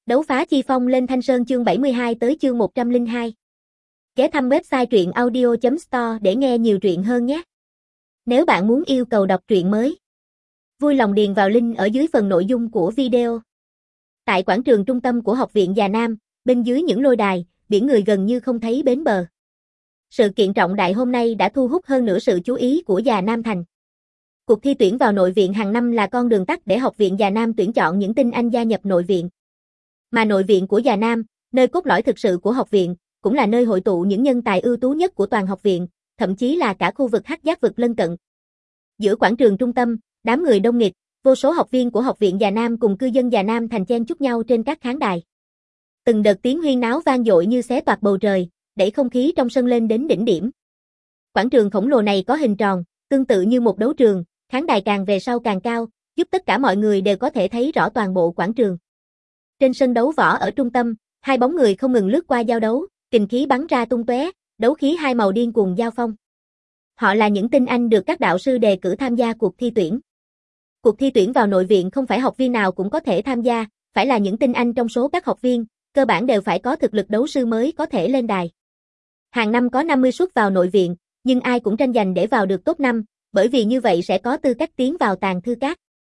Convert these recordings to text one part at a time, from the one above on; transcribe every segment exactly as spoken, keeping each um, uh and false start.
Đấu phá chi phong lên Thanh Sơn chương bảy mươi hai tới chương một trăm lẻ hai. Ghé thăm website truyện audio chấm store để nghe nhiều truyện hơn nhé. Nếu bạn muốn yêu cầu đọc truyện mới, vui lòng điền vào link ở dưới phần nội dung của video. Tại quảng trường trung tâm của Học viện Già Nam, bên dưới những lôi đài, biển người gần như không thấy bến bờ. Sự kiện trọng đại hôm nay đã thu hút hơn nửa sự chú ý của Già Nam Thành. Cuộc thi tuyển vào nội viện hàng năm là con đường tắt để Học viện Già Nam tuyển chọn những tinh anh gia nhập nội viện. Mà nội viện của Già Nam, nơi cốt lõi thực sự của học viện, cũng là nơi hội tụ những nhân tài ưu tú nhất của toàn học viện, thậm chí là cả khu vực Hắc Giác vực lân cận. Giữa quảng trường trung tâm, đám người đông nghịt, vô số học viên của Học viện Già Nam cùng cư dân Già Nam Thành chen chúc nhau trên các khán đài. Từng đợt tiếng huyên náo vang dội như xé toạc bầu trời, đẩy không khí trong sân lên đến đỉnh điểm. Quảng trường khổng lồ này có hình tròn, tương tự như một đấu trường, khán đài càng về sau càng cao, giúp tất cả mọi người đều có thể thấy rõ toàn bộ quảng trường. Trên sân đấu võ ở trung tâm, hai bóng người không ngừng lướt qua giao đấu, kình khí bắn ra tung tóe, đấu khí hai màu điên cuồng giao phong. Họ là những tinh anh được các đạo sư đề cử tham gia cuộc thi tuyển. Cuộc thi tuyển vào nội viện không phải học viên nào cũng có thể tham gia, phải là những tinh anh trong số các học viên, cơ bản đều phải có thực lực đấu sư mới có thể lên đài. Hàng năm có năm mươi suất vào nội viện, nhưng ai cũng tranh giành để vào được top năm, bởi vì như vậy sẽ có tư cách tiến vào tàng thư các.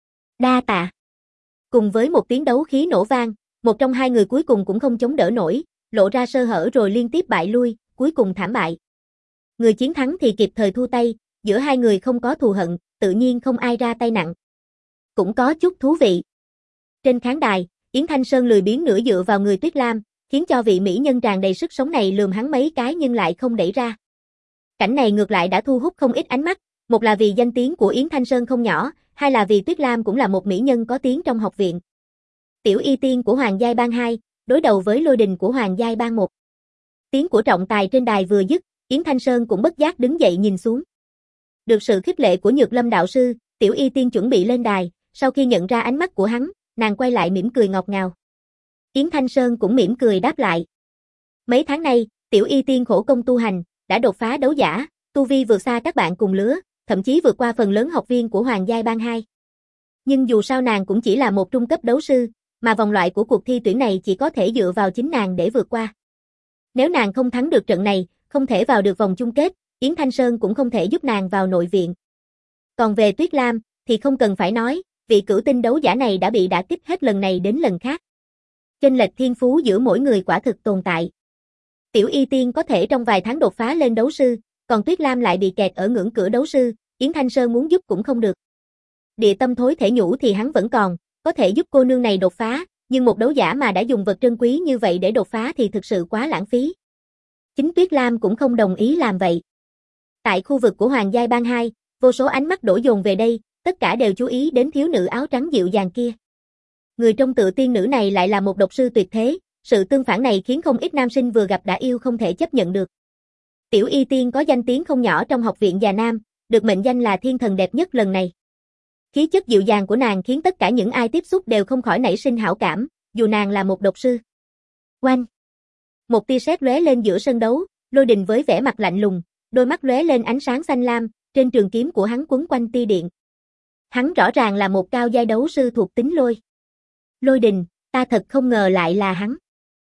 Đa tạ. Cùng với một tiếng đấu khí nổ vang, một trong hai người cuối cùng cũng không chống đỡ nổi, lộ ra sơ hở rồi liên tiếp bại lui, cuối cùng thảm bại. Người chiến thắng thì kịp thời thu tay, giữa hai người không có thù hận, tự nhiên không ai ra tay nặng. Cũng có chút thú vị. Trên khán đài, Yến Thanh Sơn lười biếng nửa dựa vào người Tuyết Lam, khiến cho vị mỹ nhân tràn đầy sức sống này lườm hắn mấy cái nhưng lại không đẩy ra. Cảnh này ngược lại đã thu hút không ít ánh mắt, một là vì danh tiếng của Yến Thanh Sơn không nhỏ, hai là vì Tuyết Lam cũng là một mỹ nhân có tiếng trong học viện. Tiểu Y Tiên của Hoàng Giai Bang hai, đối đầu với Lôi Đình của Hoàng Giai Bang một. Tiếng của trọng tài trên đài vừa dứt, Yến Thanh Sơn cũng bất giác đứng dậy nhìn xuống. Được sự khích lệ của Nhược Lâm đạo sư, Tiểu Y Tiên chuẩn bị lên đài, sau khi nhận ra ánh mắt của hắn, nàng quay lại mỉm cười ngọt ngào. Yến Thanh Sơn cũng mỉm cười đáp lại. Mấy tháng nay, Tiểu Y Tiên khổ công tu hành, đã đột phá đấu giả, tu vi vượt xa các bạn cùng lứa, thậm chí vượt qua phần lớn học viên của Hoàng Giai Bang hai. Nhưng dù sao nàng cũng chỉ là một trung cấp đấu sư, mà vòng loại của cuộc thi tuyển này chỉ có thể dựa vào chính nàng để vượt qua. Nếu nàng không thắng được trận này, không thể vào được vòng chung kết, Yến Thanh Sơn cũng không thể giúp nàng vào nội viện. Còn về Tuyết Lam, thì không cần phải nói, vị cửu tinh đấu giả này đã bị đả kích hết lần này đến lần khác. Chênh lệch thiên phú giữa mỗi người quả thực tồn tại. Tiểu Y Tiên có thể trong vài tháng đột phá lên đấu sư, còn Tuyết Lam lại bị kẹt ở ngưỡng cửa đấu sư, Yến Thanh Sơn muốn giúp cũng không được. Địa tâm thối thể nhũ thì hắn vẫn còn, có thể giúp cô nương này đột phá, nhưng một đấu giả mà đã dùng vật trân quý như vậy để đột phá thì thực sự quá lãng phí. Chính Tuyết Lam cũng không đồng ý làm vậy. Tại khu vực của Hoàng Giai Bang hai, vô số ánh mắt đổ dồn về đây, tất cả đều chú ý đến thiếu nữ áo trắng dịu dàng kia. Người trong tựa tiên nữ này lại là một độc sư tuyệt thế, sự tương phản này khiến không ít nam sinh vừa gặp đã yêu không thể chấp nhận được. Tiểu Y Tiên có danh tiếng không nhỏ trong Học viện Già Nam, được mệnh danh là thiên thần đẹp nhất lần này. Khí chất dịu dàng của nàng khiến tất cả những ai tiếp xúc đều không khỏi nảy sinh hảo cảm, dù nàng là một độc sư. Oanh! Một tia sét lóe lên giữa sân đấu, Lôi Đình với vẻ mặt lạnh lùng, đôi mắt lóe lên ánh sáng xanh lam, trên trường kiếm của hắn quấn quanh tia điện. Hắn rõ ràng là một cao giai đấu sư thuộc tính lôi. Lôi Đình, ta thật không ngờ lại là hắn.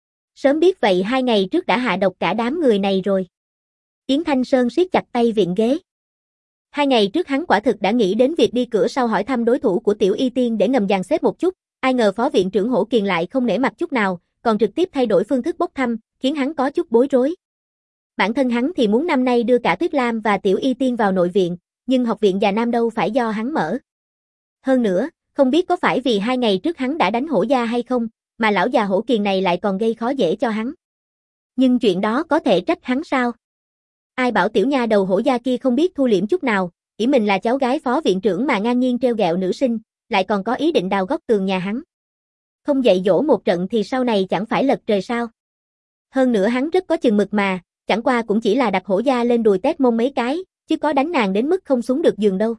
Sớm biết vậy hai ngày trước đã hạ độc cả đám người này rồi. Yến Thanh Sơn siết chặt tay viện ghế. Hai ngày trước hắn quả thực đã nghĩ đến việc đi cửa sau hỏi thăm đối thủ của Tiểu Y Tiên để ngầm dàn xếp một chút, ai ngờ phó viện trưởng Hổ Kiền lại không nể mặt chút nào, còn trực tiếp thay đổi phương thức bốc thăm, khiến hắn có chút bối rối. Bản thân hắn thì muốn năm nay đưa cả Tuyết Lam và Tiểu Y Tiên vào nội viện, nhưng Học viện Già Nam đâu phải do hắn mở. Hơn nữa, không biết có phải vì hai ngày trước hắn đã đánh Hổ gia hay không, mà lão già Hổ Kiền này lại còn gây khó dễ cho hắn. Nhưng chuyện đó có thể trách hắn sao? Ai bảo tiểu nha đầu Hổ gia kia không biết thu liễm chút nào, ỷ mình là cháu gái phó viện trưởng mà ngang nhiên trêu ghẹo nữ sinh, lại còn có ý định đào góc tường nhà hắn. Không dạy dỗ một trận thì sau này chẳng phải lật trời sao? Hơn nữa hắn rất có chừng mực mà, chẳng qua cũng chỉ là đập Hổ gia lên đùi tét mông mấy cái, chứ có đánh nàng đến mức không xuống được giường đâu.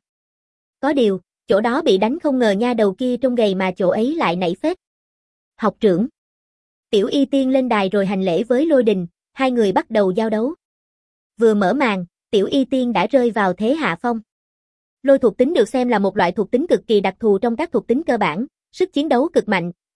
Có điều, chỗ đó bị đánh không ngờ nha đầu kia trông gầy mà chỗ ấy lại nảy phết. Học trưởng. Tiểu Y Tiên lên đài rồi hành lễ với Lôi Đình, hai người bắt đầu giao đấu. Vừa mở màn, Tiểu Y Tiên đã rơi vào thế hạ phong. Lôi thuộc tính được xem là một loại thuộc tính cực kỳ đặc thù trong các thuộc tính cơ bản, sức chiến đấu cực mạnh,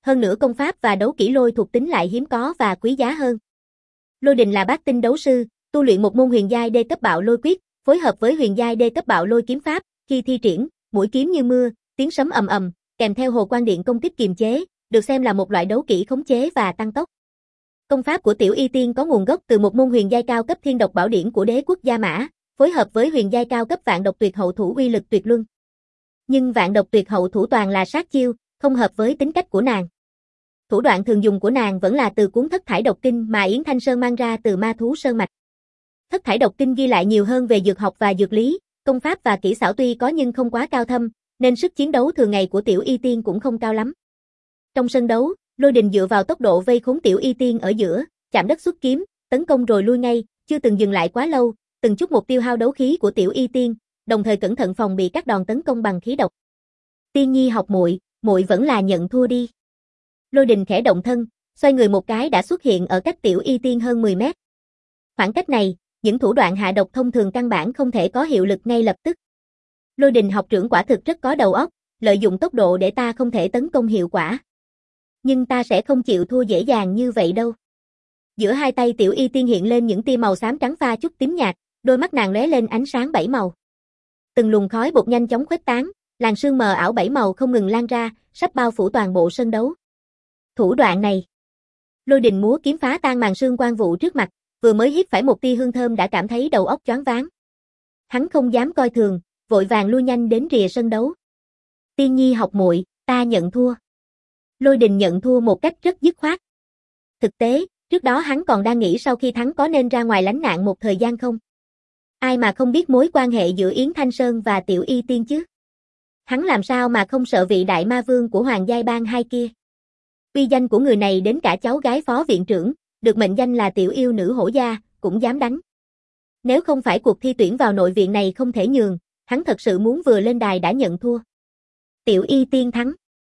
Hơn nữa công pháp và đấu kỹ lôi thuộc tính lại hiếm có và quý giá hơn. Lôi Đình là bát tinh đấu sư, tu luyện một môn huyền giai đê cấp bạo lôi quyết, phối hợp với huyền giai đê cấp bạo lôi kiếm pháp, khi thi triển, mũi kiếm như mưa, tiếng sấm ầm ầm, kèm theo hồ quang điện công kích kiềm chế, được xem là một loại đấu kỹ khống chế và tăng tốc. Công pháp của Tiểu Y Tiên có nguồn gốc từ một môn huyền giai cao cấp thiên độc bảo điển của đế quốc Gia Mã, phối hợp với huyền giai cao cấp vạn độc tuyệt hậu thủ uy lực tuyệt luân. Nhưng vạn độc tuyệt hậu thủ toàn là sát chiêu, không hợp với tính cách của nàng. Thủ đoạn thường dùng của nàng vẫn là từ cuốn Thất Thải Độc Kinh mà Yến Thanh Sơn mang ra từ Ma Thú Sơn Mạch. Thất Thải Độc Kinh ghi lại nhiều hơn về dược học và dược lý, công pháp và kỹ xảo tuy có nhưng không quá cao thâm, nên sức chiến đấu thường ngày của Tiểu Y Tiên cũng không cao lắm. Trong sân đấu, Lôi Đình dựa vào tốc độ vây khốn Tiểu Y Tiên ở giữa, chạm đất xuất kiếm, tấn công rồi lui ngay, chưa từng dừng lại quá lâu, từng chút một tiêu hao đấu khí của Tiểu Y Tiên, đồng thời cẩn thận phòng bị các đòn tấn công bằng khí độc. Tiên Nhi học muội, muội vẫn là nhận thua đi. Lôi Đình khẽ động thân, xoay người một cái đã xuất hiện ở cách Tiểu Y Tiên hơn mười mét. Khoảng cách này, những thủ đoạn hạ độc thông thường căn bản không thể có hiệu lực ngay lập tức. Lôi Đình học trưởng quả thực rất có đầu óc, lợi dụng tốc độ để ta không thể tấn công hiệu quả. Nhưng ta sẽ không chịu thua dễ dàng như vậy đâu. Giữa hai tay Tiểu Y Tiên hiện lên những tia màu xám trắng pha chút tím nhạt, đôi mắt nàng lóe lên ánh sáng bảy màu. Từng luồng khói bột nhanh chóng khuếch tán, làn sương mờ ảo bảy màu không ngừng lan ra, sắp bao phủ toàn bộ sân đấu. Thủ đoạn này. Lôi Đình múa kiếm phá tan màn sương quang vụ trước mặt, vừa mới hít phải một tia hương thơm đã cảm thấy đầu óc choáng váng. Hắn không dám coi thường, vội vàng lui nhanh đến rìa sân đấu. Tiên Nhi học muội, ta nhận thua. Lôi Đình nhận thua một cách rất dứt khoát. Thực tế, trước đó hắn còn đang nghĩ sau khi thắng có nên ra ngoài lánh nạn một thời gian không. Ai mà không biết mối quan hệ giữa Yến Thanh Sơn và Tiểu Y Tiên chứ. Hắn làm sao mà không sợ vị đại ma vương của Hoàng Giai Bang hai kia. Uy danh của người này đến cả cháu gái phó viện trưởng, được mệnh danh là tiểu yêu nữ hổ gia, cũng dám đánh. Nếu không phải cuộc thi tuyển vào nội viện này không thể nhường, hắn thật sự muốn vừa lên đài đã nhận thua. Tiểu Y Tiên thắng.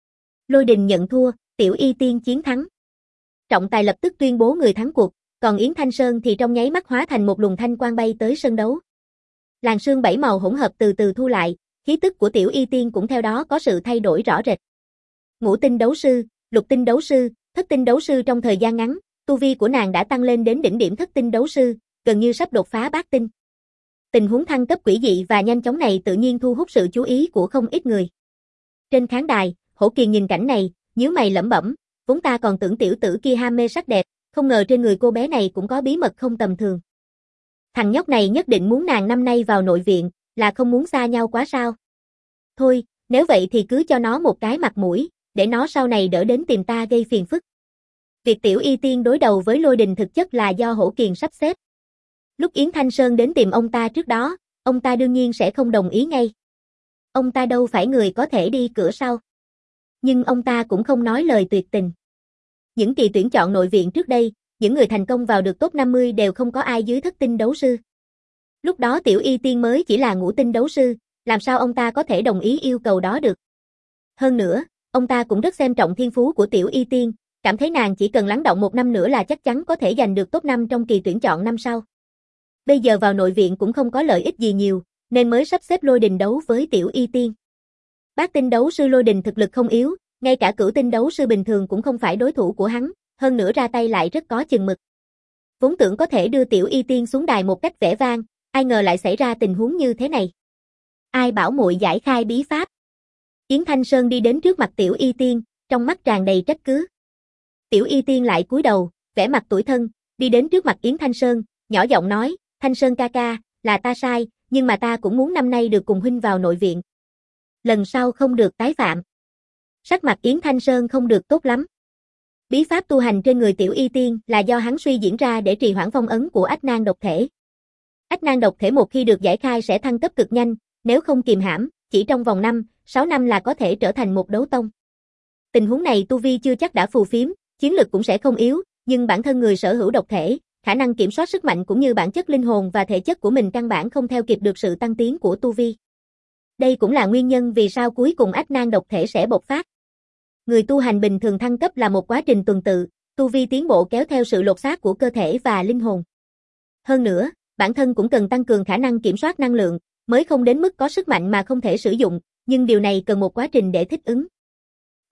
Lôi Đình nhận thua, Tiểu Y Tiên chiến thắng. Trọng tài lập tức tuyên bố người thắng cuộc, còn Yến Thanh Sơn thì trong nháy mắt hóa thành một luồng thanh quang bay tới sân đấu. Làn sương bảy màu hỗn hợp từ từ thu lại, khí tức của Tiểu Y Tiên cũng theo đó có sự thay đổi rõ rệt. Ngũ tinh đấu sư, lục tinh đấu sư, thất tinh đấu sư trong thời gian ngắn, tu vi của nàng đã tăng lên đến đỉnh điểm thất tinh đấu sư, gần như sắp đột phá bát tinh. Tình huống thăng cấp quỷ dị và nhanh chóng này tự nhiên thu hút sự chú ý của không ít người. Trên khán đài, Hổ Kiền nhìn cảnh này, nhíu mày lẩm bẩm, vốn ta còn tưởng tiểu tử kia ham mê sắc đẹp, không ngờ trên người cô bé này cũng có bí mật không tầm thường. Thằng nhóc này nhất định muốn nàng năm nay vào nội viện, là không muốn xa nhau quá sao? Thôi, nếu vậy thì cứ cho nó một cái mặt mũi, để nó sau này đỡ đến tìm ta gây phiền phức. Việc Tiểu Y Tiên đối đầu với Lôi Đình thực chất là do Hổ Kiền sắp xếp. Lúc Yến Thanh Sơn đến tìm ông ta trước đó, ông ta đương nhiên sẽ không đồng ý ngay. Ông ta đâu phải người có thể đi cửa sau. Nhưng ông ta cũng không nói lời tuyệt tình. Những kỳ tuyển chọn nội viện trước đây, những người thành công vào được top năm mươi đều không có ai dưới thất tinh đấu sư. Lúc đó Tiểu Y Tiên mới chỉ là ngũ tinh đấu sư, làm sao ông ta có thể đồng ý yêu cầu đó được. Hơn nữa, ông ta cũng rất xem trọng thiên phú của Tiểu Y Tiên, cảm thấy nàng chỉ cần lắng đọng một năm nữa là chắc chắn có thể giành được top năm trong kỳ tuyển chọn năm sau. Bây giờ vào nội viện cũng không có lợi ích gì nhiều, nên mới sắp xếp Lôi Đình đấu với Tiểu Y Tiên. Bát tinh đấu sư Lôi Đình thực lực không yếu, ngay cả cửu tinh đấu sư bình thường cũng không phải đối thủ của hắn, hơn nữa ra tay lại rất có chừng mực. Vốn tưởng có thể đưa Tiểu Y Tiên xuống đài một cách vẻ vang, ai ngờ lại xảy ra tình huống như thế này. Ai bảo muội giải khai bí pháp? Yến Thanh Sơn đi đến trước mặt Tiểu Y Tiên, trong mắt tràn đầy trách cứ. Tiểu Y Tiên lại cúi đầu, vẻ mặt tủi thân, đi đến trước mặt Yến Thanh Sơn, nhỏ giọng nói, Thanh Sơn ca ca, là ta sai, nhưng mà ta cũng muốn năm nay được cùng huynh vào nội viện. Lần sau không được tái phạm. Sắc mặt Yến Thanh Sơn không được tốt lắm. Bí pháp tu hành trên người Tiểu Y Tiên là do hắn suy diễn ra để trì hoãn phong ấn của Ách Nan độc thể. Ách Nan độc thể một khi được giải khai sẽ thăng cấp cực nhanh, nếu không kìm hãm, chỉ trong vòng năm, sáu năm là có thể trở thành một đấu tông. Tình huống này tu vi chưa chắc đã phù phiếm, chiến lực cũng sẽ không yếu, nhưng bản thân người sở hữu độc thể, khả năng kiểm soát sức mạnh cũng như bản chất linh hồn và thể chất của mình căn bản không theo kịp được sự tăng tiến của tu vi. Đây cũng là nguyên nhân vì sao cuối cùng Ách Nan độc thể sẽ bộc phát. Người tu hành bình thường thăng cấp là một quá trình tuần tự, tu vi tiến bộ kéo theo sự lột xác của cơ thể và linh hồn. Hơn nữa, bản thân cũng cần tăng cường khả năng kiểm soát năng lượng, mới không đến mức có sức mạnh mà không thể sử dụng, nhưng điều này cần một quá trình để thích ứng.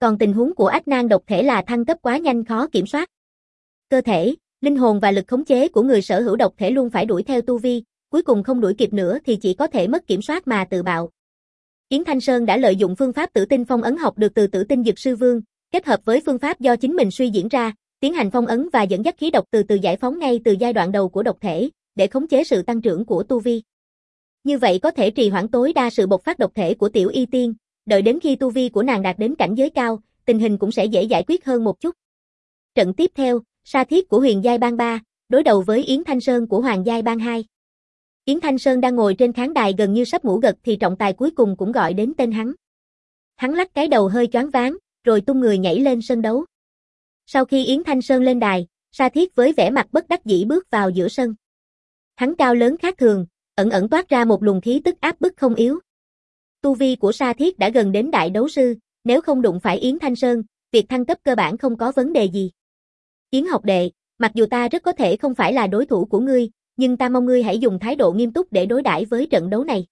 Còn tình huống của ách nan độc thể là thăng cấp quá nhanh khó kiểm soát. Cơ thể, linh hồn và lực khống chế của người sở hữu độc thể luôn phải đuổi theo tu vi, cuối cùng không đuổi kịp nữa thì chỉ có thể mất kiểm soát mà tự bạo. Yến Thanh Sơn đã lợi dụng phương pháp tử tinh phong ấn học được từ Tử Tinh Dực Sư Vương, kết hợp với phương pháp do chính mình suy diễn ra, tiến hành phong ấn và dẫn dắt khí độc từ từ giải phóng ngay từ giai đoạn đầu của độc thể, để khống chế sự tăng trưởng của tu vi. Như vậy có thể trì hoãn tối đa sự bộc phát độc thể của Tiểu Y Tiên, đợi đến khi tu vi của nàng đạt đến cảnh giới cao, tình hình cũng sẽ dễ giải quyết hơn một chút. Trận tiếp theo, Sa Thiết của Huyền Giai Bang ba, đối đầu với Yến Thanh Sơn của Hoàng Giai Bang hai. Yến Thanh Sơn đang ngồi trên khán đài gần như sắp ngủ gật thì trọng tài cuối cùng cũng gọi đến tên hắn. Hắn lắc cái đầu hơi choáng váng, rồi tung người nhảy lên sân đấu. Sau khi Yến Thanh Sơn lên đài, Sa Thiết với vẻ mặt bất đắc dĩ bước vào giữa sân. Hắn cao lớn khác thường, ẩn ẩn toát ra một luồng khí tức áp bức không yếu. Tu vi của Sa Thiết đã gần đến đại đấu sư, nếu không đụng phải Yến Thanh Sơn, việc thăng cấp cơ bản không có vấn đề gì. Yến học đệ, mặc dù ta rất có thể không phải là đối thủ của ngươi, nhưng ta mong ngươi hãy dùng thái độ nghiêm túc để đối đãi với trận đấu này.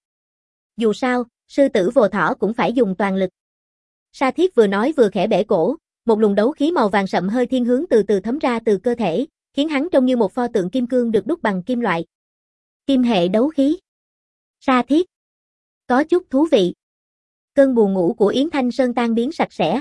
Dù sao, sư tử vồ thỏ cũng phải dùng toàn lực. Sa Thiết vừa nói vừa khẽ bể cổ, một luồng đấu khí màu vàng sậm hơi thiên hướng từ từ thấm ra từ cơ thể, khiến hắn trông như một pho tượng kim cương được đúc bằng kim loại. Kim hệ đấu khí. Sa Thiết. Có chút thú vị. Cơn buồn ngủ của Yến Thanh Sơn tan biến sạch sẽ.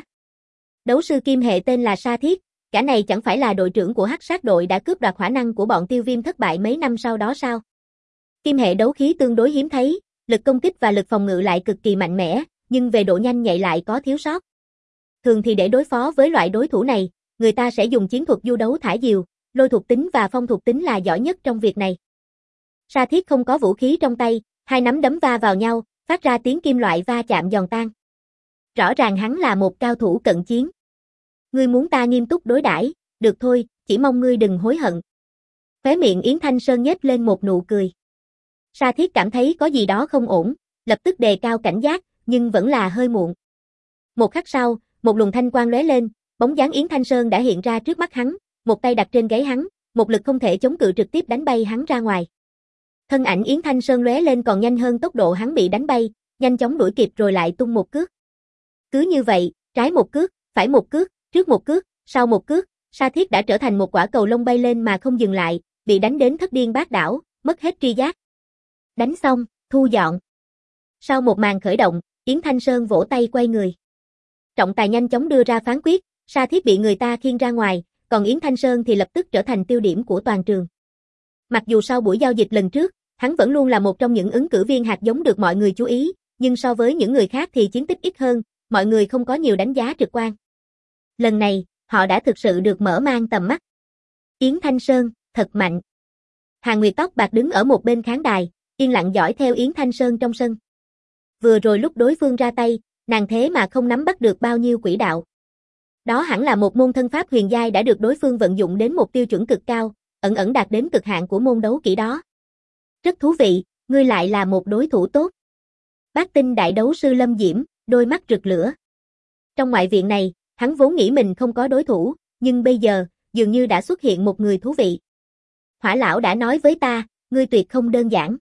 Đấu sư kim hệ tên là Sa Thiết, cả này chẳng phải là đội trưởng của Hắc Sát đội đã cướp đoạt hỏa năng của bọn Tiêu Viêm thất bại mấy năm sau đó sao? Kim hệ đấu khí tương đối hiếm thấy, lực công kích và lực phòng ngự lại cực kỳ mạnh mẽ, nhưng về độ nhanh nhạy lại có thiếu sót. Thường thì để đối phó với loại đối thủ này, người ta sẽ dùng chiến thuật du đấu thả diều, lôi thuộc tính và phong thuộc tính là giỏi nhất trong việc này. Sa Thiết không có vũ khí trong tay, hai nắm đấm va vào nhau, phát ra tiếng kim loại va chạm giòn tan. Rõ ràng hắn là một cao thủ cận chiến. Ngươi muốn ta nghiêm túc đối đãi, được thôi, chỉ mong ngươi đừng hối hận. Khóe miệng Yến Thanh Sơn nhếch lên một nụ cười. Sa Thiết cảm thấy có gì đó không ổn, lập tức đề cao cảnh giác, nhưng vẫn là hơi muộn. Một khắc sau, một luồng thanh quang lóe lên, bóng dáng Yến Thanh Sơn đã hiện ra trước mắt hắn, một tay đặt trên gáy hắn, một lực không thể chống cự trực tiếp đánh bay hắn ra ngoài. Thân ảnh Yến Thanh Sơn lóe lên còn nhanh hơn tốc độ hắn bị đánh bay, nhanh chóng đuổi kịp rồi lại tung một cước. Cứ như vậy, trái một cước, phải một cước, trước một cước, sau một cước, Sa Thiết đã trở thành một quả cầu lông bay lên mà không dừng lại, bị đánh đến thất điên bát đảo, mất hết tri giác. Đánh xong, thu dọn. Sau một màn khởi động, Yến Thanh Sơn vỗ tay quay người. Trọng tài nhanh chóng đưa ra phán quyết, Sa Thiết bị người ta khiêng ra ngoài, còn Yến Thanh Sơn thì lập tức trở thành tiêu điểm của toàn trường. Mặc dù sau buổi giao dịch lần trước, hắn vẫn luôn là một trong những ứng cử viên hạt giống được mọi người chú ý, nhưng so với những người khác thì chiến tích ít hơn, mọi người không có nhiều đánh giá trực quan. Lần này, họ đã thực sự được mở mang tầm mắt. Yến Thanh Sơn, thật mạnh. Hàn Nguyệt tóc bạc đứng ở một bên khán đài, yên lặng dõi theo Yến Thanh Sơn trong sân. Vừa rồi lúc đối phương ra tay, nàng thế mà không nắm bắt được bao nhiêu quỹ đạo. Đó hẳn là một môn thân pháp huyền giai đã được đối phương vận dụng đến một tiêu chuẩn cực cao, ẩn ẩn đạt đến cực hạn của môn đấu kỹ đó. Rất thú vị, ngươi lại là một đối thủ tốt. Bát tinh đại đấu sư Lâm Diễm, đôi mắt rực lửa. Trong ngoại viện này, hắn vốn nghĩ mình không có đối thủ, nhưng bây giờ, dường như đã xuất hiện một người thú vị. Hỏa lão đã nói với ta, ngươi tuyệt không đơn giản.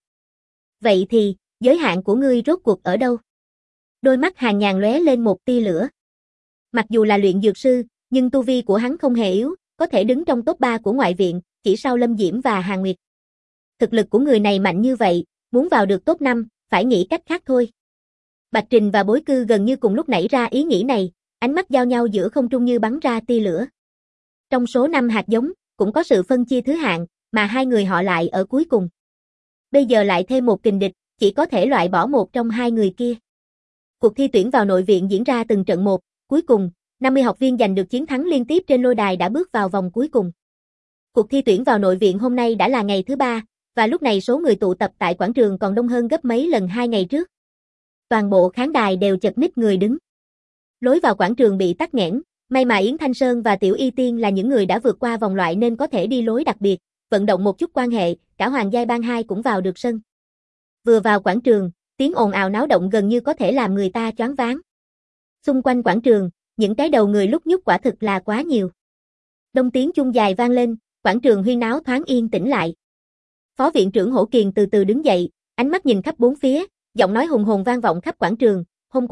Vậy thì, giới hạn của ngươi rốt cuộc ở đâu? Đôi mắt Hàn Nhàn lóe lên một tia lửa. Mặc dù là luyện dược sư, nhưng tu vi của hắn không hề yếu, có thể đứng trong top ba của ngoại viện, chỉ sau Lâm Diễm và Hàn Nguyệt. Thực lực của người này mạnh như vậy, muốn vào được top năm, phải nghĩ cách khác thôi. Bạch Trình và Bối Cư gần như cùng lúc nảy ra ý nghĩ này, ánh mắt giao nhau giữa không trung như bắn ra tia lửa. Trong số năm hạt giống, cũng có sự phân chia thứ hạng, mà hai người họ lại ở cuối cùng. Bây giờ lại thêm một kình địch, chỉ có thể loại bỏ một trong hai người kia. Cuộc thi tuyển vào nội viện diễn ra từng trận một, cuối cùng, năm mươi học viên giành được chiến thắng liên tiếp trên lôi đài đã bước vào vòng cuối cùng. Cuộc thi tuyển vào nội viện hôm nay đã là ngày thứ ba, và lúc này số người tụ tập tại quảng trường còn đông hơn gấp mấy lần hai ngày trước. Toàn bộ khán đài đều chật ních người đứng. Lối vào quảng trường bị tắc nghẽn, may mà Yến Thanh Sơn và Tiểu Y Tiên là những người đã vượt qua vòng loại nên có thể đi lối đặc biệt, vận động một chút quan hệ, cả Hoàng Giai Bang hai cũng vào được sân. Vừa vào quảng trường, tiếng ồn ào náo động gần như có thể làm người ta choáng váng. Xung quanh quảng trường, những cái đầu người lúc nhúc quả thực là quá nhiều. Đông tiếng chuông dài vang lên, quảng trường huyên náo thoáng yên tĩnh lại. Phó viện trưởng Hổ Kiền từ từ đứng dậy, ánh mắt nhìn khắp bốn phía, giọng nói hùng hồn vang vọng khắp quảng trường. Hôm qua,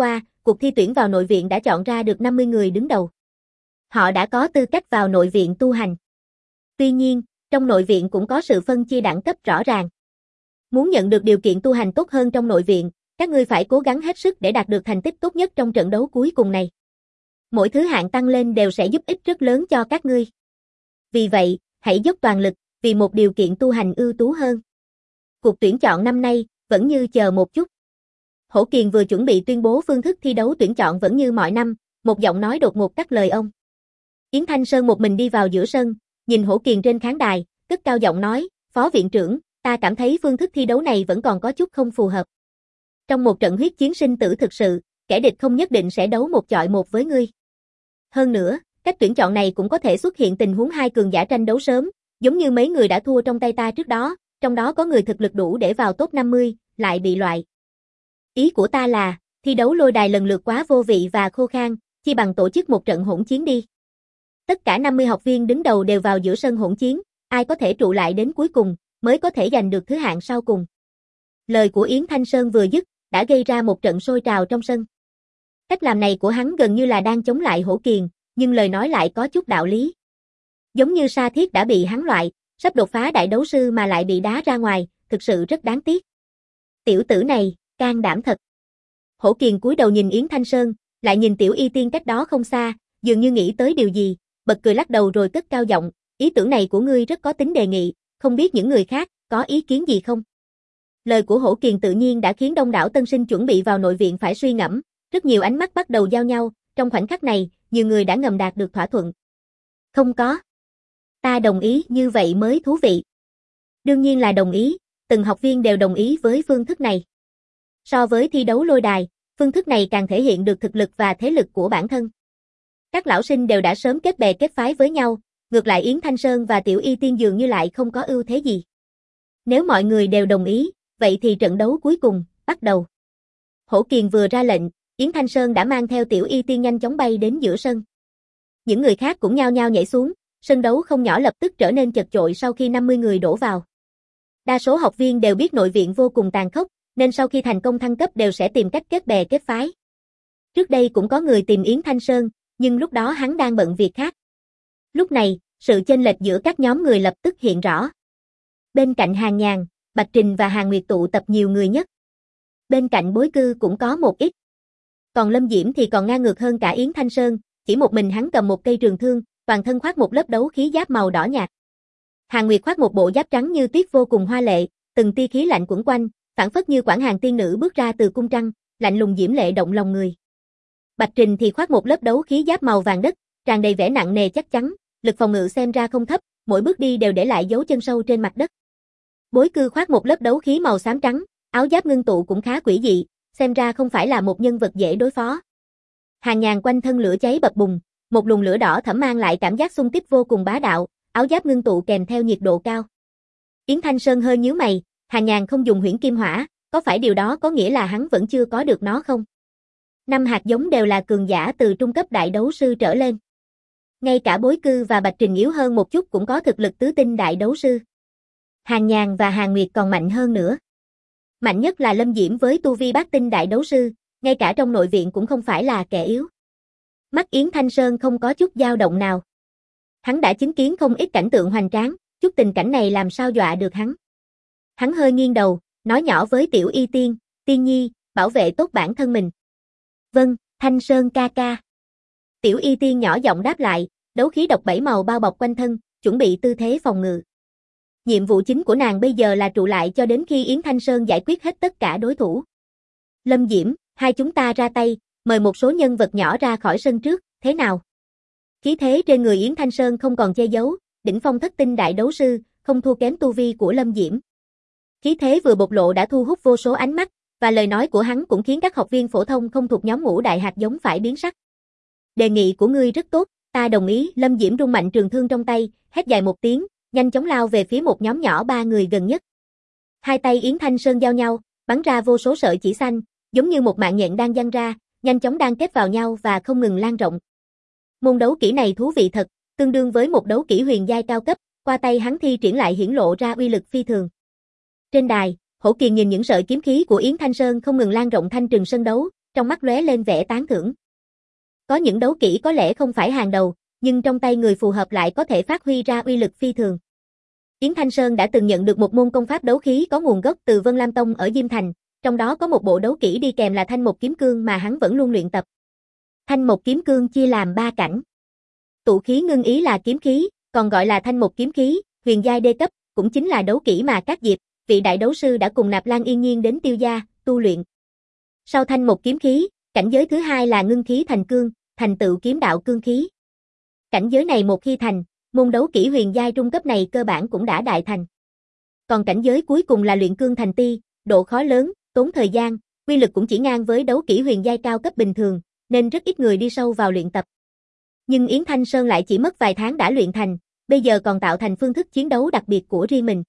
cuộc thi tuyển vào nội viện đã chọn ra được năm mươi người đứng đầu. Họ đã có tư cách vào nội viện tu hành. Tuy nhiên, trong nội viện cũng có sự phân chia đẳng cấp rõ ràng. Muốn nhận được điều kiện tu hành tốt hơn trong nội viện, các ngươi phải cố gắng hết sức để đạt được thành tích tốt nhất trong trận đấu cuối cùng này. Mỗi thứ hạng tăng lên đều sẽ giúp ích rất lớn cho các ngươi. Vì vậy, hãy dốc toàn lực, vì một điều kiện tu hành ưu tú hơn. Cuộc tuyển chọn năm nay, vẫn như chờ một chút. Hổ Kiền vừa chuẩn bị tuyên bố phương thức thi đấu tuyển chọn vẫn như mọi năm, một giọng nói đột ngột cắt lời ông. Yến Thanh Sơn một mình đi vào giữa sân, nhìn Hổ Kiền trên khán đài, cất cao giọng nói, Phó viện trưởng, ta cảm thấy phương thức thi đấu này vẫn còn có chút không phù hợp. Trong một trận huyết chiến sinh tử thực sự, kẻ địch không nhất định sẽ đấu một chọi một với ngươi. Hơn nữa, cách tuyển chọn này cũng có thể xuất hiện tình huống hai cường giả tranh đấu sớm, giống như mấy người đã thua trong tay ta trước đó, trong đó có người thực lực đủ để vào top năm mươi, lại bị loại. Ý của ta là, thi đấu lôi đài lần lượt quá vô vị và khô khan, chi bằng tổ chức một trận hỗn chiến đi. Tất cả năm mươi học viên đứng đầu đều vào giữa sân hỗn chiến, ai có thể trụ lại đến cuối cùng, mới có thể giành được thứ hạng sau cùng. Lời của Yến Thanh Sơn vừa dứt, đã gây ra một trận sôi trào trong sân. Cách làm này của hắn gần như là đang chống lại Hổ Kiền, nhưng lời nói lại có chút đạo lý. Giống như Sa Thiết đã bị hắn loại, sắp đột phá đại đấu sư mà lại bị đá ra ngoài, thực sự rất đáng tiếc. Tiểu tử này, can đảm thật. Hổ Kiền cúi đầu nhìn Yến Thanh Sơn, lại nhìn Tiểu Y Tiên cách đó không xa, dường như nghĩ tới điều gì, bật cười lắc đầu rồi cất cao giọng, ý tưởng này của ngươi rất có tính đề nghị, không biết những người khác có ý kiến gì không? Lời của Hổ Kiền tự nhiên đã khiến đông đảo tân sinh chuẩn bị vào nội viện phải suy ngẫm, rất nhiều ánh mắt bắt đầu giao nhau, trong khoảnh khắc này, nhiều người đã ngầm đạt được thỏa thuận. Không có. Ta đồng ý, như vậy mới thú vị. Đương nhiên là đồng ý, từng học viên đều đồng ý với phương thức này. So với thi đấu lôi đài, phương thức này càng thể hiện được thực lực và thế lực của bản thân. Các lão sinh đều đã sớm kết bè kết phái với nhau, ngược lại Yến Thanh Sơn và Tiểu Y Tiên dường như lại không có ưu thế gì. Nếu mọi người đều đồng ý, vậy thì trận đấu cuối cùng, bắt đầu. Hổ Kiền vừa ra lệnh, Yến Thanh Sơn đã mang theo Tiểu Y Tiên nhanh chóng bay đến giữa sân. Những người khác cũng nhao nhao nhảy xuống, sân đấu không nhỏ lập tức trở nên chật chội sau khi năm mươi người đổ vào. Đa số học viên đều biết nội viện vô cùng tàn khốc, nên sau khi thành công thăng cấp đều sẽ tìm cách kết bè kết phái. Trước đây cũng có người tìm Yến Thanh Sơn, nhưng lúc đó hắn đang bận việc khác. Lúc này, sự chênh lệch giữa các nhóm người lập tức hiện rõ. Bên cạnh Hàn Nhàn, Bạch Trình và Hàn Nguyệt tụ tập nhiều người nhất. Bên cạnh Bối Cư cũng có một ít. Còn Lâm Diễm thì còn ngang ngược hơn cả Yến Thanh Sơn, chỉ một mình hắn cầm một cây trường thương, toàn thân khoác một lớp đấu khí giáp màu đỏ nhạt. Hàn Nguyệt khoác một bộ giáp trắng như tuyết vô cùng hoa lệ, từng tia khí lạnh quẩn quanh, phảng phất như Quảng Hàn tiên nữ bước ra từ cung trăng, lạnh lùng diễm lệ động lòng người. Bạch Trình thì khoác một lớp đấu khí giáp màu vàng đất, tràn đầy vẻ nặng nề chắc chắn, lực phòng ngự xem ra không thấp, mỗi bước đi đều để lại dấu chân sâu trên mặt đất. Bối Cư khoác một lớp đấu khí màu xám trắng, áo giáp ngưng tụ cũng khá quỷ dị, xem ra không phải là một nhân vật dễ đối phó. Hàn Nhàn quanh thân lửa cháy bập bùng, một luồng lửa đỏ thẫm mang lại cảm giác xung kích vô cùng bá đạo, áo giáp ngưng tụ kèm theo nhiệt độ cao. Yến Thanh Sơn hơi nhíu mày, Hàn Nhàn không dùng huyễn kim hỏa, có phải điều đó có nghĩa là hắn vẫn chưa có được nó không? Năm hạt giống đều là cường giả từ trung cấp đại đấu sư trở lên. Ngay cả Bối Cư và Bạch Trình yếu hơn một chút cũng có thực lực tứ tinh đại đấu sư. Hàn Nhàn và Hàn Nguyệt còn mạnh hơn nữa. Mạnh nhất là Lâm Diễm với tu vi bát tinh đại đấu sư, ngay cả trong nội viện cũng không phải là kẻ yếu. Mắt Yến Thanh Sơn không có chút dao động nào. Hắn đã chứng kiến không ít cảnh tượng hoành tráng, chút tình cảnh này làm sao dọa được hắn. Hắn hơi nghiêng đầu, nói nhỏ với Tiểu Y Tiên, Tiên Nhi, bảo vệ tốt bản thân mình. Vâng, Thanh Sơn ca ca. Tiểu Y Tiên nhỏ giọng đáp lại, đấu khí độc bảy màu bao bọc quanh thân, chuẩn bị tư thế phòng ngự. Nhiệm vụ chính của nàng bây giờ là trụ lại cho đến khi Yến Thanh Sơn giải quyết hết tất cả đối thủ. Lâm Diễm, hai chúng ta ra tay, mời một số nhân vật nhỏ ra khỏi sân trước, thế nào? Khí thế trên người Yến Thanh Sơn không còn che giấu, đỉnh phong thất tinh đại đấu sư, không thua kém tu vi của Lâm Diễm. Khí thế vừa bộc lộ đã thu hút vô số ánh mắt, và lời nói của hắn cũng khiến các học viên phổ thông không thuộc nhóm ngũ đại hạt giống phải biến sắc. Đề nghị của ngươi rất tốt, ta đồng ý. Lâm Diễm rung mạnh trường thương trong tay, hét dài một tiếng, nhanh chóng lao về phía một nhóm nhỏ ba người gần nhất. Hai tay Yến Thanh Sơn giao nhau, bắn ra vô số sợi chỉ xanh, giống như một mạng nhện đang giăng ra, nhanh chóng đan kết vào nhau và không ngừng lan rộng. Môn đấu kỹ này thú vị thật, tương đương với một đấu kỹ huyền giai cao cấp, qua tay hắn thi triển lại hiển lộ ra uy lực phi thường. Trên đài, Hổ Kiền nhìn những sợi kiếm khí của Yến Thanh Sơn không ngừng lan rộng thanh trừng sân đấu, trong mắt lóe lên vẻ tán thưởng. Có những đấu kỹ có lẽ không phải hàng đầu, nhưng trong tay người phù hợp lại có thể phát huy ra uy lực phi thường. Yến Thanh Sơn đã từng nhận được một môn công pháp đấu khí có nguồn gốc từ Vân Lam Tông ở Diêm Thành, trong đó có một bộ đấu kỹ đi kèm là Thanh Một Kiếm Cương mà hắn vẫn luôn luyện tập. Thanh Một Kiếm Cương chia làm ba cảnh. Tụ khí ngưng ý là kiếm khí, còn gọi là Thanh Một Kiếm Khí, huyền giai đê cấp, cũng chính là đấu kỹ mà các Diệp, vị đại đấu sư đã cùng Nạp Lan Yên Nhiên đến Tiêu gia tu luyện. Sau Thanh Một Kiếm Khí, cảnh giới thứ hai là ngưng khí thành cương, thành tựu kiếm đạo cương khí. Cảnh giới này một khi thành, môn đấu kỹ huyền giai trung cấp này cơ bản cũng đã đại thành. Còn cảnh giới cuối cùng là luyện cương thành ti, độ khó lớn, tốn thời gian, uy lực cũng chỉ ngang với đấu kỹ huyền giai cao cấp bình thường, nên rất ít người đi sâu vào luyện tập. Nhưng Yến Thanh Sơn lại chỉ mất vài tháng đã luyện thành, bây giờ còn tạo thành phương thức chiến đấu đặc biệt của riêng mình.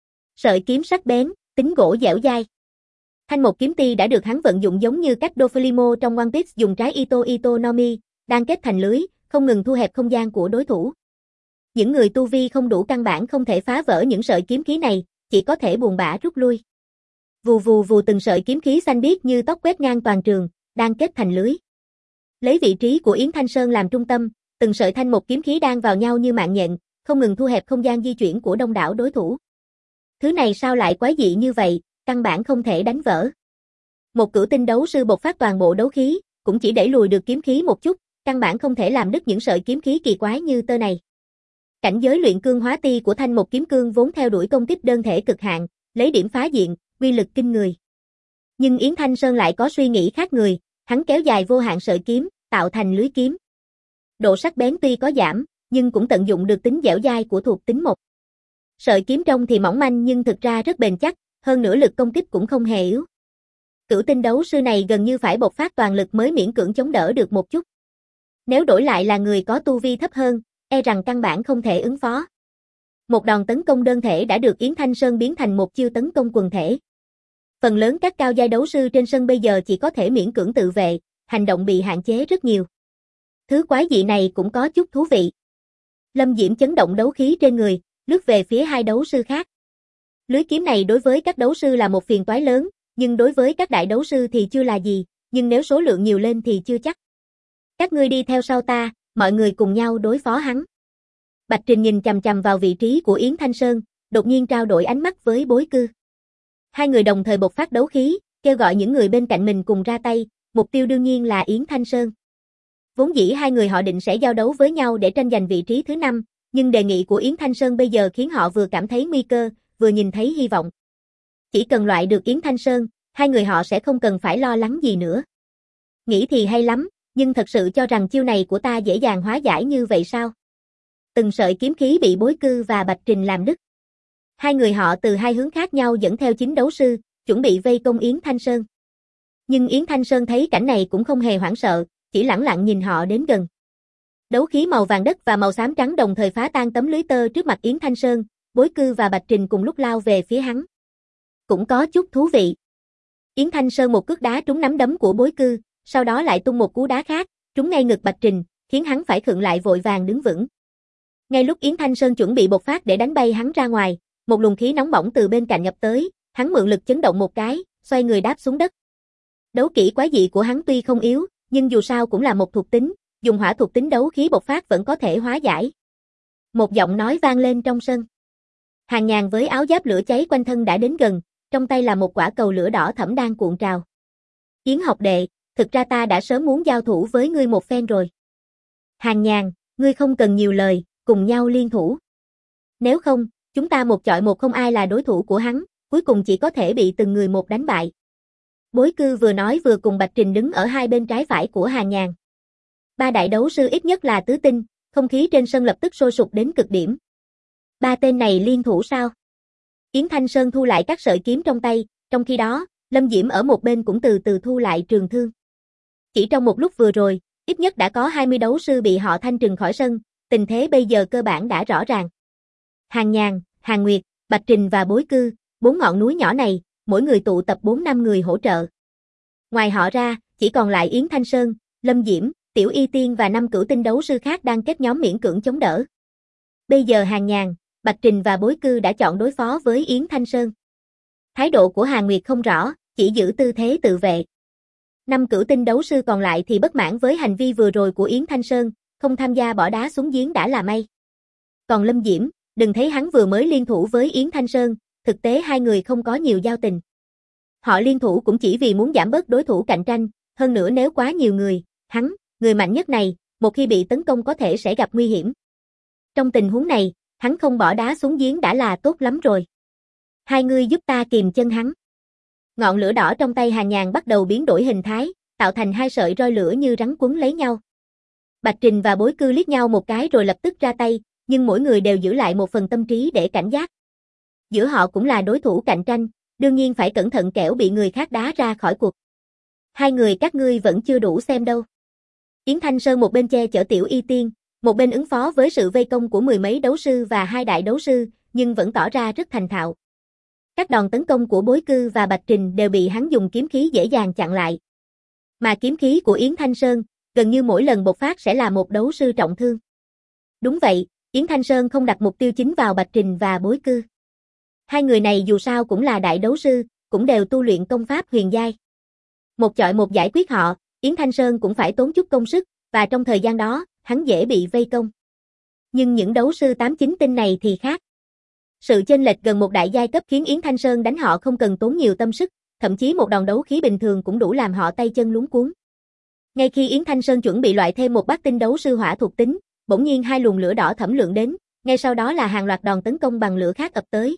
Sợi kiếm sắc bén, tính gỗ dẻo dai. Thanh Một Kiếm Ti đã được hắn vận dụng giống như cách Doflamingo trong One Piece dùng trái Ito Ito Nomi, đang kết thành lưới, không ngừng thu hẹp không gian của đối thủ. Những người tu vi không đủ căn bản không thể phá vỡ những sợi kiếm khí này, chỉ có thể buồn bã rút lui. Vù vù vù từng sợi kiếm khí xanh biếc như tóc quét ngang toàn trường, đang kết thành lưới. Lấy vị trí của Yến Thanh Sơn làm trung tâm, từng sợi thanh một kiếm khí đang vào nhau như mạng nhện, không ngừng thu hẹp không gian di chuyển của đông đảo đối thủ. Thứ này sao lại quái dị như vậy, căn bản không thể đánh vỡ. Một cửu tinh đấu sư bộc phát toàn bộ đấu khí, cũng chỉ đẩy lùi được kiếm khí một chút, căn bản không thể làm đứt những sợi kiếm khí kỳ quái như tơ này. Cảnh giới luyện cương hóa ti của Thanh Một Kiếm Cương vốn theo đuổi công kích đơn thể cực hạn, lấy điểm phá diện, uy lực kinh người. Nhưng Yến Thanh Sơn lại có suy nghĩ khác người, hắn kéo dài vô hạn sợi kiếm, tạo thành lưới kiếm. Độ sắc bén tuy có giảm, nhưng cũng tận dụng được tính dẻo dai của thuộc tính mộc. Sợi kiếm trông thì mỏng manh nhưng thực ra rất bền chắc, hơn nữa lực công kích cũng không hề yếu. Cửu tinh đấu sư này gần như phải bộc phát toàn lực mới miễn cưỡng chống đỡ được một chút. Nếu đổi lại là người có tu vi thấp hơn, e rằng căn bản không thể ứng phó. Một đòn tấn công đơn thể đã được Yến Thanh Sơn biến thành một chiêu tấn công quần thể. Phần lớn các cao giai đấu sư trên sân bây giờ chỉ có thể miễn cưỡng tự vệ, hành động bị hạn chế rất nhiều. Thứ quái dị này cũng có chút thú vị. Lâm Diễm chấn động đấu khí trên người, lướt về phía hai đấu sư khác. Lưới kiếm này đối với các đấu sư là một phiền toái lớn, nhưng đối với các đại đấu sư thì chưa là gì, nhưng nếu số lượng nhiều lên thì chưa chắc. Các ngươi đi theo sau ta, mọi người cùng nhau đối phó hắn. Bạch Trình nhìn chằm chằm vào vị trí của Yến Thanh Sơn, đột nhiên trao đổi ánh mắt với Bối Cư. Hai người đồng thời bộc phát đấu khí, kêu gọi những người bên cạnh mình cùng ra tay, mục tiêu đương nhiên là Yến Thanh Sơn. Vốn dĩ hai người họ định sẽ giao đấu với nhau để tranh giành vị trí thứ năm, nhưng đề nghị của Yến Thanh Sơn bây giờ khiến họ vừa cảm thấy nguy cơ, vừa nhìn thấy hy vọng. Chỉ cần loại được Yến Thanh Sơn, hai người họ sẽ không cần phải lo lắng gì nữa. Nghĩ thì hay lắm, nhưng thật sự cho rằng chiêu này của ta dễ dàng hóa giải như vậy sao? Từng sợi kiếm khí bị Bối Cư và Bạch Trình làm đứt. Hai người họ từ hai hướng khác nhau dẫn theo chín đấu sư, chuẩn bị vây công Yến Thanh Sơn. Nhưng Yến Thanh Sơn thấy cảnh này cũng không hề hoảng sợ, chỉ lẳng lặng nhìn họ đến gần. Đấu khí màu vàng đất và màu xám trắng đồng thời phá tan tấm lưới tơ trước mặt Yến Thanh Sơn, Bối Cư và Bạch Trình cùng lúc lao về phía hắn. Cũng có chút thú vị. Yến Thanh Sơn một cước đá trúng nắm đấm của Bối Cư, sau đó lại tung một cú đá khác, trúng ngay ngực Bạch Trình, khiến hắn phải khựng lại vội vàng đứng vững. Ngay lúc Yến Thanh Sơn chuẩn bị bộc phát để đánh bay hắn ra ngoài, một luồng khí nóng bỏng từ bên cạnh nhập tới, hắn mượn lực chấn động một cái, xoay người đáp xuống đất. Đấu kỹ quái dị của hắn tuy không yếu, nhưng dù sao cũng là một thuộc tính, dùng hỏa thuộc tính đấu khí bộc phát vẫn có thể hóa giải. Một giọng nói vang lên trong sân. Hàng Nhàn với áo giáp lửa cháy quanh thân đã đến gần, trong tay là một quả cầu lửa đỏ thẫm đang cuộn trào. Yến học đệ, thực ra ta đã sớm muốn giao thủ với ngươi một phen rồi. Hàng Nhàn, ngươi không cần nhiều lời, cùng nhau liên thủ. Nếu không, chúng ta một chọi một không ai là đối thủ của hắn, cuối cùng chỉ có thể bị từng người một đánh bại. Bối Cư vừa nói vừa cùng Bạch Trình đứng ở hai bên trái phải của Hàng Nhàn. Ba đại đấu sư ít nhất là tứ tinh, không khí trên sân lập tức sôi sục đến cực điểm. Ba tên này liên thủ sao? Yến Thanh Sơn thu lại các sợi kiếm trong tay, trong khi đó, Lâm Diễm ở một bên cũng từ từ thu lại trường thương. Chỉ trong một lúc vừa rồi, ít nhất đã có hai mươi đấu sư bị họ thanh trừng khỏi sân, tình thế bây giờ cơ bản đã rõ ràng. Hàng Nhàn, Hàng Nguyệt, Bạch Trình và Bối Cư, bốn ngọn núi nhỏ này, mỗi người tụ tập bốn năm người hỗ trợ. Ngoài họ ra, chỉ còn lại Yến Thanh Sơn, Lâm Diễm, Tiểu Y Tiên và năm cửu tinh đấu sư khác đang kết nhóm miễn cưỡng chống đỡ. Bây giờ Hàng Nhàn, Bạch Trình và Bối Cư đã chọn đối phó với Yến Thanh Sơn. Thái độ của Hàng Nguyệt không rõ, chỉ giữ tư thế tự vệ. Năm cửu tinh đấu sư còn lại thì bất mãn với hành vi vừa rồi của Yến Thanh Sơn, không tham gia bỏ đá xuống giếng đã là may. Còn Lâm Diễm, đừng thấy hắn vừa mới liên thủ với Yến Thanh Sơn, thực tế hai người không có nhiều giao tình. Họ liên thủ cũng chỉ vì muốn giảm bớt đối thủ cạnh tranh, hơn nữa nếu quá nhiều người, hắn, người mạnh nhất này, một khi bị tấn công có thể sẽ gặp nguy hiểm. Trong tình huống này, hắn không bỏ đá xuống giếng đã là tốt lắm rồi. Hai người giúp ta kìm chân hắn. Ngọn lửa đỏ trong tay Hàn Nhàn bắt đầu biến đổi hình thái, tạo thành hai sợi roi lửa như rắn quấn lấy nhau. Bạch Trình và Bối Cư liếc nhau một cái rồi lập tức ra tay, nhưng mỗi người đều giữ lại một phần tâm trí để cảnh giác. Giữa họ cũng là đối thủ cạnh tranh, đương nhiên phải cẩn thận kẻo bị người khác đá ra khỏi cuộc. Hai người các ngươi vẫn chưa đủ xem đâu. Yến Thanh Sơn một bên che chở Tiểu Y Tiên, một bên ứng phó với sự vây công của mười mấy đấu sư và hai đại đấu sư, nhưng vẫn tỏ ra rất thành thạo. Các đòn tấn công của Bối Cư và Bạch Trình đều bị hắn dùng kiếm khí dễ dàng chặn lại. Mà kiếm khí của Yến Thanh Sơn, gần như mỗi lần bộc phát sẽ là một đấu sư trọng thương. Đúng vậy, Yến Thanh Sơn không đặt mục tiêu chính vào Bạch Trình và Bối Cư. Hai người này dù sao cũng là đại đấu sư, cũng đều tu luyện công pháp huyền giai. Một chọi một giải quyết họ, Yến Thanh Sơn cũng phải tốn chút công sức, và trong thời gian đó, hắn dễ bị vây công. Nhưng những đấu sư tám chín tinh này thì khác. Sự chênh lệch gần một đại giai cấp khiến Yến Thanh Sơn đánh họ không cần tốn nhiều tâm sức, thậm chí một đòn đấu khí bình thường cũng đủ làm họ tay chân luống cuống. Ngay khi Yến Thanh Sơn chuẩn bị loại thêm một bát tinh đấu sư hỏa thuộc tính, bỗng nhiên hai luồng lửa đỏ thẫm lượng đến, ngay sau đó là hàng loạt đòn tấn công bằng lửa khác ập tới.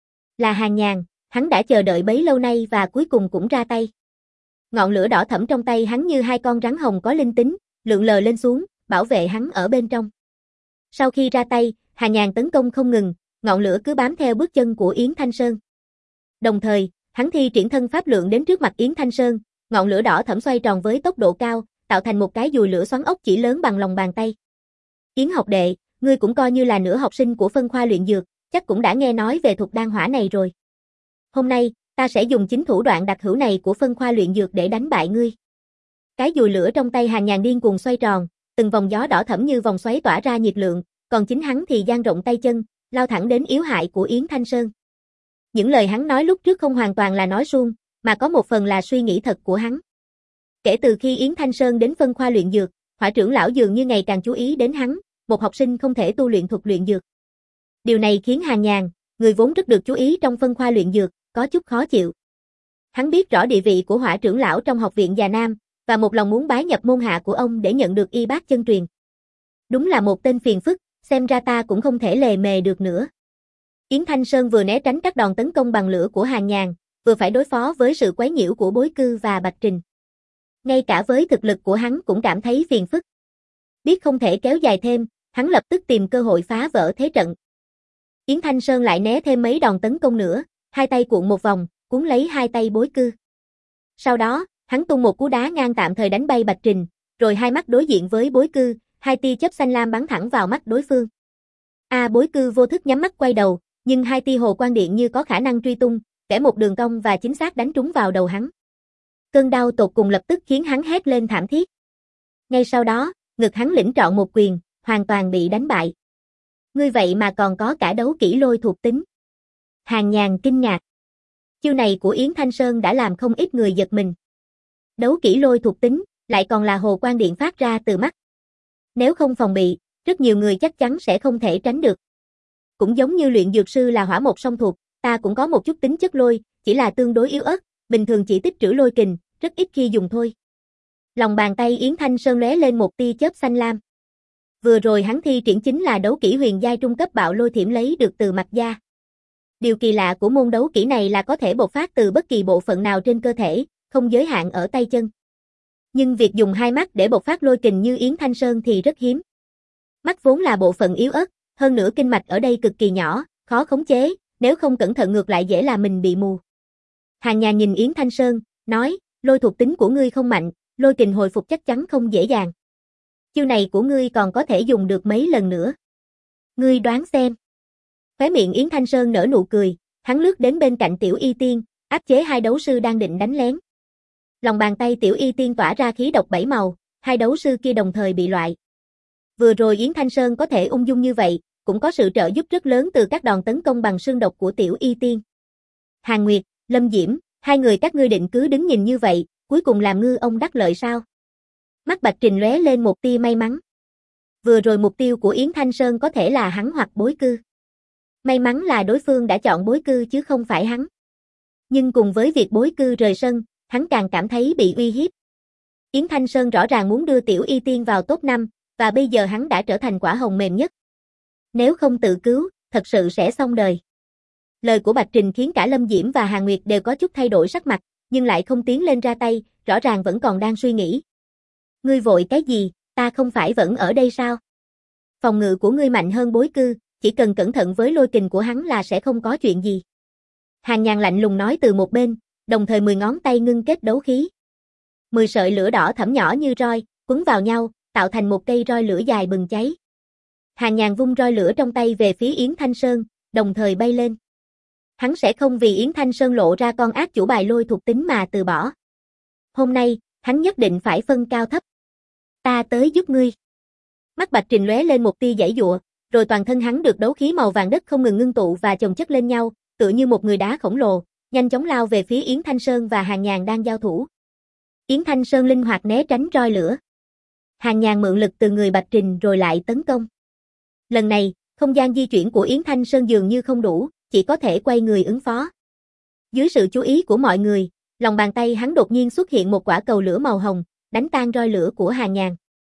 Là Hàn Nhàn, hắn đã chờ đợi bấy lâu nay và cuối cùng cũng ra tay. Ngọn lửa đỏ thẫm trong tay hắn như hai con rắn hồng có linh tính, lượn lờ lên xuống, bảo vệ hắn ở bên trong. Sau khi ra tay, Hàn Nhàn tấn công không ngừng, ngọn lửa cứ bám theo bước chân của Yến Thanh Sơn. Đồng thời, hắn thi triển thân pháp lượng đến trước mặt Yến Thanh Sơn, ngọn lửa đỏ thẫm xoay tròn với tốc độ cao, tạo thành một cái dùi lửa xoắn ốc chỉ lớn bằng lòng bàn tay. Yến học đệ, ngươi cũng coi như là nửa học sinh của phân khoa luyện dược, chắc cũng đã nghe nói về thuật đan hỏa này rồi. Hôm nay, ta sẽ dùng chính thủ đoạn đặc hữu này của phân khoa luyện dược để đánh bại ngươi. Cái dùi lửa trong tay Hàn Nhàn điên cuồng xoay tròn, từng vòng gió đỏ thẫm như vòng xoáy tỏa ra nhiệt lượng, còn chính hắn thì dang rộng tay chân, lao thẳng đến yếu hại của Yến Thanh Sơn. Những lời hắn nói lúc trước không hoàn toàn là nói suông, mà có một phần là suy nghĩ thật của hắn. Kể từ khi Yến Thanh Sơn đến phân khoa luyện dược, Hỏa trưởng lão dường như ngày càng chú ý đến hắn, một học sinh không thể tu luyện thuật luyện dược. Điều này khiến Hàn Nhàn, người vốn rất được chú ý trong phân khoa luyện dược, có chút khó chịu. Hắn biết rõ địa vị của Hỏa trưởng lão trong học viện Già Nam, và một lòng muốn bái nhập môn hạ của ông để nhận được y bác chân truyền. Đúng là một tên phiền phức, xem ra ta cũng không thể lề mề được nữa. Yến Thanh Sơn vừa né tránh các đòn tấn công bằng lửa của Hàn Nhàn, vừa phải đối phó với sự quấy nhiễu của Bối Cư và Bạch Trình. Ngay cả với thực lực của hắn cũng cảm thấy phiền phức. Biết không thể kéo dài thêm, hắn lập tức tìm cơ hội phá vỡ thế trận. Yến Thanh Sơn lại né thêm mấy đòn tấn công nữa, hai tay cuộn một vòng, cuốn lấy hai tay Bối Cư. Sau đó, hắn tung một cú đá ngang tạm thời đánh bay Bạch Trình, rồi hai mắt đối diện với Bối Cư, hai tia chớp xanh lam bắn thẳng vào mắt đối phương. A à, Bối Cư vô thức nhắm mắt quay đầu, nhưng hai tia hồ quang điện như có khả năng truy tung, vẽ một đường cong và chính xác đánh trúng vào đầu hắn. Cơn đau tột cùng lập tức khiến hắn hét lên thảm thiết. Ngay sau đó, ngực hắn lĩnh trọn một quyền, hoàn toàn bị đánh bại. Ngươi vậy mà còn có cả đấu kỹ lôi thuộc tính. Hàn Nhàn kinh ngạc. Chiêu này của Yến Thanh Sơn đã làm không ít người giật mình. Đấu kỹ lôi thuộc tính, lại còn là hồ quang điện phát ra từ mắt. Nếu không phòng bị, rất nhiều người chắc chắn sẽ không thể tránh được. Cũng giống như luyện dược sư là hỏa một song thuộc, ta cũng có một chút tính chất lôi, chỉ là tương đối yếu ớt, bình thường chỉ tích trữ lôi kình, rất ít khi dùng thôi. Lòng bàn tay Yến Thanh Sơn lóe lên một tia chớp xanh lam. Vừa rồi hắn thi triển chính là đấu kỹ huyền giai trung cấp bạo lôi thiểm lấy được từ mặt da. Điều kỳ lạ của môn đấu kỹ này là có thể bộc phát từ bất kỳ bộ phận nào trên cơ thể, không giới hạn ở tay chân. Nhưng việc dùng hai mắt để bộc phát lôi kình như Yến Thanh Sơn thì rất hiếm. Mắt vốn là bộ phận yếu ớt, hơn nữa kinh mạch ở đây cực kỳ nhỏ, khó khống chế, nếu không cẩn thận ngược lại dễ làm mình bị mù. Hàn Nhàn nhìn Yến Thanh Sơn, nói, lôi thuộc tính của ngươi không mạnh, lôi kình hồi phục chắc chắn không dễ dàng. Chiêu này của ngươi còn có thể dùng được mấy lần nữa. Ngươi đoán xem. Khóe miệng Yến Thanh Sơn nở nụ cười, hắn lướt đến bên cạnh Tiểu Y Tiên, áp chế hai đấu sư đang định đánh lén. Lòng bàn tay Tiểu Y Tiên tỏa ra khí độc bảy màu, hai đấu sư kia đồng thời bị loại. Vừa rồi Yến Thanh Sơn có thể ung dung như vậy, cũng có sự trợ giúp rất lớn từ các đòn tấn công bằng xương độc của Tiểu Y Tiên. Hàn Nguyệt, Lâm Diễm, hai người các ngươi định cứ đứng nhìn như vậy, cuối cùng làm ngư ông đắc lợi sao? Mắt Bạch Trình lóe lên một tia may mắn. Vừa rồi mục tiêu của Yến Thanh Sơn có thể là hắn hoặc Bối Cư. May mắn là đối phương đã chọn Bối Cư chứ không phải hắn. Nhưng cùng với việc Bối Cư rời sân, hắn càng cảm thấy bị uy hiếp. Yến Thanh Sơn rõ ràng muốn đưa Tiểu Y Tiên vào top năm, và bây giờ hắn đã trở thành quả hồng mềm nhất. Nếu không tự cứu, thật sự sẽ xong đời. Lời của Bạch Trình khiến cả Lâm Diễm và Hàn Nguyệt đều có chút thay đổi sắc mặt, nhưng lại không tiến lên ra tay, rõ ràng vẫn còn đang suy nghĩ. Ngươi vội cái gì, ta không phải vẫn ở đây sao? Phòng ngự của ngươi mạnh hơn Bối Cư, chỉ cần cẩn thận với lôi kình của hắn là sẽ không có chuyện gì. Hàn Nhàn lạnh lùng nói từ một bên, đồng thời mười ngón tay ngưng kết đấu khí. Mười sợi lửa đỏ thẫm nhỏ như roi, quấn vào nhau, tạo thành một cây roi lửa dài bừng cháy. Hàn Nhàn vung roi lửa trong tay về phía Yến Thanh Sơn, đồng thời bay lên. Hắn sẽ không vì Yến Thanh Sơn lộ ra con ác chủ bài lôi thuộc tính mà từ bỏ. Hôm nay, hắn nhất định phải phân cao thấp. Ta tới giúp ngươi. Mắt Bạch Trình lóe lên một tia giãy giụa, rồi toàn thân hắn được đấu khí màu vàng đất không ngừng ngưng tụ và chồng chất lên nhau, tựa như một người đá khổng lồ, nhanh chóng lao về phía Yến Thanh Sơn và Hàn Nhàn đang giao thủ. Yến Thanh Sơn linh hoạt né tránh roi lửa. Hàn Nhàn mượn lực từ người Bạch Trình rồi lại tấn công. Lần này, không gian di chuyển của Yến Thanh Sơn dường như không đủ, chỉ có thể quay người ứng phó. Dưới sự chú ý của mọi người, lòng bàn tay hắn đột nhiên xuất hiện một quả cầu lửa màu hồng, đánh tan roi lửa của Hàn Nhàn.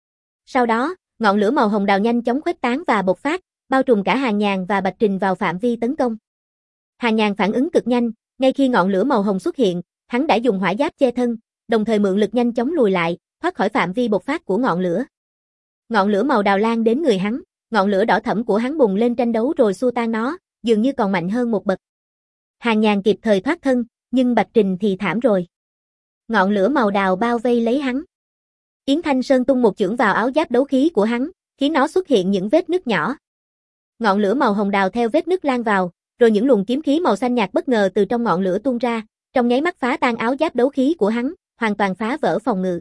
Sau đó, ngọn lửa màu hồng đào nhanh chóng khuếch tán và bộc phát, bao trùm cả Hàn Nhàn và Bạch Trình vào phạm vi tấn công. Hàn Nhàn phản ứng cực nhanh, ngay khi ngọn lửa màu hồng xuất hiện, hắn đã dùng hỏa giáp che thân, đồng thời mượn lực nhanh chóng lùi lại, thoát khỏi phạm vi bộc phát của ngọn lửa. Ngọn lửa màu đào lan đến người hắn, ngọn lửa đỏ thẫm của hắn bùng lên tranh đấu rồi xua tan nó, dường như còn mạnh hơn một bậc. Hàn Nhàn kịp thời thoát thân, nhưng Bạch Trình thì thảm rồi. Ngọn lửa màu đào bao vây lấy hắn. Yến Thanh Sơn tung một chưởng vào áo giáp đấu khí của hắn, khiến nó xuất hiện những vết nứt nhỏ. Ngọn lửa màu hồng đào theo vết nứt lan vào, rồi những luồng kiếm khí màu xanh nhạt bất ngờ từ trong ngọn lửa tuôn ra, trong nháy mắt phá tan áo giáp đấu khí của hắn, hoàn toàn phá vỡ phòng ngự.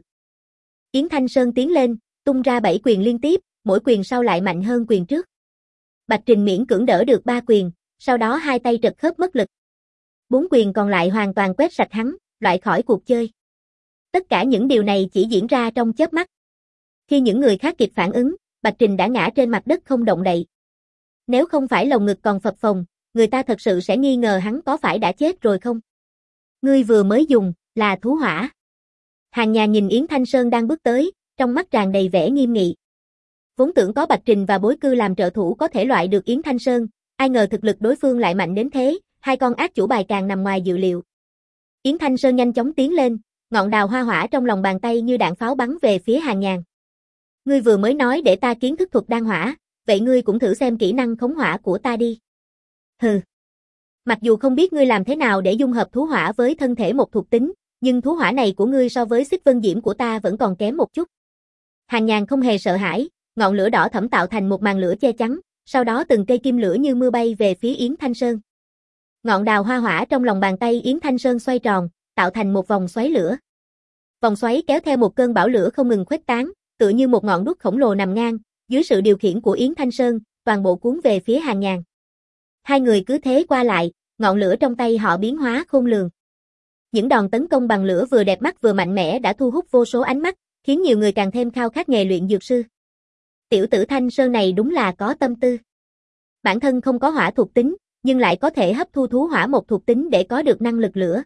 Yến Thanh Sơn tiến lên, tung ra bảy quyền liên tiếp, mỗi quyền sau lại mạnh hơn quyền trước. Bạch Trình miễn cưỡng đỡ được ba quyền, sau đó hai tay trật khớp mất lực. Bốn quyền còn lại hoàn toàn quét sạch hắn, loại khỏi cuộc chơi. Tất cả những điều này chỉ diễn ra trong chớp mắt. Khi những người khác kịp phản ứng, Bạch Trình đã ngã trên mặt đất không động đậy. Nếu không phải lồng ngực còn phập phồng, người ta thật sự sẽ nghi ngờ hắn có phải đã chết rồi không? Ngươi vừa mới dùng, là thú hỏa. Hàn Nhàn nhìn Yến Thanh Sơn đang bước tới, trong mắt tràn đầy vẻ nghiêm nghị. Vốn tưởng có Bạch Trình và Bối Cư làm trợ thủ có thể loại được Yến Thanh Sơn, ai ngờ thực lực đối phương lại mạnh đến thế, hai con ác chủ bài càng nằm ngoài dự liệu. Yến Thanh Sơn nhanh chóng tiến lên, ngọn đào hoa hỏa trong lòng bàn tay như đạn pháo bắn về phía Hàn Nhàn. Ngươi vừa mới nói để ta kiến thức thuật đan hỏa, vậy ngươi cũng thử xem kỹ năng khống hỏa của ta đi. Hừ. Mặc dù không biết ngươi làm thế nào để dung hợp thú hỏa với thân thể một thuộc tính, nhưng thú hỏa này của ngươi so với Xích Vân Diễm của ta vẫn còn kém một chút. Hàn Nhàn không hề sợ hãi, ngọn lửa đỏ thẫm tạo thành một màn lửa che chắn, sau đó từng cây kim lửa như mưa bay về phía Yến Thanh Sơn. Ngọn đào hoa hỏa trong lòng bàn tay Yến Thanh Sơn xoay tròn, tạo thành một vòng xoáy lửa. Vòng xoáy kéo theo một cơn bão lửa không ngừng khuếch tán, tựa như một ngọn đuốc khổng lồ nằm ngang, dưới sự điều khiển của Yến Thanh Sơn, toàn bộ cuốn về phía Hàn Nhàn. Hai người cứ thế qua lại, ngọn lửa trong tay họ biến hóa khôn lường. Những đòn tấn công bằng lửa vừa đẹp mắt vừa mạnh mẽ đã thu hút vô số ánh mắt, khiến nhiều người càng thêm khao khát nghề luyện dược sư. Tiểu tử Thanh Sơn này đúng là có tâm tư. Bản thân không có hỏa thuộc tính, nhưng lại có thể hấp thu thú hỏa một thuộc tính để có được năng lực lửa.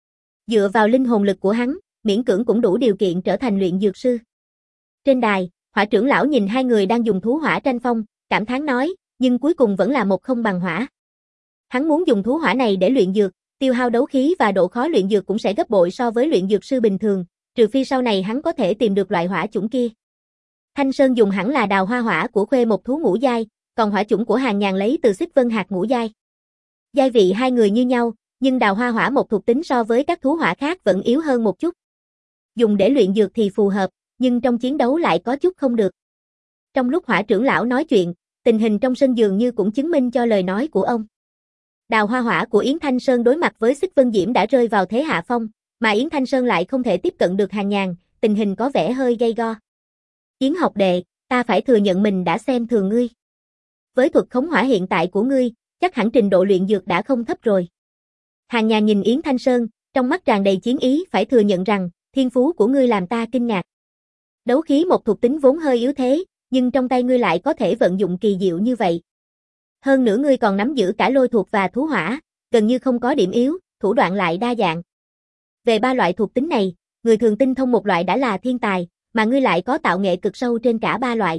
Dựa vào linh hồn lực của hắn, miễn cưỡng cũng đủ điều kiện trở thành luyện dược sư. Trên đài, Hỏa trưởng lão nhìn hai người đang dùng thú hỏa tranh phong, cảm thán nói, nhưng cuối cùng vẫn là một không bằng hỏa. Hắn muốn dùng thú hỏa này để luyện dược, tiêu hao đấu khí và độ khó luyện dược cũng sẽ gấp bội so với luyện dược sư bình thường, trừ phi sau này hắn có thể tìm được loại hỏa chủng kia. Thanh Sơn dùng hẳn là đào hoa hỏa của khuê một thú ngũ giai, còn hỏa chủng của Hàn Nhàn lấy từ Xích Vân hạt ngũ giai. Giai vị hai người như nhau, nhưng đào hoa hỏa một thuộc tính so với các thú hỏa khác vẫn yếu hơn một chút. Dùng để luyện dược thì phù hợp, nhưng trong chiến đấu lại có chút không được. Trong lúc Hỏa trưởng lão nói chuyện, tình hình trong sân dường như cũng chứng minh cho lời nói của ông. Đào hoa hỏa của Yến Thanh Sơn đối mặt với Xích Vân Diễm đã rơi vào thế hạ phong, mà Yến Thanh Sơn lại không thể tiếp cận được Hàn Nhàn, tình hình có vẻ hơi gay go. Yến học đệ, ta phải thừa nhận mình đã xem thường ngươi. Với thuật khống hỏa hiện tại của ngươi, chắc hẳn trình độ luyện dược đã không thấp rồi. Hàn Nhàn nhìn Yến Thanh Sơn, trong mắt tràn đầy chiến ý, phải thừa nhận rằng, thiên phú của ngươi làm ta kinh ngạc. Đấu khí một thuộc tính vốn hơi yếu thế, nhưng trong tay ngươi lại có thể vận dụng kỳ diệu như vậy. Hơn nữa ngươi còn nắm giữ cả lôi thuộc và thú hỏa, gần như không có điểm yếu, thủ đoạn lại đa dạng. Về ba loại thuộc tính này, người thường tinh thông một loại đã là thiên tài, mà ngươi lại có tạo nghệ cực sâu trên cả ba loại.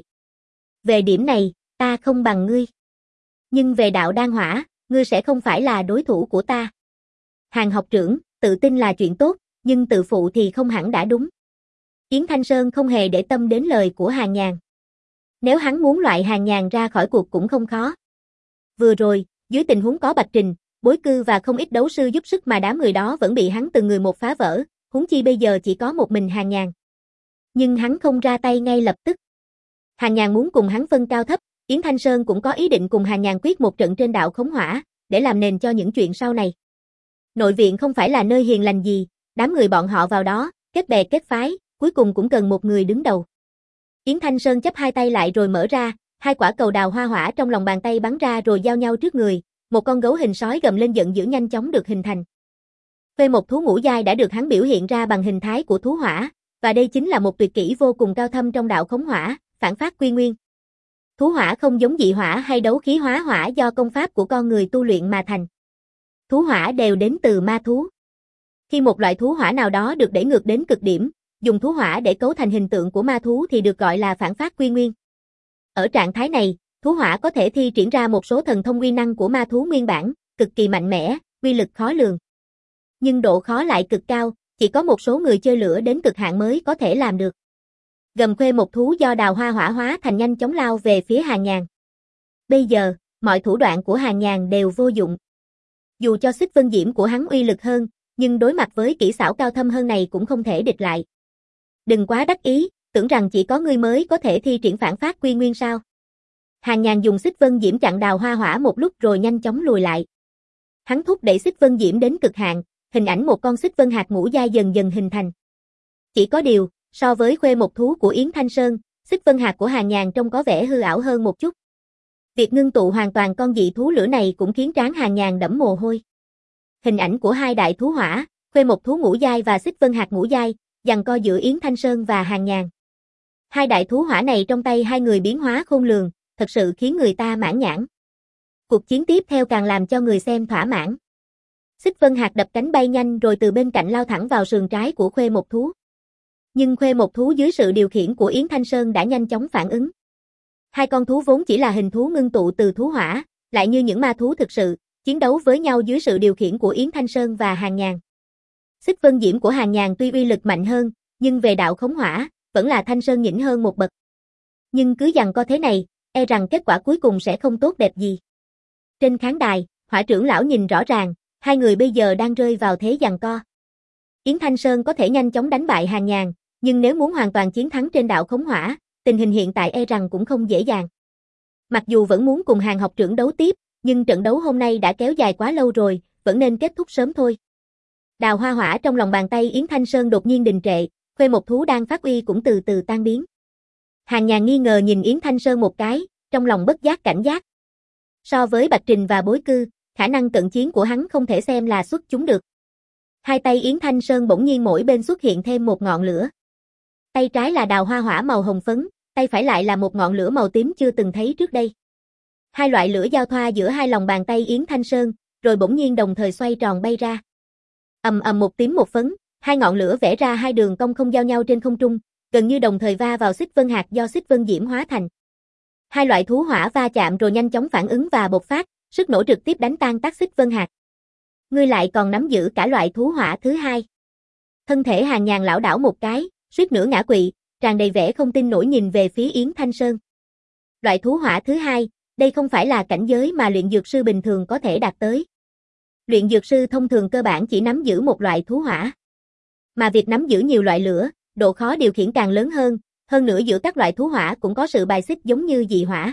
Về điểm này, ta không bằng ngươi. Nhưng về đạo đan hỏa, ngươi sẽ không phải là đối thủ của ta. Hàn học trưởng, tự tin là chuyện tốt, nhưng tự phụ thì không hẳn đã đúng. Yến Thanh Sơn không hề để tâm đến lời của Hàn Nhàn. Nếu hắn muốn loại Hàn Nhàn ra khỏi cuộc cũng không khó. Vừa rồi, dưới tình huống có Bạch Trình, Bối Cư và không ít đấu sư giúp sức mà đám người đó vẫn bị hắn từng người một phá vỡ, huống chi bây giờ chỉ có một mình Hàn Nhàn. Nhưng hắn không ra tay ngay lập tức. Hàn Nhàn muốn cùng hắn phân cao thấp, Yến Thanh Sơn cũng có ý định cùng Hàn Nhàn quyết một trận trên đạo khống hỏa, để làm nền cho những chuyện sau này. Nội viện không phải là nơi hiền lành gì, đám người bọn họ vào đó, kết bè kết phái, cuối cùng cũng cần một người đứng đầu. Yến Thanh Sơn chắp hai tay lại rồi mở ra, hai quả cầu đào hoa hỏa trong lòng bàn tay bắn ra rồi giao nhau trước người, một con gấu hình sói gầm lên giận dữ nhanh chóng được hình thành. Phê một thú ngũ giai đã được hắn biểu hiện ra bằng hình thái của thú hỏa, và đây chính là một tuyệt kỹ vô cùng cao thâm trong đạo khống hỏa, phản phát quy nguyên. Thú hỏa không giống dị hỏa hay đấu khí hóa hỏa do công pháp của con người tu luyện mà thành. Thú hỏa đều đến từ ma thú. Khi một loại thú hỏa nào đó được đẩy ngược đến cực điểm, dùng thú hỏa để cấu thành hình tượng của ma thú thì được gọi là phản phát quy nguyên. Ở trạng thái này, thú hỏa có thể thi triển ra một số thần thông uy năng của ma thú nguyên bản, cực kỳ mạnh mẽ, uy lực khó lường. Nhưng độ khó lại cực cao, chỉ có một số người chơi lửa đến cực hạn mới có thể làm được. Gầm khuê một thú do đào hoa hỏa hóa thành nhanh chóng lao về phía Hàn Nhàn. Bây giờ, mọi thủ đoạn của Hàn Nhàn đều vô dụng. Dù cho xích vân diễm của hắn uy lực hơn, nhưng đối mặt với kỹ xảo cao thâm hơn này cũng không thể địch lại. Đừng quá đắc ý, tưởng rằng chỉ có ngươi mới có thể thi triển phản phát quy nguyên sao. Hàn Nhàn dùng xích vân diễm chặn đào hoa hỏa một lúc rồi nhanh chóng lùi lại. Hắn thúc đẩy xích vân diễm đến cực hạn, hình ảnh một con xích vân hạt ngũ giai dần dần hình thành. Chỉ có điều, so với khuê một thú của Yến Thanh Sơn, xích vân hạt của Hàn Nhàn trông có vẻ hư ảo hơn một chút. Việc ngưng tụ hoàn toàn con dị thú lửa này cũng khiến trán Hàn Nhàn đẫm mồ hôi. Hình ảnh của hai đại thú hỏa, khuê một thú ngũ giai và xích vân hạt ngũ giai, giằng co giữa Yến Thanh Sơn và Hàn Nhàn. Hai đại thú hỏa này trong tay hai người biến hóa khôn lường, thật sự khiến người ta mãn nhãn. Cuộc chiến tiếp theo càng làm cho người xem thỏa mãn. Xích vân hạt đập cánh bay nhanh rồi từ bên cạnh lao thẳng vào sườn trái của khuê một thú. Nhưng khuê một thú dưới sự điều khiển của Yến Thanh Sơn đã nhanh chóng phản ứng. Hai con thú vốn chỉ là hình thú ngưng tụ từ thú hỏa, lại như những ma thú thực sự, chiến đấu với nhau dưới sự điều khiển của Yến Thanh Sơn và Hàn Nhàn. Xích vân diễm của Hàn Nhàn tuy uy lực mạnh hơn, nhưng về đạo khống hỏa, vẫn là Thanh Sơn nhỉnh hơn một bậc. Nhưng cứ giằng co thế này, e rằng kết quả cuối cùng sẽ không tốt đẹp gì. Trên khán đài, Hỏa trưởng lão nhìn rõ ràng, hai người bây giờ đang rơi vào thế giằng co. Yến Thanh Sơn có thể nhanh chóng đánh bại Hàn Nhàn, nhưng nếu muốn hoàn toàn chiến thắng trên đạo khống hỏa, tình hình hiện tại e rằng cũng không dễ dàng. Mặc dù vẫn muốn cùng Hàn học trưởng đấu tiếp, nhưng trận đấu hôm nay đã kéo dài quá lâu rồi, vẫn nên kết thúc sớm thôi. Đào hoa hỏa trong lòng bàn tay Yến Thanh Sơn đột nhiên đình trệ, khuê một thú đang phát uy cũng từ từ tan biến. Hàn Nhàn nghi ngờ nhìn Yến Thanh Sơn một cái, trong lòng bất giác cảnh giác. So với Bạch Trình và Bối Cư, khả năng cận chiến của hắn không thể xem là xuất chúng được. Hai tay Yến Thanh Sơn bỗng nhiên mỗi bên xuất hiện thêm một ngọn lửa. Tay trái là đào hoa hỏa màu hồng phấn, tay phải lại là một ngọn lửa màu tím chưa từng thấy trước đây. Hai loại lửa giao thoa giữa hai lòng bàn tay Yến Thanh Sơn, rồi bỗng nhiên đồng thời xoay tròn bay ra. Ầm ầm một tím một phấn, hai ngọn lửa vẽ ra hai đường cong không giao nhau trên không trung, gần như đồng thời va vào xích vân hạt do xích vân diễm hóa thành. Hai loại thú hỏa va chạm rồi nhanh chóng phản ứng và bộc phát, sức nổ trực tiếp đánh tan tác xích vân hạt. Ngươi lại còn nắm giữ cả loại thú hỏa thứ hai. Thân thể Hàn Nhàn lảo đảo một cái, suýt nữa ngã quỵ, tràn đầy vẻ không tin nổi nhìn về phía Yến Thanh Sơn. Loại thú hỏa thứ hai, đây không phải là cảnh giới mà luyện dược sư bình thường có thể đạt tới. Luyện dược sư thông thường cơ bản chỉ nắm giữ một loại thú hỏa. Mà việc nắm giữ nhiều loại lửa, độ khó điều khiển càng lớn hơn, hơn nữa giữa các loại thú hỏa cũng có sự bài xích giống như dị hỏa.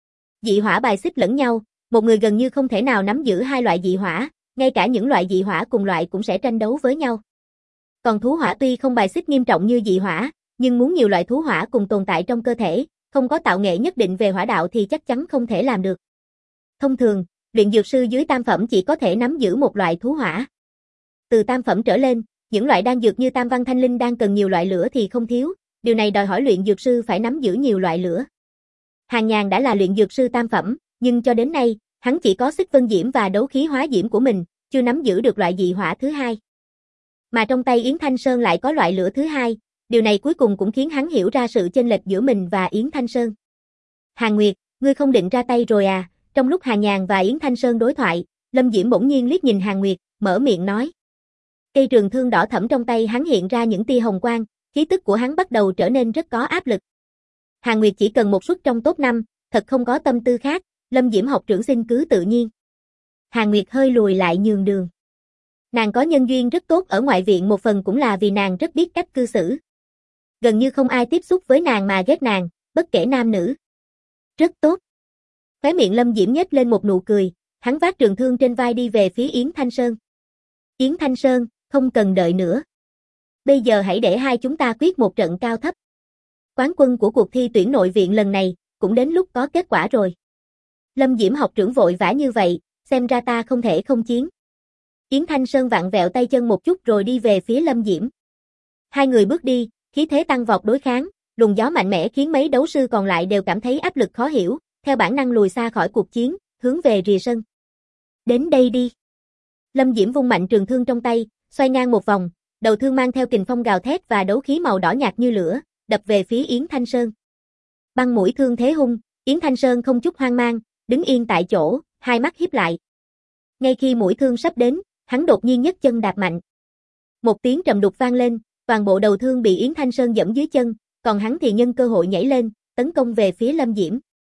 Dị hỏa bài xích lẫn nhau, một người gần như không thể nào nắm giữ hai loại dị hỏa, ngay cả những loại dị hỏa cùng loại cũng sẽ tranh đấu với nhau. Còn thú hỏa tuy không bài xích nghiêm trọng như dị hỏa, nhưng muốn nhiều loại thú hỏa cùng tồn tại trong cơ thể, không có tạo nghệ nhất định về hỏa đạo thì chắc chắn không thể làm được. Thông thường, luyện dược sư dưới tam phẩm chỉ có thể nắm giữ một loại thú hỏa. Từ tam phẩm trở lên, những loại đan dược như Tam Văn Thanh Linh đang cần nhiều loại lửa thì không thiếu, điều này đòi hỏi luyện dược sư phải nắm giữ nhiều loại lửa. Hàn Nhàn đã là luyện dược sư tam phẩm, nhưng cho đến nay, hắn chỉ có Xích Vân Diễm và đấu khí hóa diễm của mình, chưa nắm giữ được loại dị hỏa thứ hai. Mà trong tay Yến Thanh Sơn lại có loại lửa thứ hai, điều này cuối cùng cũng khiến hắn hiểu ra sự chênh lệch giữa mình và Yến Thanh Sơn. Hàn Nguyệt, ngươi không định ra tay rồi à? Trong lúc Hàn Nhàn và Yến Thanh Sơn đối thoại, Lâm Diễm bỗng nhiên liếc nhìn Hàn Nguyệt, mở miệng nói. Cây trường thương đỏ thẫm trong tay hắn hiện ra những tia hồng quang, khí tức của hắn bắt đầu trở nên rất có áp lực. Hàn Nguyệt chỉ cần một suất trong top năm, thật không có tâm tư khác, Lâm Diễm học trưởng xin cứ tự nhiên. Hàn Nguyệt hơi lùi lại nhường đường. Nàng có nhân duyên rất tốt ở ngoại viện, một phần cũng là vì nàng rất biết cách cư xử. Gần như không ai tiếp xúc với nàng mà ghét nàng, bất kể nam nữ. Rất tốt. Khóe miệng Lâm Diễm nhếch lên một nụ cười, hắn vác trường thương trên vai đi về phía Yến Thanh Sơn. Yến Thanh Sơn, không cần đợi nữa. Bây giờ hãy để hai chúng ta quyết một trận cao thấp. Quán quân của cuộc thi tuyển nội viện lần này, cũng đến lúc có kết quả rồi. Lâm Diễm học trưởng vội vã như vậy, xem ra ta không thể không chiến. Yến Thanh Sơn vặn vẹo tay chân một chút rồi đi về phía Lâm Diễm. Hai người bước đi, khí thế tăng vọt đối kháng, luồng gió mạnh mẽ khiến mấy đấu sư còn lại đều cảm thấy áp lực khó hiểu, theo bản năng lùi xa khỏi cuộc chiến, hướng về rìa sân. Đến đây đi. Lâm Diễm vung mạnh trường thương trong tay, xoay ngang một vòng, đầu thương mang theo kình phong gào thét và đấu khí màu đỏ nhạt như lửa, đập về phía Yến Thanh Sơn. Băng mũi thương thế hung, Yến Thanh Sơn không chút hoang mang, đứng yên tại chỗ, hai mắt híp lại. Ngay khi mũi thương sắp đến, hắn đột nhiên nhấc chân đạp mạnh. Một tiếng trầm đục vang lên, toàn bộ đầu thương bị Yến Thanh Sơn giẫm dưới chân, còn hắn thì nhân cơ hội nhảy lên, tấn công về phía Lâm Diễm.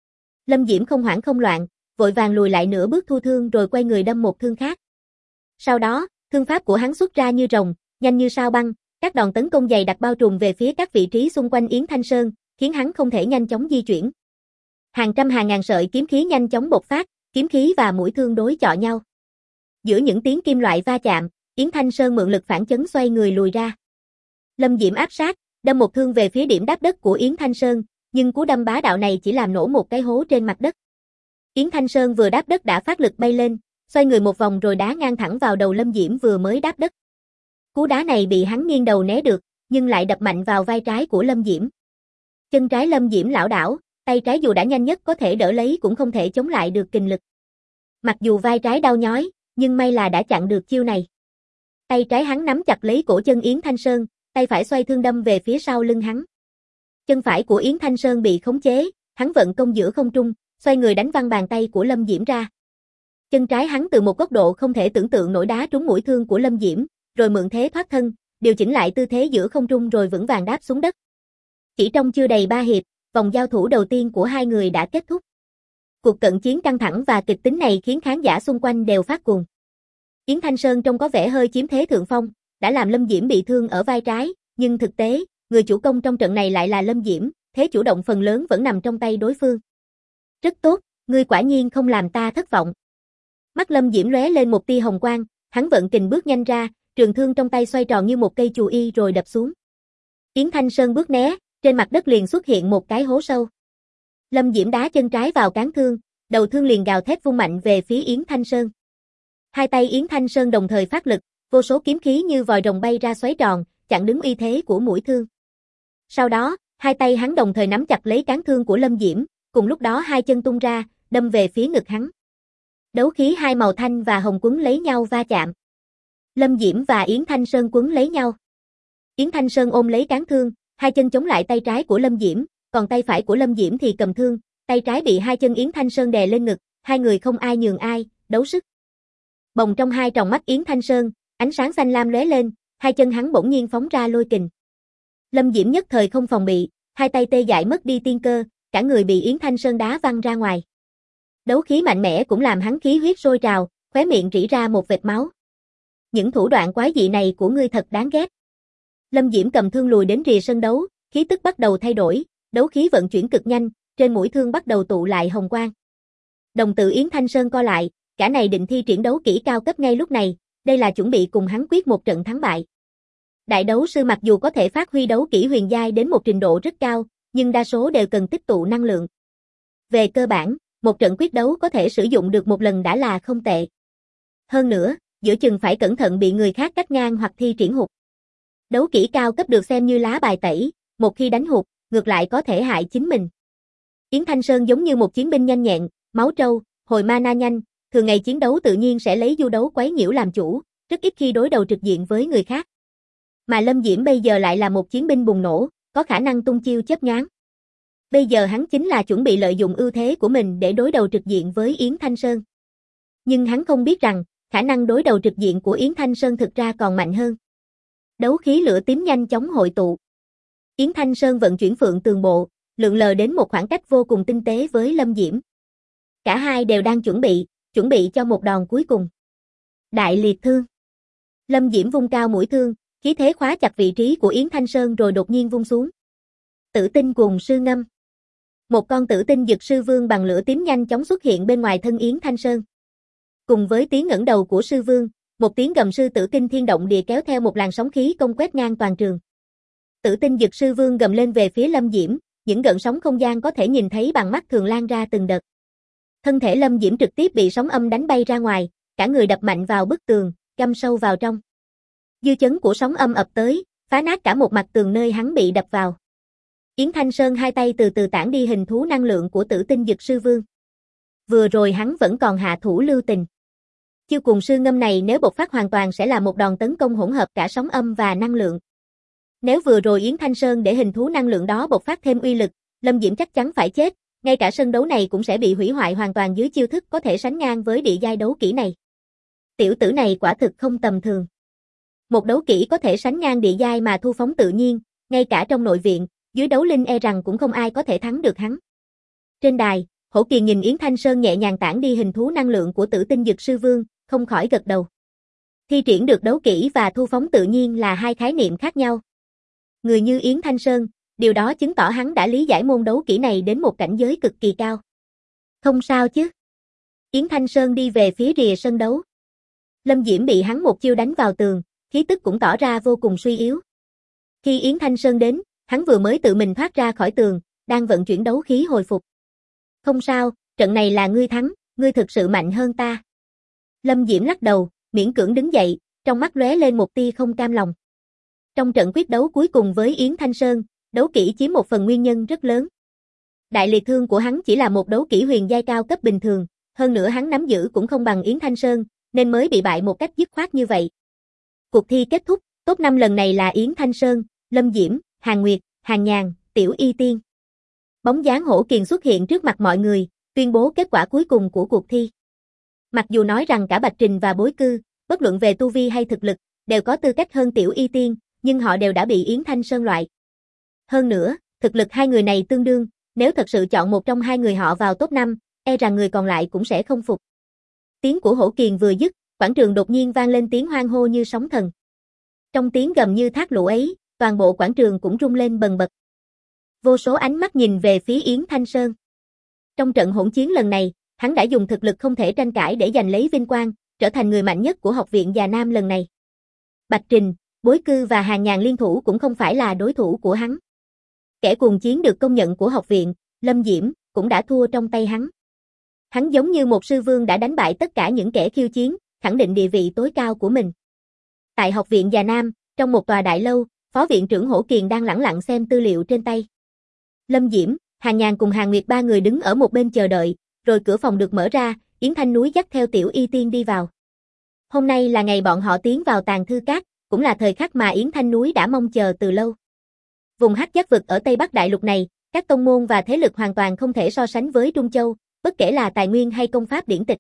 Lâm Diễm không hoảng không loạn, vội vàng lùi lại nửa bước thu thương rồi quay người đâm một thương khác. Sau đó, thương pháp của hắn xuất ra như rồng, nhanh như sao băng, các đòn tấn công dày đặc bao trùm về phía các vị trí xung quanh Yến Thanh Sơn, khiến hắn không thể nhanh chóng di chuyển. Hàng trăm hàng ngàn sợi kiếm khí nhanh chóng bộc phát, kiếm khí và mũi thương đối chọi nhau. Giữa những tiếng kim loại va chạm, Yến Thanh Sơn mượn lực phản chấn xoay người lùi ra. Lâm Diễm áp sát, đâm một thương về phía điểm đáp đất của Yến Thanh Sơn, nhưng cú đâm bá đạo này chỉ làm nổ một cái hố trên mặt đất. Yến Thanh Sơn vừa đáp đất đã phát lực bay lên, xoay người một vòng rồi đá ngang thẳng vào đầu Lâm Diễm vừa mới đáp đất. Cú đá này bị hắn nghiêng đầu né được, nhưng lại đập mạnh vào vai trái của Lâm Diễm. Chân trái Lâm Diễm lảo đảo, tay trái dù đã nhanh nhất có thể đỡ lấy cũng không thể chống lại được kình lực. Mặc dù vai trái đau nhói, nhưng may là đã chặn được chiêu này. Tay trái hắn nắm chặt lấy cổ chân Yến Thanh Sơn, tay phải xoay thương đâm về phía sau lưng hắn. Chân phải của Yến Thanh Sơn bị khống chế, hắn vận công giữa không trung, xoay người đánh văng bàn tay của Lâm Diễm ra. Chân trái hắn từ một góc độ không thể tưởng tượng nổi đá trúng mũi thương của Lâm Diễm, rồi mượn thế thoát thân, điều chỉnh lại tư thế giữa không trung rồi vững vàng đáp xuống đất. Chỉ trong chưa đầy ba hiệp, vòng giao thủ đầu tiên của hai người đã kết thúc. Cuộc cận chiến căng thẳng và kịch tính này khiến khán giả xung quanh đều phát cuồng. Yến Thanh Sơn trông có vẻ hơi chiếm thế thượng phong, đã làm Lâm Diễm bị thương ở vai trái, nhưng thực tế, người chủ công trong trận này lại là Lâm Diễm, thế chủ động phần lớn vẫn nằm trong tay đối phương. Rất tốt, ngươi quả nhiên không làm ta thất vọng. Mắt Lâm Diễm lóe lên một tia hồng quang, hắn vận kình bước nhanh ra, trường thương trong tay xoay tròn như một cây chù y rồi đập xuống. Yến Thanh Sơn bước né, trên mặt đất liền xuất hiện một cái hố sâu. Lâm Diễm đá chân trái vào cán thương, đầu thương liền gào thét vung mạnh về phía Yến Thanh Sơn. Hai tay Yến Thanh Sơn đồng thời phát lực, vô số kiếm khí như vòi rồng bay ra xoáy tròn, chặn đứng uy thế của mũi thương. Sau đó, hai tay hắn đồng thời nắm chặt lấy cán thương của Lâm Diễm, cùng lúc đó hai chân tung ra, đâm về phía ngực hắn. Đấu khí hai màu thanh và hồng quấn lấy nhau va chạm. Lâm Diễm và Yến Thanh Sơn quấn lấy nhau. Yến Thanh Sơn ôm lấy cán thương, hai chân chống lại tay trái của Lâm Diễm, còn tay phải của Lâm Diễm thì cầm thương, tay trái bị hai chân Yến Thanh Sơn đè lên ngực, hai người không ai nhường ai, đấu sức. Bồng trong hai tròng mắt Yến Thanh Sơn, ánh sáng xanh lam lóe lên, hai chân hắn bỗng nhiên phóng ra lôi kình. Lâm Diễm nhất thời không phòng bị, hai tay tê dại mất đi tiên cơ, cả người bị Yến Thanh Sơn đá văng ra ngoài. Đấu khí mạnh mẽ cũng làm hắn khí huyết sôi trào, khóe miệng rỉ ra một vệt máu. Những thủ đoạn quái dị này của ngươi thật đáng ghét. Lâm Diễm cầm thương lùi đến rìa sân đấu, khí tức bắt đầu thay đổi, đấu khí vận chuyển cực nhanh, trên mũi thương bắt đầu tụ lại hồng quang. Đồng tử Yến Thanh Sơn co lại, cả này định thi triển đấu kỹ cao cấp ngay lúc này, đây là chuẩn bị cùng hắn quyết một trận thắng bại. Đại đấu sư mặc dù có thể phát huy đấu kỹ huyền giai đến một trình độ rất cao, nhưng đa số đều cần tích tụ năng lượng. Về cơ bản, một trận quyết đấu có thể sử dụng được một lần đã là không tệ. Hơn nữa, giữa chừng phải cẩn thận bị người khác cắt ngang hoặc thi triển hụt. Đấu kỹ cao cấp được xem như lá bài tẩy, một khi đánh hụt, ngược lại có thể hại chính mình. Yến Thanh Sơn giống như một chiến binh nhanh nhẹn, máu trâu, hồi mana nhanh, thường ngày chiến đấu tự nhiên sẽ lấy du đấu quấy nhiễu làm chủ, rất ít khi đối đầu trực diện với người khác. Mà Lâm Diễm bây giờ lại là một chiến binh bùng nổ, có khả năng tung chiêu chớp nhoáng. Bây giờ hắn chính là chuẩn bị lợi dụng ưu thế của mình để đối đầu trực diện với Yến Thanh Sơn. Nhưng hắn không biết rằng, khả năng đối đầu trực diện của Yến Thanh Sơn thực ra còn mạnh hơn. Đấu khí lửa tím nhanh chóng hội tụ. Yến Thanh Sơn vận chuyển Phượng Tường Bộ, lượn lờ đến một khoảng cách vô cùng tinh tế với Lâm Diễm. Cả hai đều đang chuẩn bị, chuẩn bị cho một đòn cuối cùng. Đại liệt thương. Lâm Diễm vung cao mũi thương, khí thế khóa chặt vị trí của Yến Thanh Sơn rồi đột nhiên vung xuống. Tử tinh cùng sư ngâm. Một con tử tinh dực sư vương bằng lửa tím nhanh chóng xuất hiện bên ngoài thân Yến Thanh Sơn. Cùng với tiếng ngẩng đầu của sư vương, một tiếng gầm sư tử kinh thiên động địa kéo theo một làn sóng khí công quét ngang toàn trường. Tử tinh dực sư vương gầm lên về phía Lâm Diễm, những gợn sóng không gian có thể nhìn thấy bằng mắt thường lan ra từng đợt. Thân thể Lâm Diễm trực tiếp bị sóng âm đánh bay ra ngoài, cả người đập mạnh vào bức tường, găm sâu vào trong. Dư chấn của sóng âm ập tới, phá nát cả một mặt tường nơi hắn bị đập vào. Yến Thanh Sơn hai tay từ từ tản đi hình thú năng lượng của tử tinh dực sư vương. Vừa rồi hắn vẫn còn hạ thủ lưu tình. Chiêu cùng sư ngâm này nếu bộc phát hoàn toàn sẽ là một đòn tấn công hỗn hợp cả sóng âm và năng lượng. Nếu vừa rồi Yến Thanh Sơn để hình thú năng lượng đó bộc phát thêm uy lực, Lâm Diễm chắc chắn phải chết, ngay cả sân đấu này cũng sẽ bị hủy hoại hoàn toàn dưới chiêu thức có thể sánh ngang với địa giai đấu kỹ này. Tiểu tử này quả thực không tầm thường. Một đấu kỹ có thể sánh ngang địa giai mà thu phóng tự nhiên, ngay cả trong nội viện, dưới đấu linh e rằng cũng không ai có thể thắng được hắn. Trên đài, Hổ Kiền nhìn Yến Thanh Sơn nhẹ nhàng tản đi hình thú năng lượng của tử tinh dực sư vương, không khỏi gật đầu. Thi triển được đấu kỹ và thu phóng tự nhiên là hai khái niệm khác nhau. Người như Yến Thanh Sơn, điều đó chứng tỏ hắn đã lý giải môn đấu kỹ này đến một cảnh giới cực kỳ cao. Không sao chứ. Yến Thanh Sơn đi về phía rìa sân đấu. Lâm Diễm bị hắn một chiêu đánh vào tường, khí tức cũng tỏ ra vô cùng suy yếu. Khi Yến Thanh Sơn đến, hắn vừa mới tự mình thoát ra khỏi tường, đang vận chuyển đấu khí hồi phục. Không sao, trận này là ngươi thắng, ngươi thực sự mạnh hơn ta. Lâm Diễm lắc đầu, miễn cưỡng đứng dậy, trong mắt lóe lên một tia không cam lòng. Trong trận quyết đấu cuối cùng với Yến Thanh Sơn, đấu kỹ chiếm một phần nguyên nhân rất lớn. Đại liệt thương của hắn chỉ là một đấu kỹ huyền giai cao cấp bình thường, hơn nữa hắn nắm giữ cũng không bằng Yến Thanh Sơn, nên mới bị bại một cách dứt khoát như vậy. Cuộc thi kết thúc, top năm lần này là Yến Thanh Sơn, Lâm Diễm, Hàn Nguyệt, Hàn Nhàn, Tiểu Y Tiên. Bóng dáng Hổ Kiền xuất hiện trước mặt mọi người, tuyên bố kết quả cuối cùng của cuộc thi. Mặc dù nói rằng cả Bạch Trình và Bối Cư, bất luận về tu vi hay thực lực, đều có tư cách hơn Tiểu Y Tiên, nhưng họ đều đã bị Yến Thanh Sơn loại. Hơn nữa, thực lực hai người này tương đương, nếu thật sự chọn một trong hai người họ vào top năm, e rằng người còn lại cũng sẽ không phục. Tiếng của Hổ Kiền vừa dứt, quảng trường đột nhiên vang lên tiếng hoan hô như sóng thần. Trong tiếng gầm như thác lũ ấy, toàn bộ quảng trường cũng rung lên bần bật. Vô số ánh mắt nhìn về phía Yến Thanh Sơn. Trong trận hỗn chiến lần này, hắn đã dùng thực lực không thể tranh cãi để giành lấy vinh quang, trở thành người mạnh nhất của học viện Già Nam lần này. Bạch Trình, Bối Cư và Hàn Nhàn liên thủ cũng không phải là đối thủ của hắn. Kẻ cuồng chiến được công nhận của học viện, Lâm Diễm, cũng đã thua trong tay hắn. Hắn giống như một sư vương đã đánh bại tất cả những kẻ khiêu chiến, khẳng định địa vị tối cao của mình. Tại học viện Già Nam, trong một tòa đại lâu, Phó viện trưởng Hổ Kiền đang lẳng lặng xem tư liệu trên tay. Lâm Diễm, Hàn Nhàn cùng Hàn Nguyệt ba người đứng ở một bên chờ đợi, rồi cửa phòng được mở ra, Yến Thanh Núi dắt theo Tiểu Y Tiên đi vào. Hôm nay là ngày bọn họ tiến vào Tàng Thư Các, cũng là thời khắc mà Yến Thanh Núi đã mong chờ từ lâu. Vùng Hắc Giác vực ở Tây Bắc Đại Lục này, các tông môn và thế lực hoàn toàn không thể so sánh với Trung Châu, bất kể là tài nguyên hay công pháp điển tịch.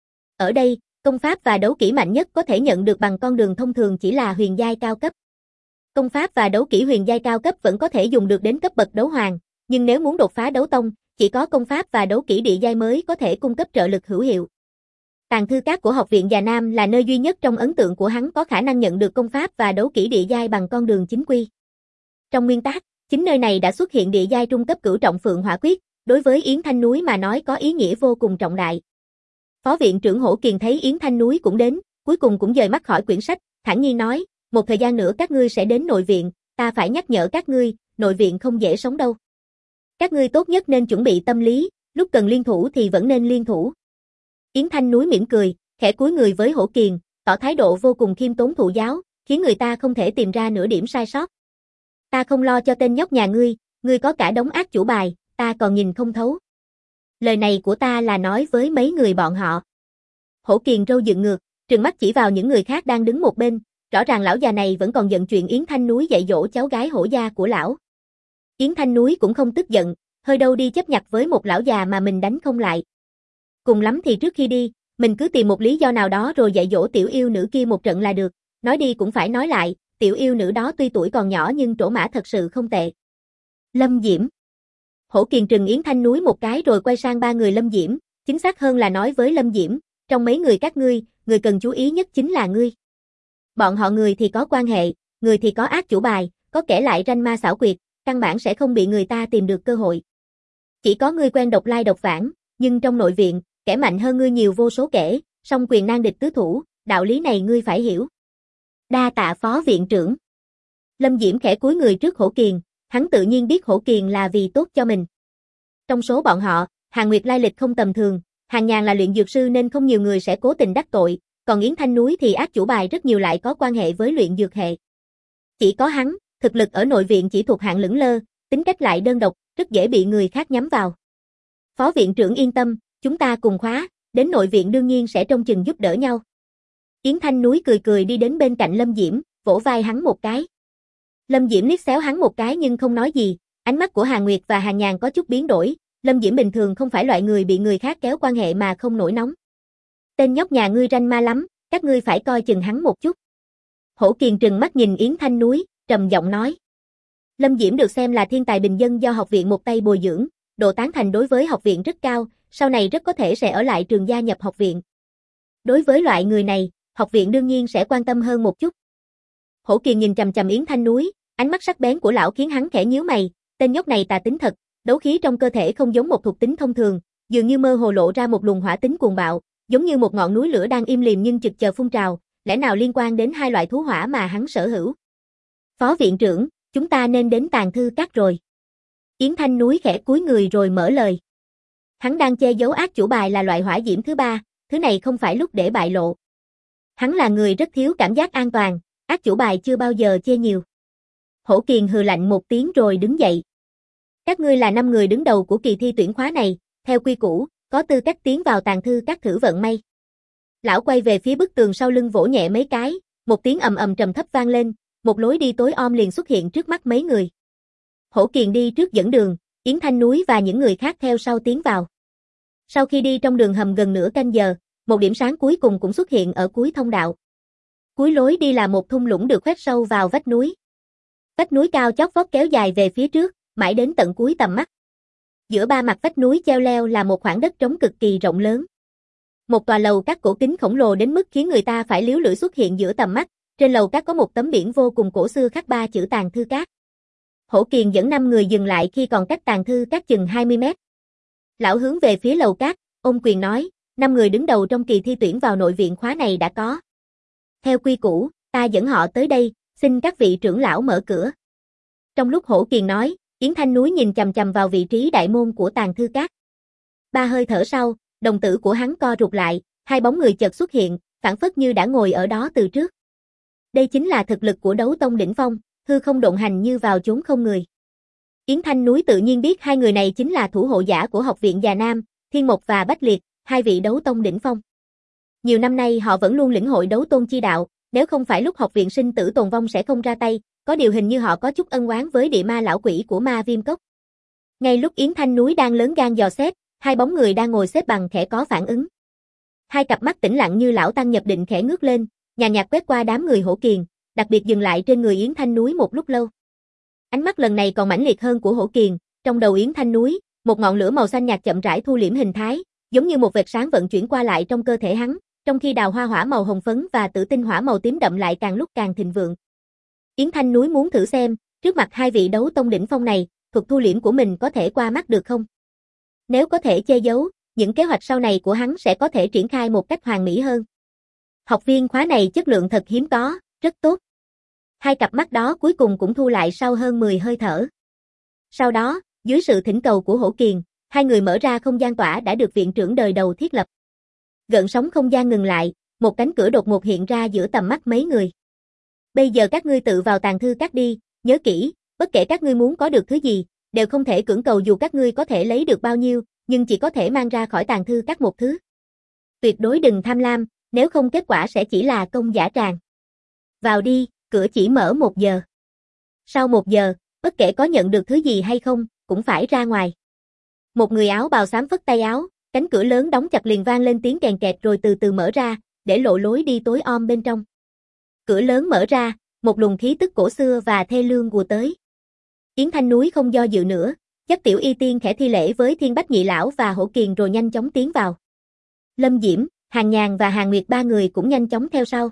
Ở đây, công pháp và đấu kỹ mạnh nhất có thể nhận được bằng con đường thông thường chỉ là huyền giai cao cấp. Công pháp và đấu kỹ huyền giai cao cấp vẫn có thể dùng được đến cấp bậc đấu hoàng, nhưng nếu muốn đột phá đấu tông, chỉ có công pháp và đấu kỹ địa giai mới có thể cung cấp trợ lực hữu hiệu. Tàng Thư Các của học viện Già Nam là nơi duy nhất trong ấn tượng của hắn có khả năng nhận được công pháp và đấu kỹ địa giai bằng con đường chính quy. Trong nguyên tắc, chính nơi này đã xuất hiện địa giai trung cấp cửu trọng Phượng Hỏa Quyết, đối với Yến Thanh Núi mà nói có ý nghĩa vô cùng trọng đại. Phó viện trưởng Hổ Kiền thấy Yến Thanh Núi cũng đến, cuối cùng cũng dời mắt khỏi quyển sách, thản nhiên nói, một thời gian nữa các ngươi sẽ đến nội viện, ta phải nhắc nhở các ngươi, nội viện không dễ sống đâu. Các ngươi tốt nhất nên chuẩn bị tâm lý, lúc cần liên thủ thì vẫn nên liên thủ. Yến Thanh Núi mỉm cười, khẽ cúi người với Hổ Kiền, tỏ thái độ vô cùng khiêm tốn thụ giáo, khiến người ta không thể tìm ra nửa điểm sai sót. Ta không lo cho tên nhóc nhà ngươi, ngươi có cả đống ác chủ bài, ta còn nhìn không thấu. Lời này của ta là nói với mấy người bọn họ. Hổ Kiền râu dựng ngược, trừng mắt chỉ vào những người khác đang đứng một bên, rõ ràng lão già này vẫn còn giận chuyện Yến Thanh Núi dạy dỗ cháu gái hổ gia của lão. Yến Thanh Núi cũng không tức giận, hơi đâu đi chấp nhặt với một lão già mà mình đánh không lại. Cùng lắm thì trước khi đi, mình cứ tìm một lý do nào đó rồi dạy dỗ tiểu yêu nữ kia một trận là được, nói đi cũng phải nói lại, tiểu yêu nữ đó tuy tuổi còn nhỏ nhưng trổ mã thật sự không tệ. Lâm Diễm. Hổ Kiền trừng Yến Thanh Núi một cái rồi quay sang ba người Lâm Diễm, chính xác hơn là nói với Lâm Diễm, trong mấy người các ngươi, người cần chú ý nhất chính là ngươi. Bọn họ người thì có quan hệ, người thì có ác chủ bài, có kẻ lại ranh ma xảo quyệt, căn bản sẽ không bị người ta tìm được cơ hội. Chỉ có ngươi quen độc lai độc vãng, nhưng trong nội viện, kẻ mạnh hơn ngươi nhiều vô số kể, song quyền nan địch tứ thủ, đạo lý này ngươi phải hiểu. Đa tạ phó viện trưởng. Lâm Diễm khẽ cúi người trước Hổ Kiền, hắn tự nhiên biết Hổ Kiền là vì tốt cho mình. Trong số bọn họ, Hàn Nguyệt lai lịch không tầm thường, Hàn Nhàn là luyện dược sư nên không nhiều người sẽ cố tình đắc tội, còn Yến Thanh Núi thì ác chủ bài rất nhiều lại có quan hệ với luyện dược hệ. Chỉ có hắn, thực lực ở nội viện chỉ thuộc hạng lững lơ, tính cách lại đơn độc, rất dễ bị người khác nhắm vào. Phó viện trưởng yên tâm, chúng ta cùng khóa, đến nội viện đương nhiên sẽ trông chừng giúp đỡ nhau. Yến Thanh Núi cười cười đi đến bên cạnh Lâm Diễm, vỗ vai hắn một cái. Lâm Diễm liếc xéo hắn một cái nhưng không nói gì, ánh mắt của Hàn Nguyệt và Hàn Nhàn có chút biến đổi, Lâm Diễm bình thường không phải loại người bị người khác kéo quan hệ mà không nổi nóng. Tên nhóc nhà ngươi ranh ma lắm, các ngươi phải coi chừng hắn một chút. Hổ Kiền trừng mắt nhìn Yến Thanh Núi, trầm giọng nói. Lâm Diễm được xem là thiên tài bình dân do học viện một tay bồi dưỡng, độ tán thành đối với học viện rất cao, sau này rất có thể sẽ ở lại trường gia nhập học viện. Đối với loại người này, học viện đương nhiên sẽ quan tâm hơn một chút. Hổ Kiền nhìn chằm chằm Yến Thanh Núi, ánh mắt sắc bén của lão khiến hắn khẽ nhíu mày, tên nhóc này tà tính thật, đấu khí trong cơ thể không giống một thuộc tính thông thường, dường như mơ hồ lộ ra một luồng hỏa tính cuồng bạo, giống như một ngọn núi lửa đang im lìm nhưng chực chờ phun trào, lẽ nào liên quan đến hai loại thú hỏa mà hắn sở hữu. Phó viện trưởng, chúng ta nên đến Tàng Thư Các rồi. Yến Thanh Núi khẽ cúi người rồi mở lời. Hắn đang che giấu ác chủ bài là loại hỏa diễm thứ ba, thứ này không phải lúc để bại lộ. Hắn là người rất thiếu cảm giác an toàn, ác chủ bài chưa bao giờ chê nhiều. Hổ Kiền hừ lạnh một tiếng rồi đứng dậy. Các ngươi là năm người đứng đầu của kỳ thi tuyển khóa này, theo quy củ, có tư cách tiến vào Tàng Thư Các thử vận may. Lão quay về phía bức tường sau lưng vỗ nhẹ mấy cái, một tiếng ầm ầm trầm thấp vang lên, một lối đi tối om liền xuất hiện trước mắt mấy người. Hổ Kiền đi trước dẫn đường, Yến Thanh Núi và những người khác theo sau tiến vào. Sau khi đi trong đường hầm gần nửa canh giờ, một điểm sáng cuối cùng cũng xuất hiện ở cuối thông đạo. Cuối lối đi là một thung lũng được khoét sâu vào vách núi. Vách núi cao chót vót kéo dài về phía trước, mãi đến tận cuối tầm mắt. Giữa ba mặt vách núi treo leo là một khoảng đất trống cực kỳ rộng lớn. Một tòa lầu các cổ kính khổng lồ đến mức khiến người ta phải liếu lưỡi xuất hiện giữa tầm mắt, trên lầu các có một tấm biển vô cùng cổ xưa khắc ba chữ Tàng Thư Các. Hổ Kiền dẫn năm người dừng lại khi còn cách Tàng Thư Các chừng hai mươi mét. Lão hướng về phía lầu các, ôm quyền nói, năm người đứng đầu trong kỳ thi tuyển vào nội viện khóa này đã có. Theo quy củ, ta dẫn họ tới đây, xin các vị trưởng lão mở cửa. Trong lúc Hổ Kiền nói, Yến Thanh Núi nhìn chằm chằm vào vị trí đại môn của Tàng Thư Các. Ba hơi thở sau, đồng tử của hắn co rụt lại, hai bóng người chợt xuất hiện, phảng phất như đã ngồi ở đó từ trước. Đây chính là thực lực của đấu tông đỉnh phong, hư không độn hành như vào chốn không người. Yến Thanh Núi tự nhiên biết hai người này chính là thủ hộ giả của học viện Già Nam, Thiên Mộc và Bách Liệt, hai vị đấu tông đỉnh phong. Nhiều năm nay họ vẫn luôn lĩnh hội đấu tôn chi đạo, nếu không phải lúc học viện sinh tử tồn vong sẽ không ra tay, có điều hình như họ có chút ân oán với địa ma lão quỷ của Ma Viêm Cốc. Ngay lúc Yến Thanh Núi đang lớn gan dò xét, hai bóng người đang ngồi xếp bằng khẽ có phản ứng. Hai cặp mắt tĩnh lặng như lão tăng nhập định khẽ ngước lên, nhàn nhạt quét qua đám người Hổ Kiền, đặc biệt dừng lại trên người Yến Thanh Núi một lúc lâu. Ánh mắt lần này còn mãnh liệt hơn của Hổ Kiền, trong đầu Yến Thanh Núi, một ngọn lửa màu xanh nhạt chậm rãi thu liễm hình thái, giống như một vệt sáng vận chuyển qua lại trong cơ thể hắn, trong khi đào hoa hỏa màu hồng phấn và tử tinh hỏa màu tím đậm lại càng lúc càng thịnh vượng. Yến Thanh Núi muốn thử xem, trước mặt hai vị đấu tông đỉnh phong này, thuật thu liễm của mình có thể qua mắt được không? Nếu có thể che giấu, những kế hoạch sau này của hắn sẽ có thể triển khai một cách hoàn mỹ hơn. Học viên khóa này chất lượng thật hiếm có, rất tốt. Hai cặp mắt đó cuối cùng cũng thu lại sau hơn mười hơi thở. Sau đó, dưới sự thỉnh cầu của Hổ Kiền, hai người mở ra không gian tỏa đã được viện trưởng đời đầu thiết lập. Gợn sóng không gian ngừng lại, một cánh cửa đột ngột hiện ra giữa tầm mắt mấy người. Bây giờ các ngươi tự vào tàng thư các đi, nhớ kỹ, bất kể các ngươi muốn có được thứ gì, đều không thể cưỡng cầu dù các ngươi có thể lấy được bao nhiêu, nhưng chỉ có thể mang ra khỏi tàng thư các một thứ. Tuyệt đối đừng tham lam, nếu không kết quả sẽ chỉ là công giả tràng. Vào đi, cửa chỉ mở một giờ. Sau một giờ, bất kể có nhận được thứ gì hay không, cũng phải ra ngoài. Một người áo bào xám phất tay áo, cánh cửa lớn đóng chặt liền vang lên tiếng kèn kẹt rồi từ từ mở ra, để lộ lối đi tối om bên trong. Cửa lớn mở ra, một luồng khí tức cổ xưa và thê lương ùa tới. Yến Thanh Núi không do dự nữa, dắt Tiểu Y Tiên khẽ thi lễ với Thiên Bách Nhị Lão và Hổ Kiền rồi nhanh chóng tiến vào. Lâm Diễm, Hàn Nhàn và Hàn Nguyệt ba người cũng nhanh chóng theo sau.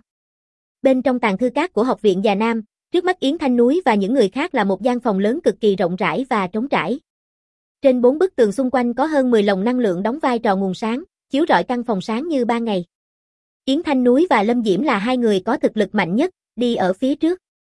Bên trong tàng thư các của Học viện Già Nam, trước mắt Yến Thanh Núi và những người khác là một gian phòng lớn cực kỳ rộng rãi và trống trải. Trên bốn bức tường xung quanh có hơn mười lồng năng lượng đóng vai trò nguồn sáng, chiếu rọi căn phòng sáng như ban ngày. Yến Thanh Núi và Lâm Diễm là hai người có thực lực mạnh nhất, đi ở phía trước.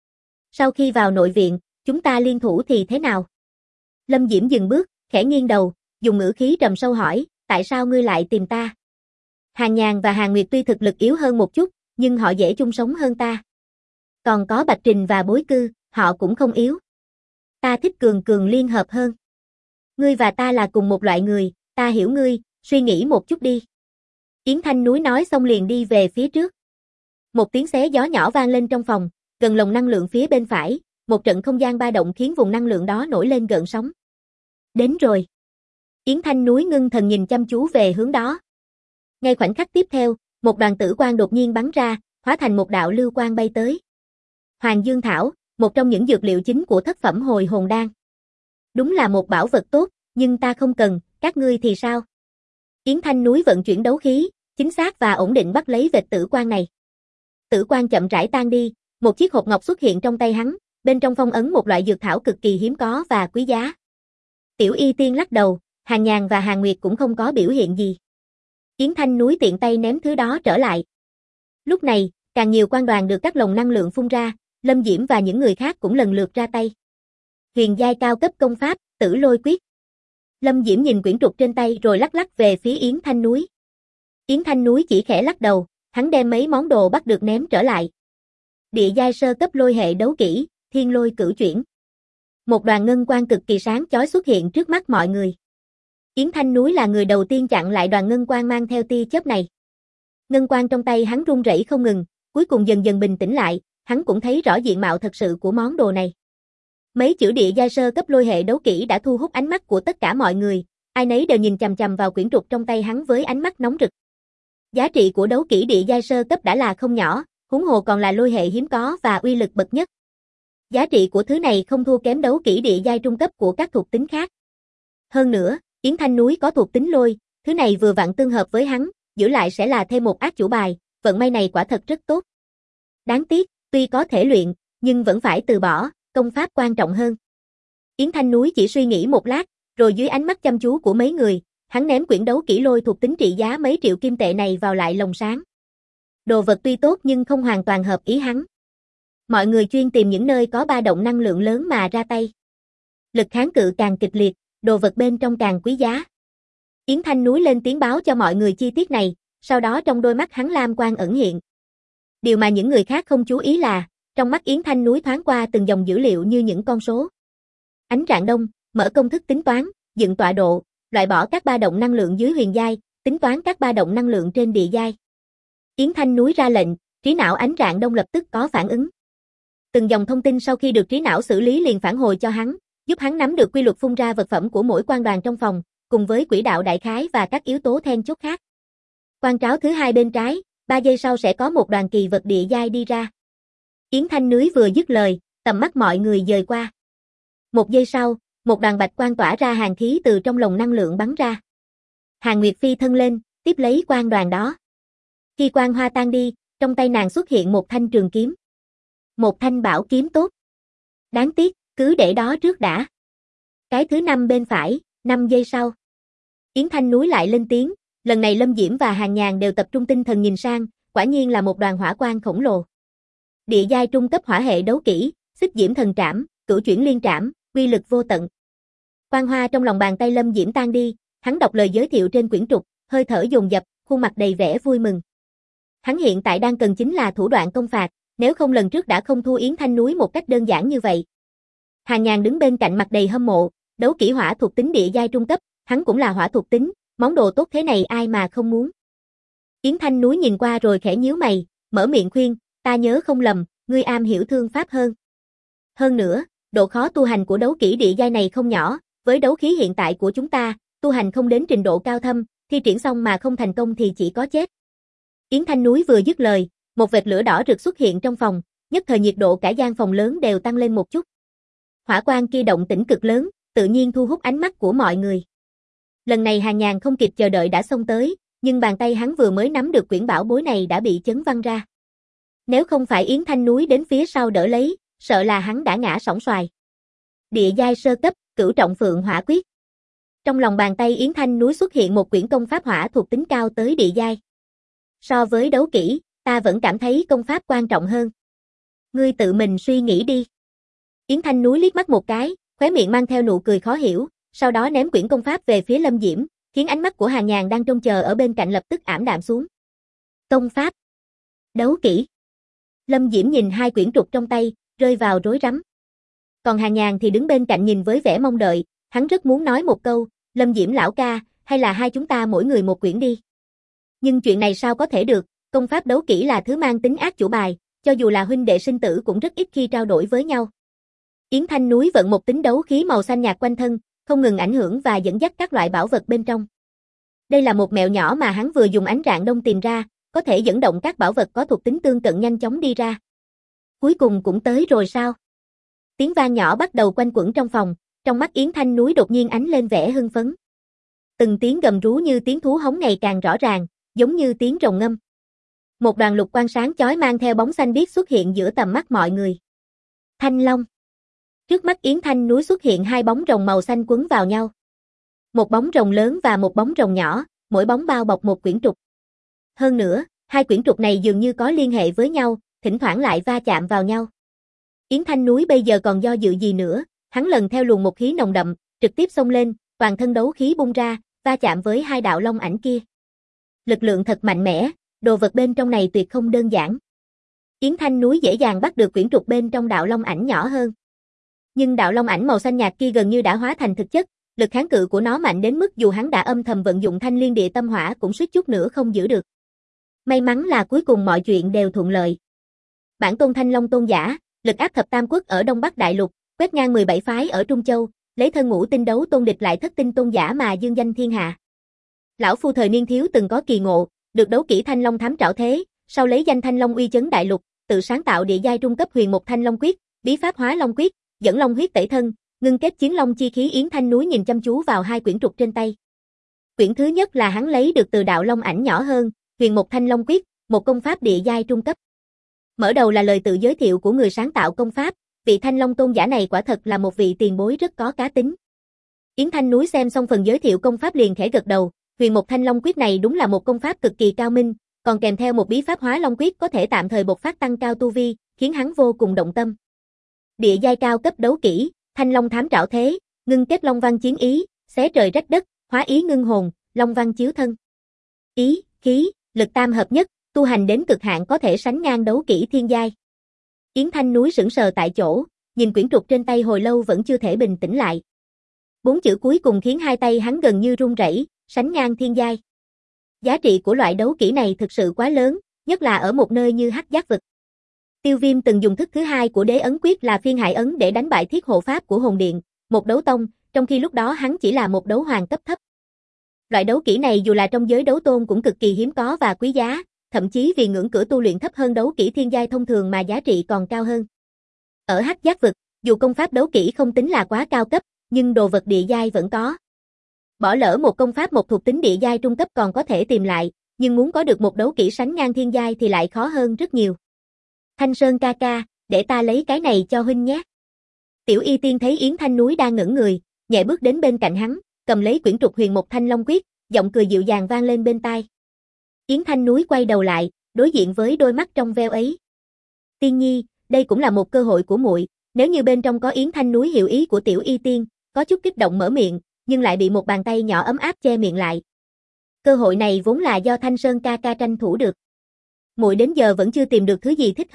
Sau khi vào nội viện, chúng ta liên thủ thì thế nào? Lâm Diễm dừng bước, khẽ nghiêng đầu, dùng ngữ khí trầm sâu hỏi, tại sao ngươi lại tìm ta? Hàn Nhàn và Hàn Nguyệt tuy thực lực yếu hơn một chút, nhưng họ dễ chung sống hơn ta. Còn có Bạch Trình và Bối Cư, họ cũng không yếu. Ta thích cường cường liên hợp hơn. Ngươi và ta là cùng một loại người, ta hiểu ngươi, suy nghĩ một chút đi. Yến Thanh Núi nói xong liền đi về phía trước. Một tiếng xé gió nhỏ vang lên trong phòng, gần lồng năng lượng phía bên phải, một trận không gian ba động khiến vùng năng lượng đó nổi lên gợn sóng. Đến rồi. Yến Thanh Núi ngưng thần nhìn chăm chú về hướng đó. Ngay khoảnh khắc tiếp theo, một đoàn tử quang đột nhiên bắn ra, hóa thành một đạo lưu quang bay tới. Hoàng Dương Thảo, một trong những dược liệu chính của thất phẩm hồi hồn đan. Đúng là một bảo vật tốt, nhưng ta không cần, các ngươi thì sao? Yến Thanh Núi vận chuyển đấu khí, chính xác và ổn định bắt lấy vệt tử quang này. Tử quang chậm rãi tan đi, một chiếc hộp ngọc xuất hiện trong tay hắn, bên trong phong ấn một loại dược thảo cực kỳ hiếm có và quý giá. Tiểu Y Tiên lắc đầu, Hàn Nhàn và Hàn Nguyệt cũng không có biểu hiện gì. Yến Thanh Núi tiện tay ném thứ đó trở lại. Lúc này, càng nhiều quang đoàn được các lồng năng lượng phun ra, Lâm Diễm và những người khác cũng lần lượt ra tay. Huyền giai cao cấp công pháp, Tử Lôi Quyết. Lâm Diễm nhìn quyển trục trên tay rồi lắc lắc về phía Yến Thanh Núi. Yến Thanh Núi chỉ khẽ lắc đầu, hắn đem mấy món đồ bắt được ném trở lại. Địa giai sơ cấp lôi hệ đấu kỹ, Thiên Lôi Cửu Chuyển. Một đoàn ngân quang cực kỳ sáng chói xuất hiện trước mắt mọi người. Yến Thanh Núi là người đầu tiên chặn lại đoàn ngân quang mang theo tia chớp này. Ngân quang trong tay hắn rung rẩy không ngừng, cuối cùng dần dần bình tĩnh lại, hắn cũng thấy rõ diện mạo thật sự của món đồ này. Mấy chữ địa giai sơ cấp lôi hệ đấu kỹ đã thu hút ánh mắt của tất cả mọi người, ai nấy đều nhìn chằm chằm vào quyển trục trong tay hắn với ánh mắt nóng rực. Giá trị của đấu kỹ địa giai sơ cấp đã là không nhỏ, huống hồ còn là lôi hệ hiếm có và uy lực bậc nhất. Giá trị của thứ này không thua kém đấu kỹ địa giai trung cấp của các thuộc tính khác. Hơn nữa, Yến Thanh Núi có thuộc tính lôi, thứ này vừa vặn tương hợp với hắn, giữ lại sẽ là thêm một át chủ bài, vận may này quả thật rất tốt. Đáng tiếc, tuy có thể luyện, nhưng vẫn phải từ bỏ, công pháp quan trọng hơn. Yến Thanh Núi chỉ suy nghĩ một lát, rồi dưới ánh mắt chăm chú của mấy người, hắn ném quyển đấu kỹ lôi thuộc tính trị giá mấy triệu kim tệ này vào lại lồng sáng. Đồ vật tuy tốt nhưng không hoàn toàn hợp ý hắn. Mọi người chuyên tìm những nơi có ba động năng lượng lớn mà ra tay. Lực kháng cự càng kịch liệt, đồ vật bên trong càng quý giá. Yến Thanh Núi lên tiếng báo cho mọi người chi tiết này, sau đó trong đôi mắt hắn lam quang ẩn hiện. Điều mà những người khác không chú ý là, trong mắt Yến Thanh Núi thoáng qua từng dòng dữ liệu như những con số. Ánh rạng đông, mở công thức tính toán, dựng tọa độ, loại bỏ các ba động năng lượng dưới huyền giai, tính toán các ba động năng lượng trên địa giai. Yến Thanh Núi ra lệnh, trí não ánh rạng đông lập tức có phản ứng. Từng dòng thông tin sau khi được trí não xử lý liền phản hồi cho hắn, giúp hắn nắm được quy luật phun ra vật phẩm của mỗi quan đoàn trong phòng, cùng với quỹ đạo đại khái và các yếu tố then chốt khác. Quan tráo thứ hai bên trái, ba giây sau sẽ có một đoàn kỳ vật địa giai đi ra. Yến Thanh Núi vừa dứt lời, tầm mắt mọi người dời qua. Một giây sau, một đoàn bạch quang tỏa ra hàn khí từ trong lồng năng lượng bắn ra. Hàn Nguyệt phi thân lên, tiếp lấy quang đoàn đó. Khi quang hoa tan đi, trong tay nàng xuất hiện một thanh trường kiếm. Một thanh bảo kiếm tốt. Đáng tiếc, cứ để đó trước đã. Cái thứ năm bên phải, năm giây sau. Yến Thanh Núi lại lên tiếng, lần này Lâm Diễm và Hàn Nhàn đều tập trung tinh thần nhìn sang, quả nhiên là một đoàn hỏa quang khổng lồ. Địa giai trung cấp hỏa hệ đấu kỹ, Xích Diễm Thần Trảm, Cửu Chuyển Liên Trảm, uy lực vô tận. Quang hoa trong lòng bàn tay Lâm Diễm tan đi, hắn đọc lời giới thiệu trên quyển trục, hơi thở dồn dập, khuôn mặt đầy vẻ vui mừng. Hắn hiện tại đang cần chính là thủ đoạn công phạt, nếu không lần trước đã không thua Yến Thanh Núi một cách đơn giản như vậy. Hàn Nhàn đứng bên cạnh mặt đầy hâm mộ, đấu kỹ hỏa thuộc tính địa giai trung cấp, hắn cũng là hỏa thuộc tính, món đồ tốt thế này ai mà không muốn. Yến Thanh Núi nhìn qua rồi khẽ nhíu mày, mở miệng khuyên, ta nhớ không lầm, ngươi am hiểu thương pháp hơn. Hơn nữa, độ khó tu hành của đấu kỹ địa giai này không nhỏ, với đấu khí hiện tại của chúng ta, tu hành không đến trình độ cao thâm, thi triển xong mà không thành công thì chỉ có chết. Yến Thanh Núi vừa dứt lời, một vệt lửa đỏ rực xuất hiện trong phòng, nhất thời nhiệt độ cả gian phòng lớn đều tăng lên một chút. Hỏa quang kia động tĩnh cực lớn, tự nhiên thu hút ánh mắt của mọi người. Lần này Hàn Nhàn không kịp chờ đợi đã xông tới, nhưng bàn tay hắn vừa mới nắm được quyển bảo bối này đã bị chấn văng ra. Nếu không phải Yến Thanh Núi đến phía sau đỡ lấy, sợ là hắn đã ngã sóng xoài. Địa giai sơ cấp, Cửu Trọng Phượng Hỏa Quyết. Trong lòng bàn tay Yến Thanh Núi xuất hiện một quyển công pháp hỏa thuộc tính cao tới địa giai. So với đấu kỹ, ta vẫn cảm thấy công pháp quan trọng hơn. Ngươi tự mình suy nghĩ đi. Yến Thanh Núi liếc mắt một cái, khóe miệng mang theo nụ cười khó hiểu, sau đó ném quyển công pháp về phía Lâm Diễm, khiến ánh mắt của Hàn Nhàn đang trông chờ ở bên cạnh lập tức ảm đạm xuống. Công pháp, đấu kỹ. Lâm Diễm nhìn hai quyển trục trong tay, rơi vào rối rắm. Còn Hàn Nhàn thì đứng bên cạnh nhìn với vẻ mong đợi, hắn rất muốn nói một câu, Lâm Diễm lão ca, hay là hai chúng ta mỗi người một quyển đi. Nhưng chuyện này sao có thể được, công pháp đấu kỹ là thứ mang tính ác chủ bài, cho dù là huynh đệ sinh tử cũng rất ít khi trao đổi với nhau. Yến Thanh Núi vận một tính đấu khí màu xanh nhạt quanh thân, không ngừng ảnh hưởng và dẫn dắt các loại bảo vật bên trong. Đây là một mẹo nhỏ mà hắn vừa dùng ánh rạng đông tìm ra, có thể dẫn động các bảo vật có thuộc tính tương cận nhanh chóng đi ra. Cuối cùng cũng tới rồi sao? Tiếng vang nhỏ bắt đầu quanh quẩn trong phòng, trong mắt Yến Thanh Núi đột nhiên ánh lên vẻ hưng phấn. Từng tiếng gầm rú như tiếng thú hống ngày càng rõ ràng, giống như tiếng rồng ngâm. Một đoàn lục quang sáng chói mang theo bóng xanh biếc xuất hiện giữa tầm mắt mọi người. Thanh Long. Trước mắt Yến Thanh Núi xuất hiện hai bóng rồng màu xanh quấn vào nhau. Một bóng rồng lớn và một bóng rồng nhỏ, mỗi bóng bao bọc một quyển trục. Hơn nữa, hai quyển trục này dường như có liên hệ với nhau, thỉnh thoảng lại va chạm vào nhau. Yến Thanh Núi bây giờ còn do dự gì nữa, hắn lần theo luồng một khí nồng đậm, trực tiếp xông lên, toàn thân đấu khí bung ra, va chạm với hai đạo long ảnh kia. Lực lượng thật mạnh mẽ, đồ vật bên trong này tuyệt không đơn giản. Yến Thanh Núi dễ dàng bắt được quyển trục bên trong đạo long ảnh nhỏ hơn. Nhưng đạo long ảnh màu xanh nhạt kia gần như đã hóa thành thực chất, lực kháng cự của nó mạnh đến mức dù hắn đã âm thầm vận dụng Thanh Liên Địa Tâm Hỏa cũng suýt chút nữa không giữ được. May mắn là cuối cùng mọi chuyện đều thuận lợi. Bản tôn Thanh Long tôn giả, lực áp thập tam quốc ở Đông Bắc Đại Lục, quét ngang mười bảy phái ở Trung Châu, lấy thân ngũ tinh đấu tôn địch lại thất tinh tôn giả mà dương danh thiên hạ. Lão phu thời niên thiếu từng có kỳ ngộ, được đấu kỹ Thanh Long thám trảo thế, sau lấy danh Thanh Long uy chấn đại lục, tự sáng tạo địa giai trung cấp huyền một Thanh Long quyết, bí pháp hóa long quyết, dẫn long huyết tẩy thân, ngưng kết chiến long chi khí. Yến Thanh Núi nhìn chăm chú vào hai quyển trục trên tay. Quyển thứ nhất là hắn lấy được từ đạo long ảnh nhỏ hơn, huyền một Thanh Long quyết, một công pháp địa giai trung cấp. Mở đầu là lời tự giới thiệu của người sáng tạo công pháp, vị Thanh Long tôn giả này quả thật là một vị tiền bối rất có cá tính. Yến Thanh Núi xem xong phần giới thiệu công pháp liền khẽ gật đầu, huyền một Thanh Long quyết này đúng là một công pháp cực kỳ cao minh, còn kèm theo một bí pháp hóa long quyết có thể tạm thời bộc phát tăng cao tu vi, khiến hắn vô cùng động tâm. Địa giai cao cấp đấu kỹ, Thanh Long thám trảo thế, ngưng kết long văn chiến ý, xé trời rách đất, hóa ý ngưng hồn, long văn chiếu thân. Ý, khí, lực tam hợp nhất, tu hành đến cực hạn có thể sánh ngang đấu kỹ thiên giai. Yến Thanh Núi sững sờ tại chỗ, nhìn quyển trục trên tay hồi lâu vẫn chưa thể bình tĩnh lại. Bốn chữ cuối cùng khiến hai tay hắn gần như run rẩy, sánh ngang thiên giai. Giá trị của loại đấu kỹ này thực sự quá lớn, nhất là ở một nơi như Hắc Giác vực. Tiêu Viêm từng dùng thức thứ hai của Đế ấn quyết là Phiên Hải ấn để đánh bại Thiết Hộ pháp của Hồn Điện, một đấu tông, trong khi lúc đó hắn chỉ là một đấu hoàng cấp thấp. Loại đấu kỹ này dù là trong giới đấu tôn cũng cực kỳ hiếm có và quý giá, thậm chí vì ngưỡng cửa tu luyện thấp hơn đấu kỹ thiên giai thông thường mà giá trị còn cao hơn. Ở Hắc Giác vực, dù công pháp đấu kỹ không tính là quá cao cấp, nhưng đồ vật địa giai vẫn có. Bỏ lỡ một công pháp một thuộc tính địa giai trung cấp còn có thể tìm lại, nhưng muốn có được một đấu kỹ sánh ngang thiên giai thì lại khó hơn rất nhiều. Thanh Sơn ca ca, để ta lấy cái này cho huynh nhé. Tiểu Y Tiên thấy Yến Thanh Núi đang ngẩn người, nhẹ bước đến bên cạnh hắn, cầm lấy quyển trục huyền một Thanh Long quyết, giọng cười dịu dàng vang lên bên tai. Yến Thanh Núi quay đầu lại, đối diện với đôi mắt trong veo ấy. Tiên nhi, đây cũng là một cơ hội của muội, nếu như bên trong có Yến Thanh Núi hiểu ý của Tiểu Y Tiên, có chút kích động mở miệng, nhưng lại bị một bàn tay nhỏ ấm áp che miệng lại. Cơ hội này vốn là do Thanh Sơn ca ca tranh thủ được. Muội đến giờ vẫn chưa tìm được thứ gì thích hợp,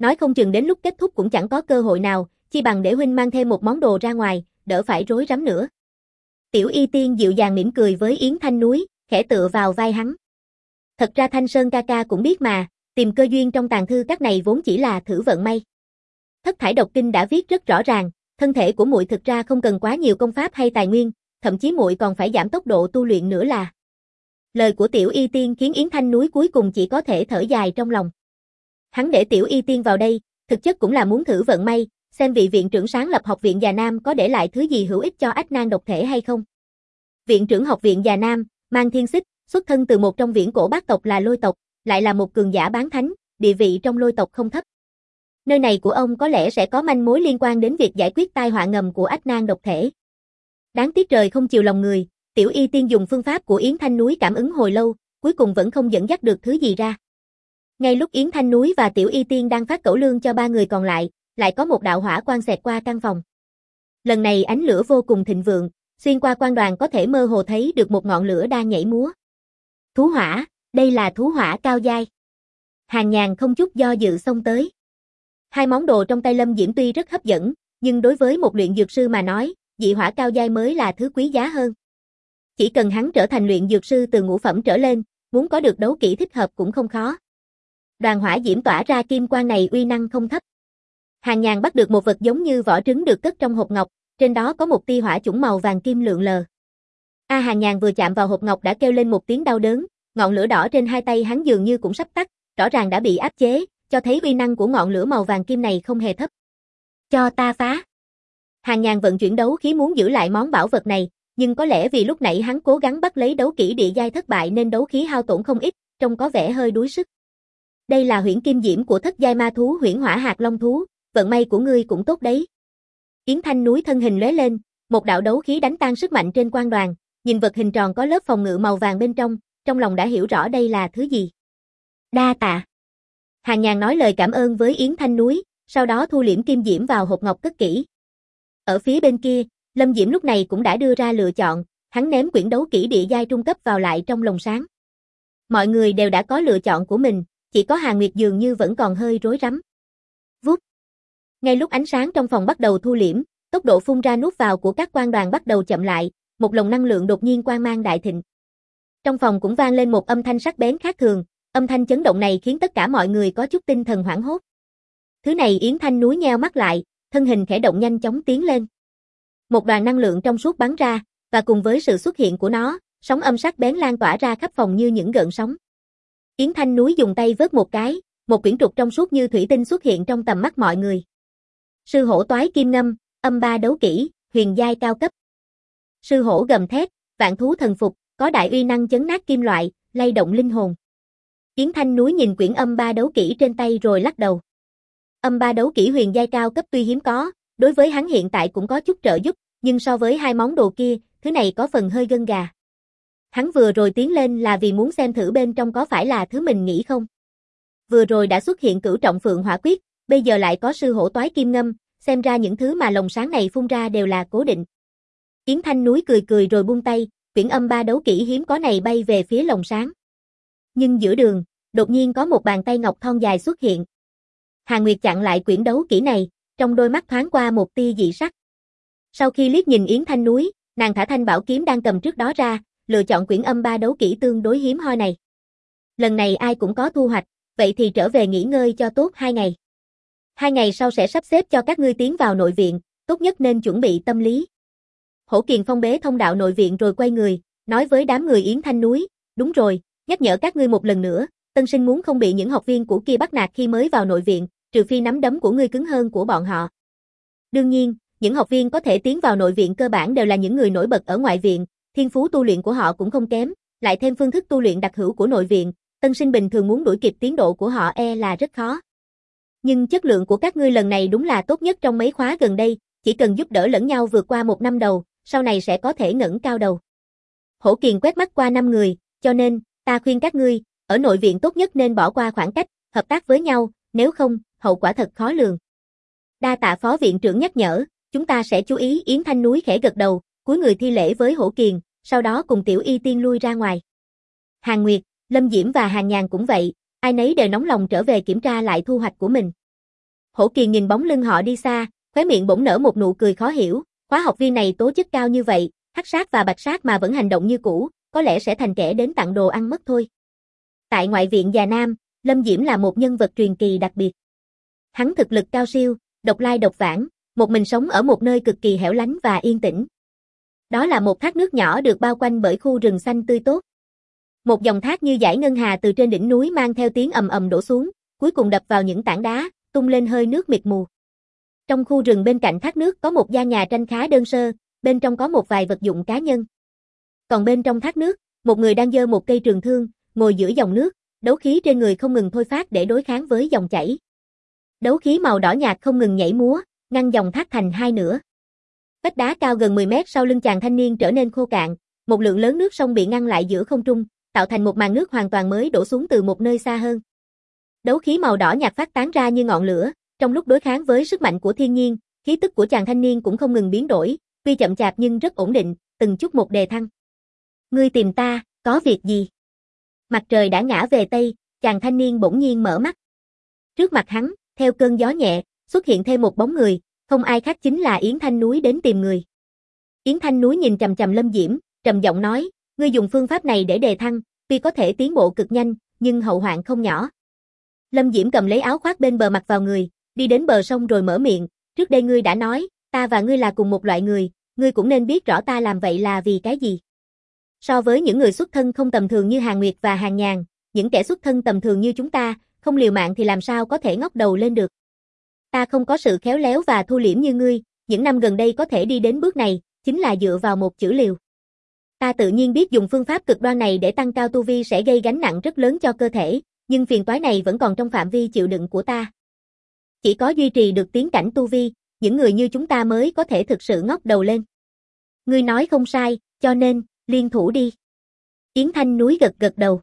Nói không chừng đến lúc kết thúc cũng chẳng có cơ hội nào, chi bằng để huynh mang thêm một món đồ ra ngoài, đỡ phải rối rắm nữa. Tiểu Y Tiên dịu dàng mỉm cười với Yến Thanh Núi, khẽ tựa vào vai hắn. Thật ra Thanh Sơn ca ca cũng biết mà, tìm cơ duyên trong tàng thư các này vốn chỉ là thử vận may. Thất Thải Độc Kinh đã viết rất rõ ràng, thân thể của muội thực ra không cần quá nhiều công pháp hay tài nguyên, thậm chí muội còn phải giảm tốc độ tu luyện nữa là. Lời của Tiểu Y Tiên khiến Yến Thanh Núi cuối cùng chỉ có thể thở dài trong lòng. Hắn để Tiểu Y Tiên vào đây, thực chất cũng là muốn thử vận may, xem vị viện trưởng sáng lập học viện Già Nam có để lại thứ gì hữu ích cho Ách Nan độc thể hay không. Viện trưởng học viện Già Nam, Mang Thiên Xích, xuất thân từ một trong viễn cổ bát tộc là Lôi tộc, lại là một cường giả bán thánh, địa vị trong Lôi tộc không thấp. Nơi này của ông có lẽ sẽ có manh mối liên quan đến việc giải quyết tai họa ngầm của Ách Nan độc thể. Đáng tiếc trời không chiều lòng người, Tiểu Y Tiên dùng phương pháp của Yến Thanh Núi cảm ứng hồi lâu, cuối cùng vẫn không dẫn dắt được thứ gì ra. Ngay lúc Yến Thanh Núi và Tiểu Y Tiên đang phát cẩu lương cho ba người còn lại, lại có một đạo hỏa quang xẹt qua căn phòng. Lần này ánh lửa vô cùng thịnh vượng, xuyên qua quan đoàn có thể mơ hồ thấy được một ngọn lửa đang nhảy múa. Thú hỏa, đây là thú hỏa cao giai. Hàn Nhàn không chút do dự xông tới. Hai món đồ trong tay Lâm Diễm tuy rất hấp dẫn, nhưng đối với một luyện dược sư mà nói, dị hỏa cao giai mới là thứ quý giá hơn. Chỉ cần hắn trở thành luyện dược sư từ ngũ phẩm trở lên, muốn có được đấu kỹ thích hợp cũng không khó. Đoàn hỏa diễm tỏa ra kim quang này uy năng không thấp. Hàn Nhàn bắt được một vật giống như vỏ trứng được cất trong hộp ngọc, trên đó có một tia hỏa chủng màu vàng kim lượn lờ. A Hàn Nhàn vừa chạm vào hộp ngọc đã kêu lên một tiếng đau đớn, ngọn lửa đỏ trên hai tay hắn dường như cũng sắp tắt, rõ ràng đã bị áp chế, cho thấy uy năng của ngọn lửa màu vàng kim này không hề thấp. Cho ta phá. Hàn Nhàn vận chuyển đấu khí muốn giữ lại món bảo vật này, nhưng có lẽ vì lúc nãy hắn cố gắng bắt lấy đấu kỹ địa giai thất bại nên đấu khí hao tổn không ít, trông có vẻ hơi đuối sức. Đây là huyễn kim diễm của thất giai ma thú Huyễn Hỏa Hạt Long thú, vận may của ngươi cũng tốt đấy. Yến Thanh Núi thân hình lóe lên, một đạo đấu khí đánh tan sức mạnh trên quan đoàn, nhìn vật hình tròn có lớp phòng ngự màu vàng bên trong, trong lòng đã hiểu rõ đây là thứ gì. Đa tạ. Hàn Nhàn nói lời cảm ơn với Yến Thanh Núi, sau đó thu liễm kim diễm vào hộp ngọc cất kỹ. Ở phía bên kia, Lâm Diễm lúc này cũng đã đưa ra lựa chọn, hắn ném quyển đấu kỹ địa giai trung cấp vào lại trong lồng sáng. Mọi người đều đã có lựa chọn của mình, chỉ có Hàn Nguyệt dường như vẫn còn hơi rối rắm. Vút. Ngay lúc ánh sáng trong phòng bắt đầu thu liễm, tốc độ phun ra nuốt vào của các quan đoàn bắt đầu chậm lại, một lồng năng lượng đột nhiên quang mang đại thịnh. Trong phòng cũng vang lên một âm thanh sắc bén khác thường, âm thanh chấn động này khiến tất cả mọi người có chút tinh thần hoảng hốt. Thứ này Yến Thanh Núi nheo mắt lại, thân hình khẽ động nhanh chóng tiến lên. Một đoàn năng lượng trong suốt bắn ra, và cùng với sự xuất hiện của nó, sóng âm sắc bén lan tỏa ra khắp phòng như những gợn sóng. Yến Thanh Núi dùng tay vớt một cái, một quyển trục trong suốt như thủy tinh xuất hiện trong tầm mắt mọi người. Sư hổ toái kim ngâm, âm ba đấu kỹ, huyền giai cao cấp. Sư hổ gầm thét, vạn thú thần phục, có đại uy năng chấn nát kim loại, lay động linh hồn. Yến Thanh Núi nhìn quyển âm ba đấu kỹ trên tay rồi lắc đầu. Âm ba đấu kỹ huyền giai cao cấp tuy hiếm có, đối với hắn hiện tại cũng có chút trợ giúp, nhưng so với hai món đồ kia, thứ này có phần hơi gân gà. Hắn vừa rồi tiến lên là vì muốn xem thử bên trong có phải là thứ mình nghĩ không. Vừa rồi đã xuất hiện cửu trọng phượng hỏa quyết, bây giờ lại có sư hổ toái kim ngâm, xem ra những thứ mà lồng sáng này phun ra đều là cố định. Yến Thanh Núi cười cười rồi buông tay, quyển âm ba đấu kỹ hiếm có này bay về phía lồng sáng. Nhưng giữa đường, đột nhiên có một bàn tay ngọc thon dài xuất hiện. Hàn Nguyệt chặn lại quyển đấu kỹ này, trong đôi mắt thoáng qua một tia dị sắc. Sau khi liếc nhìn Yến Thanh Núi, nàng thả thanh bảo kiếm đang cầm trước đó ra, lựa chọn quyển âm ba đấu kỹ tương đối hiếm hoi này. Lần này ai cũng có thu hoạch, vậy thì trở về nghỉ ngơi cho tốt hai ngày. Hai ngày sau sẽ sắp xếp cho các ngươi tiến vào nội viện, tốt nhất nên chuẩn bị tâm lý. Hổ Kiền phong bế thông đạo nội viện rồi quay người, nói với đám người Yến Thanh Núi, đúng rồi, nhắc nhở các ngươi một lần nữa, tân sinh muốn không bị những học viên của kia bắt nạt khi mới vào nội viện, trừ phi nắm đấm của ngươi cứng hơn của bọn họ. Đương nhiên, những học viên có thể tiến vào nội viện cơ bản đều là những người nổi bật ở ngoại viện, thiên phú tu luyện của họ cũng không kém, lại thêm phương thức tu luyện đặc hữu của nội viện, tân sinh bình thường muốn đuổi kịp tiến độ của họ e là rất khó. Nhưng chất lượng của các ngươi lần này đúng là tốt nhất trong mấy khóa gần đây, chỉ cần giúp đỡ lẫn nhau vượt qua một năm đầu, sau này sẽ có thể ngẩng cao đầu. Hổ Kiền quét mắt qua năm người, cho nên, ta khuyên các ngươi, ở nội viện tốt nhất nên bỏ qua khoảng cách, hợp tác với nhau, nếu không, hậu quả thật khó lường. Đa tạ phó viện trưởng nhắc nhở, chúng ta sẽ chú ý. Yến Thanh Núi khẽ gật đầu, cúi người thi lễ với Hổ Kiền, sau đó cùng Tiểu Y Tiên lui ra ngoài. Hàn Nguyệt, Lâm Diễm và Hàn Nhàn cũng vậy, ai nấy đều nóng lòng trở về kiểm tra lại thu hoạch của mình. Hổ Kiền nhìn bóng lưng họ đi xa, khóe miệng bỗng nở một nụ cười khó hiểu, khóa học viên này tố chất cao như vậy, hắc sát và bạch sát mà vẫn hành động như cũ, có lẽ sẽ thành kẻ đến tặng đồ ăn mất thôi. Tại ngoại viện Già Nam, Lâm Diễm là một nhân vật truyền kỳ đặc biệt. Hắn thực lực cao siêu, độc lai độc vãng, một mình sống ở một nơi cực kỳ hẻo lánh và yên tĩnh. Đó là một thác nước nhỏ được bao quanh bởi khu rừng xanh tươi tốt. Một dòng thác như dải ngân hà từ trên đỉnh núi mang theo tiếng ầm ầm đổ xuống, cuối cùng đập vào những tảng đá, tung lên hơi nước mịt mù. Trong khu rừng bên cạnh thác nước có một gian nhà tranh khá đơn sơ, bên trong có một vài vật dụng cá nhân. Còn bên trong thác nước, một người đang giơ một cây trường thương, ngồi giữa dòng nước, đấu khí trên người không ngừng thôi phát để đối kháng với dòng chảy. Đấu khí màu đỏ nhạt không ngừng nhảy múa, ngăn dòng thác thành hai nửa. Vách đá cao gần mười mét sau lưng chàng thanh niên trở nên khô cạn, một lượng lớn nước sông bị ngăn lại giữa không trung, tạo thành một màn nước hoàn toàn mới đổ xuống từ một nơi xa hơn. Đấu khí màu đỏ nhạt phát tán ra như ngọn lửa, trong lúc đối kháng với sức mạnh của thiên nhiên, khí tức của chàng thanh niên cũng không ngừng biến đổi, tuy chậm chạp nhưng rất ổn định, từng chút một đề thăng. Ngươi tìm ta, có việc gì? Mặt trời đã ngã về tây, chàng thanh niên bỗng nhiên mở mắt. Trước mặt hắn, theo cơn gió nhẹ, xuất hiện thêm một bóng người, không ai khác chính là Yến Thanh Núi đến tìm người. Yến Thanh Núi nhìn chằm chằm Lâm Diễm, trầm giọng nói, ngươi dùng phương pháp này để đề thăng, tuy có thể tiến bộ cực nhanh, nhưng hậu hoạn không nhỏ. Lâm Diễm cầm lấy áo khoác bên bờ mặc vào người, đi đến bờ sông rồi mở miệng, trước đây ngươi đã nói, ta và ngươi là cùng một loại người, ngươi cũng nên biết rõ ta làm vậy là vì cái gì. So với những người xuất thân không tầm thường như Hàn Nguyệt và Hàn Nhàn, những kẻ xuất thân tầm thường như chúng ta, không liều mạng thì làm sao có thể ngóc đầu lên được. Ta không có sự khéo léo và thu liễm như ngươi, những năm gần đây có thể đi đến bước này, chính là dựa vào một chữ liều. Ta tự nhiên biết dùng phương pháp cực đoan này để tăng cao tu vi sẽ gây gánh nặng rất lớn cho cơ thể, nhưng phiền toái này vẫn còn trong phạm vi chịu đựng của ta. Chỉ có duy trì được tiến cảnh tu vi, những người như chúng ta mới có thể thực sự ngóc đầu lên. Ngươi nói không sai, cho nên, liên thủ đi. Yến Thanh Núi gật gật đầu.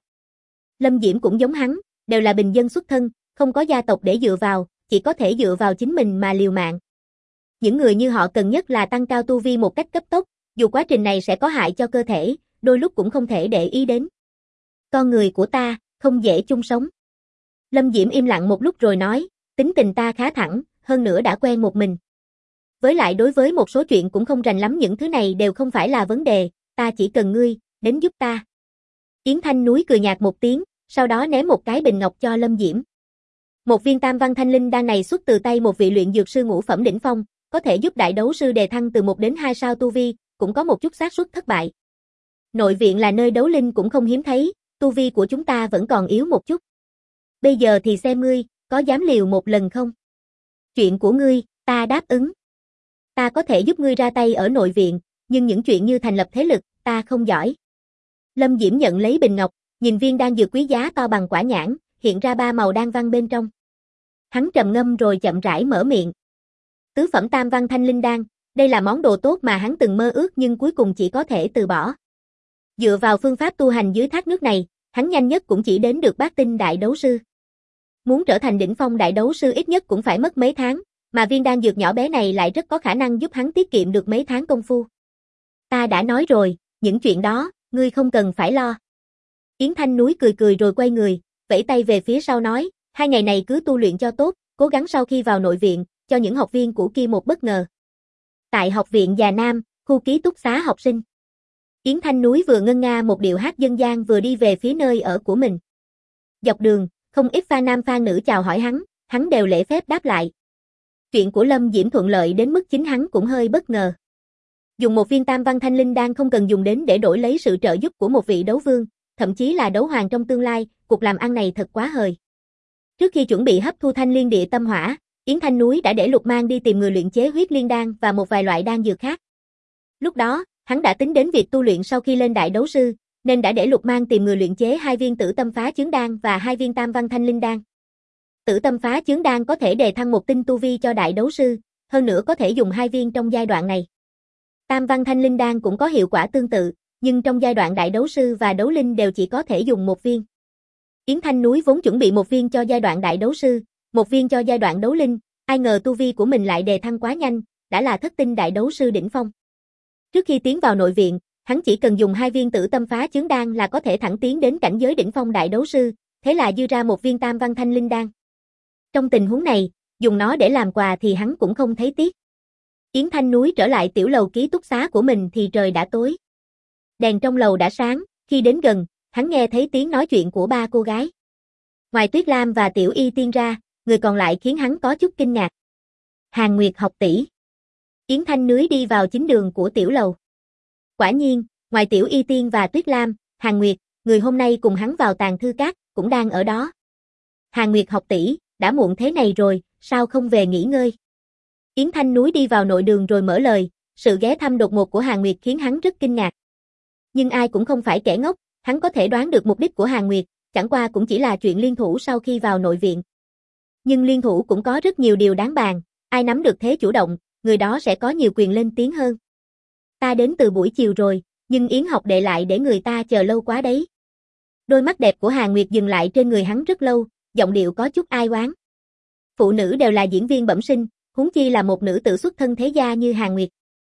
Lâm Diễm cũng giống hắn, đều là bình dân xuất thân, không có gia tộc để dựa vào, chỉ có thể dựa vào chính mình mà liều mạng. Những người như họ cần nhất là tăng cao tu vi một cách cấp tốc, dù quá trình này sẽ có hại cho cơ thể, đôi lúc cũng không thể để ý đến. Con người của ta, không dễ chung sống. Lâm Diễm im lặng một lúc rồi nói, tính tình ta khá thẳng, hơn nữa đã quen một mình. Với lại đối với một số chuyện cũng không rành lắm, những thứ này đều không phải là vấn đề, ta chỉ cần ngươi, đến giúp ta. Yến Thanh Núi cười nhạt một tiếng, sau đó ném một cái bình ngọc cho Lâm Diễm. Một viên tam văn thanh linh đan này xuất từ tay một vị luyện dược sư ngũ phẩm đỉnh phong, có thể giúp đại đấu sư đề thăng từ một đến hai sao tu vi, cũng có một chút xác suất thất bại. Nội viện là nơi đấu linh cũng không hiếm thấy, tu vi của chúng ta vẫn còn yếu một chút. Bây giờ thì xem ngươi, có dám liều một lần không? Chuyện của ngươi, ta đáp ứng. Ta có thể giúp ngươi ra tay ở nội viện, nhưng những chuyện như thành lập thế lực, ta không giỏi. Lâm Diễm nhận lấy bình ngọc, nhìn viên đan dược quý giá to bằng quả nhãn, hiện ra ba màu đan văn bên trong. Hắn trầm ngâm rồi chậm rãi mở miệng. Tứ phẩm tam văn thanh linh đan, đây là món đồ tốt mà hắn từng mơ ước nhưng cuối cùng chỉ có thể từ bỏ. Dựa vào phương pháp tu hành dưới thác nước này, hắn nhanh nhất cũng chỉ đến được bát tinh đại đấu sư. Muốn trở thành đỉnh phong đại đấu sư ít nhất cũng phải mất mấy tháng, mà viên đan dược nhỏ bé này lại rất có khả năng giúp hắn tiết kiệm được mấy tháng công phu. Ta đã nói rồi, những chuyện đó, ngươi không cần phải lo. Yến Thanh Núi cười cười rồi quay người, vẫy tay về phía sau nói, hai ngày này cứ tu luyện cho tốt, cố gắng sau khi vào nội viện, cho những học viên cũ kia một bất ngờ. Tại học viện Già Nam, khu ký túc xá học sinh. Yến Thanh Núi vừa ngân nga một điệu hát dân gian vừa đi về phía nơi ở của mình. Dọc đường, không ít fan nam fan nữ chào hỏi hắn, hắn đều lễ phép đáp lại. Chuyện của Lâm Diễm thuận lợi đến mức chính hắn cũng hơi bất ngờ. Dùng một viên tam văn thanh linh đan không cần dùng đến để đổi lấy sự trợ giúp của một vị đấu vương, thậm chí là đấu hoàng trong tương lai, cuộc làm ăn này thật quá hời. Trước khi chuẩn bị hấp thu thanh liên địa tâm hỏa, Yến Thanh Núi đã để Lục Mang đi tìm người luyện chế huyết liên đan và một vài loại đan dược khác. Lúc đó, hắn đã tính đến việc tu luyện sau khi lên đại đấu sư, nên đã để Lục Mang tìm người luyện chế hai viên tử tâm phá chướng đan và hai viên tam văn thanh linh đan. Tử tâm phá chướng đan có thể đề thăng một tinh tu vi cho đại đấu sư, hơn nữa có thể dùng hai viên trong giai đoạn này. Tam văn thanh linh đan cũng có hiệu quả tương tự, nhưng trong giai đoạn đại đấu sư và đấu linh đều chỉ có thể dùng một viên. Yến Thanh Núi vốn chuẩn bị một viên cho giai đoạn đại đấu sư, một viên cho giai đoạn đấu linh, ai ngờ tu vi của mình lại đề thăng quá nhanh, đã là thất tinh đại đấu sư đỉnh phong. Trước khi tiến vào nội viện, hắn chỉ cần dùng hai viên tử tâm phá chướng đan là có thể thẳng tiến đến cảnh giới đỉnh phong đại đấu sư, thế là dư ra một viên tam văn thanh linh đan. Trong tình huống này, dùng nó để làm quà thì hắn cũng không thấy tiếc. Yến Thanh Núi trở lại tiểu lầu ký túc xá của mình thì trời đã tối. Đèn trong lầu đã sáng, khi đến gần, hắn nghe thấy tiếng nói chuyện của ba cô gái. Ngoài Tuyết Lam và Tiểu Y Tiên ra, người còn lại khiến hắn có chút kinh ngạc. Hàn Nguyệt học tỷ. Yến Thanh Núi đi vào chính đường của tiểu lầu. Quả nhiên, ngoài Tiểu Y Tiên và Tuyết Lam, Hàn Nguyệt, người hôm nay cùng hắn vào tàng thư các, cũng đang ở đó. Hàn Nguyệt học tỷ, đã muộn thế này rồi, sao không về nghỉ ngơi? Yến Thanh Núi đi vào nội đường rồi mở lời, sự ghé thăm đột ngột của Hàn Nguyệt khiến hắn rất kinh ngạc. Nhưng ai cũng không phải kẻ ngốc, hắn có thể đoán được mục đích của Hàn Nguyệt, chẳng qua cũng chỉ là chuyện liên thủ sau khi vào nội viện. Nhưng liên thủ cũng có rất nhiều điều đáng bàn, ai nắm được thế chủ động, người đó sẽ có nhiều quyền lên tiếng hơn. Ta đến từ buổi chiều rồi, nhưng Yến học đệ lại để người ta chờ lâu quá đấy. Đôi mắt đẹp của Hàn Nguyệt dừng lại trên người hắn rất lâu, giọng điệu có chút ai oán. Phụ nữ đều là diễn viên bẩm sinh, huống chi là một nữ tử xuất thân thế gia như Hàn Nguyệt.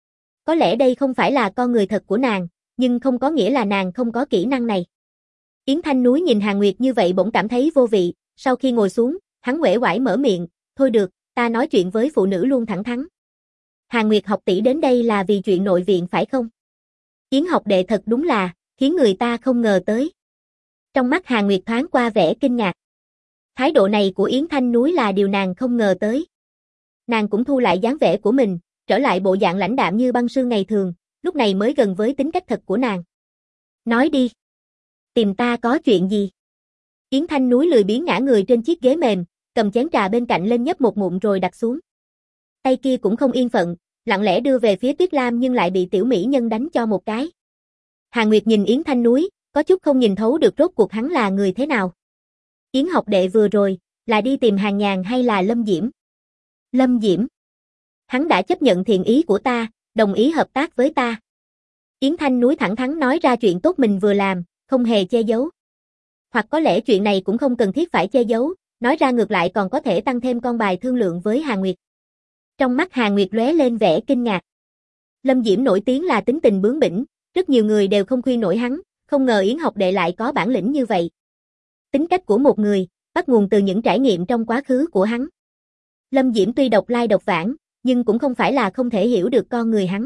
Có lẽ đây không phải là con người thật của nàng, nhưng không có nghĩa là nàng không có kỹ năng này. Yến Thanh Núi nhìn Hàn Nguyệt như vậy bỗng cảm thấy vô vị, sau khi ngồi xuống, hắn uể oải mở miệng, thôi được, ta nói chuyện với phụ nữ luôn thẳng thắn. Hàn Nguyệt học tỷ đến đây là vì chuyện nội viện phải không? Yến học đệ thật đúng là, khiến người ta không ngờ tới. Trong mắt Hàn Nguyệt thoáng qua vẻ kinh ngạc. Thái độ này của Yến Thanh Núi là điều nàng không ngờ tới. Nàng cũng thu lại dáng vẻ của mình, trở lại bộ dạng lãnh đạm như băng sương ngày thường, lúc này mới gần với tính cách thật của nàng. Nói đi. Tìm ta có chuyện gì? Yến Thanh Núi lười biếng ngã người trên chiếc ghế mềm, cầm chén trà bên cạnh lên nhấp một ngụm rồi đặt xuống. Tay kia cũng không yên phận, lặng lẽ đưa về phía Tuyết Lam nhưng lại bị tiểu mỹ nhân đánh cho một cái. Hàn Nguyệt nhìn Yến Thanh Núi, có chút không nhìn thấu được rốt cuộc hắn là người thế nào. Yến học đệ vừa rồi, là đi tìm Hàn Nhàn hay là Lâm Diễm? Lâm Diễm. Hắn đã chấp nhận thiện ý của ta, đồng ý hợp tác với ta. Yến Thanh Núi thẳng thắn nói ra chuyện tốt mình vừa làm, không hề che giấu. Hoặc có lẽ chuyện này cũng không cần thiết phải che giấu, nói ra ngược lại còn có thể tăng thêm con bài thương lượng với Hàn Nguyệt. Trong mắt Hàn Nguyệt lóe lên vẻ kinh ngạc. Lâm Diễm nổi tiếng là tính tình bướng bỉnh, rất nhiều người đều không khuyên nổi hắn, không ngờ Yến học đệ lại có bản lĩnh như vậy. Tính cách của một người, bắt nguồn từ những trải nghiệm trong quá khứ của hắn. Lâm Diễm tuy độc lai độc vãng, nhưng cũng không phải là không thể hiểu được con người hắn.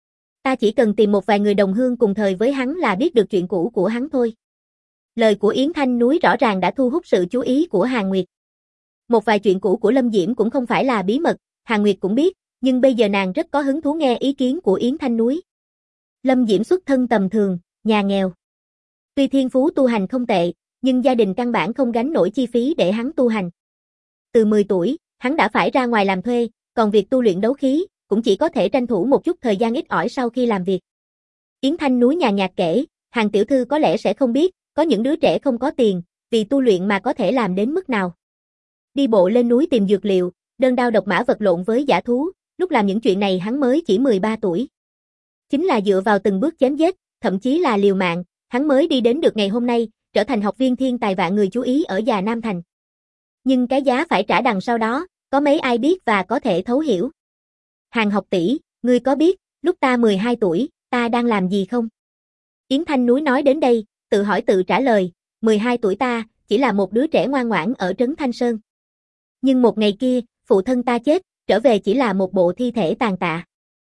Ta chỉ cần tìm một vài người đồng hương cùng thời với hắn là biết được chuyện cũ của hắn thôi. Lời của Yến Thanh Núi rõ ràng đã thu hút sự chú ý của Hàn Nguyệt. Một vài chuyện cũ của Lâm Diễm cũng không phải là bí mật, Hàn Nguyệt cũng biết, nhưng bây giờ nàng rất có hứng thú nghe ý kiến của Yến Thanh Núi. Lâm Diễm xuất thân tầm thường, nhà nghèo. Tuy thiên phú tu hành không tệ, nhưng gia đình căn bản không gánh nổi chi phí để hắn tu hành. Từ mười tuổi, hắn đã phải ra ngoài làm thuê, còn việc tu luyện đấu khí, cũng chỉ có thể tranh thủ một chút thời gian ít ỏi sau khi làm việc. Yến Thanh Núi nhàn nhạt kể, Hàn tiểu thư có lẽ sẽ không biết, có những đứa trẻ không có tiền, vì tu luyện mà có thể làm đến mức nào. Đi bộ lên núi tìm dược liệu, đơn đao độc mã vật lộn với dã thú, lúc làm những chuyện này hắn mới chỉ mười ba tuổi. Chính là dựa vào từng bước chém giết, thậm chí là liều mạng, hắn mới đi đến được ngày hôm nay, trở thành học viên thiên tài vạn người chú ý ở Già Nam Thành. Nhưng cái giá phải trả đằng sau đó, có mấy ai biết và có thể thấu hiểu. Hàn học tỷ, ngươi có biết, lúc ta mười hai tuổi, ta đang làm gì không? Yến Thanh Núi nói đến đây, tự hỏi tự trả lời, mười hai tuổi ta, chỉ là một đứa trẻ ngoan ngoãn ở trấn Thanh Sơn. Nhưng một ngày kia, phụ thân ta chết, trở về chỉ là một bộ thi thể tàn tạ.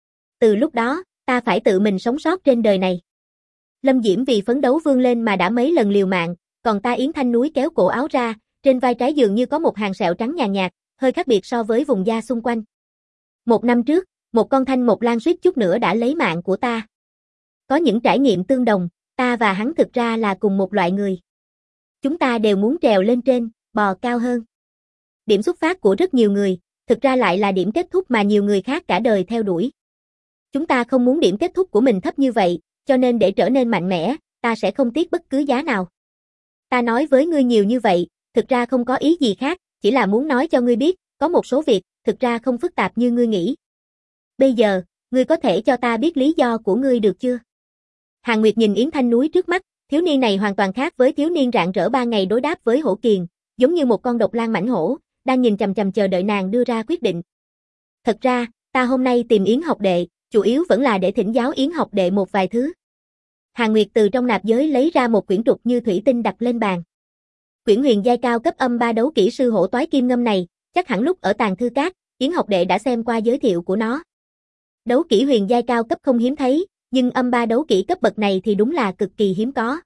Từ lúc đó, ta phải tự mình sống sót trên đời này. Lâm Diễm vì phấn đấu vươn lên mà đã mấy lần liều mạng, còn ta Yến Thanh Núi kéo cổ áo ra, trên vai trái dường như có một hàng sẹo trắng nhàn nhạt, hơi khác biệt so với vùng da xung quanh. Một năm trước, một con thanh mộc lan suýt chút nữa đã lấy mạng của ta. Có những trải nghiệm tương đồng, ta và hắn thực ra là cùng một loại người. Chúng ta đều muốn trèo lên trên, bò cao hơn. Điểm xuất phát của rất nhiều người, thực ra lại là điểm kết thúc mà nhiều người khác cả đời theo đuổi. Chúng ta không muốn điểm kết thúc của mình thấp như vậy, cho nên để trở nên mạnh mẽ, ta sẽ không tiếc bất cứ giá nào. Ta nói với ngươi nhiều như vậy, thực ra không có ý gì khác, chỉ là muốn nói cho ngươi biết, có một số việc, thực ra không phức tạp như ngươi nghĩ. Bây giờ, ngươi có thể cho ta biết lý do của ngươi được chưa? Hàn Nguyệt nhìn Yến Thanh Núi trước mắt, thiếu niên này hoàn toàn khác với thiếu niên rạng rỡ ba ngày đối đáp với Hổ Kiền, giống như một con độc lang mãnh hổ, đang nhìn chằm chằm chờ đợi nàng đưa ra quyết định. Thật ra, ta hôm nay tìm Yến học đệ, chủ yếu vẫn là để thỉnh giáo Yến học đệ một vài thứ. Hàn Nguyệt từ trong nạp giới lấy ra một quyển trục như thủy tinh đặt lên bàn. Quyển huyền giai cao cấp âm ba đấu kỹ sư hổ toái kim ngâm này, chắc hẳn lúc ở Tàng Thư Các, Yến học đệ đã xem qua giới thiệu của nó. Đấu kỹ huyền giai cao cấp không hiếm thấy, nhưng âm ba đấu kỹ cấp bậc này thì đúng là cực kỳ hiếm có.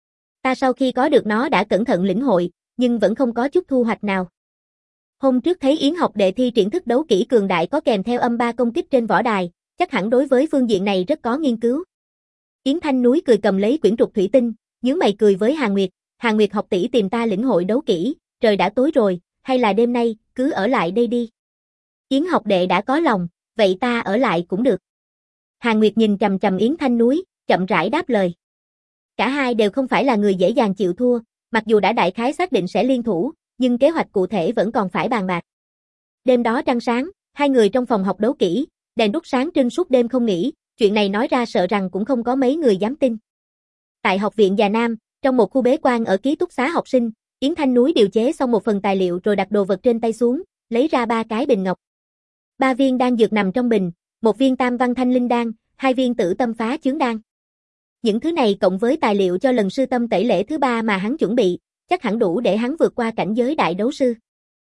Ta sau khi có được nó đã cẩn thận lĩnh hội, nhưng vẫn không có chút thu hoạch nào. Hôm trước thấy Yến học đệ thi triển thức đấu kỹ cường đại có kèm theo âm ba công kích trên võ đài, chắc hẳn đối với phương diện này rất có nghiên cứu. Yến Thanh Núi cười cầm lấy quyển trục thủy tinh, nhướng mày cười với Hàn Nguyệt, Hàn Nguyệt học tỷ tìm ta lĩnh hội đấu kỹ, trời đã tối rồi, hay là đêm nay, cứ ở lại đây đi. Yến học đệ đã có lòng, vậy ta ở lại cũng được. Hàn Nguyệt nhìn chằm chằm Yến Thanh Núi, chậm rãi đáp lời. Cả hai đều không phải là người dễ dàng chịu thua, mặc dù đã đại khái xác định sẽ liên thủ, nhưng kế hoạch cụ thể vẫn còn phải bàn bạc. Đêm đó trăng sáng, hai người trong phòng học đấu kỹ, đèn đuốc sáng trưng suốt đêm không nghỉ, chuyện này nói ra sợ rằng cũng không có mấy người dám tin. Tại học viện Già Nam, trong một khu bế quan ở ký túc xá học sinh, Yến Thanh Núi điều chế xong một phần tài liệu rồi đặt đồ vật trên tay xuống, lấy ra ba cái bình ngọc. Ba viên đan dược nằm trong bình, một viên tam văn thanh linh đan, hai viên tử tâm phá chướng đan. Những thứ này cộng với tài liệu cho lần sư tâm tẩy lễ thứ ba mà hắn chuẩn bị, chắc hẳn đủ để hắn vượt qua cảnh giới đại đấu sư.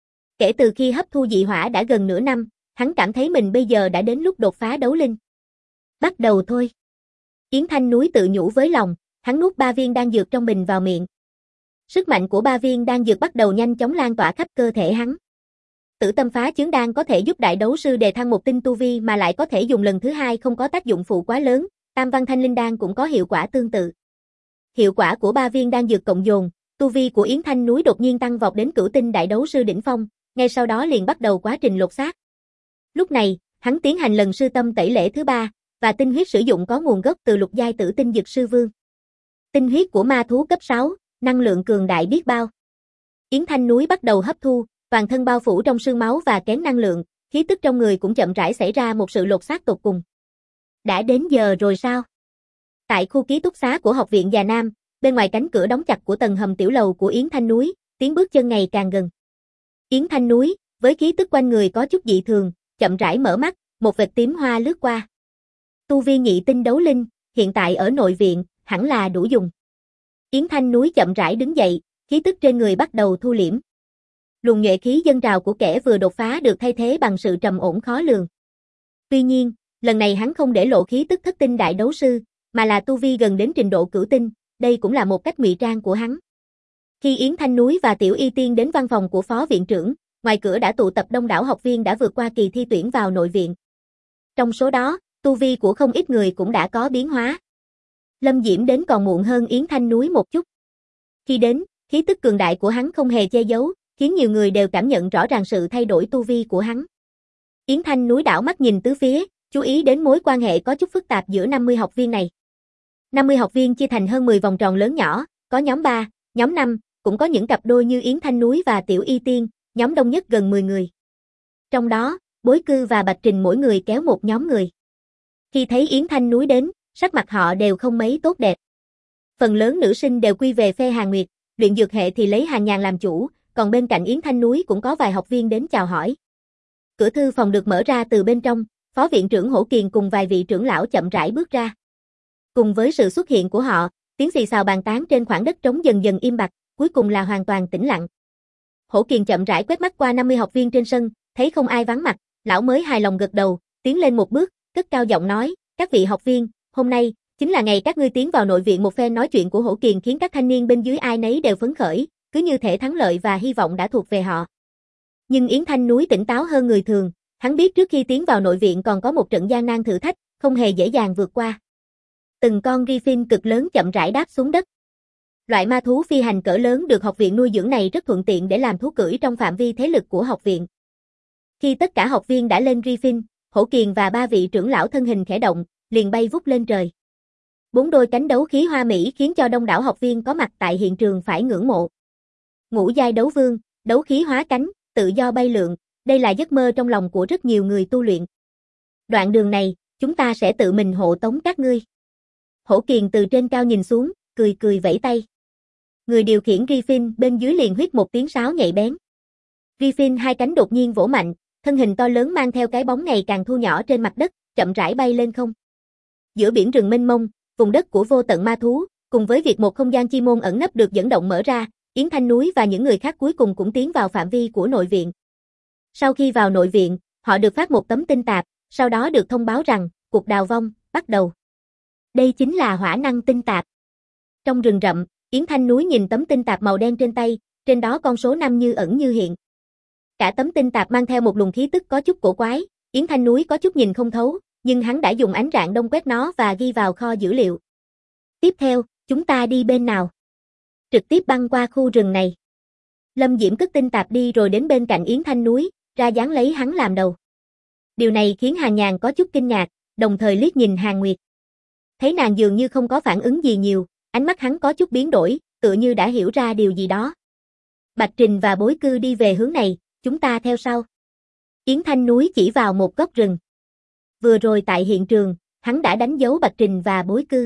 Kể từ khi hấp thu dị hỏa đã gần nửa năm, hắn cảm thấy mình bây giờ đã đến lúc đột phá đấu linh. Bắt đầu thôi. Yến Thanh Núi tự nhủ với lòng, hắn nuốt ba viên đan dược trong bình vào miệng. Sức mạnh của ba viên đan dược bắt đầu nhanh chóng lan tỏa khắp cơ thể hắn. Tử tâm phá chướng đan có thể giúp đại đấu sư đề thăng một tinh tu vi mà lại có thể dùng lần thứ hai không có tác dụng phụ quá lớn, tam văn thanh linh đan cũng có hiệu quả tương tự. Hiệu quả của ba viên đan dược cộng dồn, tu vi của Yến Thanh Núi đột nhiên tăng vọt đến cửu tinh đại đấu sư đỉnh phong, ngay sau đó liền bắt đầu quá trình lột xác. Lúc này, hắn tiến hành lần sư tâm tẩy lễ thứ ba, và tinh huyết sử dụng có nguồn gốc từ lục giai tử tinh dực sư vương. Tinh huyết của ma thú cấp sáu, năng lượng cường đại biết bao. Yến Thanh Núi bắt đầu hấp thu, toàn thân bao phủ trong sương máu và kén năng lượng, khí tức trong người cũng chậm rãi xảy ra một sự lột xác tột cùng. Đã đến giờ rồi sao? Tại khu ký túc xá của học viện Già Nam, bên ngoài cánh cửa đóng chặt của tầng hầm tiểu lầu của Yến Thanh Núi, tiếng bước chân ngày càng gần. Yến Thanh Núi, với khí tức quanh người có chút dị thường, chậm rãi mở mắt, một vệt tím hoa lướt qua. Tu vi nhị tinh đấu linh, hiện tại ở nội viện, hẳn là đủ dùng. Yến Thanh Núi chậm rãi đứng dậy, khí tức trên người bắt đầu thu liễm. Luồng nhuệ khí dâng trào của kẻ vừa đột phá được thay thế bằng sự trầm ổn khó lường. Tuy nhiên, lần này hắn không để lộ khí tức thất tinh đại đấu sư, mà là tu vi gần đến trình độ cửu tinh, đây cũng là một cách ngụy trang của hắn. Khi Yến Thanh Núi và Tiểu Y Tiên đến văn phòng của phó viện trưởng, ngoài cửa đã tụ tập đông đảo học viên đã vượt qua kỳ thi tuyển vào nội viện. Trong số đó, tu vi của không ít người cũng đã có biến hóa. Lâm Diễm đến còn muộn hơn Yến Thanh Núi một chút. Khi đến, khí tức cường đại của hắn không hề che giấu, khiến nhiều người đều cảm nhận rõ ràng sự thay đổi tu vi của hắn. Yến Thanh Núi đảo mắt nhìn tứ phía, chú ý đến mối quan hệ có chút phức tạp giữa năm mươi học viên này. năm mươi học viên chia thành hơn mười vòng tròn lớn nhỏ, có nhóm ba, nhóm năm, cũng có những cặp đôi như Yến Thanh Núi và Tiểu Y Tiên, nhóm đông nhất gần mười người. Trong đó, Bối Cư và Bạch Trình mỗi người kéo một nhóm người. Khi thấy Yến Thanh Núi đến, sắc mặt họ đều không mấy tốt đẹp. Phần lớn nữ sinh đều quy về phe Hàn Nguyệt, luyện dược hệ thì lấy Hàn Nhàn làm chủ, còn bên cạnh Yến Thanh Núi cũng có vài học viên đến chào hỏi. Cửa thư phòng được mở ra từ bên trong, phó viện trưởng Hổ Kiền cùng vài vị trưởng lão chậm rãi bước ra. Cùng với sự xuất hiện của họ, tiếng xì xào bàn tán trên khoảng đất trống dần dần im bặt, cuối cùng là hoàn toàn tĩnh lặng. Hổ Kiền chậm rãi quét mắt qua năm mươi học viên trên sân, thấy không ai vắng mặt, lão mới hài lòng gật đầu, tiến lên một bước, cất cao giọng nói, các vị học viên, hôm nay, chính là ngày các ngươi tiến vào nội viện. Một phen nói chuyện của Hổ Kiền khiến các thanh niên bên dưới ai nấy đều phấn khởi, cứ như thể thắng lợi và hy vọng đã thuộc về họ. Nhưng Yến Thanh Núi tỉnh táo hơn người thường, hắn biết trước khi tiến vào nội viện còn có một trận gian nan thử thách, không hề dễ dàng vượt qua. Từng con Griffin cực lớn chậm rãi đáp xuống đất. Loại ma thú phi hành cỡ lớn được học viện nuôi dưỡng này rất thuận tiện để làm thú cưỡi trong phạm vi thế lực của học viện. Khi tất cả học viên đã lên Griffin, Hổ Kiền và ba vị trưởng lão thân hình khẽ động, liền bay vút lên trời. Bốn đôi cánh đấu khí hoa mỹ khiến cho đông đảo học viên có mặt tại hiện trường phải ngưỡng mộ. Ngũ giai đấu vương, đấu khí hóa cánh, tự do bay lượn, đây là giấc mơ trong lòng của rất nhiều người tu luyện. Đoạn đường này, chúng ta sẽ tự mình hộ tống các ngươi. Hổ Kiền từ trên cao nhìn xuống, cười cười vẫy tay. Người điều khiển Griffin bên dưới liền huýt một tiếng sáo nhạy bén. Griffin hai cánh đột nhiên vỗ mạnh, thân hình to lớn mang theo cái bóng ngày càng thu nhỏ trên mặt đất, chậm rãi bay lên không. Giữa biển rừng mênh mông, vùng đất của vô tận ma thú, cùng với việc một không gian chi môn ẩn nấp được dẫn động mở ra, Yến Thanh Núi và những người khác cuối cùng cũng tiến vào phạm vi của nội viện. Sau khi vào nội viện, họ được phát một tấm tinh tạp, sau đó được thông báo rằng, cuộc đào vong, bắt đầu. Đây chính là hỏa năng tinh tạp. Trong rừng rậm, Yến Thanh Núi nhìn tấm tinh tạp màu đen trên tay, trên đó con số năm như ẩn như hiện. Cả tấm tinh tạp mang theo một luồng khí tức có chút cổ quái, Yến Thanh Núi có chút nhìn không thấu, nhưng hắn đã dùng ánh rạng đông quét nó và ghi vào kho dữ liệu. Tiếp theo, chúng ta đi bên nào? Trực tiếp băng qua khu rừng này. Lâm Diễm cất tinh tạp đi rồi đến bên cạnh Yến Thanh Núi, ra dáng lấy hắn làm đầu. Điều này khiến Hàn Nhàn có chút kinh ngạc, đồng thời liếc nhìn Hàn Nguyệt. Thấy nàng dường như không có phản ứng gì nhiều, ánh mắt hắn có chút biến đổi, tựa như đã hiểu ra điều gì đó. Bạch Trình và Bối Cư đi về hướng này, chúng ta theo sau. Yến Thanh Núi chỉ vào một góc rừng. Vừa rồi tại hiện trường, hắn đã đánh dấu Bạch Trình và Bối Cư.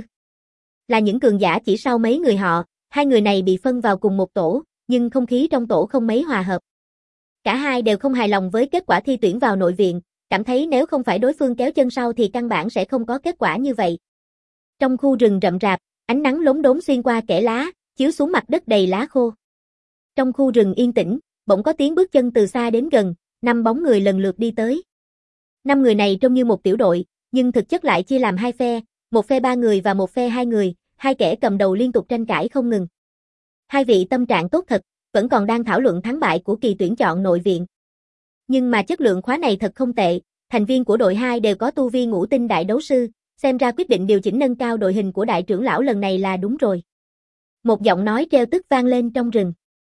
Là những cường giả chỉ sau mấy người họ, hai người này bị phân vào cùng một tổ, nhưng không khí trong tổ không mấy hòa hợp. Cả hai đều không hài lòng với kết quả thi tuyển vào nội viện, cảm thấy nếu không phải đối phương kéo chân sau thì căn bản sẽ không có kết quả như vậy. Trong khu rừng rậm rạp, ánh nắng lốm đốm xuyên qua kẽ lá, chiếu xuống mặt đất đầy lá khô. Trong khu rừng yên tĩnh, bỗng có tiếng bước chân từ xa đến gần, năm bóng người lần lượt đi tới. Năm người này trông như một tiểu đội, nhưng thực chất lại chia làm hai phe, một phe ba người và một phe hai người, hai kẻ cầm đầu liên tục tranh cãi không ngừng. Hai vị tâm trạng tốt thật, vẫn còn đang thảo luận thắng bại của kỳ tuyển chọn nội viện. Nhưng mà chất lượng khóa này thật không tệ, thành viên của đội hai đều có tu vi ngũ tinh đại đấu sư, xem ra quyết định điều chỉnh nâng cao đội hình của đại trưởng lão lần này là đúng rồi. Một giọng nói treo tức vang lên trong rừng.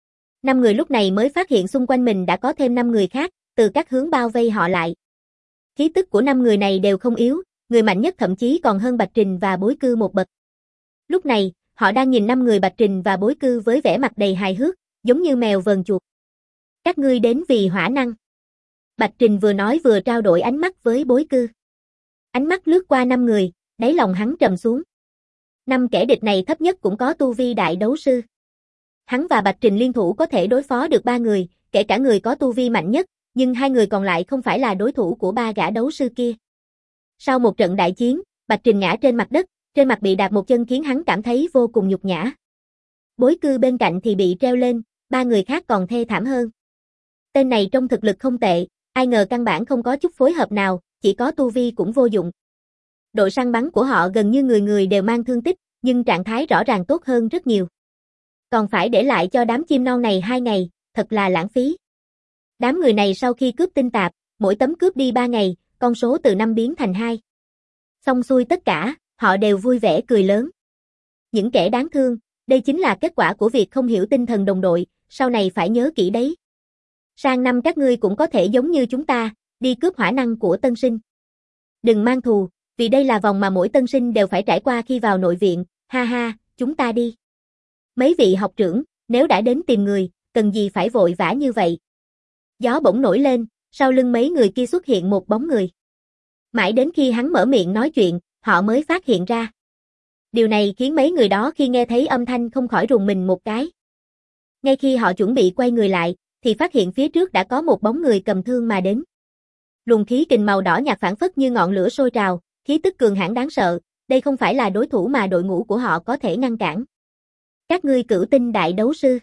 Năm người lúc này mới phát hiện xung quanh mình đã có thêm năm người khác, từ các hướng bao vây họ lại. Khí tức của năm người này đều không yếu, người mạnh nhất thậm chí còn hơn Bạch Trình và Bối Cư một bậc. Lúc này, họ đang nhìn năm người Bạch Trình và Bối Cư với vẻ mặt đầy hài hước, giống như mèo vờn chuột. Các ngươi đến vì hỏa năng. Bạch Trình vừa nói vừa trao đổi ánh mắt với Bối Cư. Ánh mắt lướt qua năm người, đáy lòng hắn trầm xuống. Năm kẻ địch này thấp nhất cũng có tu vi đại đấu sư. Hắn và Bạch Trình liên thủ có thể đối phó được ba người, kể cả người có tu vi mạnh nhất, nhưng hai người còn lại không phải là đối thủ của ba gã đấu sư kia. Sau một trận đại chiến, Bạch Trình ngã trên mặt đất, trên mặt bị đạp một chân khiến hắn cảm thấy vô cùng nhục nhã. Bối Cư bên cạnh thì bị treo lên, ba người khác còn thê thảm hơn. Tên này trong thực lực không tệ, ai ngờ căn bản không có chút phối hợp nào, chỉ có tu vi cũng vô dụng. Đội săn bắn của họ gần như người người đều mang thương tích, nhưng trạng thái rõ ràng tốt hơn rất nhiều. Còn phải để lại cho đám chim non này hai ngày, thật là lãng phí. Đám người này sau khi cướp tinh tạp, mỗi tấm cướp đi ba ngày, con số từ năm biến thành hai. Xong xuôi tất cả, họ đều vui vẻ cười lớn. Những kẻ đáng thương, đây chính là kết quả của việc không hiểu tinh thần đồng đội, sau này phải nhớ kỹ đấy. Sang năm các ngươi cũng có thể giống như chúng ta, đi cướp hỏa năng của tân sinh. Đừng mang thù, vì đây là vòng mà mỗi tân sinh đều phải trải qua khi vào nội viện, ha ha, chúng ta đi. Mấy vị học trưởng, nếu đã đến tìm người, cần gì phải vội vã như vậy. Gió bỗng nổi lên, sau lưng mấy người kia xuất hiện một bóng người. Mãi đến khi hắn mở miệng nói chuyện, họ mới phát hiện ra. Điều này khiến mấy người đó khi nghe thấy âm thanh không khỏi rùng mình một cái. Ngay khi họ chuẩn bị quay người lại, thì phát hiện phía trước đã có một bóng người cầm thương mà đến. Luồng khí kình màu đỏ nhạt phảng phất như ngọn lửa sôi trào, khí tức cường hãn đáng sợ, đây không phải là đối thủ mà đội ngũ của họ có thể ngăn cản. Các ngươi cửu tinh đại đấu sư.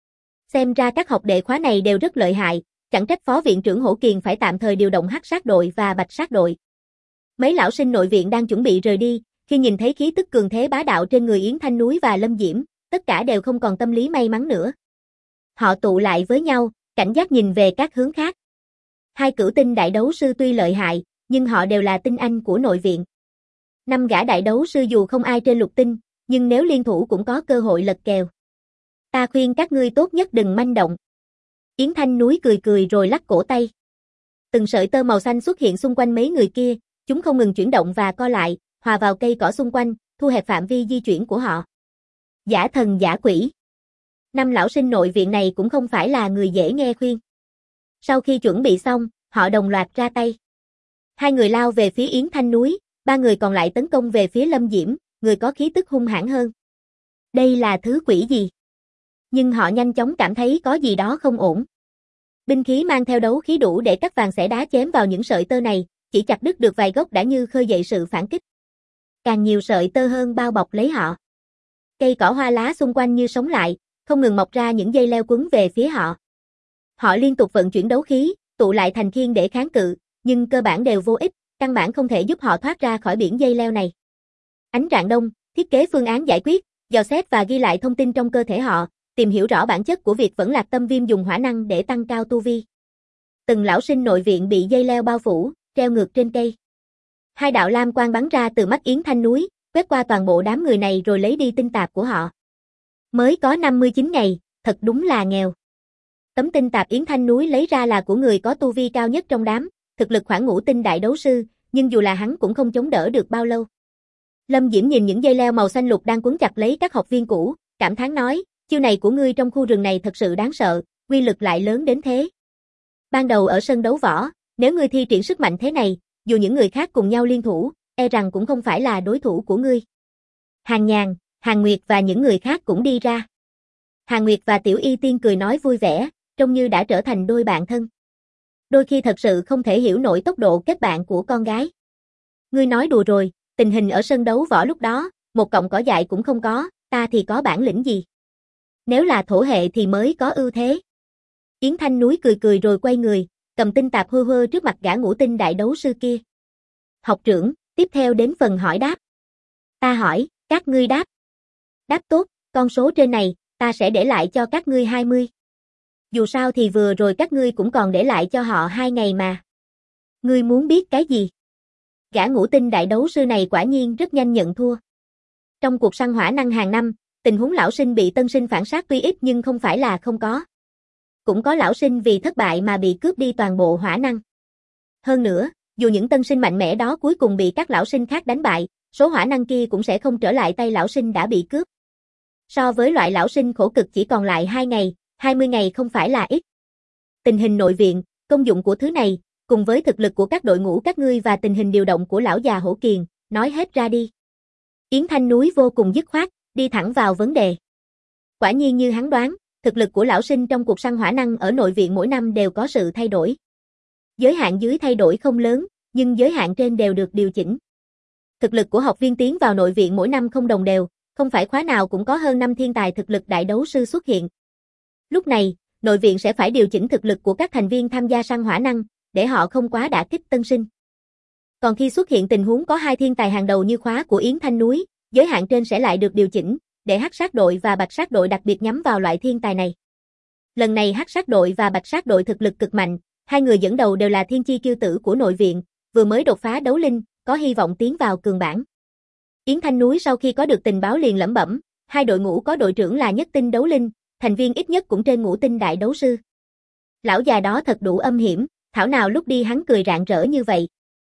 Xem ra các học đệ khóa này đều rất lợi hại, chẳng trách phó viện trưởng Hổ Kiền phải tạm thời điều động hắc sát đội và bạch sát đội. Mấy lão sinh nội viện đang chuẩn bị rời đi, khi nhìn thấy khí tức cường thế bá đạo trên người Yến Thanh Núi và Lâm Diễm, tất cả đều không còn tâm lý may mắn nữa. Họ tụ lại với nhau, cảnh giác nhìn về các hướng khác. Hai cửu tinh đại đấu sư tuy lợi hại, nhưng họ đều là tinh anh của nội viện. Năm gã đại đấu sư dù không ai trên lục tinh, nhưng nếu liên thủ cũng có cơ hội lật kèo. Ta khuyên các ngươi tốt nhất đừng manh động. Yến Thanh Núi cười cười rồi lắc cổ tay. Từng sợi tơ màu xanh xuất hiện xung quanh mấy người kia, chúng không ngừng chuyển động và co lại, hòa vào cây cỏ xung quanh, thu hẹp phạm vi di chuyển của họ. Giả thần giả quỷ. Năm lão sinh nội viện này cũng không phải là người dễ nghe khuyên. Sau khi chuẩn bị xong, họ đồng loạt ra tay. Hai người lao về phía Yến Thanh Núi, ba người còn lại tấn công về phía Lâm Diễm, người có khí tức hung hãn hơn. Đây là thứ quỷ gì? Nhưng họ nhanh chóng cảm thấy có gì đó không ổn. Binh khí mang theo đấu khí đủ để cắt vàng xẻ đá chém vào những sợi tơ này, chỉ chặt đứt được vài gốc đã như khơi dậy sự phản kích. Càng nhiều sợi tơ hơn bao bọc lấy họ. Cây cỏ hoa lá xung quanh như sống lại, không ngừng mọc ra những dây leo quấn về phía họ. Họ liên tục vận chuyển đấu khí, tụ lại thành khiên để kháng cự, nhưng cơ bản đều vô ích, căn bản không thể giúp họ thoát ra khỏi biển dây leo này. Ánh rạng đông, thiết kế phương án giải quyết, dò xét và ghi lại thông tin trong cơ thể họ, tìm hiểu rõ bản chất của việc vẫn lạc tâm viêm dùng hỏa năng để tăng cao tu vi. Từng lão sinh nội viện bị dây leo bao phủ, treo ngược trên cây. Hai đạo lam quang bắn ra từ mắt Yến Thanh Núi, quét qua toàn bộ đám người này rồi lấy đi tinh tạp của họ. Mới có năm mươi chín ngày, thật đúng là nghèo. Tấm tinh tạp Yến Thanh Núi lấy ra là của người có tu vi cao nhất trong đám, thực lực khoảng ngũ tinh đại đấu sư, nhưng dù là hắn cũng không chống đỡ được bao lâu. Lâm Diễm nhìn những dây leo màu xanh lục đang quấn chặt lấy các học viên cũ, cảm thán nói, chiêu này của ngươi trong khu rừng này thật sự đáng sợ, uy lực lại lớn đến thế. Ban đầu ở sân đấu võ, nếu ngươi thi triển sức mạnh thế này, dù những người khác cùng nhau liên thủ, e rằng cũng không phải là đối thủ của ngươi. Hàn Nhàn, Hàn Nguyệt và những người khác cũng đi ra. Hàn Nguyệt và Tiểu Y Tiên cười nói vui vẻ, trông như đã trở thành đôi bạn thân. Đôi khi thật sự không thể hiểu nổi tốc độ kết bạn của con gái. Ngươi nói đùa rồi, tình hình ở sân đấu võ lúc đó, một cọng cỏ dại cũng không có, ta thì có bản lĩnh gì? Nếu là thổ hệ thì mới có ưu thế. Yến Thanh Núi cười cười rồi quay người, cầm tinh tạp hơ hơ trước mặt gã ngũ tinh đại đấu sư kia. Học trưởng, tiếp theo đến phần hỏi đáp. Ta hỏi, các ngươi đáp. Đáp tốt, con số trên này, ta sẽ để lại cho các ngươi hai mươi. Dù sao thì vừa rồi các ngươi cũng còn để lại cho họ hai ngày mà. Ngươi muốn biết cái gì? Gã ngũ tinh đại đấu sư này quả nhiên rất nhanh nhận thua. Trong cuộc săn hỏa năng hàng năm, tình huống lão sinh bị tân sinh phản sát tuy ít nhưng không phải là không có. Cũng có lão sinh vì thất bại mà bị cướp đi toàn bộ hỏa năng. Hơn nữa, dù những tân sinh mạnh mẽ đó cuối cùng bị các lão sinh khác đánh bại, số hỏa năng kia cũng sẽ không trở lại tay lão sinh đã bị cướp. So với loại lão sinh khổ cực chỉ còn lại hai ngày, hai mươi ngày không phải là ít. Tình hình nội viện, công dụng của thứ này, cùng với thực lực của các đội ngũ các ngươi và tình hình điều động của lão già Hổ Kiền, nói hết ra đi. Yến Thanh Núi vô cùng dứt khoát, đi thẳng vào vấn đề. Quả nhiên như hắn đoán, thực lực của lão sinh trong cuộc săn hỏa năng ở nội viện mỗi năm đều có sự thay đổi. Giới hạn dưới thay đổi không lớn, nhưng giới hạn trên đều được điều chỉnh. Thực lực của học viên tiến vào nội viện mỗi năm không đồng đều, không phải khóa nào cũng có hơn năm thiên tài thực lực đại đấu sư xuất hiện. Lúc này, nội viện sẽ phải điều chỉnh thực lực của các thành viên tham gia săn hỏa năng, để họ không quá đả kích tân sinh. Còn khi xuất hiện tình huống có hai thiên tài hàng đầu như khóa của Yến Thanh Núi, giới hạn trên sẽ lại được điều chỉnh, để hắc sát đội và bạch sát đội đặc biệt nhắm vào loại thiên tài này. Lần này hắc sát đội và bạch sát đội thực lực cực mạnh, hai người dẫn đầu đều là thiên chi kiêu tử của nội viện, vừa mới đột phá đấu linh, có hy vọng tiến vào cường bảng. Yến Thanh Núi sau khi có được tình báo liền lẩm bẩm, hai đội ngũ có đội trưởng là nhất tinh đấu linh, thành viên ít nhất cũng trên ngũ tinh đại đấu sư. Lão già đó thật đủ âm hiểm, thảo nào lúc đi hắn cười rạng rỡ như vậy.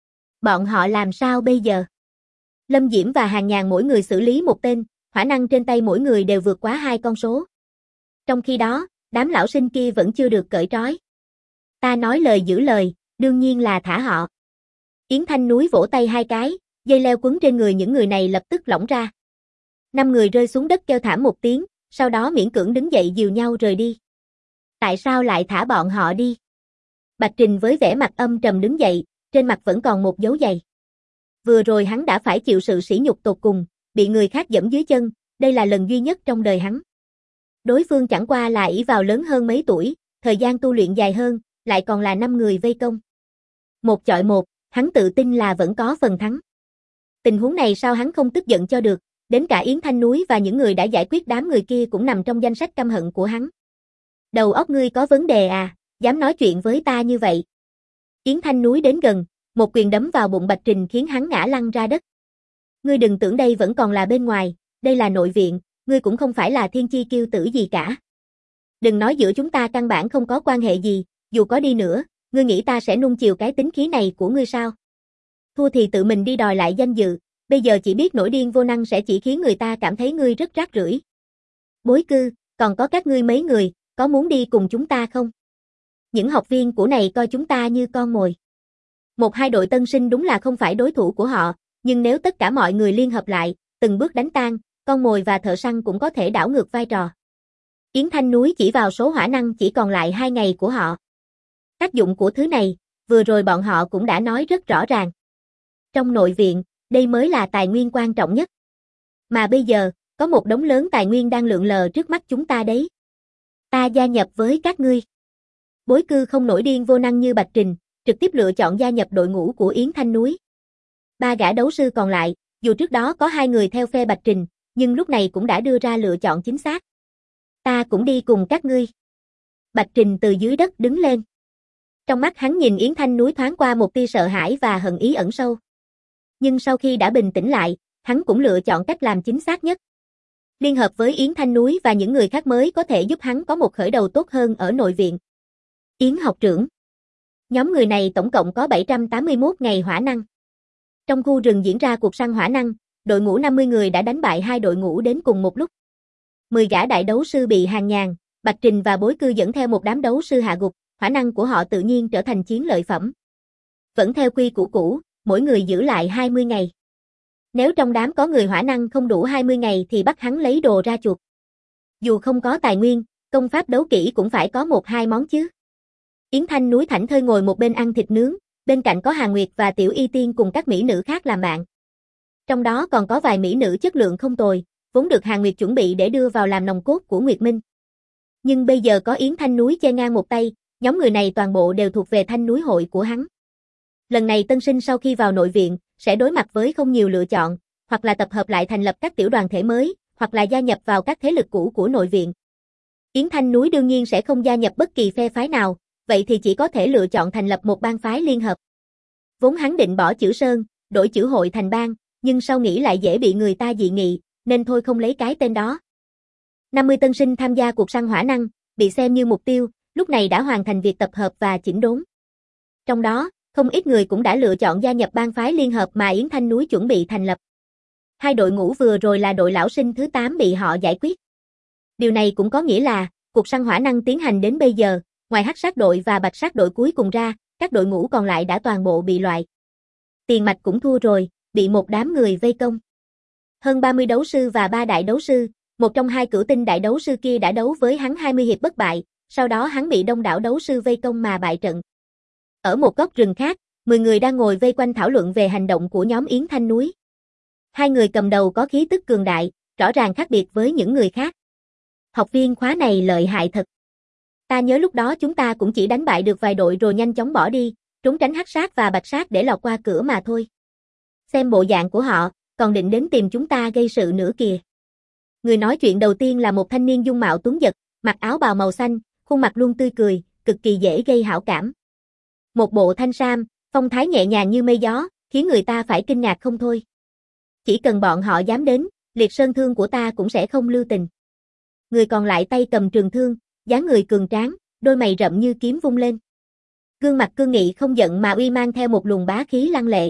Bọn họ làm sao bây giờ? Lâm Diễm và Hàn Nhàn mỗi người xử lý một tên, hỏa năng trên tay mỗi người đều vượt quá hai con số. Trong khi đó, đám lão sinh kia vẫn chưa được cởi trói. Ta nói lời giữ lời, đương nhiên là thả họ. Yến Thanh Núi vỗ tay hai cái, dây leo quấn trên người những người này lập tức lỏng ra. Năm người rơi xuống đất kêu thảm một tiếng, sau đó miễn cưỡng đứng dậy dìu nhau rời đi. Tại sao lại thả bọn họ đi? Bạch Trình với vẻ mặt âm trầm đứng dậy, trên mặt vẫn còn một dấu giày. Vừa rồi hắn đã phải chịu sự sỉ nhục tột cùng, bị người khác giẫm dưới chân, đây là lần duy nhất trong đời hắn. Đối phương chẳng qua là ỷ vào lớn hơn mấy tuổi, thời gian tu luyện dài hơn, lại còn là năm người vây công. Một chọi một, hắn tự tin là vẫn có phần thắng. Tình huống này sao hắn không tức giận cho được, đến cả Yến Thanh Núi và những người đã giải quyết đám người kia cũng nằm trong danh sách căm hận của hắn. Đầu óc ngươi có vấn đề à, dám nói chuyện với ta như vậy. Yến Thanh Núi đến gần, một quyền đấm vào bụng Bạch Trình khiến hắn ngã lăn ra đất. Ngươi đừng tưởng đây vẫn còn là bên ngoài, đây là nội viện, ngươi cũng không phải là thiên chi kiêu tử gì cả. Đừng nói giữa chúng ta căn bản không có quan hệ gì, dù có đi nữa, ngươi nghĩ ta sẽ nuông chiều cái tính khí này của ngươi sao? Thua thì tự mình đi đòi lại danh dự, bây giờ chỉ biết nổi điên vô năng sẽ chỉ khiến người ta cảm thấy ngươi rất rác rưởi. Bối Cư, còn có các ngươi mấy người, có muốn đi cùng chúng ta không? Những học viên của này coi chúng ta như con mồi. Một hai đội tân sinh đúng là không phải đối thủ của họ, nhưng nếu tất cả mọi người liên hợp lại, từng bước đánh tan, con mồi và thợ săn cũng có thể đảo ngược vai trò. Yến Thanh Núi chỉ vào số hỏa năng chỉ còn lại hai ngày của họ. Tác dụng của thứ này, vừa rồi bọn họ cũng đã nói rất rõ ràng. Trong nội viện, đây mới là tài nguyên quan trọng nhất. Mà bây giờ, có một đống lớn tài nguyên đang lượn lờ trước mắt chúng ta đấy. Ta gia nhập với các ngươi. Bối Cư không nổi điên vô năng như Bạch Trình, trực tiếp lựa chọn gia nhập đội ngũ của Yến Thanh Núi. Ba gã đấu sư còn lại, dù trước đó có hai người theo phe Bạch Trình, nhưng lúc này cũng đã đưa ra lựa chọn chính xác. Ta cũng đi cùng các ngươi. Bạch Trình từ dưới đất đứng lên. Trong mắt hắn nhìn Yến Thanh Núi thoáng qua một tia sợ hãi và hận ý ẩn sâu. Nhưng sau khi đã bình tĩnh lại, hắn cũng lựa chọn cách làm chính xác nhất. Liên hợp với Yến Thanh Núi và những người khác mới có thể giúp hắn có một khởi đầu tốt hơn ở nội viện. Yến học trưởng. Nhóm người này tổng cộng có bảy trăm tám mươi mốt ngày hỏa năng. Trong khu rừng diễn ra cuộc săn hỏa năng, đội ngũ năm mươi người đã đánh bại hai đội ngũ đến cùng một lúc. mười gã đại đấu sư bị hàng nhàn, Bạch Trình và Bối Cư dẫn theo một đám đấu sư hạ gục, hỏa năng của họ tự nhiên trở thành chiến lợi phẩm. Vẫn theo quy củ cũ, mỗi người giữ lại hai mươi ngày. Nếu trong đám có người hỏa năng không đủ hai mươi ngày thì bắt hắn lấy đồ ra chuộc. Dù không có tài nguyên, công pháp đấu kỹ cũng phải có một hai món chứ. Yến Thanh Núi thảnh thơi ngồi một bên ăn thịt nướng, bên cạnh có Hàn Nguyệt và Tiểu Y Tiên cùng các mỹ nữ khác làm bạn. Trong đó còn có vài mỹ nữ chất lượng không tồi, vốn được Hàn Nguyệt chuẩn bị để đưa vào làm nòng cốt của Nguyệt Minh. Nhưng bây giờ có Yến Thanh Núi che ngang một tay, nhóm người này toàn bộ đều thuộc về Thanh Núi hội của hắn. Lần này tân sinh sau khi vào nội viện, sẽ đối mặt với không nhiều lựa chọn, hoặc là tập hợp lại thành lập các tiểu đoàn thể mới, hoặc là gia nhập vào các thế lực cũ của nội viện. Yến Thanh Núi đương nhiên sẽ không gia nhập bất kỳ phe phái nào, vậy thì chỉ có thể lựa chọn thành lập một bang phái liên hợp. Vốn hắn định bỏ chữ Sơn, đổi chữ hội thành bang, nhưng sau nghĩ lại dễ bị người ta dị nghị, nên thôi không lấy cái tên đó. năm mươi tân sinh tham gia cuộc săn hỏa năng, bị xem như mục tiêu, lúc này đã hoàn thành việc tập hợp và chỉnh đốn. Trong đó, không ít người cũng đã lựa chọn gia nhập bang phái liên hợp mà Yến Thanh Núi chuẩn bị thành lập. Hai đội ngũ vừa rồi là đội lão sinh thứ tám bị họ giải quyết. Điều này cũng có nghĩa là, cuộc săn hỏa năng tiến hành đến bây giờ, ngoài hắc sát đội và bạch sát đội cuối cùng ra, các đội ngũ còn lại đã toàn bộ bị loại. Tiền Mạch cũng thua rồi, bị một đám người vây công. Hơn ba mươi đấu sư và ba đại đấu sư, một trong hai cửu tinh đại đấu sư kia đã đấu với hắn hai mươi hiệp bất bại, sau đó hắn bị đông đảo đấu sư vây công mà bại trận. Ở một góc rừng khác, mười người đang ngồi vây quanh thảo luận về hành động của nhóm Yến Thanh Núi. Hai người cầm đầu có khí tức cường đại, rõ ràng khác biệt với những người khác. Học viên khóa này lợi hại thật. Ta nhớ lúc đó chúng ta cũng chỉ đánh bại được vài đội rồi nhanh chóng bỏ đi, trốn tránh hắc sát và bạch sát để lọt qua cửa mà thôi. Xem bộ dạng của họ, còn định đến tìm chúng ta gây sự nữa kìa. Người nói chuyện đầu tiên là một thanh niên dung mạo tuấn giật, mặc áo bào màu xanh, khuôn mặt luôn tươi cười, cực kỳ dễ gây hảo cảm. Một bộ thanh sam, phong thái nhẹ nhàng như mây gió, khiến người ta phải kinh ngạc không thôi. Chỉ cần bọn họ dám đến, liệt sơn thương của ta cũng sẽ không lưu tình. Người còn lại tay cầm trường thương, dáng người cường tráng, đôi mày rậm như kiếm vung lên. Gương mặt cương nghị không giận mà uy mang theo một luồng bá khí lăng lệ.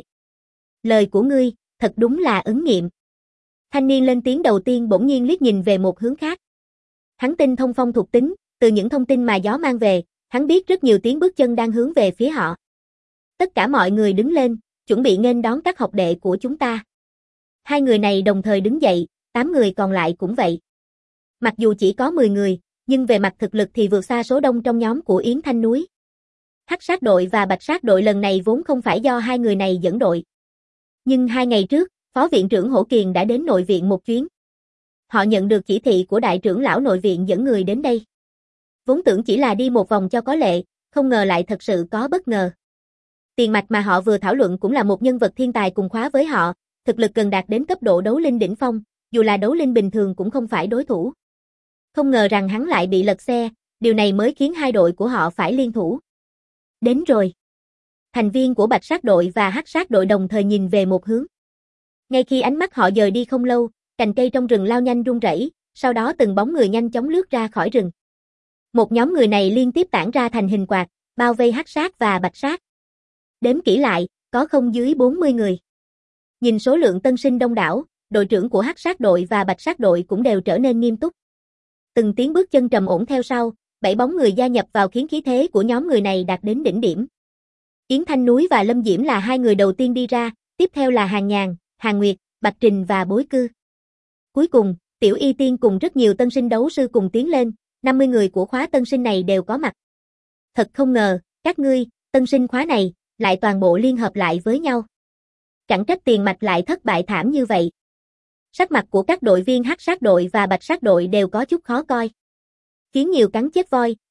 Lời của ngươi, thật đúng là ứng nghiệm. Thanh niên lên tiếng đầu tiên bỗng nhiên liếc nhìn về một hướng khác. Hắn tinh thông phong thuộc tính, từ những thông tin mà gió mang về, hắn biết rất nhiều tiếng bước chân đang hướng về phía họ. Tất cả mọi người đứng lên, chuẩn bị nghênh đón các học đệ của chúng ta. Hai người này đồng thời đứng dậy, tám người còn lại cũng vậy. Mặc dù chỉ có mười người, nhưng về mặt thực lực thì vượt xa số đông trong nhóm của Yến Thanh Núi. Hắc sát đội và bạch sát đội lần này vốn không phải do hai người này dẫn đội. Nhưng hai ngày trước, Phó viện trưởng Hổ Kiền đã đến nội viện một chuyến. Họ nhận được chỉ thị của đại trưởng lão nội viện dẫn người đến đây. Vốn tưởng chỉ là đi một vòng cho có lệ, không ngờ lại thật sự có bất ngờ. Tiền Mạch mà họ vừa thảo luận cũng là một nhân vật thiên tài cùng khóa với họ, thực lực gần đạt đến cấp độ đấu linh đỉnh phong, dù là đấu linh bình thường cũng không phải đối thủ. Không ngờ rằng hắn lại bị lật xe, điều này mới khiến hai đội của họ phải liên thủ. Đến rồi. Thành viên của bạch sát đội và hắc sát đội đồng thời nhìn về một hướng. Ngay khi ánh mắt họ dời đi không lâu, cành cây trong rừng lao nhanh rung rẩy, sau đó từng bóng người nhanh chóng lướt ra khỏi rừng. Một nhóm người này liên tiếp tản ra thành hình quạt, bao vây hắc sát và bạch sát. Đếm kỹ lại, có không dưới bốn mươi người. Nhìn số lượng tân sinh đông đảo, đội trưởng của hắc sát đội và bạch sát đội cũng đều trở nên nghiêm túc. Từng tiếng bước chân trầm ổn theo sau, bảy bóng người gia nhập vào khiến khí thế của nhóm người này đạt đến đỉnh điểm. Yến Thanh Núi và Lâm Diễm là hai người đầu tiên đi ra, tiếp theo là Hàn Nhàn, Hàn Nguyệt, Bạch Trình và Bối Cư. Cuối cùng, Tiểu Y Tiên cùng rất nhiều tân sinh đấu sư cùng tiến lên, năm mươi người của khóa tân sinh này đều có mặt. Thật không ngờ, các ngươi, tân sinh khóa này, lại toàn bộ liên hợp lại với nhau. Chẳng trách Tiền Mạch lại thất bại thảm như vậy. Sắc mặt của các đội viên hắc sát đội và bạch sát đội đều có chút khó coi. Khiến nhiều cắn chết voi,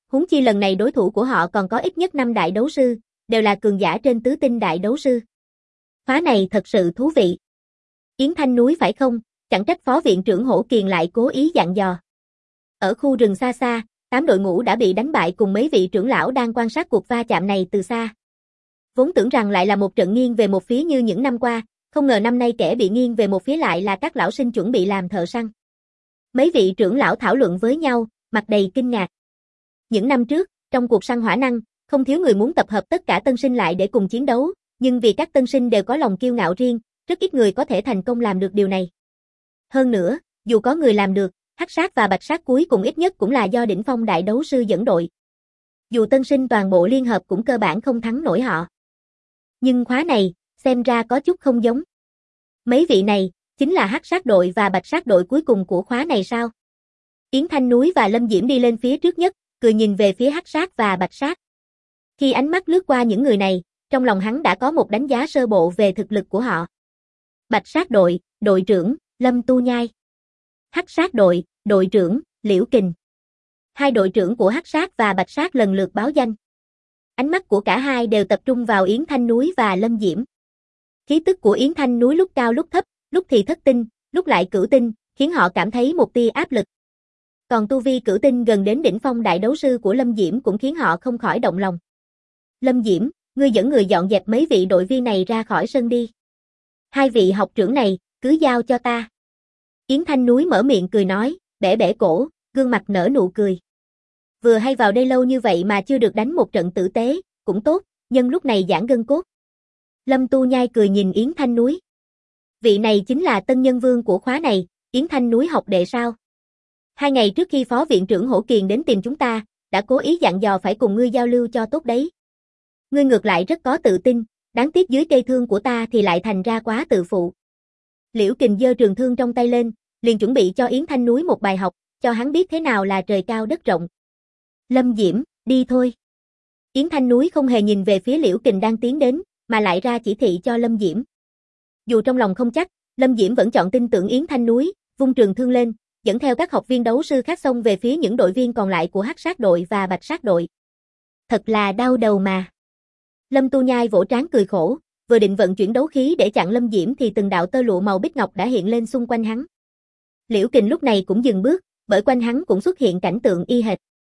huống chi lần này đối thủ của họ còn có ít nhất năm đại đấu sư, đều là cường giả trên tứ tinh đại đấu sư. Khóa này thật sự thú vị. Yến Thanh Núi phải không? Chẳng trách phó viện trưởng Hổ Kiền lại cố ý dặn dò. Ở khu rừng xa xa, tám đội ngũ đã bị đánh bại cùng mấy vị trưởng lão đang quan sát cuộc va chạm này từ xa. Vốn tưởng rằng lại là một trận nghiêng về một phía như những năm qua, không ngờ năm nay kẻ bị nghiêng về một phía lại là các lão sinh chuẩn bị làm thợ săn. Mấy vị trưởng lão thảo luận với nhau, mặt đầy kinh ngạc. Những năm trước, trong cuộc săn hỏa năng, không thiếu người muốn tập hợp tất cả tân sinh lại để cùng chiến đấu, nhưng vì các tân sinh đều có lòng kiêu ngạo riêng, rất ít người có thể thành công làm được điều này. Hơn nữa, dù có người làm được, Hắc Sát và Bạch Sát cuối cùng ít nhất cũng là do đỉnh phong đại đấu sư dẫn đội. Dù tân sinh toàn bộ liên hợp cũng cơ bản không thắng nổi họ. Nhưng khóa này, xem ra có chút không giống. Mấy vị này, chính là Hắc Sát đội và Bạch Sát đội cuối cùng của khóa này sao? Yến Thanh Núi và Lâm Diễm đi lên phía trước nhất, cười nhìn về phía Hắc Sát và Bạch Sát. Khi ánh mắt lướt qua những người này, trong lòng hắn đã có một đánh giá sơ bộ về thực lực của họ. Bạch Sát đội, đội trưởng, Lâm Tu Nhai. Hắc Sát đội, đội trưởng, Liễu Kình. Hai đội trưởng của Hắc Sát và Bạch Sát lần lượt báo danh. Ánh mắt của cả hai đều tập trung vào Yến Thanh Núi và Lâm Diễm. Khí tức của Yến Thanh Núi lúc cao lúc thấp, lúc thì thất tinh, lúc lại cửu tinh, khiến họ cảm thấy một tia áp lực. Còn tu vi cửu tinh gần đến đỉnh phong đại đấu sư của Lâm Diễm cũng khiến họ không khỏi động lòng. Lâm Diễm, ngươi dẫn người dọn dẹp mấy vị đội viên này ra khỏi sân đi. Hai vị học trưởng này, cứ giao cho ta. Yến Thanh Núi mở miệng cười nói, bẻ bẻ cổ, gương mặt nở nụ cười. Vừa hay vào đây lâu như vậy mà chưa được đánh một trận tử tế, cũng tốt, nhân lúc này giãn gân cốt. Lâm Tu Nhai cười nhìn Yến Thanh Núi. Vị này chính là tân nhân vương của khóa này, Yến Thanh Núi học đệ sao? Hai ngày trước khi phó viện trưởng Hổ Kiền đến tìm chúng ta, đã cố ý dặn dò phải cùng ngươi giao lưu cho tốt đấy. Ngươi ngược lại rất có tự tin, đáng tiếc dưới cây thương của ta thì lại thành ra quá tự phụ. Liễu Kình giơ trường thương trong tay lên, liền chuẩn bị cho Yến Thanh Núi một bài học, cho hắn biết thế nào là trời cao đất rộng. Lâm Diễm, đi thôi. Yến Thanh Núi không hề nhìn về phía Liễu Kình đang tiến đến, mà lại ra chỉ thị cho Lâm Diễm. Dù trong lòng không chắc, Lâm Diễm vẫn chọn tin tưởng Yến Thanh Núi, vung trường thương lên, dẫn theo các học viên đấu sư khác xông về phía những đội viên còn lại của Hắc Sát đội và Bạch Sát đội. Thật là đau đầu mà. Lâm Tu Nhai vỗ trán cười khổ, vừa định vận chuyển đấu khí để chặn Lâm Diễm thì từng đạo tơ lụa màu bích ngọc đã hiện lên xung quanh hắn. Liễu Kình lúc này cũng dừng bước, bởi quanh hắn cũng xuất hiện cảnh tượng y hệt.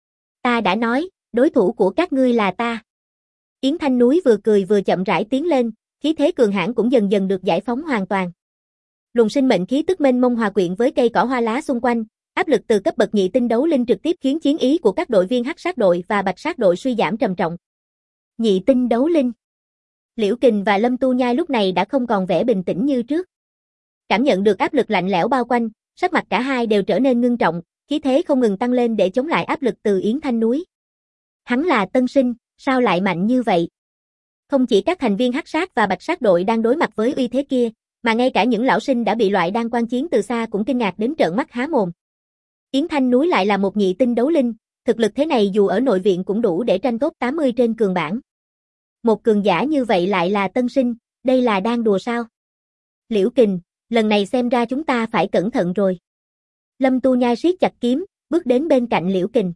Ta đã nói, đối thủ của các ngươi là ta. Yến Thanh Núi vừa cười vừa chậm rãi tiến lên, khí thế cường hãn cũng dần dần được giải phóng hoàn toàn. Luồng sinh mệnh khí tức mênh mông hòa quyện với cây cỏ hoa lá xung quanh, áp lực từ cấp bậc nhị tinh đấu linh trực tiếp khiến chiến ý của các đội viên Hắc Sát đội và Bạch Sát đội suy giảm trầm trọng. Nhị tinh đấu linh. Liễu Kình và Lâm Tu Nhai lúc này đã không còn vẻ bình tĩnh như trước. Cảm nhận được áp lực lạnh lẽo bao quanh, sắc mặt cả hai đều trở nên ngưng trọng, khí thế không ngừng tăng lên để chống lại áp lực từ Yến Thanh Núi. Hắn là tân sinh, sao lại mạnh như vậy? Không chỉ các thành viên Hắc Sát và Bạch Sát đội đang đối mặt với uy thế kia, mà ngay cả những lão sinh đã bị loại đang quan chiến từ xa cũng kinh ngạc đến trợn mắt há mồm. Yến Thanh Núi lại là một nhị tinh đấu linh, thực lực thế này dù ở nội viện cũng đủ để tranh top tám mươi trên cường bảng. Một cường giả như vậy lại là tân sinh, đây là đang đùa sao? Liễu Kình, lần này xem ra chúng ta phải cẩn thận rồi. Lâm Tu Nhai siết chặt kiếm, bước đến bên cạnh Liễu Kình.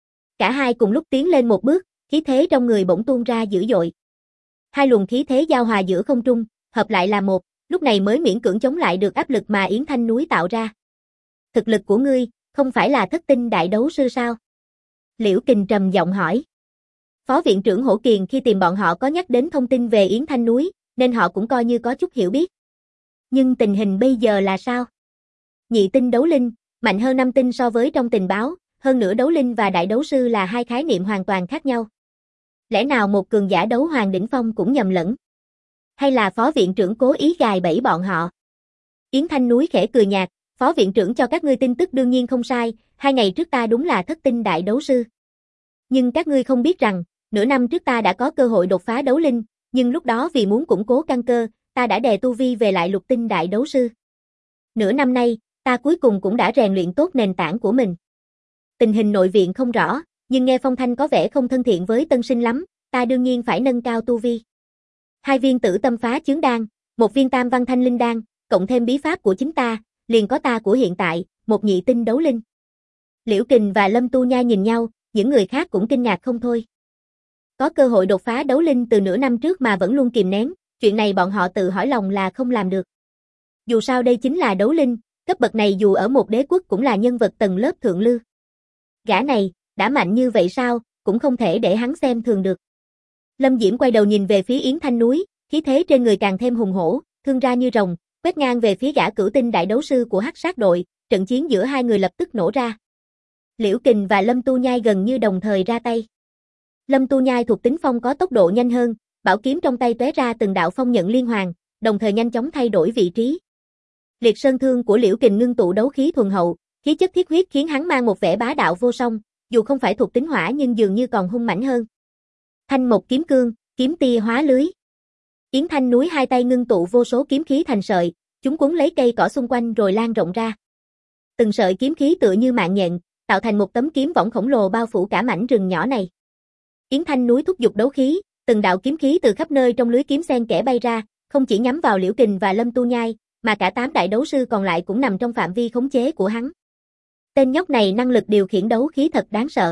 Cả hai cùng lúc tiến lên một bước, khí thế trong người bỗng tuôn ra dữ dội. Hai luồng khí thế giao hòa giữa không trung, hợp lại là một, lúc này mới miễn cưỡng chống lại được áp lực mà Yến Thanh Núi tạo ra. Thực lực của ngươi, không phải là thất tinh đại đấu sư sao? Liễu Kình trầm giọng hỏi. Phó viện trưởng Hổ Kiền khi tìm bọn họ có nhắc đến thông tin về Yến Thanh Núi, nên họ cũng coi như có chút hiểu biết. Nhưng tình hình bây giờ là sao? Nhị tinh đấu linh, mạnh hơn năm tinh so với trong tình báo, hơn nữa đấu linh và đại đấu sư là hai khái niệm hoàn toàn khác nhau. Lẽ nào một cường giả đấu hoàng đỉnh phong cũng nhầm lẫn? Hay là phó viện trưởng cố ý gài bẫy bọn họ? Yến Thanh Núi khẽ cười nhạt, phó viện trưởng cho các ngươi tin tức đương nhiên không sai, hai ngày trước ta đúng là thất tinh đại đấu sư. Nhưng các ngươi không biết rằng, nửa năm trước ta đã có cơ hội đột phá đấu linh, nhưng lúc đó vì muốn củng cố căn cơ, ta đã đè tu vi về lại lục tinh đại đấu sư. Nửa năm nay, ta cuối cùng cũng đã rèn luyện tốt nền tảng của mình. Tình hình nội viện không rõ, nhưng nghe phong thanh có vẻ không thân thiện với tân sinh lắm, ta đương nhiên phải nâng cao tu vi. Hai viên tử tâm phá chướng đan, một viên tam văn thanh linh đan, cộng thêm bí pháp của chính ta, liền có ta của hiện tại, một nhị tinh đấu linh. Liễu Kình và Lâm Tu Nhai nhìn nhau, những người khác cũng kinh ngạc không thôi. Có cơ hội đột phá đấu linh từ nửa năm trước mà vẫn luôn kìm nén, chuyện này bọn họ tự hỏi lòng là không làm được. Dù sao đây chính là đấu linh, cấp bậc này dù ở một đế quốc cũng là nhân vật tầng lớp thượng lưu. Gã này, đã mạnh như vậy sao, cũng không thể để hắn xem thường được. Lâm Diễm quay đầu nhìn về phía Yến Thanh núi, khí thế trên người càng thêm hùng hổ, thương ra như rồng, quét ngang về phía gã cửu tinh đại đấu sư của Hắc Sát đội, trận chiến giữa hai người lập tức nổ ra. Liễu Kình và Lâm Tu Nhai gần như đồng thời ra tay. Lâm Tu Nhai thuộc tính phong có tốc độ nhanh hơn, bảo kiếm trong tay tóe ra từng đạo phong nhận liên hoàn, đồng thời nhanh chóng thay đổi vị trí. Liệt sơn thương của Liễu Kình ngưng tụ đấu khí thuần hậu, khí chất thiết huyết khiến hắn mang một vẻ bá đạo vô song, dù không phải thuộc tính hỏa nhưng dường như còn hung mãnh hơn. Thanh Mộc kiếm cương, kiếm tia hóa lưới. Yến Thanh núi hai tay ngưng tụ vô số kiếm khí thành sợi, chúng cuốn lấy cây cỏ xung quanh rồi lan rộng ra. Từng sợi kiếm khí tựa như mạng nhện, tạo thành một tấm kiếm võng khổng lồ bao phủ cả mảnh rừng nhỏ này. Yến Thanh núi thúc giục đấu khí, từng đạo kiếm khí từ khắp nơi trong lưới kiếm xen kẽ bay ra, không chỉ nhắm vào Liễu Kình và Lâm Tu Nhai, mà cả tám đại đấu sư còn lại cũng nằm trong phạm vi khống chế của hắn. Tên nhóc này năng lực điều khiển đấu khí thật đáng sợ.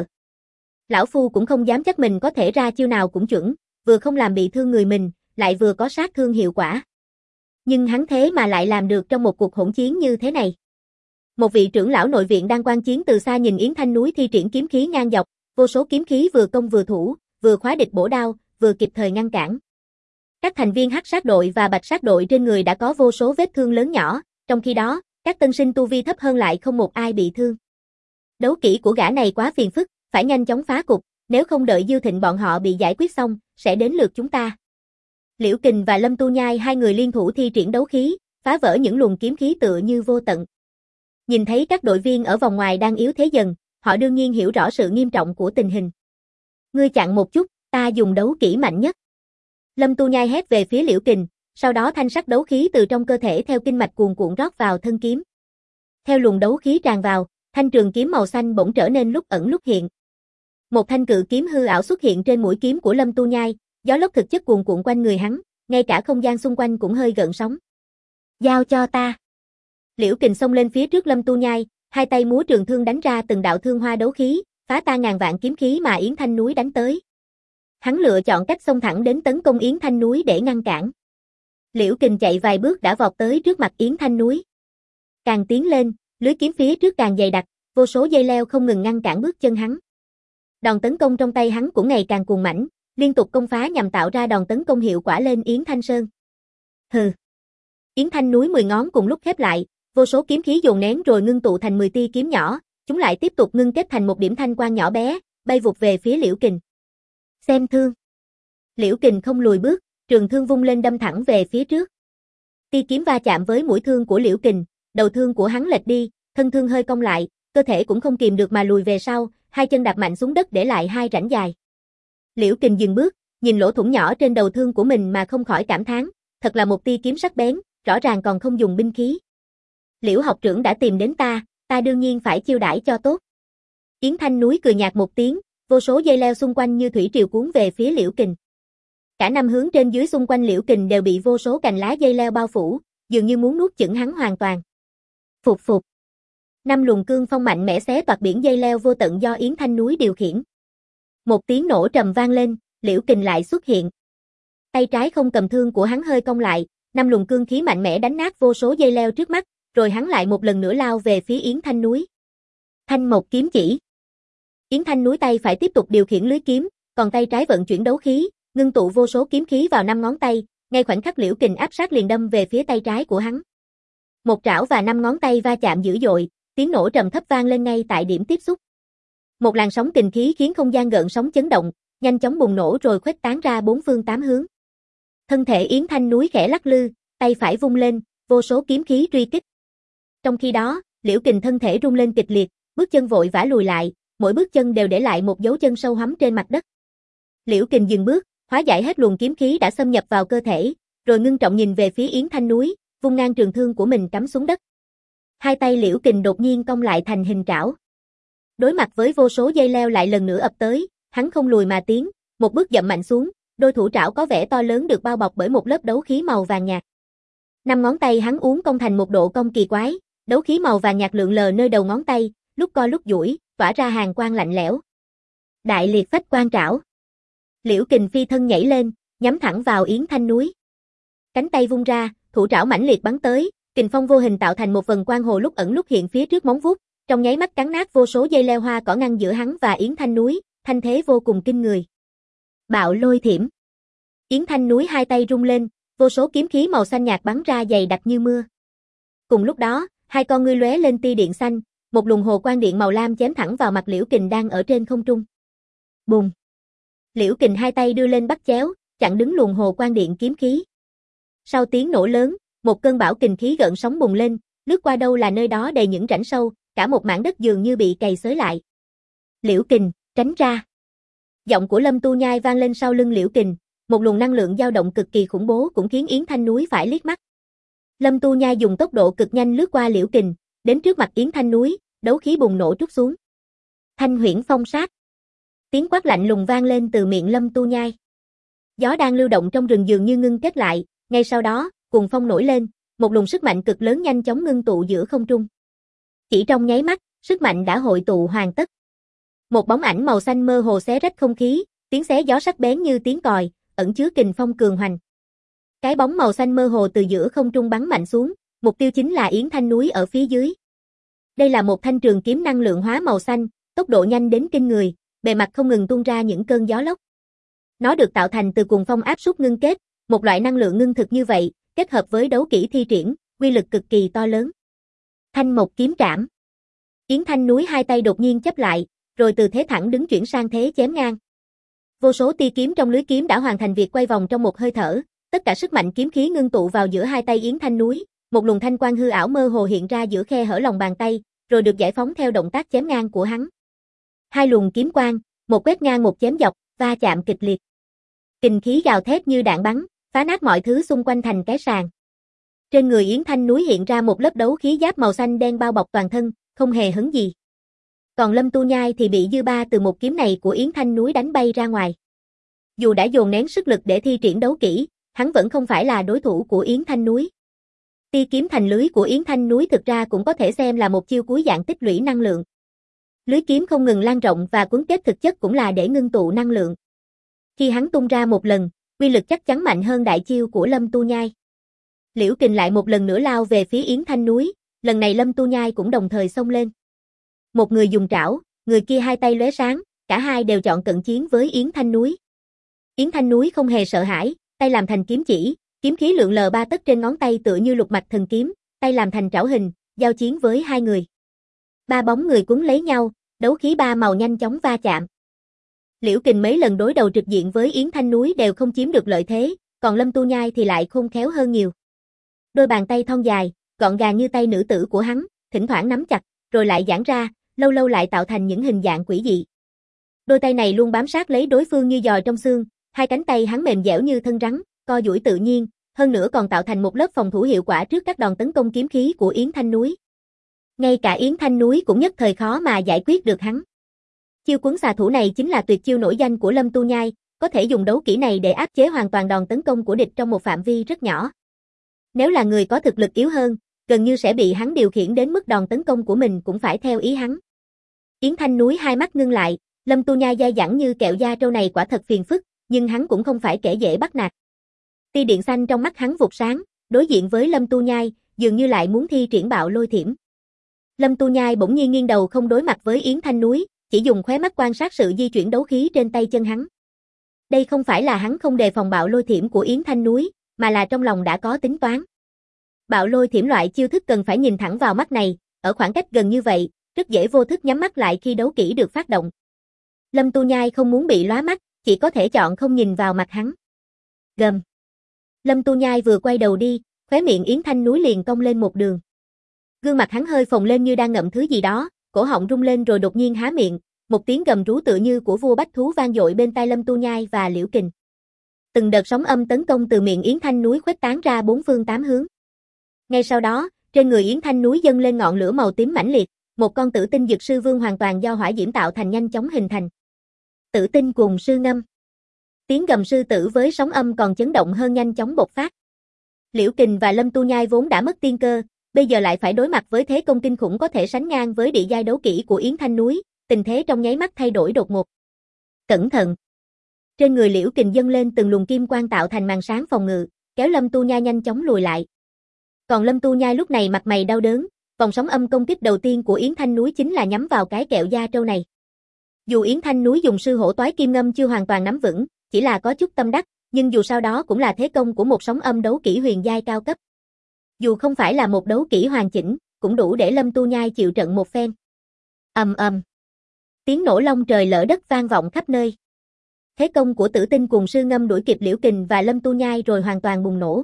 Lão Phu cũng không dám chắc mình có thể ra chiêu nào cũng chuẩn, vừa không làm bị thương người mình, lại vừa có sát thương hiệu quả. Nhưng hắn thế mà lại làm được trong một cuộc hỗn chiến như thế này. Một vị trưởng lão nội viện đang quan chiến từ xa nhìn Yến Thanh núi thi triển kiếm khí ngang dọc, vô số kiếm khí vừa công vừa thủ, vừa khóa địch bổ đao, vừa kịp thời ngăn cản. Các thành viên Hắc Sát đội và Bạch Sát đội trên người đã có vô số vết thương lớn nhỏ, trong khi đó, các tân sinh tu vi thấp hơn lại không một ai bị thương. Đấu kỹ của gã này quá phiền phức, phải nhanh chóng phá cục, nếu không đợi Dư Thịnh bọn họ bị giải quyết xong, sẽ đến lượt chúng ta. Liễu Kình và Lâm Tu Nhai hai người liên thủ thi triển đấu khí, phá vỡ những luồng kiếm khí tựa như vô tận. Nhìn thấy các đội viên ở vòng ngoài đang yếu thế dần, họ đương nhiên hiểu rõ sự nghiêm trọng của tình hình. Ngươi chặn một chút, ta dùng đấu kỹ mạnh nhất. Lâm Tu Nhai hét về phía Liễu Kình, sau đó thanh sắc đấu khí từ trong cơ thể theo kinh mạch cuồn cuộn rót vào thân kiếm. Theo luồng đấu khí tràn vào, thanh trường kiếm màu xanh bỗng trở nên lúc ẩn lúc hiện. Một thanh cự kiếm hư ảo xuất hiện trên mũi kiếm của Lâm Tu Nhai, gió lốc thực chất cuồn cuộn quanh người hắn, ngay cả không gian xung quanh cũng hơi gợn sóng. Giao cho ta. Liễu Kình xông lên phía trước Lâm Tu Nhai, hai tay múa trường thương đánh ra từng đạo thương hoa đấu khí, phá tan ngàn vạn kiếm khí mà Yến Thanh núi đánh tới. Hắn lựa chọn cách xông thẳng đến tấn công Yến Thanh núi để ngăn cản. Liễu Kình chạy vài bước đã vọt tới trước mặt Yến Thanh núi. Càng tiến lên, lưới kiếm phía trước càng dày đặc, vô số dây leo không ngừng ngăn cản bước chân hắn. Đòn tấn công trong tay hắn cũng ngày càng cuồng mãnh, liên tục công phá nhằm tạo ra đòn tấn công hiệu quả lên Yến Thanh Sơn. Hừ. Yến Thanh núi mười ngón cùng lúc khép lại, vô số kiếm khí dồn nén rồi ngưng tụ thành mười tia kiếm nhỏ, chúng lại tiếp tục ngưng kết thành một điểm thanh quang nhỏ bé, bay vụt về phía Liễu Kình. Xem thương. Liễu Kình không lùi bước, trường thương vung lên đâm thẳng về phía trước. Tia kiếm va chạm với mũi thương của Liễu Kình, đầu thương của hắn lệch đi, thân thương hơi cong lại, cơ thể cũng không kìm được mà lùi về sau, hai chân đạp mạnh xuống đất để lại hai rãnh dài. Liễu Kình dừng bước, nhìn lỗ thủng nhỏ trên đầu thương của mình mà không khỏi cảm thán, thật là một tia kiếm sắc bén, rõ ràng còn không dùng binh khí. Liễu học trưởng đã tìm đến ta, ta đương nhiên phải chiêu đãi cho tốt. Yến Thanh núi cười nhạt một tiếng, vô số dây leo xung quanh như thủy triều cuốn về phía Liễu Kình. Cả năm hướng trên dưới xung quanh Liễu Kình đều bị vô số cành lá dây leo bao phủ, dường như muốn nuốt chửng hắn hoàn toàn. Phục phục. Năm luồng cương phong mạnh mẽ xé toạc biển dây leo vô tận do Yến Thanh núi điều khiển. Một tiếng nổ trầm vang lên, Liễu Kình lại xuất hiện. Tay trái không cầm thương của hắn hơi cong lại, năm luồng cương khí mạnh mẽ đánh nát vô số dây leo trước mắt, rồi hắn lại một lần nữa lao về phía Yến Thanh núi. Thanh Mộc kiếm chỉ. Yến Thanh núi tay phải tiếp tục điều khiển lưới kiếm, còn tay trái vận chuyển đấu khí, ngưng tụ vô số kiếm khí vào năm ngón tay, ngay khoảnh khắc Liễu Kình áp sát liền đâm về phía tay trái của hắn. Một trảo và năm ngón tay va chạm dữ dội, tiếng nổ trầm thấp vang lên ngay tại điểm tiếp xúc. Một làn sóng kình khí khiến không gian gợn sóng chấn động, nhanh chóng bùng nổ rồi khuếch tán ra bốn phương tám hướng. Thân thể Yến Thanh núi khẽ lắc lư, tay phải vung lên, vô số kiếm khí truy kích. Trong khi đó, Liễu Kình thân thể rung lên kịch liệt, bước chân vội vã lùi lại, mỗi bước chân đều để lại một dấu chân sâu hắm trên mặt đất. Liễu Kình dừng bước, hóa giải hết luồng kiếm khí đã xâm nhập vào cơ thể, rồi ngưng trọng nhìn về phía Yến Thanh núi, vung ngang trường thương của mình cắm xuống đất. Hai tay Liễu Kình đột nhiên cong lại thành hình trảo. Đối mặt với vô số dây leo lại lần nữa ập tới, hắn không lùi mà tiến, một bước dậm mạnh xuống, đôi thủ trảo có vẻ to lớn được bao bọc bởi một lớp đấu khí màu vàng nhạt. Năm ngón tay hắn uốn cong thành một độ cong kỳ quái, đấu khí màu vàng nhạt lượn lờ nơi đầu ngón tay, lúc co lúc duỗi, tỏa ra hàn quang lạnh lẽo. Đại liệt phách quan trảo. Liễu Kình phi thân nhảy lên, nhắm thẳng vào Yến Thanh Núi. Cánh tay vung ra, thủ trảo mãnh liệt bắn tới, kình phong vô hình tạo thành một vần quang hồ lúc ẩn lúc hiện phía trước móng vuốt, trong nháy mắt cắn nát vô số dây leo hoa cỏ ngăn giữa hắn và Yến Thanh Núi, thanh thế vô cùng kinh người. Bạo lôi thiểm. Yến Thanh Núi hai tay rung lên, vô số kiếm khí màu xanh nhạt bắn ra dày đặc như mưa. Cùng lúc đó, hai con ngươi lóe lên tia điện xanh, một luồng hồ quang điện màu lam chém thẳng vào mặt Liễu Kình đang ở trên không trung. Bùng. Liễu Kình hai tay đưa lên bắt chéo, chặn đứng luồng hồ quang điện kiếm khí. Sau tiếng nổ lớn, một cơn bão kình khí gợn sóng bùng lên, lướt qua đâu là nơi đó đầy những rãnh sâu, cả một mảng đất dường như bị cày xới lại. Liễu Kình, tránh ra. Giọng của Lâm Tu Nhai vang lên sau lưng Liễu Kình, một luồng năng lượng dao động cực kỳ khủng bố cũng khiến Yến Thanh Núi phải liếc mắt. Lâm Tu Nhai dùng tốc độ cực nhanh lướt qua Liễu Kình, đến trước mặt Yến Thanh Núi, đấu khí bùng nổ trút xuống. Thanh huyễn phong sát. Tiếng quát lạnh lùng vang lên từ miệng Lâm Tu Nhai. Gió đang lưu động trong rừng dường như ngưng kết lại, ngay sau đó, cuồng phong nổi lên, một luồng sức mạnh cực lớn nhanh chóng ngưng tụ giữa không trung. Chỉ trong nháy mắt, sức mạnh đã hội tụ hoàn tất. Một bóng ảnh màu xanh mơ hồ xé rách không khí, tiếng xé gió sắc bén như tiếng còi, ẩn chứa kình phong cường hoành. Cái bóng màu xanh mơ hồ từ giữa không trung bắn mạnh xuống, mục tiêu chính là Yến Thanh Núi ở phía dưới. Đây là một thanh trường kiếm năng lượng hóa màu xanh, tốc độ nhanh đến kinh người, bề mặt không ngừng tuôn ra những cơn gió lốc. Nó được tạo thành từ cuồng phong áp suất ngưng kết, một loại năng lượng ngưng thực như vậy, kết hợp với đấu kỹ thi triển, uy lực cực kỳ to lớn. Thanh Mộc kiếm trảm. Yến Thanh Núi hai tay đột nhiên chắp lại, rồi từ thế thẳng đứng chuyển sang thế chém ngang. Vô số tia kiếm trong lưới kiếm đã hoàn thành việc quay vòng trong một hơi thở, tất cả sức mạnh kiếm khí ngưng tụ vào giữa hai tay Yến Thanh Núi, một luồng thanh quang hư ảo mơ hồ hiện ra giữa khe hở lòng bàn tay, rồi được giải phóng theo động tác chém ngang của hắn. Hai luồng kiếm quang, một quét ngang một chém dọc, va chạm kịch liệt. Kình khí gào thét như đạn bắn, phá nát mọi thứ xung quanh thành cái sàn. Trên người Yến Thanh Núi hiện ra một lớp đấu khí giáp màu xanh đen bao bọc toàn thân, không hề hấn gì. Còn Lâm Tu Nhai thì bị dư ba từ một kiếm này của Yến Thanh Núi đánh bay ra ngoài. Dù đã dồn nén sức lực để thi triển đấu kỹ, hắn vẫn không phải là đối thủ của Yến Thanh Núi. Tia kiếm thành lưới của Yến Thanh Núi thực ra cũng có thể xem là một chiêu cuối dạng tích lũy năng lượng. Lưới kiếm không ngừng lan rộng và cuốn kết thực chất cũng là để ngưng tụ năng lượng. Khi hắn tung ra một lần, uy lực chắc chắn mạnh hơn đại chiêu của Lâm Tu Nhai. Liễu Kình lại một lần nữa lao về phía Yến Thanh Núi, lần này Lâm Tu Nhai cũng đồng thời xông lên. Một người dùng trảo, người kia hai tay lóe sáng, cả hai đều chọn cận chiến với Yến Thanh Núi. Yến Thanh Núi không hề sợ hãi, tay làm thành kiếm chỉ, kiếm khí lượn lờ ba tấc trên ngón tay tựa như lục mạch thần kiếm, tay làm thành trảo hình, giao chiến với hai người. Ba bóng người cuốn lấy nhau, đấu khí ba màu nhanh chóng va chạm. Liễu Kình mấy lần đối đầu trực diện với Yến Thanh Núi đều không chiếm được lợi thế, còn Lâm Tu Nhai thì lại khôn khéo hơn nhiều. Đôi bàn tay thon dài, gọn gàng như tay nữ tử của hắn, thỉnh thoảng nắm chặt, rồi lại giãn ra, lâu lâu lại tạo thành những hình dạng quỷ dị. Đôi tay này luôn bám sát lấy đối phương như giò trong xương, hai cánh tay hắn mềm dẻo như thân rắn, co duỗi tự nhiên, hơn nữa còn tạo thành một lớp phòng thủ hiệu quả trước các đòn tấn công kiếm khí của Yến Thanh Núi. Ngay cả Yến Thanh Núi cũng nhất thời khó mà giải quyết được hắn. Chiêu cuốn xà thủ này chính là tuyệt chiêu nổi danh của Lâm Tu Nhai, có thể dùng đấu kỹ này để áp chế hoàn toàn đòn tấn công của địch trong một phạm vi rất nhỏ. Nếu là người có thực lực yếu hơn, gần như sẽ bị hắn điều khiển đến mức đòn tấn công của mình cũng phải theo ý hắn. Yến Thanh Núi hai mắt ngưng lại, Lâm Tu Nhai dai dẳng như kẹo da trâu này quả thật phiền phức, nhưng hắn cũng không phải kẻ dễ bắt nạt. Tia điện xanh trong mắt hắn vụt sáng, đối diện với Lâm Tu Nhai, dường như lại muốn thi triển bạo lôi thiểm. Lâm Tu Nhai bỗng nhiên nghiêng đầu không đối mặt với Yến Thanh Núi, chỉ dùng khóe mắt quan sát sự di chuyển đấu khí trên tay chân hắn. Đây không phải là hắn không đề phòng bạo lôi thiểm của Yến Thanh Núi, mà là trong lòng đã có tính toán. Bạo lôi thiểm loại chiêu thức cần phải nhìn thẳng vào mắt này, ở khoảng cách gần như vậy, rất dễ vô thức nhắm mắt lại khi đấu kỹ được phát động. Lâm Tu Nhai không muốn bị lóa mắt, chỉ có thể chọn không nhìn vào mặt hắn. Gầm. Lâm Tu Nhai vừa quay đầu đi, khóe miệng Yến Thanh Núi liền cong lên một đường. Gương mặt hắn hơi phồng lên như đang ngậm thứ gì đó, cổ họng rung lên rồi đột nhiên há miệng, một tiếng gầm rú tựa như của vua bách thú vang dội bên tai Lâm Tu Nhai và Liễu Kình. Từng đợt sóng âm tấn công từ miệng Yến Thanh Núi khuếch tán ra bốn phương tám hướng. Ngay sau đó, trên người Yến Thanh Núi dâng lên ngọn lửa màu tím mãnh liệt, một con tử tinh dược sư vương hoàn toàn do hỏa diễm tạo thành nhanh chóng hình thành. Tử tinh cùng sư ngâm. Tiếng gầm sư tử với sóng âm còn chấn động hơn nhanh chóng bộc phát. Liễu Kình và Lâm Tu Nhai vốn đã mất tiên cơ, bây giờ lại phải đối mặt với thế công kinh khủng có thể sánh ngang với địa giai đấu kỹ của Yến Thanh Núi, tình thế trong nháy mắt thay đổi đột ngột. Cẩn thận. Trên người Liễu Kình dâng lên từng luồng kim quang tạo thành màn sáng phòng ngự, kéo Lâm Tu Nhai nhanh chóng lùi lại. Còn Lâm Tu Nhai lúc này mặt mày đau đớn, vòng sóng âm công kích đầu tiên của Yến Thanh Núi chính là nhắm vào cái kẹo da trâu này. Dù Yến Thanh Núi dùng sư hổ toái kim ngâm chưa hoàn toàn nắm vững, chỉ là có chút tâm đắc, nhưng dù sao đó cũng là thế công của một sóng âm đấu kỹ huyền giai cao cấp. Dù không phải là một đấu kỹ hoàn chỉnh, cũng đủ để Lâm Tu Nhai chịu trận một phen. Ầm ầm. Tiếng nổ long trời lở đất vang vọng khắp nơi. Thế công của Tử Tinh cùng sư ngâm đuổi kịp Liễu Kình và Lâm Tu Nhai rồi hoàn toàn bùng nổ.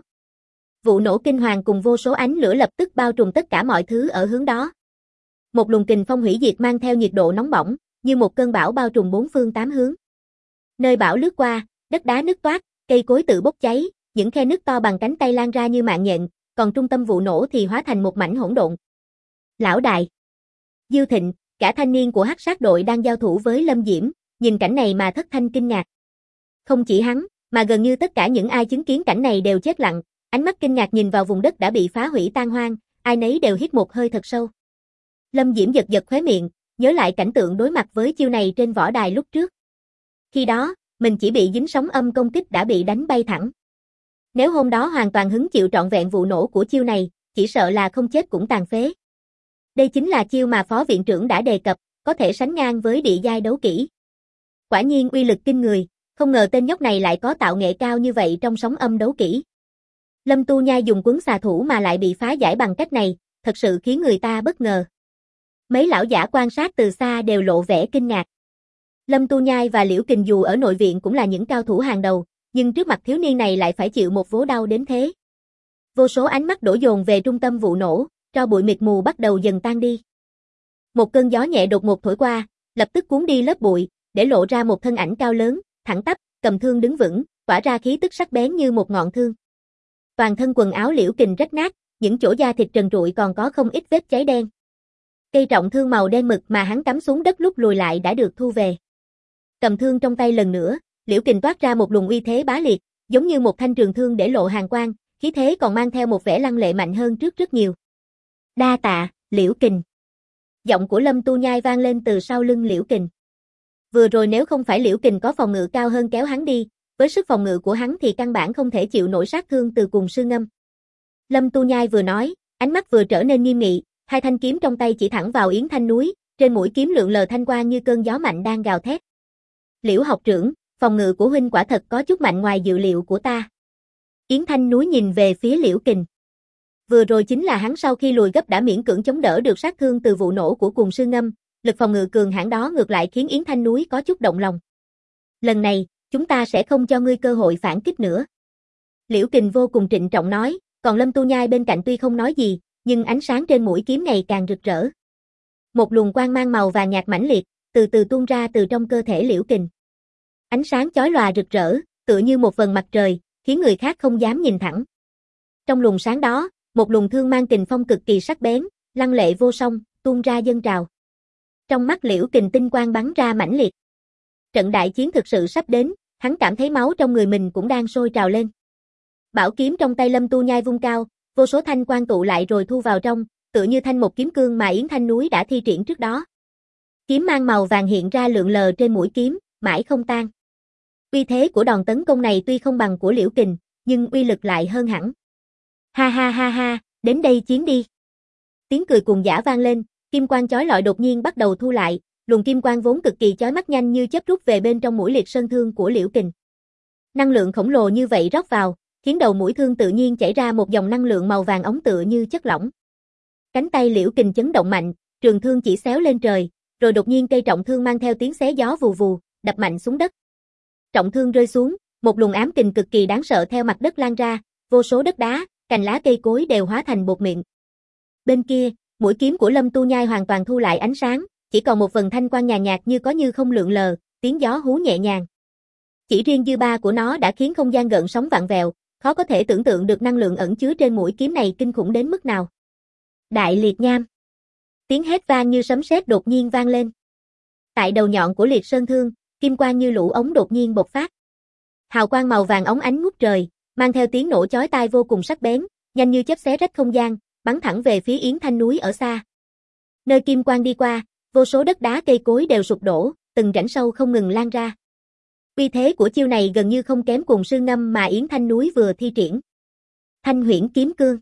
Vụ nổ kinh hoàng cùng vô số ánh lửa lập tức bao trùm tất cả mọi thứ ở hướng đó. Một luồng kình phong hủy diệt mang theo nhiệt độ nóng bỏng, như một cơn bão bao trùm bốn phương tám hướng. Nơi bão lướt qua, đất đá nứt toác, cây cối tự bốc cháy, những khe nứt to bằng cánh tay lan ra như mạng nhện, còn trung tâm vụ nổ thì hóa thành một mảnh hỗn độn. Lão đại, Diêu Thịnh, cả thanh niên của Hắc Sát đội đang giao thủ với Lâm Diễm, nhìn cảnh này mà thất thanh kinh ngạc. Không chỉ hắn, mà gần như tất cả những ai chứng kiến cảnh này đều chết lặng, ánh mắt kinh ngạc nhìn vào vùng đất đã bị phá hủy tan hoang, ai nấy đều hít một hơi thật sâu. Lâm Diễm giật giật khóe miệng, nhớ lại cảnh tượng đối mặt với chiêu này trên võ đài lúc trước. Khi đó, mình chỉ bị dính sóng âm công kích đã bị đánh bay thẳng. Nếu hôm đó hoàn toàn hứng chịu trọn vẹn vụ nổ của chiêu này, chỉ sợ là không chết cũng tàn phế. Đây chính là chiêu mà phó viện trưởng đã đề cập, có thể sánh ngang với địa giai đấu kỹ. Quả nhiên uy lực kinh người, không ngờ tên nhóc này lại có tạo nghệ cao như vậy trong sóng âm đấu kỹ. Lâm Tu Nhai dùng quấn xà thủ mà lại bị phá giải bằng cách này, thật sự khiến người ta bất ngờ. Mấy lão giả quan sát từ xa đều lộ vẻ kinh ngạc. Lâm Tu Nhai và Liễu Kình dù ở nội viện cũng là những cao thủ hàng đầu, nhưng trước mặt thiếu niên này lại phải chịu một vố đau đến thế. Vô số ánh mắt đổ dồn về trung tâm vụ nổ, tro bụi mịt mù bắt đầu dần tan đi. Một cơn gió nhẹ đột ngột thổi qua, lập tức cuốn đi lớp bụi, để lộ ra một thân ảnh cao lớn, thẳng tắp, cầm thương đứng vững, tỏa ra khí tức sắc bén như một ngọn thương. Toàn thân quần áo Liễu Kình rách nát, những chỗ da thịt trần trụi còn có không ít vết cháy đen. Cây trọng thương màu đen mực mà hắn cắm xuống đất lúc lùi lại đã được thu về. Cầm thương trong tay lần nữa, Liễu Kình toát ra một luồng uy thế bá liệt, giống như một thanh trường thương để lộ hàn quang, khí thế còn mang theo một vẻ lăng lệ mạnh hơn trước rất nhiều. Đa tạ, Liễu Kình. Giọng của Lâm Tu Nhai vang lên từ sau lưng Liễu Kình. Vừa rồi nếu không phải Liễu Kình có phòng ngự cao hơn kéo hắn đi, với sức phòng ngự của hắn thì căn bản không thể chịu nổi sát thương từ cùng sư ngâm. Lâm Tu Nhai vừa nói, ánh mắt vừa trở nên nghiêm nghị, hai thanh kiếm trong tay chỉ thẳng vào Yến Thanh Núi, trên mũi kiếm lượn lờ thanh quang như cơn gió mạnh đang gào thét. Liễu học trưởng, phòng ngự của huynh quả thật có chút mạnh ngoài dự liệu của ta. Yến Thanh Núi nhìn về phía Liễu Kình. Vừa rồi chính là hắn sau khi lùi gấp đã miễn cưỡng chống đỡ được sát thương từ vụ nổ của cùng sư ngâm, lực phòng ngự cường hãn đó ngược lại khiến Yến Thanh Núi có chút động lòng. Lần này, chúng ta sẽ không cho ngươi cơ hội phản kích nữa. Liễu Kình vô cùng trịnh trọng nói, còn Lâm Tu Nhai bên cạnh tuy không nói gì, nhưng ánh sáng trên mũi kiếm ngày càng rực rỡ. Một luồng quang mang màu vàng nhạt mãnh liệt, từ từ tuôn ra từ trong cơ thể Liễu Kình. Ánh sáng chói lòa rực rỡ, tựa như một vầng mặt trời, khiến người khác không dám nhìn thẳng. Trong luồng sáng đó, một luồng thương mang kình phong cực kỳ sắc bén, lăng lệ vô song, tuôn ra dâng trào. Trong mắt Liễu Kình tinh quang bắn ra mãnh liệt. Trận đại chiến thực sự sắp đến, hắn cảm thấy máu trong người mình cũng đang sôi trào lên. Bảo kiếm trong tay Lâm Tu Nhai vung cao, vô số thanh quang tụ lại rồi thu vào trong, tựa như thanh một kiếm cương mà Yến Thanh Núi đã thi triển trước đó. Kiếm mang màu vàng hiện ra lượn lờ trên mũi kiếm, mãi không tan. Uy thế của đòn tấn công này tuy không bằng của Liễu Kình, nhưng uy lực lại hơn hẳn. Ha ha ha ha, đến đây chiến đi. Tiếng cười cuồng dã vang lên, kim quang chói lọi đột nhiên bắt đầu thu lại, luồng kim quang vốn cực kỳ chói mắt nhanh như chớp rút về bên trong mũi liệt sơn thương của Liễu Kình. Năng lượng khổng lồ như vậy rót vào, khiến đầu mũi thương tự nhiên chảy ra một dòng năng lượng màu vàng óng tựa như chất lỏng. Cánh tay Liễu Kình chấn động mạnh, trường thương chỉ xéo lên trời, rồi đột nhiên cây trọng thương mang theo tiếng xé gió vù vù, đập mạnh xuống đất. Trọng thương rơi xuống, một luồng ám kình cực kỳ đáng sợ theo mặt đất lan ra, vô số đất đá, cành lá cây cối đều hóa thành bột mịn. Bên kia, mũi kiếm của Lâm Tu Nhai hoàn toàn thu lại ánh sáng, chỉ còn một vầng thanh quang nhàn nhạt như có như không lượn lờ, tiếng gió hú nhẹ nhàng. Chỉ riêng dư ba của nó đã khiến không gian gợn sóng vặn vẹo, khó có thể tưởng tượng được năng lượng ẩn chứa trên mũi kiếm này kinh khủng đến mức nào. Đại liệt nham. Tiếng hét vang như sấm sét đột nhiên vang lên. Tại đầu nhọn của liệt sơn thương, kim quang như lũ ống đột nhiên bộc phát. Hào quang màu vàng óng ánh ngút trời, mang theo tiếng nổ chói tai vô cùng sắc bén, nhanh như chớp xé rách không gian, bắn thẳng về phía Yến Thanh Núi ở xa. Nơi kim quang đi qua, vô số đất đá cây cối đều sụp đổ, từng rãnh sâu không ngừng lan ra. Uy thế của chiêu này gần như không kém cùng sư ngâm mà Yến Thanh Núi vừa thi triển. Thanh Huyễn Kiếm Cương.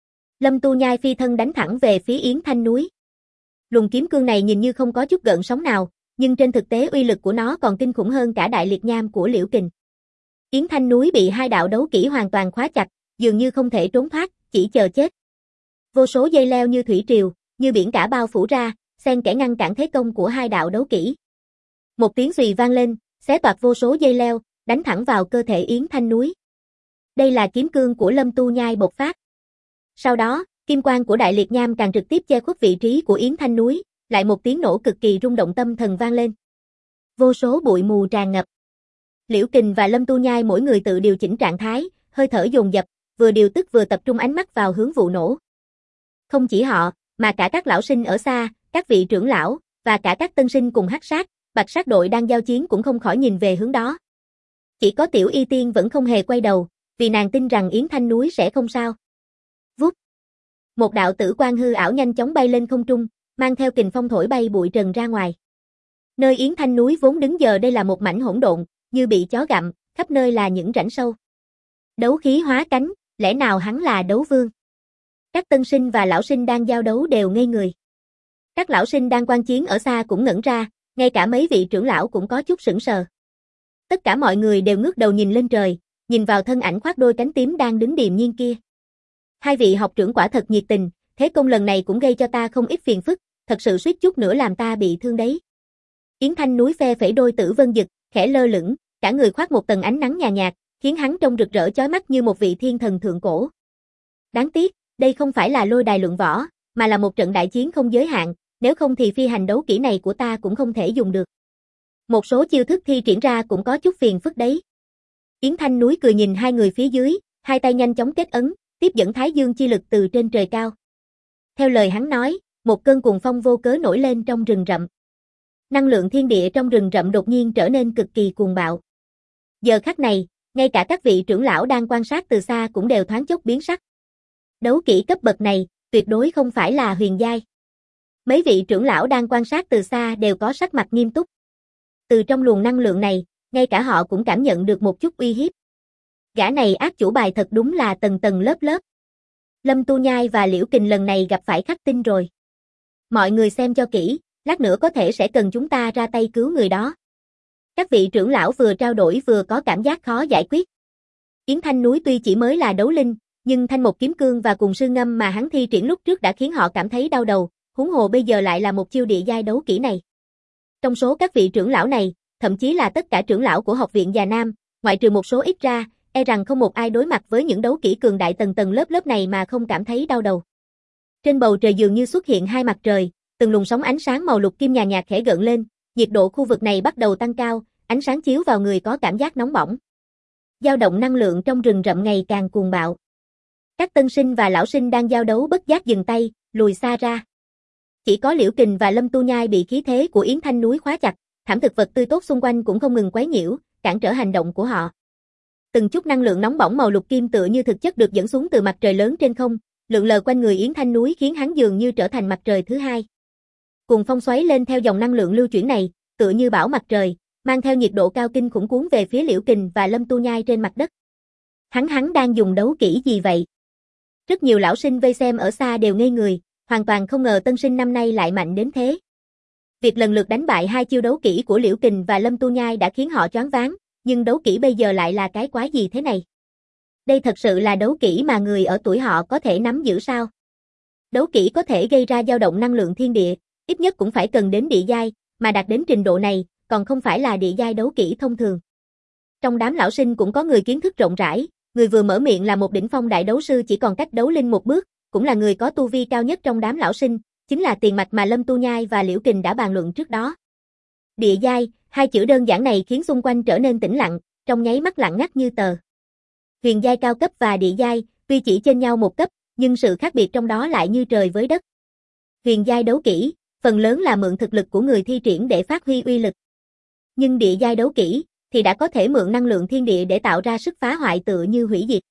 Lâm Tu Nhai phi thân đánh thẳng về phía Yến Thanh Núi. Luồng kiếm cương này nhìn như không có chút gợn sóng nào, nhưng trên thực tế uy lực của nó còn kinh khủng hơn cả đại liệt nham của Liễu Kình. Yến Thanh Núi bị hai đạo đấu kỹ hoàn toàn khóa chặt, dường như không thể trốn thoát, chỉ chờ chết. Vô số dây leo như thủy triều, như biển cả bao phủ ra, xen kẽ ngăn cản thế công của hai đạo đấu kỹ. Một tiếng xùy vang lên, xé toạc vô số dây leo, đánh thẳng vào cơ thể Yến Thanh Núi. Đây là kiếm cương của Lâm Tu Nhai bộc phát. Sau đó, kim quang của đại liệt nham càng trực tiếp che khuất vị trí của Yến Thanh Núi, lại một tiếng nổ cực kỳ rung động tâm thần vang lên. Vô số bụi mù tràn ngập. Liễu Kình và Lâm Tu Nhai mỗi người tự điều chỉnh trạng thái, hơi thở dồn dập, vừa điều tức vừa tập trung ánh mắt vào hướng vụ nổ. Không chỉ họ, mà cả các lão sinh ở xa, các vị trưởng lão, và cả các tân sinh cùng hắc sát, bạch sát đội đang giao chiến cũng không khỏi nhìn về hướng đó. Chỉ có Tiểu Y Tiên vẫn không hề quay đầu, vì nàng tin rằng Yến Thanh Núi sẽ không sao. Vút. Một đạo tử quang hư ảo nhanh chóng bay lên không trung, mang theo kình phong thổi bay bụi trần ra ngoài. Nơi Yến Thanh Núi vốn đứng giờ đây là một mảnh hỗn độn, như bị chó gặm, khắp nơi là những rãnh sâu. Đấu khí hóa cánh, lẽ nào hắn là đấu vương? Các tân sinh và lão sinh đang giao đấu đều ngây người. Các lão sinh đang quan chiến ở xa cũng ngẩn ra, ngay cả mấy vị trưởng lão cũng có chút sững sờ. Tất cả mọi người đều ngước đầu nhìn lên trời, nhìn vào thân ảnh khoác đôi cánh tím đang đứng điềm nhiên kia. Hai vị học trưởng quả thật nhiệt tình, thế công lần này cũng gây cho ta không ít phiền phức, thật sự suýt chút nữa làm ta bị thương đấy. Yến Thanh Núi phe phẩy đôi tử vân dực, khẽ lơ lửng, cả người khoác một tầng ánh nắng nhàn nhạt, khiến hắn trông rực rỡ chói mắt như một vị thiên thần thượng cổ. Đáng tiếc, đây không phải là lôi đài luận võ, mà là một trận đại chiến không giới hạn, nếu không thì phi hành đấu kỹ này của ta cũng không thể dùng được. Một số chiêu thức thi triển ra cũng có chút phiền phức đấy. Yến Thanh Núi cười nhìn hai người phía dưới, hai tay nhanh chóng kết ấn, tiếp dẫn Thái Dương chi lực từ trên trời cao. Theo lời hắn nói, một cơn cuồng phong vô cớ nổi lên trong rừng rậm. Năng lượng thiên địa trong rừng rậm đột nhiên trở nên cực kỳ cuồng bạo. Giờ khắc này, ngay cả các vị trưởng lão đang quan sát từ xa cũng đều thoáng chốc biến sắc. Đấu kỹ cấp bậc này, tuyệt đối không phải là huyền giai. Mấy vị trưởng lão đang quan sát từ xa đều có sắc mặt nghiêm túc. Từ trong luồng năng lượng này, ngay cả họ cũng cảm nhận được một chút uy hiếp. Gã này ác chủ bài thật đúng là tầng tầng lớp lớp. Lâm Tu Nhai và Liễu Kình lần này gặp phải khắc tinh rồi. Mọi người xem cho kỹ, lát nữa có thể sẽ cần chúng ta ra tay cứu người đó. Các vị trưởng lão vừa trao đổi vừa có cảm giác khó giải quyết. Yến Thanh Núi tuy chỉ mới là đấu linh, nhưng thanh một kiếm cương và cùng sư ngâm mà hắn thi triển lúc trước đã khiến họ cảm thấy đau đầu, huống hồ bây giờ lại là một chiêu địa giai đấu kỹ này. Trong số các vị trưởng lão này, thậm chí là tất cả trưởng lão của học viện Già Nam, ngoại trừ một số ít ra, e rằng không một ai đối mặt với những đấu kỹ cường đại tầng tầng lớp lớp này mà không cảm thấy đau đầu. Trên bầu trời dường như xuất hiện hai mặt trời, từng luồng sóng ánh sáng màu lục kim nhàn nhạt khẽ gợn lên, nhiệt độ khu vực này bắt đầu tăng cao, ánh sáng chiếu vào người có cảm giác nóng bỏng. Dao động năng lượng trong rừng rậm ngày càng cuồng bạo. Các tân sinh và lão sinh đang giao đấu bất giác dừng tay, lùi xa ra. Chỉ có Liễu Kình và Lâm Tu Nhai bị khí thế của Yến Thanh Núi khóa chặt, thảm thực vật tươi tốt xung quanh cũng không ngừng quấy nhiễu, cản trở hành động của họ. Từng chút năng lượng nóng bỏng màu lục kim tựa như thực chất được dẫn xuống từ mặt trời lớn trên không, lượn lờ quanh người Yến Thanh Núi khiến hắn dường như trở thành mặt trời thứ hai. Cuồng phong xoáy lên theo dòng năng lượng lưu chuyển này, tựa như bão mặt trời, mang theo nhiệt độ cao kinh khủng cuốn về phía Liễu Kình và Lâm Tu Nhai trên mặt đất. Hắn hắn đang dùng đấu kỹ gì vậy? Rất nhiều lão sinh vây xem ở xa đều ngây người, hoàn toàn không ngờ tân sinh năm nay lại mạnh đến thế. Việc lần lượt đánh bại hai chiêu đấu kỹ của Liễu Kình và Lâm Tu Nhai đã khiến họ choáng váng, nhưng đấu kỹ bây giờ lại là cái quái gì thế này? Đây thật sự là đấu kỹ mà người ở tuổi họ có thể nắm giữ sao? Đấu kỹ có thể gây ra dao động năng lượng thiên địa, ít nhất cũng phải cần đến địa giai, mà đạt đến trình độ này, còn không phải là địa giai đấu kỹ thông thường. Trong đám lão sinh cũng có người kiến thức rộng rãi, người vừa mở miệng là một đỉnh phong đại đấu sư chỉ còn cách đấu linh một bước, cũng là người có tu vi cao nhất trong đám lão sinh, chính là tiền mạch mà Lâm Tu Nhai và Liễu Kình đã bàn luận trước đó. Địa giai, hai chữ đơn giản này khiến xung quanh trở nên tĩnh lặng, trong nháy mắt lặng ngắt như tờ. Huyền giai cao cấp và địa giai, tuy chỉ trên nhau một cấp, nhưng sự khác biệt trong đó lại như trời với đất. Huyền giai đấu kỹ, phần lớn là mượn thực lực của người thi triển để phát huy uy lực. Nhưng địa giai đấu kỹ, thì đã có thể mượn năng lượng thiên địa để tạo ra sức phá hoại tựa như hủy diệt.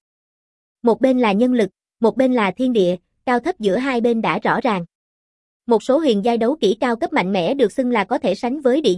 Một bên là nhân lực, một bên là thiên địa, cao thấp giữa hai bên đã rõ ràng. Một số huyền giai đấu kỹ cao cấp mạnh mẽ được xưng là có thể sánh với địa giai,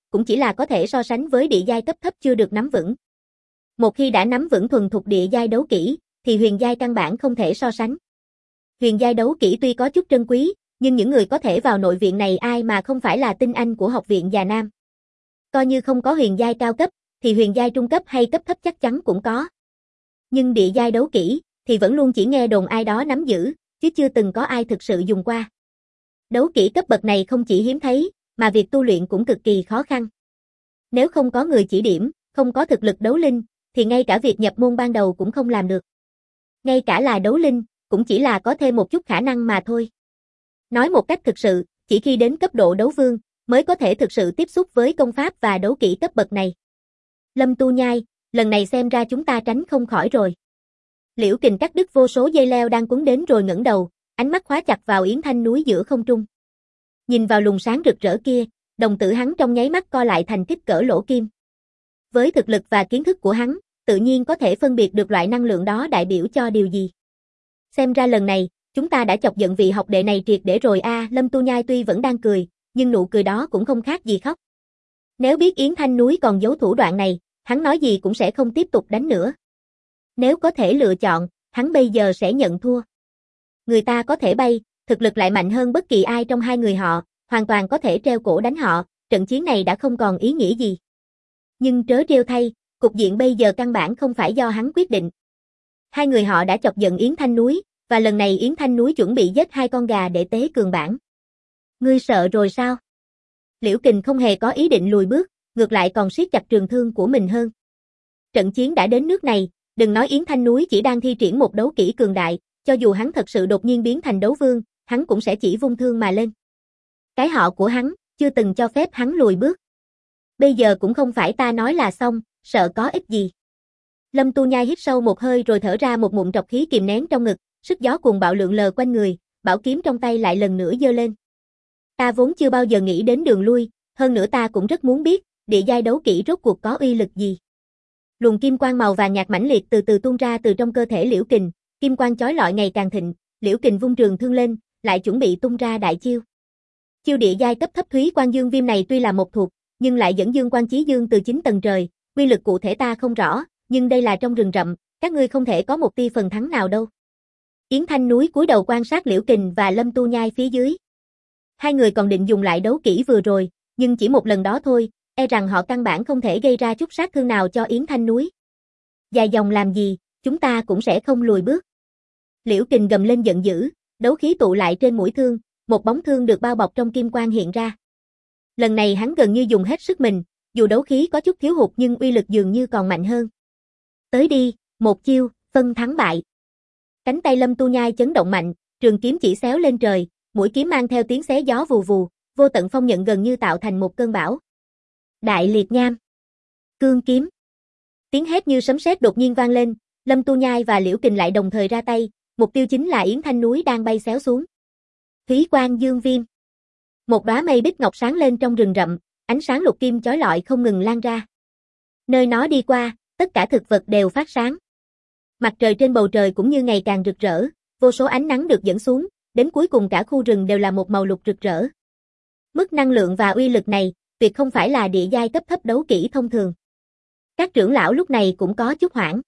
cũng chỉ là có thể so sánh với địa giai cấp thấp chưa được nắm vững. Một khi đã nắm vững thuần thục địa giai đấu kỹ, thì huyền giai căn bản không thể so sánh. Huyền giai đấu kỹ tuy có chút trân quý, nhưng những người có thể vào nội viện này ai mà không phải là tinh anh của học viện Già Nam. Coi như không có huyền giai cao cấp, thì huyền giai trung cấp hay cấp thấp chắc chắn cũng có. Nhưng địa giai đấu kỹ, thì vẫn luôn chỉ nghe đồn ai đó nắm giữ, chứ chưa từng có ai thực sự dùng qua. Đấu kỹ cấp bậc này không chỉ hiếm thấy, mà việc tu luyện cũng cực kỳ khó khăn. Nếu không có người chỉ điểm, không có thực lực đấu linh, thì ngay cả việc nhập môn ban đầu cũng không làm được. Ngay cả là đấu linh, cũng chỉ là có thêm một chút khả năng mà thôi. Nói một cách thực sự, chỉ khi đến cấp độ đấu vương, mới có thể thực sự tiếp xúc với công pháp và đấu kỹ cấp bậc này. Lâm Tu Nhai, lần này xem ra chúng ta tránh không khỏi rồi. Liễu Kình cắt đứt vô số dây leo đang cuốn đến rồi ngẩng đầu, ánh mắt khóa chặt vào Yến Thanh núi giữa không trung. Nhìn vào luồng sáng rực rỡ kia, đồng tử hắn trong nháy mắt co lại thành kích cỡ lỗ kim. Với thực lực và kiến thức của hắn, tự nhiên có thể phân biệt được loại năng lượng đó đại biểu cho điều gì. Xem ra lần này, chúng ta đã chọc giận vị học đệ này triệt để rồi a. À, Lâm Tu Nhai tuy vẫn đang cười, nhưng nụ cười đó cũng không khác gì khóc. Nếu biết Yến Thanh núi còn giấu thủ đoạn này, hắn nói gì cũng sẽ không tiếp tục đánh nữa. Nếu có thể lựa chọn, hắn bây giờ sẽ nhận thua. Người ta có thể bay, thực lực lại mạnh hơn bất kỳ ai trong hai người họ, hoàn toàn có thể treo cổ đánh họ, trận chiến này đã không còn ý nghĩa gì. Nhưng trớ trêu thay, cục diện bây giờ căn bản không phải do hắn quyết định. Hai người họ đã chọc giận Yến Thanh núi, và lần này Yến Thanh núi chuẩn bị giết hai con gà để tế cường bản. Ngươi sợ rồi sao? Liễu Kình không hề có ý định lùi bước, ngược lại còn siết chặt trường thương của mình hơn. Trận chiến đã đến nước này, đừng nói Yến Thanh núi chỉ đang thi triển một đấu kỹ cường đại, cho dù hắn thật sự đột nhiên biến thành đấu vương, hắn cũng sẽ chỉ vung thương mà lên. Cái họ của hắn, chưa từng cho phép hắn lùi bước. Bây giờ cũng không phải ta nói là xong, sợ có ích gì. Lâm Tu Nhai hít sâu một hơi rồi thở ra một ngụm trọc khí kìm nén trong ngực, sức gió cuồng bạo lượn lờ quanh người, bảo kiếm trong tay lại lần nữa giơ lên. Ta vốn chưa bao giờ nghĩ đến đường lui, hơn nữa ta cũng rất muốn biết, địa giai đấu kỹ rốt cuộc có uy lực gì. Luồng kim quang màu vàng nhạt mãnh liệt từ từ tuôn ra từ trong cơ thể Liễu Kình, kim quang chói lọi ngày càng thịnh, Liễu Kình vung trường thương lên, lại chuẩn bị tung ra đại chiêu. Chiêu địa giai cấp thấp Thúy Quang Dương Viêm này tuy là một thuộc, nhưng lại dẫn dương quang chí dương từ chín tầng trời, uy lực cụ thể ta không rõ, nhưng đây là trong rừng rậm, các ngươi không thể có một tia phần thắng nào đâu. Yến Thanh núi cúi đầu quan sát Liễu Kình và Lâm Tu Nhai phía dưới. Hai người còn định dùng lại đấu kỹ vừa rồi, nhưng chỉ một lần đó thôi, e rằng họ căn bản không thể gây ra chút sát thương nào cho Yến Thanh núi. Dài dòng làm gì, chúng ta cũng sẽ không lùi bước. Liễu Kình gầm lên giận dữ, đấu khí tụ lại trên mũi thương, một bóng thương được bao bọc trong kim quang hiện ra. Lần này hắn gần như dùng hết sức mình, dù đấu khí có chút thiếu hụt nhưng uy lực dường như còn mạnh hơn. Tới đi, một chiêu, phân thắng bại. Cánh tay Lâm Tu Nhai chấn động mạnh, trường kiếm chỉ xéo lên trời, mũi kiếm mang theo tiếng xé gió vù vù, vô tận phong nhận gần như tạo thành một cơn bão. Đại liệt nham, cương kiếm. Tiếng hét như sấm sét đột nhiên vang lên, Lâm Tu Nhai và Liễu Kình lại đồng thời ra tay, mục tiêu chính là Yến Thanh núi đang bay xéo xuống. Thúy Quang Dương Viêm. Một đóa mây bích ngọc sáng lên trong rừng rậm, ánh sáng lục kim chói lọi không ngừng lan ra. Nơi nó đi qua, tất cả thực vật đều phát sáng. Mặt trời trên bầu trời cũng như ngày càng rực rỡ, vô số ánh nắng được dẫn xuống, đến cuối cùng cả khu rừng đều là một màu lục rực rỡ. Mức năng lượng và uy lực này, tuyệt không phải là địa giai cấp thấp đấu kỹ thông thường. Các trưởng lão lúc này cũng có chút hoảng.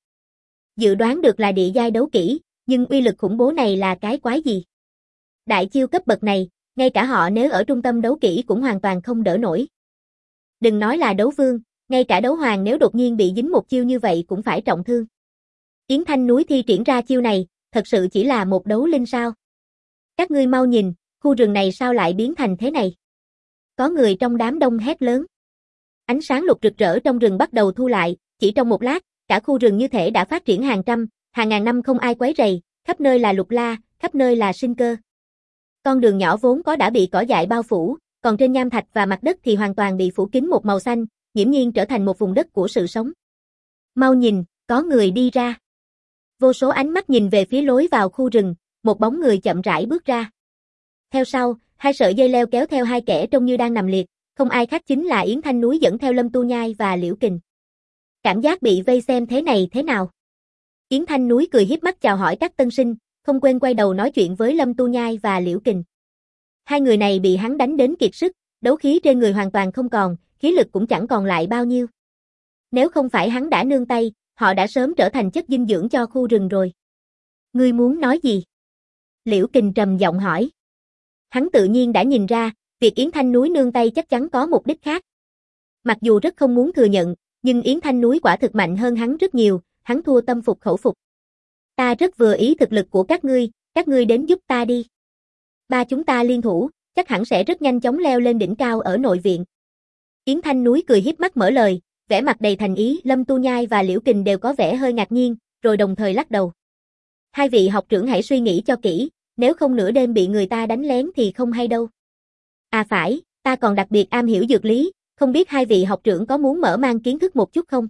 Dự đoán được là địa giai đấu kỹ, nhưng uy lực khủng bố này là cái quái gì? Đại chiêu cấp bậc này, ngay cả họ nếu ở trung tâm đấu kỹ cũng hoàn toàn không đỡ nổi. Đừng nói là đấu vương, ngay cả đấu hoàng nếu đột nhiên bị dính một chiêu như vậy cũng phải trọng thương. Yến Thanh núi thi triển ra chiêu này, thật sự chỉ là một đấu linh sao? Các ngươi mau nhìn, khu rừng này sao lại biến thành thế này? Có người trong đám đông hét lớn. Ánh sáng lục rực rỡ trong rừng bắt đầu thu lại, chỉ trong một lát, cả khu rừng như thể đã phát triển hàng trăm, hàng ngàn năm không ai quấy rầy, khắp nơi là lục la, khắp nơi là sinh cơ. Con đường nhỏ vốn có đã bị cỏ dại bao phủ, còn trên nham thạch và mặt đất thì hoàn toàn bị phủ kín một màu xanh, nghiễm nhiên trở thành một vùng đất của sự sống. Mau nhìn, có người đi ra. Vô số ánh mắt nhìn về phía lối vào khu rừng, một bóng người chậm rãi bước ra. Theo sau, hai sợi dây leo kéo theo hai kẻ trông như đang nằm liệt, không ai khác chính là Yến Thanh núi dẫn theo Lâm Tu Nhai và Liễu Kình. Cảm giác bị vây xem thế này thế nào? Yến Thanh núi cười hiếp mắt chào hỏi các tân sinh, không quên quay đầu nói chuyện với Lâm Tu Nhai và Liễu Kình. Hai người này bị hắn đánh đến kiệt sức, đấu khí trên người hoàn toàn không còn, khí lực cũng chẳng còn lại bao nhiêu. Nếu không phải hắn đã nương tay, họ đã sớm trở thành chất dinh dưỡng cho khu rừng rồi. Ngươi muốn nói gì? Liễu Kình trầm giọng hỏi. Hắn tự nhiên đã nhìn ra, việc Yến Thanh Núi nương tay chắc chắn có mục đích khác. Mặc dù rất không muốn thừa nhận, nhưng Yến Thanh Núi quả thực mạnh hơn hắn rất nhiều, hắn thua tâm phục khẩu phục. Ta rất vừa ý thực lực của các ngươi, các ngươi đến giúp ta đi. Ba chúng ta liên thủ, chắc hẳn sẽ rất nhanh chóng leo lên đỉnh cao ở nội viện. Yến Thanh Núi cười hiếp mắt mở lời, vẻ mặt đầy thành ý. Lâm Tu Nhai và Liễu Kình đều có vẻ hơi ngạc nhiên, rồi đồng thời lắc đầu. Hai vị học trưởng hãy suy nghĩ cho kỹ, nếu không nửa đêm bị người ta đánh lén thì không hay đâu. À phải, ta còn đặc biệt am hiểu dược lý, không biết hai vị học trưởng có muốn mở mang kiến thức một chút không?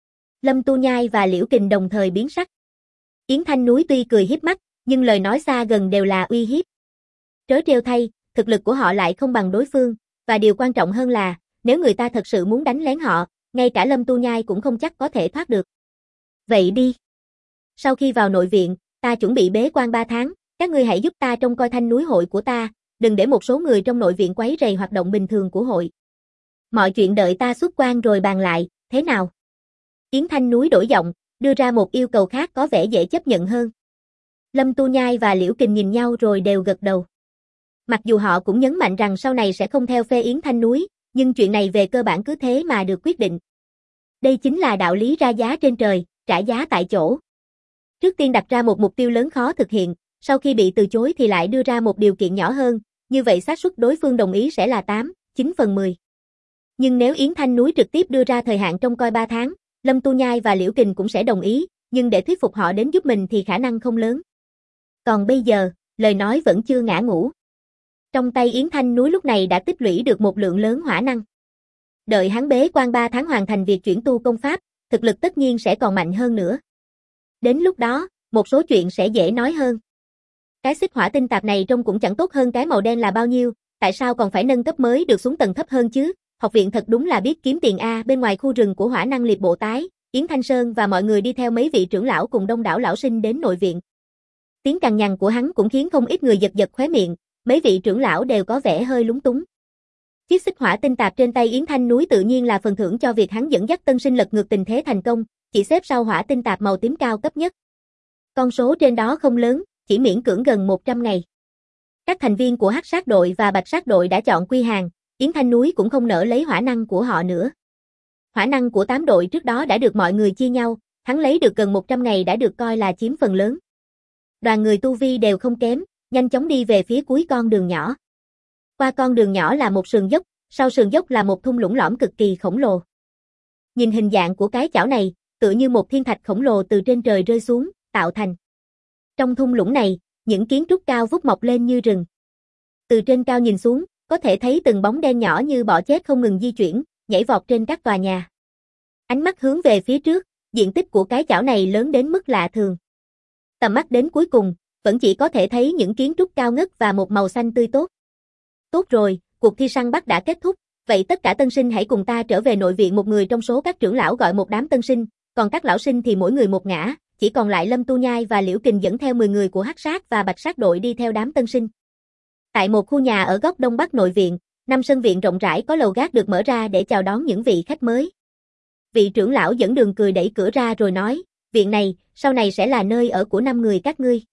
Lâm Tu Nhai và Liễu Kình đồng thời biến sắc. Yến Thanh Núi tuy cười hiếp mắt, nhưng lời nói xa gần đều là uy hiếp. Trớ trêu thay, thực lực của họ lại không bằng đối phương, và điều quan trọng hơn là, nếu người ta thật sự muốn đánh lén họ, ngay cả Lâm Tu Nhai cũng không chắc có thể thoát được. Vậy đi. Sau khi vào nội viện, ta chuẩn bị bế quan ba tháng, các ngươi hãy giúp ta trông coi Thanh Núi hội của ta, đừng để một số người trong nội viện quấy rầy hoạt động bình thường của hội. Mọi chuyện đợi ta xuất quan rồi bàn lại, thế nào? Yến Thanh Núi đổi giọng, đưa ra một yêu cầu khác có vẻ dễ chấp nhận hơn. Lâm Tu Nhai và Liễu Kình nhìn nhau rồi đều gật đầu. Mặc dù họ cũng nhấn mạnh rằng sau này sẽ không theo phe Yến Thanh Núi, nhưng chuyện này về cơ bản cứ thế mà được quyết định. Đây chính là đạo lý ra giá trên trời, trả giá tại chỗ. Trước tiên đặt ra một mục tiêu lớn khó thực hiện, sau khi bị từ chối thì lại đưa ra một điều kiện nhỏ hơn, như vậy xác suất đối phương đồng ý sẽ là tám, chín phần mười. Nhưng nếu Yến Thanh Núi trực tiếp đưa ra thời hạn trông coi ba tháng, Lâm Tu Nhai và Liễu Kình cũng sẽ đồng ý, nhưng để thuyết phục họ đến giúp mình thì khả năng không lớn. Còn bây giờ, lời nói vẫn chưa ngã ngũ. Trong tay Yến Thanh Núi lúc này đã tích lũy được một lượng lớn hỏa năng. Đợi hắn bế quan ba tháng hoàn thành việc chuyển tu công pháp, thực lực tất nhiên sẽ còn mạnh hơn nữa. Đến lúc đó, một số chuyện sẽ dễ nói hơn. Cái xích hỏa tinh tạp này trông cũng chẳng tốt hơn cái màu đen là bao nhiêu, tại sao còn phải nâng cấp mới được xuống tầng thấp hơn chứ? Học viện thật đúng là biết kiếm tiền a. Bên ngoài khu rừng của Hỏa Năng Liệt Bộ Tái, Yến Thanh Sơn và mọi người đi theo mấy vị trưởng lão cùng đông đảo lão sinh đến nội viện. Tiếng cằn nhằn của hắn cũng khiến không ít người giật giật khóe miệng, mấy vị trưởng lão đều có vẻ hơi lúng túng. Chiếc xích hỏa tinh tạp trên tay Yến Thanh Núi tự nhiên là phần thưởng cho việc hắn dẫn dắt tân sinh lật ngược tình thế thành công, chỉ xếp sau hỏa tinh tạp màu tím cao cấp nhất. Con số trên đó không lớn, chỉ miễn cưỡng gần một trăm ngày. Các thành viên của Hắc Sát đội và Bạch Sát đội đã chọn quy hàng, Yến Thanh Núi cũng không nỡ lấy hỏa năng của họ nữa. Hỏa năng của tám đội trước đó đã được mọi người chia nhau, hắn lấy được gần một trăm ngày đã được coi là chiếm phần lớn. Đoàn người tu vi đều không kém, nhanh chóng đi về phía cuối con đường nhỏ. Qua con đường nhỏ là một sườn dốc, sau sườn dốc là một thung lũng lõm cực kỳ khổng lồ. Nhìn hình dạng của cái chảo này, tựa như một thiên thạch khổng lồ từ trên trời rơi xuống, tạo thành. Trong thung lũng này, những kiến trúc cao vút mọc lên như rừng. Từ trên cao nhìn xuống, có thể thấy từng bóng đen nhỏ như bọ chết không ngừng di chuyển, nhảy vọt trên các tòa nhà. Ánh mắt hướng về phía trước, diện tích của cái chảo này lớn đến mức lạ thường. Tầm mắt đến cuối cùng, vẫn chỉ có thể thấy những kiến trúc cao ngất và một màu xanh tươi tốt. Tốt rồi, cuộc thi săn bắt đã kết thúc, vậy tất cả tân sinh hãy cùng ta trở về nội viện. Một người trong số các trưởng lão gọi một đám tân sinh, còn các lão sinh thì mỗi người một ngã, chỉ còn lại Lâm Tu Nhai và Liễu Kình dẫn theo mười người của Hắc Sát và Bạch Sát đội đi theo đám tân sinh. Tại một khu nhà ở góc đông bắc nội viện, năm sân viện rộng rãi có lầu gác được mở ra để chào đón những vị khách mới. Vị trưởng lão dẫn đường cười đẩy cửa ra rồi nói, viện này, sau này sẽ là nơi ở của năm người các ngươi.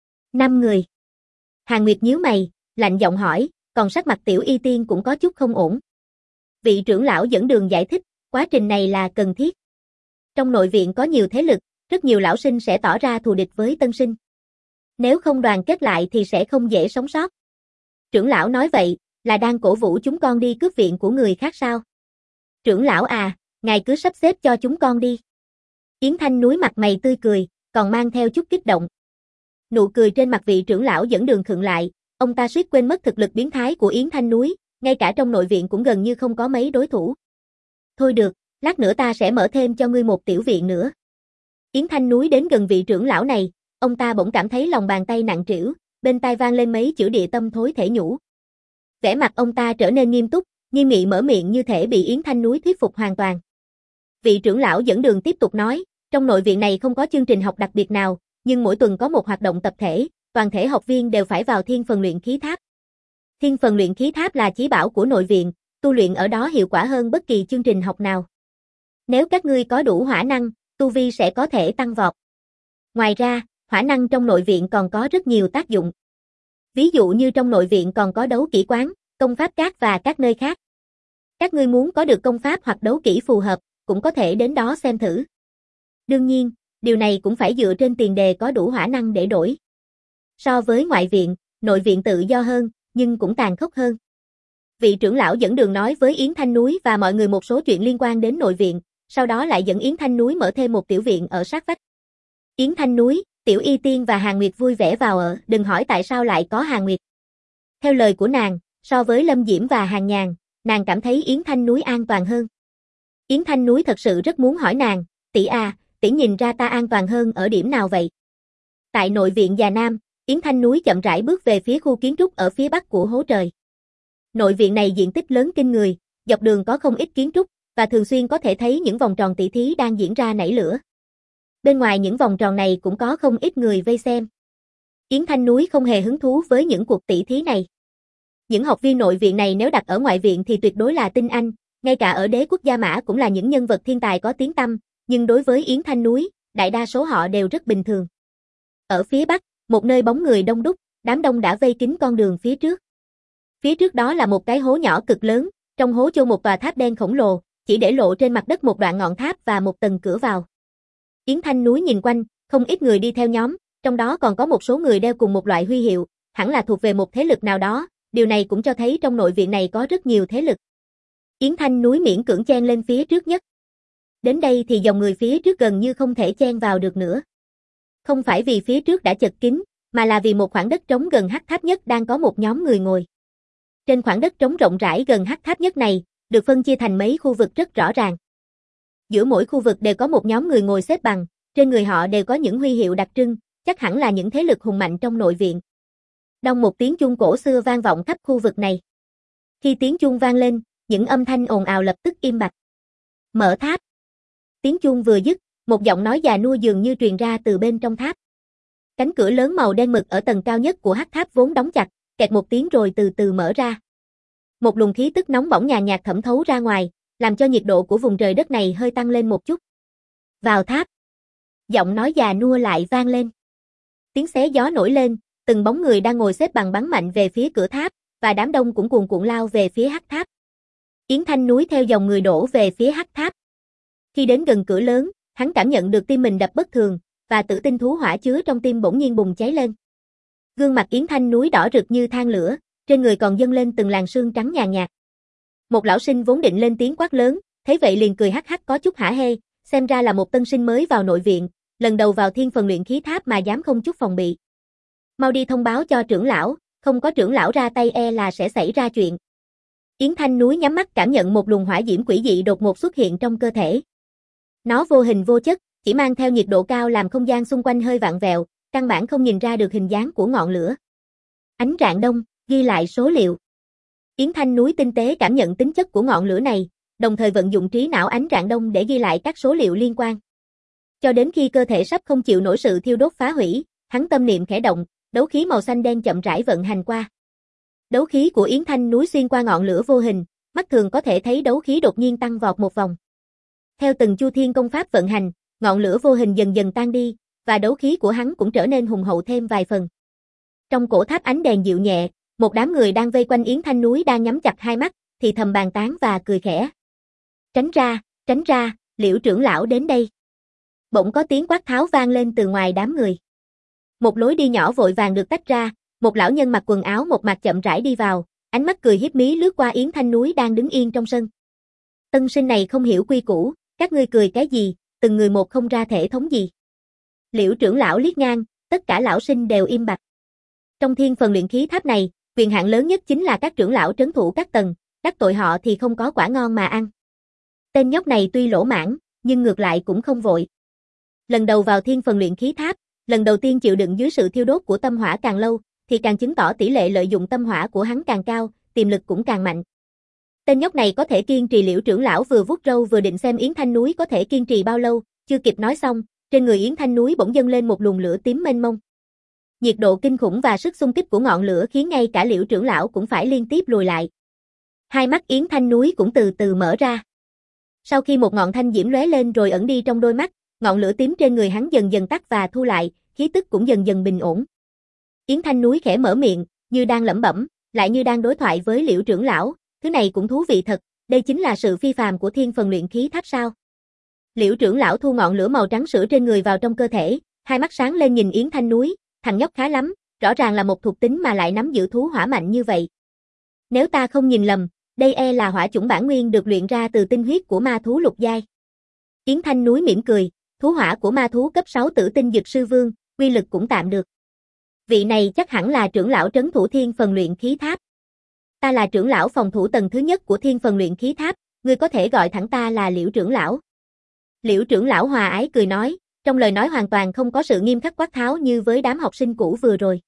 Năm người. Hàn Nguyệt nhíu mày, lạnh giọng hỏi, còn sắc mặt Tiểu Y Tiên cũng có chút không ổn. Vị trưởng lão dẫn đường giải thích, quá trình này là cần thiết. Trong nội viện có nhiều thế lực, rất nhiều lão sinh sẽ tỏ ra thù địch với tân sinh. Nếu không đoàn kết lại thì sẽ không dễ sống sót. Trưởng lão nói vậy, là đang cổ vũ chúng con đi cướp viện của người khác sao? Trưởng lão à, ngài cứ sắp xếp cho chúng con đi. Yến Thanh Núi mặt mày tươi cười, còn mang theo chút kích động. Nụ cười trên mặt vị trưởng lão dẫn đường khựng lại, ông ta suýt quên mất thực lực biến thái của Yến Thanh Núi, ngay cả trong nội viện cũng gần như không có mấy đối thủ. Thôi được, lát nữa ta sẽ mở thêm cho ngươi một tiểu viện nữa. Yến Thanh Núi đến gần vị trưởng lão này, ông ta bỗng cảm thấy lòng bàn tay nặng trĩu, bên tai vang lên mấy chữ địa tâm thối thể nhũ. Vẻ mặt ông ta trở nên nghiêm túc, nghiêm nghị mở miệng như thể bị Yến Thanh Núi thuyết phục hoàn toàn. Vị trưởng lão dẫn đường tiếp tục nói, trong nội viện này không có chương trình học đặc biệt nào, nhưng mỗi tuần có một hoạt động tập thể, toàn thể học viên đều phải vào Thiên Phần Luyện Khí Tháp. Thiên Phần Luyện Khí Tháp là chí bảo của nội viện, tu luyện ở đó hiệu quả hơn bất kỳ chương trình học nào. Nếu các ngươi có đủ hỏa năng, tu vi sẽ có thể tăng vọt. Ngoài ra, hỏa năng trong nội viện còn có rất nhiều tác dụng. Ví dụ như trong nội viện còn có đấu kỹ quán, công pháp các và các nơi khác. Các ngươi muốn có được công pháp hoặc đấu kỹ phù hợp, cũng có thể đến đó xem thử. Đương nhiên, điều này cũng phải dựa trên tiền đề có đủ hỏa năng để đổi. So với ngoại viện, nội viện tự do hơn, nhưng cũng tàn khốc hơn. Vị trưởng lão dẫn đường nói với Yến Thanh Núi và mọi người một số chuyện liên quan đến nội viện, sau đó lại dẫn Yến Thanh Núi mở thêm một tiểu viện ở sát vách. Yến Thanh Núi, Tiểu Y Tiên và Hàn Nguyệt vui vẻ vào ở, đừng hỏi tại sao lại có Hàn Nguyệt. Theo lời của nàng, so với Lâm Diễm và Hàn Nhàn, nàng cảm thấy Yến Thanh Núi an toàn hơn. Yến Thanh Núi thật sự rất muốn hỏi nàng, tỷ à, tỷ nhìn ra ta an toàn hơn ở điểm nào vậy? Tại nội viện Già Nam, Yến Thanh Núi chậm rãi bước về phía khu kiến trúc ở phía bắc của hố trời. Nội viện này diện tích lớn kinh người, dọc đường có không ít kiến trúc, và thường xuyên có thể thấy những vòng tròn tỷ thí đang diễn ra nảy lửa. Bên ngoài những vòng tròn này cũng có không ít người vây xem. Yến Thanh Núi không hề hứng thú với những cuộc tỷ thí này. Những học viên nội viện này nếu đặt ở ngoại viện thì tuyệt đối là tinh anh, ngay cả ở Đế quốc Gia Mã cũng là những nhân vật thiên tài có tiếng tăm, nhưng đối với Yến Thanh Núi, đại đa số họ đều rất bình thường. Ở phía bắc, một nơi bóng người đông đúc, đám đông đã vây kín con đường phía trước. Phía trước đó là một cái hố nhỏ cực lớn, trong hố chôn một tòa tháp đen khổng lồ, chỉ để lộ trên mặt đất một đoạn ngọn tháp và một tầng cửa vào. Yến Thanh Núi nhìn quanh, không ít người đi theo nhóm, trong đó còn có một số người đeo cùng một loại huy hiệu, hẳn là thuộc về một thế lực nào đó, điều này cũng cho thấy trong nội viện này có rất nhiều thế lực. Yến Thanh Núi miễn cưỡng chen lên phía trước nhất. Đến đây thì dòng người phía trước gần như không thể chen vào được nữa. Không phải vì phía trước đã chật kín, mà là vì một khoảng đất trống gần hắc tháp nhất đang có một nhóm người ngồi. Trên khoảng đất trống rộng rãi gần hắc tháp nhất này, được phân chia thành mấy khu vực rất rõ ràng. Giữa mỗi khu vực đều có một nhóm người ngồi xếp bằng, trên người họ đều có những huy hiệu đặc trưng, chắc hẳn là những thế lực hùng mạnh trong nội viện. Đong một tiếng chuông cổ xưa vang vọng khắp khu vực này. Khi tiếng chuông vang lên, những âm thanh ồn ào lập tức im bặt. Mở tháp. Tiếng chuông vừa dứt, một giọng nói già nua dường như truyền ra từ bên trong tháp. Cánh cửa lớn màu đen mực ở tầng cao nhất của hắc tháp vốn đóng chặt, kẹt một tiếng rồi từ từ mở ra. Một luồng khí tức nóng bỏng nhàn nhạt thẩm thấu ra ngoài, làm cho nhiệt độ của vùng trời đất này hơi tăng lên một chút. Vào tháp. Giọng nói già nua lại vang lên. Tiếng xé gió nổi lên, từng bóng người đang ngồi xếp bằng bắn mạnh về phía cửa tháp, và đám đông cũng cuồn cuộn lao về phía hắc tháp. Yến Thanh Núi theo dòng người đổ về phía hắc tháp. Khi đến gần cửa lớn, hắn cảm nhận được tim mình đập bất thường, và tử tinh thú hỏa chứa trong tim bỗng nhiên bùng cháy lên. Gương mặt Yến Thanh Núi đỏ rực như than lửa, trên người còn dâng lên từng làn sương trắng nhàn nhạt. Một lão sinh vốn định lên tiếng quát lớn, thấy vậy liền cười hắc hắc có chút hả hê, xem ra là một tân sinh mới vào nội viện, lần đầu vào thiên phần luyện khí tháp mà dám không chút phòng bị. Mau đi thông báo cho trưởng lão, không có trưởng lão ra tay e là sẽ xảy ra chuyện. Yến Thanh Núi nhắm mắt cảm nhận một luồng hỏa diễm quỷ dị đột ngột xuất hiện trong cơ thể. Nó vô hình vô chất, chỉ mang theo nhiệt độ cao làm không gian xung quanh hơi vặn vẹo, căn bản không nhìn ra được hình dáng của ngọn lửa. Ánh rạng đông, ghi lại số liệu. Yến Thanh Núi tinh tế cảm nhận tính chất của ngọn lửa này, đồng thời vận dụng trí não ánh rạng đông để ghi lại các số liệu liên quan. Cho đến khi cơ thể sắp không chịu nổi sự thiêu đốt phá hủy, hắn tâm niệm khẽ động, đấu khí màu xanh đen chậm rãi vận hành qua. Đấu khí của Yến Thanh Núi xuyên qua ngọn lửa vô hình, mắt thường có thể thấy đấu khí đột nhiên tăng vọt một vòng. Theo từng chu thiên công pháp vận hành, ngọn lửa vô hình dần dần tan đi, và đấu khí của hắn cũng trở nên hùng hậu thêm vài phần. Trong cổ tháp ánh đèn dịu nhẹ, một đám người đang vây quanh Yến Thanh Núi đang nhắm chặt hai mắt, thì thầm bàn tán và cười khẽ. Tránh ra, tránh ra, Liễu trưởng lão đến đây. Bỗng có tiếng quát tháo vang lên từ ngoài đám người. Một lối đi nhỏ vội vàng được tách ra, một lão nhân mặc quần áo một mặt chậm rãi đi vào, ánh mắt cười hiếp mí lướt qua Yến Thanh Núi đang đứng yên trong sân. Tân sinh này không hiểu quy củ, các ngươi cười cái gì, từng người một không ra thể thống gì. Liễu trưởng lão liếc ngang, tất cả lão sinh đều im bặt. Trong thiên phần luyện khí tháp này, quyền hạn lớn nhất chính là các trưởng lão trấn thủ các tầng, đắc tội họ thì không có quả ngon mà ăn. Tên nhóc này tuy lỗ mãng, nhưng ngược lại cũng không vội. Lần đầu vào thiên phần luyện khí tháp, lần đầu tiên chịu đựng dưới sự thiêu đốt của tâm hỏa càng lâu, thì càng chứng tỏ tỷ lệ lợi dụng tâm hỏa của hắn càng cao, tiềm lực cũng càng mạnh. Tên nhóc này có thể kiên trì. Liễu trưởng lão vừa vuốt râu vừa định xem Yến Thanh Núi có thể kiên trì bao lâu, chưa kịp nói xong, trên người Yến Thanh Núi bỗng dâng lên một luồng lửa tím mênh mông. Nhiệt độ kinh khủng và sức xung kích của ngọn lửa khiến ngay cả Liễu trưởng lão cũng phải liên tiếp lùi lại. Hai mắt Yến Thanh Núi cũng từ từ mở ra. Sau khi một ngọn thanh diễm lóe lên rồi ẩn đi trong đôi mắt, ngọn lửa tím trên người hắn dần dần tắt và thu lại, khí tức cũng dần dần bình ổn. Yến Thanh Núi khẽ mở miệng, như đang lẩm bẩm, lại như đang đối thoại với Liễu trưởng lão, thứ này cũng thú vị thật, đây chính là sự phi phàm của thiên phần luyện khí tháp sao? Liễu trưởng lão thu ngọn lửa màu trắng sữa trên người vào trong cơ thể, hai mắt sáng lên nhìn Yến Thanh Núi, thằng nhóc khá lắm, rõ ràng là một thuộc tính mà lại nắm giữ thú hỏa mạnh như vậy. Nếu ta không nhìn lầm, đây e là hỏa chủng bản nguyên được luyện ra từ tinh huyết của ma thú lục giai. Yến Thanh Núi mỉm cười, thú hỏa của ma thú cấp sáu Tử Tinh Dực Sư Vương, uy lực cũng tạm được. Vị này chắc hẳn là trưởng lão trấn thủ thiên phần luyện khí tháp. Ta là trưởng lão phòng thủ tầng thứ nhất của thiên phần luyện khí tháp, ngươi có thể gọi thẳng ta là Liễu trưởng lão. Liễu trưởng lão hòa ái cười nói, trong lời nói hoàn toàn không có sự nghiêm khắc quát tháo như với đám học sinh cũ vừa rồi.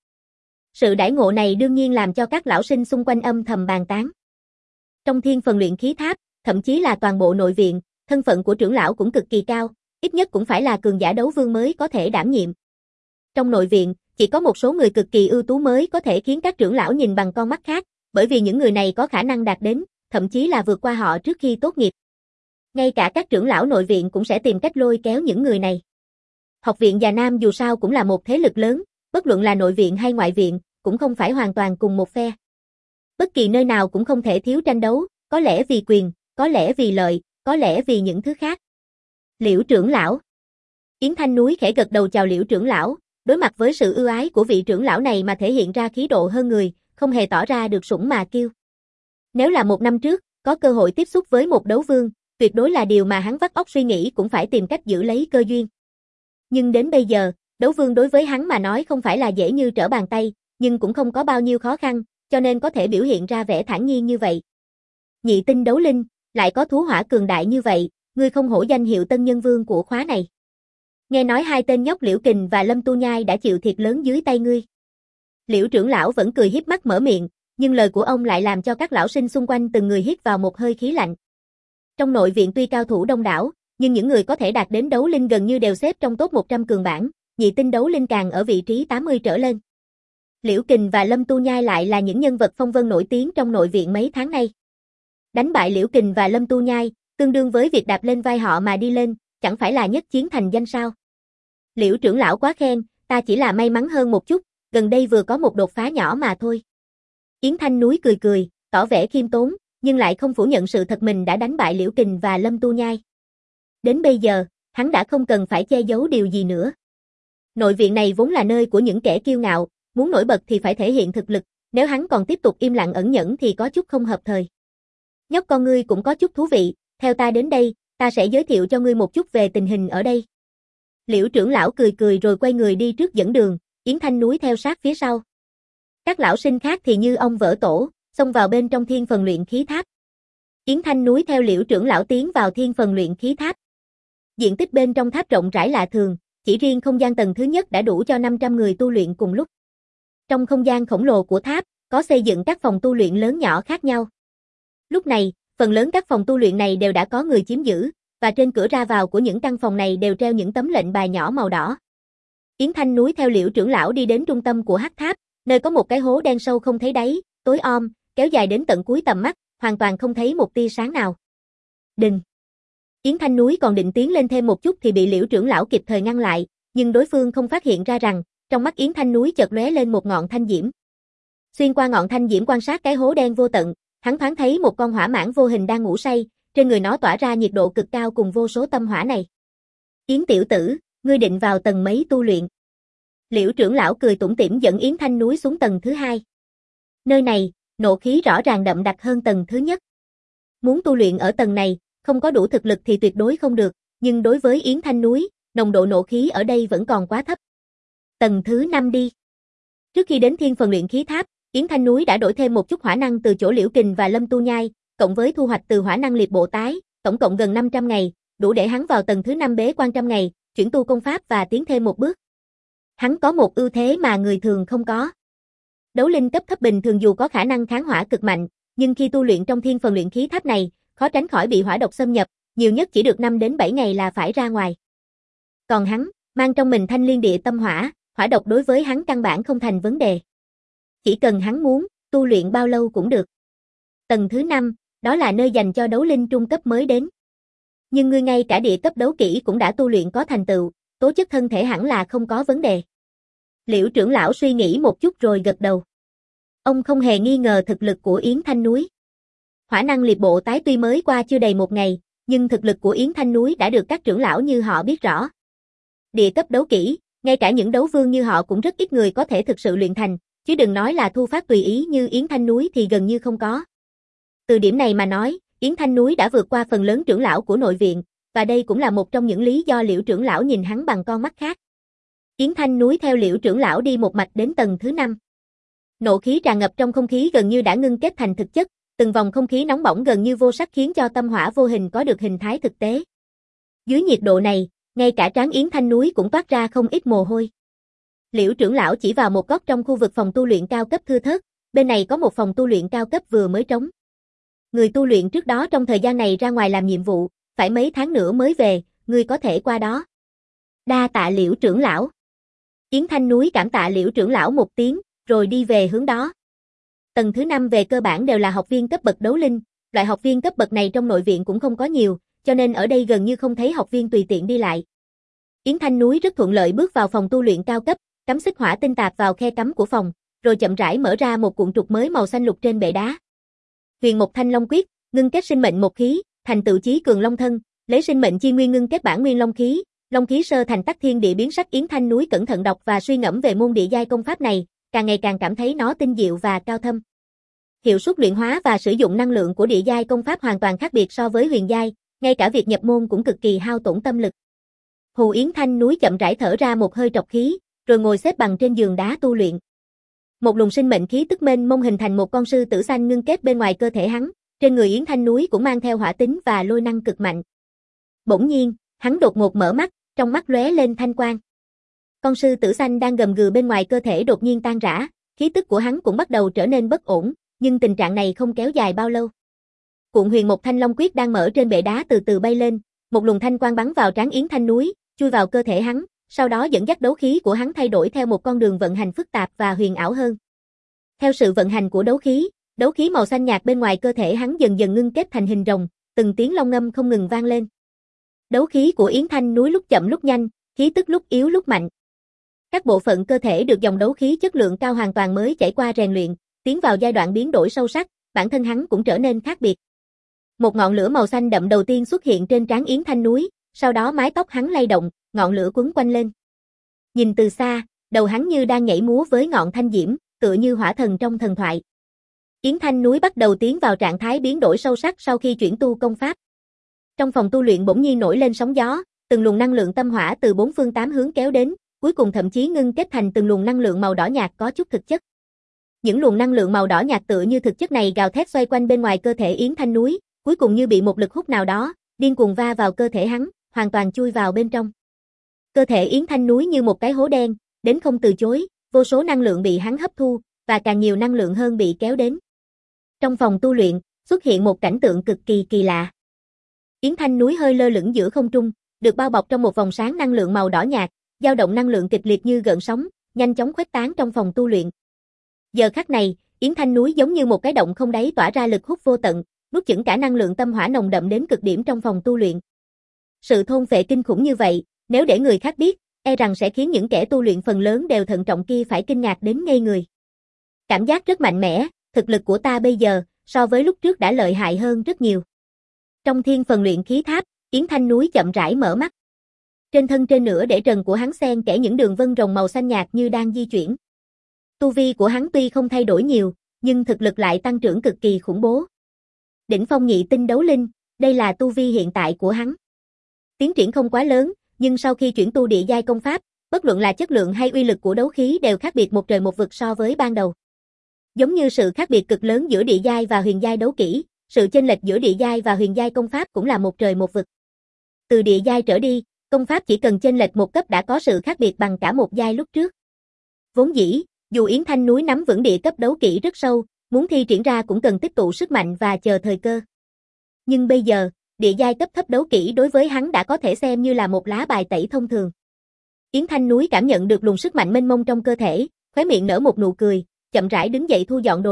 Sự đãi ngộ này đương nhiên làm cho các lão sinh xung quanh âm thầm bàn tán. Trong thiên phần luyện khí tháp, thậm chí là toàn bộ nội viện, thân phận của trưởng lão cũng cực kỳ cao, ít nhất cũng phải là cường giả đấu vương mới có thể đảm nhiệm. Trong nội viện, chỉ có một số người cực kỳ ưu tú mới có thể khiến các trưởng lão nhìn bằng con mắt khác, bởi vì những người này có khả năng đạt đến, thậm chí là vượt qua họ trước khi tốt nghiệp. Ngay cả các trưởng lão nội viện cũng sẽ tìm cách lôi kéo những người này. Học viện Già Nam dù sao cũng là một thế lực lớn, bất luận là nội viện hay ngoại viện, cũng không phải hoàn toàn cùng một phe. Bất kỳ nơi nào cũng không thể thiếu tranh đấu, có lẽ vì quyền, có lẽ vì lợi, có lẽ vì những thứ khác. Liễu trưởng lão. Yến Thanh Núi khẽ gật đầu chào Liễu trưởng lão, đối mặt với sự ưu ái của vị trưởng lão này mà thể hiện ra khí độ hơn người, không hề tỏ ra được sủng mà kiêu. Nếu là một năm trước, có cơ hội tiếp xúc với một đấu vương, tuyệt đối là điều mà hắn vắt óc suy nghĩ cũng phải tìm cách giữ lấy cơ duyên. Nhưng đến bây giờ, đấu vương đối với hắn mà nói không phải là dễ như trở bàn tay, nhưng cũng không có bao nhiêu khó khăn, cho nên có thể biểu hiện ra vẻ thản nhiên như vậy. Nhị tinh đấu linh, lại có thú hỏa cường đại như vậy, ngươi không hổ danh hiệu tân nhân vương của khóa này. Nghe nói hai tên nhóc Liễu Kình và Lâm Tu Nhai đã chịu thiệt lớn dưới tay ngươi. Liễu trưởng lão vẫn cười hiếp mắt mở miệng, nhưng lời của ông lại làm cho các lão sinh xung quanh từng người hít vào một hơi khí lạnh. Trong nội viện tuy cao thủ đông đảo, nhưng những người có thể đạt đến đấu linh gần như đều xếp trong top một trăm cường bảng, nhị tinh đấu linh càng ở vị trí tám mươi trở lên. Liễu Kình và Lâm Tu Nhai lại là những nhân vật phong vân nổi tiếng trong nội viện mấy tháng nay. Đánh bại Liễu Kình và Lâm Tu Nhai, tương đương với việc đạp lên vai họ mà đi lên, chẳng phải là nhất chiến thành danh sao? Liễu trưởng lão quá khen, ta chỉ là may mắn hơn một chút, gần đây vừa có một đột phá nhỏ mà thôi. Yến Thanh Núi cười cười, tỏ vẻ khiêm tốn, nhưng lại không phủ nhận sự thật mình đã đánh bại Liễu Kình và Lâm Tu Nhai. Đến bây giờ, hắn đã không cần phải che giấu điều gì nữa. Nội viện này vốn là nơi của những kẻ kiêu ngạo, muốn nổi bật thì phải thể hiện thực lực, nếu hắn còn tiếp tục im lặng ẩn nhẫn thì có chút không hợp thời. Nhóc con ngươi cũng có chút thú vị, theo ta đến đây, ta sẽ giới thiệu cho ngươi một chút về tình hình ở đây. Liễu trưởng lão cười cười rồi quay người đi trước dẫn đường, Yến Thanh Núi theo sát phía sau. Các lão sinh khác thì như ông vỡ tổ, xông vào bên trong thiên phần luyện khí tháp. Yến Thanh Núi theo Liễu trưởng lão tiến vào thiên phần luyện khí tháp. Diện tích bên trong tháp rộng rãi lạ thường, chỉ riêng không gian tầng thứ nhất đã đủ cho năm trăm người tu luyện cùng lúc. Trong không gian khổng lồ của tháp, có xây dựng các phòng tu luyện lớn nhỏ khác nhau. Lúc này, phần lớn các phòng tu luyện này đều đã có người chiếm giữ, và trên cửa ra vào của những căn phòng này đều treo những tấm lệnh bài nhỏ màu đỏ. Yến Thanh Núi theo Liễu trưởng lão đi đến trung tâm của hắc tháp, nơi có một cái hố đen sâu không thấy đáy, tối om, kéo dài đến tận cuối tầm mắt, hoàn toàn không thấy một tia sáng nào. Đừng! Yến Thanh Núi còn định tiến lên thêm một chút thì bị Liễu trưởng lão kịp thời ngăn lại, nhưng đối phương không phát hiện ra rằng, trong mắt Yến Thanh Núi chợt lóe lên một ngọn thanh diễm. Xuyên qua ngọn thanh diễm quan sát cái hố đen vô tận, hắn thoáng thấy một con hỏa mãng vô hình đang ngủ say, trên người nó tỏa ra nhiệt độ cực cao cùng vô số tâm hỏa này. Yến tiểu tử, ngươi định vào tầng mấy tu luyện? Liễu trưởng lão cười tủm tỉm dẫn Yến Thanh Núi xuống tầng thứ hai. Nơi này, nộ khí rõ ràng đậm đặc hơn tầng thứ nhất. Muốn tu luyện ở tầng này, không có đủ thực lực thì tuyệt đối không được, nhưng đối với Yến Thanh Núi, nồng độ nộ khí ở đây vẫn còn quá thấp. Tầng thứ năm đi. Trước khi đến thiên phần luyện khí tháp, Yến Thanh Núi đã đổi thêm một chút hỏa năng từ chỗ Liễu Kình và Lâm Tu Nhai, cộng với thu hoạch từ hỏa năng liệt bộ tái, tổng cộng gần năm trăm ngày, đủ để hắn vào tầng thứ năm bế quan trăm ngày, chuyển tu công pháp và tiến thêm một bước. Hắn có một ưu thế mà người thường không có. Đấu linh cấp thấp bình thường dù có khả năng kháng hỏa cực mạnh, nhưng khi tu luyện trong thiên phần luyện khí tháp này, khó tránh khỏi bị hỏa độc xâm nhập, nhiều nhất chỉ được năm đến bảy ngày là phải ra ngoài. Còn hắn, mang trong mình thanh liên địa tâm hỏa, hỏa độc đối với hắn căn bản không thành vấn đề. Chỉ cần hắn muốn, tu luyện bao lâu cũng được. Tầng thứ năm, đó là nơi dành cho đấu linh trung cấp mới đến. Nhưng ngươi ngay cả địa cấp đấu kỹ cũng đã tu luyện có thành tựu, tố chất thân thể hẳn là không có vấn đề. Liễu trưởng lão suy nghĩ một chút rồi gật đầu. Ông không hề nghi ngờ thực lực của Yến Thanh Núi. Hỏa năng liệt bộ tái tuy mới qua chưa đầy một ngày, nhưng thực lực của Yến Thanh Núi đã được các trưởng lão như họ biết rõ. Địa cấp đấu kỹ, ngay cả những đấu vương như họ cũng rất ít người có thể thực sự luyện thành, chứ đừng nói là thu phát tùy ý như Yến Thanh Núi thì gần như không có. Từ điểm này mà nói, Yến Thanh Núi đã vượt qua phần lớn trưởng lão của nội viện, và đây cũng là một trong những lý do Liễu trưởng lão nhìn hắn bằng con mắt khác. Yến Thanh Núi theo Liễu trưởng lão đi một mạch đến tầng thứ năm. Nộ khí tràn ngập trong không khí gần như đã ngưng kết thành thực chất, từng vòng không khí nóng bỏng gần như vô sắc khiến cho tâm hỏa vô hình có được hình thái thực tế. Dưới nhiệt độ này, ngay cả trán Yến Thanh Núi cũng toát ra không ít mồ hôi. Liễu trưởng lão chỉ vào một góc trong khu vực phòng tu luyện cao cấp thưa thớt, bên này có một phòng tu luyện cao cấp vừa mới trống. Người tu luyện trước đó trong thời gian này ra ngoài làm nhiệm vụ, phải mấy tháng nữa mới về, ngươi có thể qua đó. Đa tạ Liễu trưởng lão. Yến Thanh Núi cảm tạ Liễu trưởng lão một tiếng, rồi đi về hướng đó. Tầng thứ năm về cơ bản đều là học viên cấp bậc đấu linh, loại học viên cấp bậc này trong nội viện cũng không có nhiều, cho nên ở đây gần như không thấy học viên tùy tiện đi lại. Yến Thanh Núi rất thuận lợi bước vào phòng tu luyện cao cấp, cắm xích hỏa tinh tạp vào khe cắm của phòng, rồi chậm rãi mở ra một cuộn trục mới màu xanh lục trên bệ đá. Huyền Một Thanh Long Quyết, ngưng kết sinh mệnh một khí, thành tựu chí cường long thân, lấy sinh mệnh chi nguyên ngưng kết bản nguyên long khí, long khí sơ thành tắc thiên địa biến sắc. Yến Thanh Núi cẩn thận đọc và suy ngẫm về môn địa giai công pháp này, càng ngày càng cảm thấy nó tinh diệu và cao thâm. Hiệu suất luyện hóa và sử dụng năng lượng của địa giai công pháp hoàn toàn khác biệt so với huyền giai, ngay cả việc nhập môn cũng cực kỳ hao tổn tâm lực. Hù Yến Thanh Núi chậm rãi thở ra một hơi trọc khí, rồi ngồi xếp bằng trên giường đá tu luyện. Một luồng sinh mệnh khí tức mênh mông hình thành một con sư tử xanh ngưng kết bên ngoài cơ thể hắn, trên người Yến Thanh Núi cũng mang theo hỏa tính và lôi năng cực mạnh. Bỗng nhiên, hắn đột ngột mở mắt, trong mắt lóe lên thanh quang. Con sư tử xanh đang gầm gừ bên ngoài cơ thể đột nhiên tan rã, khí tức của hắn cũng bắt đầu trở nên bất ổn, nhưng tình trạng này không kéo dài bao lâu. Cuộn Huyền Một Thanh Long Quyết đang mở trên bệ đá từ từ bay lên, một luồng thanh quang bắn vào trán Yến Thanh Núi, chui vào cơ thể hắn, sau đó dẫn dắt đấu khí của hắn thay đổi theo một con đường vận hành phức tạp và huyền ảo hơn. Theo sự vận hành của đấu khí, đấu khí màu xanh nhạt bên ngoài cơ thể hắn dần dần ngưng kết thành hình rồng, từng tiếng long ngâm không ngừng vang lên. Đấu khí của Yến Thanh Núi lúc chậm lúc nhanh, khí tức lúc yếu lúc mạnh. Các bộ phận cơ thể được dòng đấu khí chất lượng cao hoàn toàn mới chảy qua rèn luyện, tiến vào giai đoạn biến đổi sâu sắc, bản thân hắn cũng trở nên khác biệt. Một ngọn lửa màu xanh đậm đầu tiên xuất hiện trên trán Yến Thanh Núi, sau đó mái tóc hắn lay động, ngọn lửa quấn quanh lên. Nhìn từ xa, đầu hắn như đang nhảy múa với ngọn thanh diễm, tựa như hỏa thần trong thần thoại. Yến Thanh Núi bắt đầu tiến vào trạng thái biến đổi sâu sắc sau khi chuyển tu công pháp. Trong phòng tu luyện bỗng nhiên nổi lên sóng gió, từng luồng năng lượng tâm hỏa từ bốn phương tám hướng kéo đến, cuối cùng thậm chí ngưng kết thành từng luồng năng lượng màu đỏ nhạt có chút thực chất. Những luồng năng lượng màu đỏ nhạt tựa như thực chất này gào thét xoay quanh bên ngoài cơ thể Yến Thanh Núi, cuối cùng như bị một lực hút nào đó, điên cuồng va vào cơ thể hắn, hoàn toàn chui vào bên trong. Cơ thể Yến Thanh Núi như một cái hố đen, đến không từ chối, vô số năng lượng bị hắn hấp thu, và càng nhiều năng lượng hơn bị kéo đến. Trong phòng tu luyện, xuất hiện một cảnh tượng cực kỳ kỳ lạ. Yến Thanh Núi hơi lơ lửng giữa không trung, được bao bọc trong một vòng sáng năng lượng màu đỏ nhạt, dao động năng lượng kịch liệt như gợn sóng, nhanh chóng khuếch tán trong phòng tu luyện. Giờ khắc này, Yến Thanh Núi giống như một cái động không đáy tỏa ra lực hút vô tận, nuốt chửng cả năng lượng tâm hỏa nồng đậm đến cực điểm trong phòng tu luyện. Sự thôn phệ kinh khủng như vậy, nếu để người khác biết, e rằng sẽ khiến những kẻ tu luyện phần lớn đều thận trọng kia phải kinh ngạc đến ngây người. Cảm giác rất mạnh mẽ, thực lực của ta bây giờ, so với lúc trước đã lợi hại hơn rất nhiều. Trong thiên phần luyện khí tháp, Yến Thanh Núi chậm rãi mở mắt. Trên thân trên nửa để trần của hắn xen kẽ những đường vân rồng màu xanh nhạt như đang di chuyển. Tu vi của hắn tuy không thay đổi nhiều, nhưng thực lực lại tăng trưởng cực kỳ khủng bố. Đỉnh phong nhị tinh đấu linh, đây là tu vi hiện tại của hắn. Tiến triển không quá lớn, nhưng sau khi chuyển tu địa giai công pháp, bất luận là chất lượng hay uy lực của đấu khí đều khác biệt một trời một vực so với ban đầu. Giống như sự khác biệt cực lớn giữa địa giai và huyền giai đấu kỹ, sự chênh lệch giữa địa giai và huyền giai công pháp cũng là một trời một vực. Từ địa giai trở đi, công pháp chỉ cần chênh lệch một cấp đã có sự khác biệt bằng cả một giai lúc trước. Vốn dĩ, dù Yến Thanh Núi nắm vững địa cấp đấu kỹ rất sâu, muốn thi triển ra cũng cần tích tụ sức mạnh và chờ thời cơ. Nhưng bây giờ, địa giai cấp thấp đấu kỹ đối với hắn đã có thể xem như là một lá bài tẩy thông thường. Yến Thanh Núi cảm nhận được luồng sức mạnh mênh mông trong cơ thể, khóe miệng nở một nụ cười, chậm rãi đứng dậy thu dọn đồ đạc,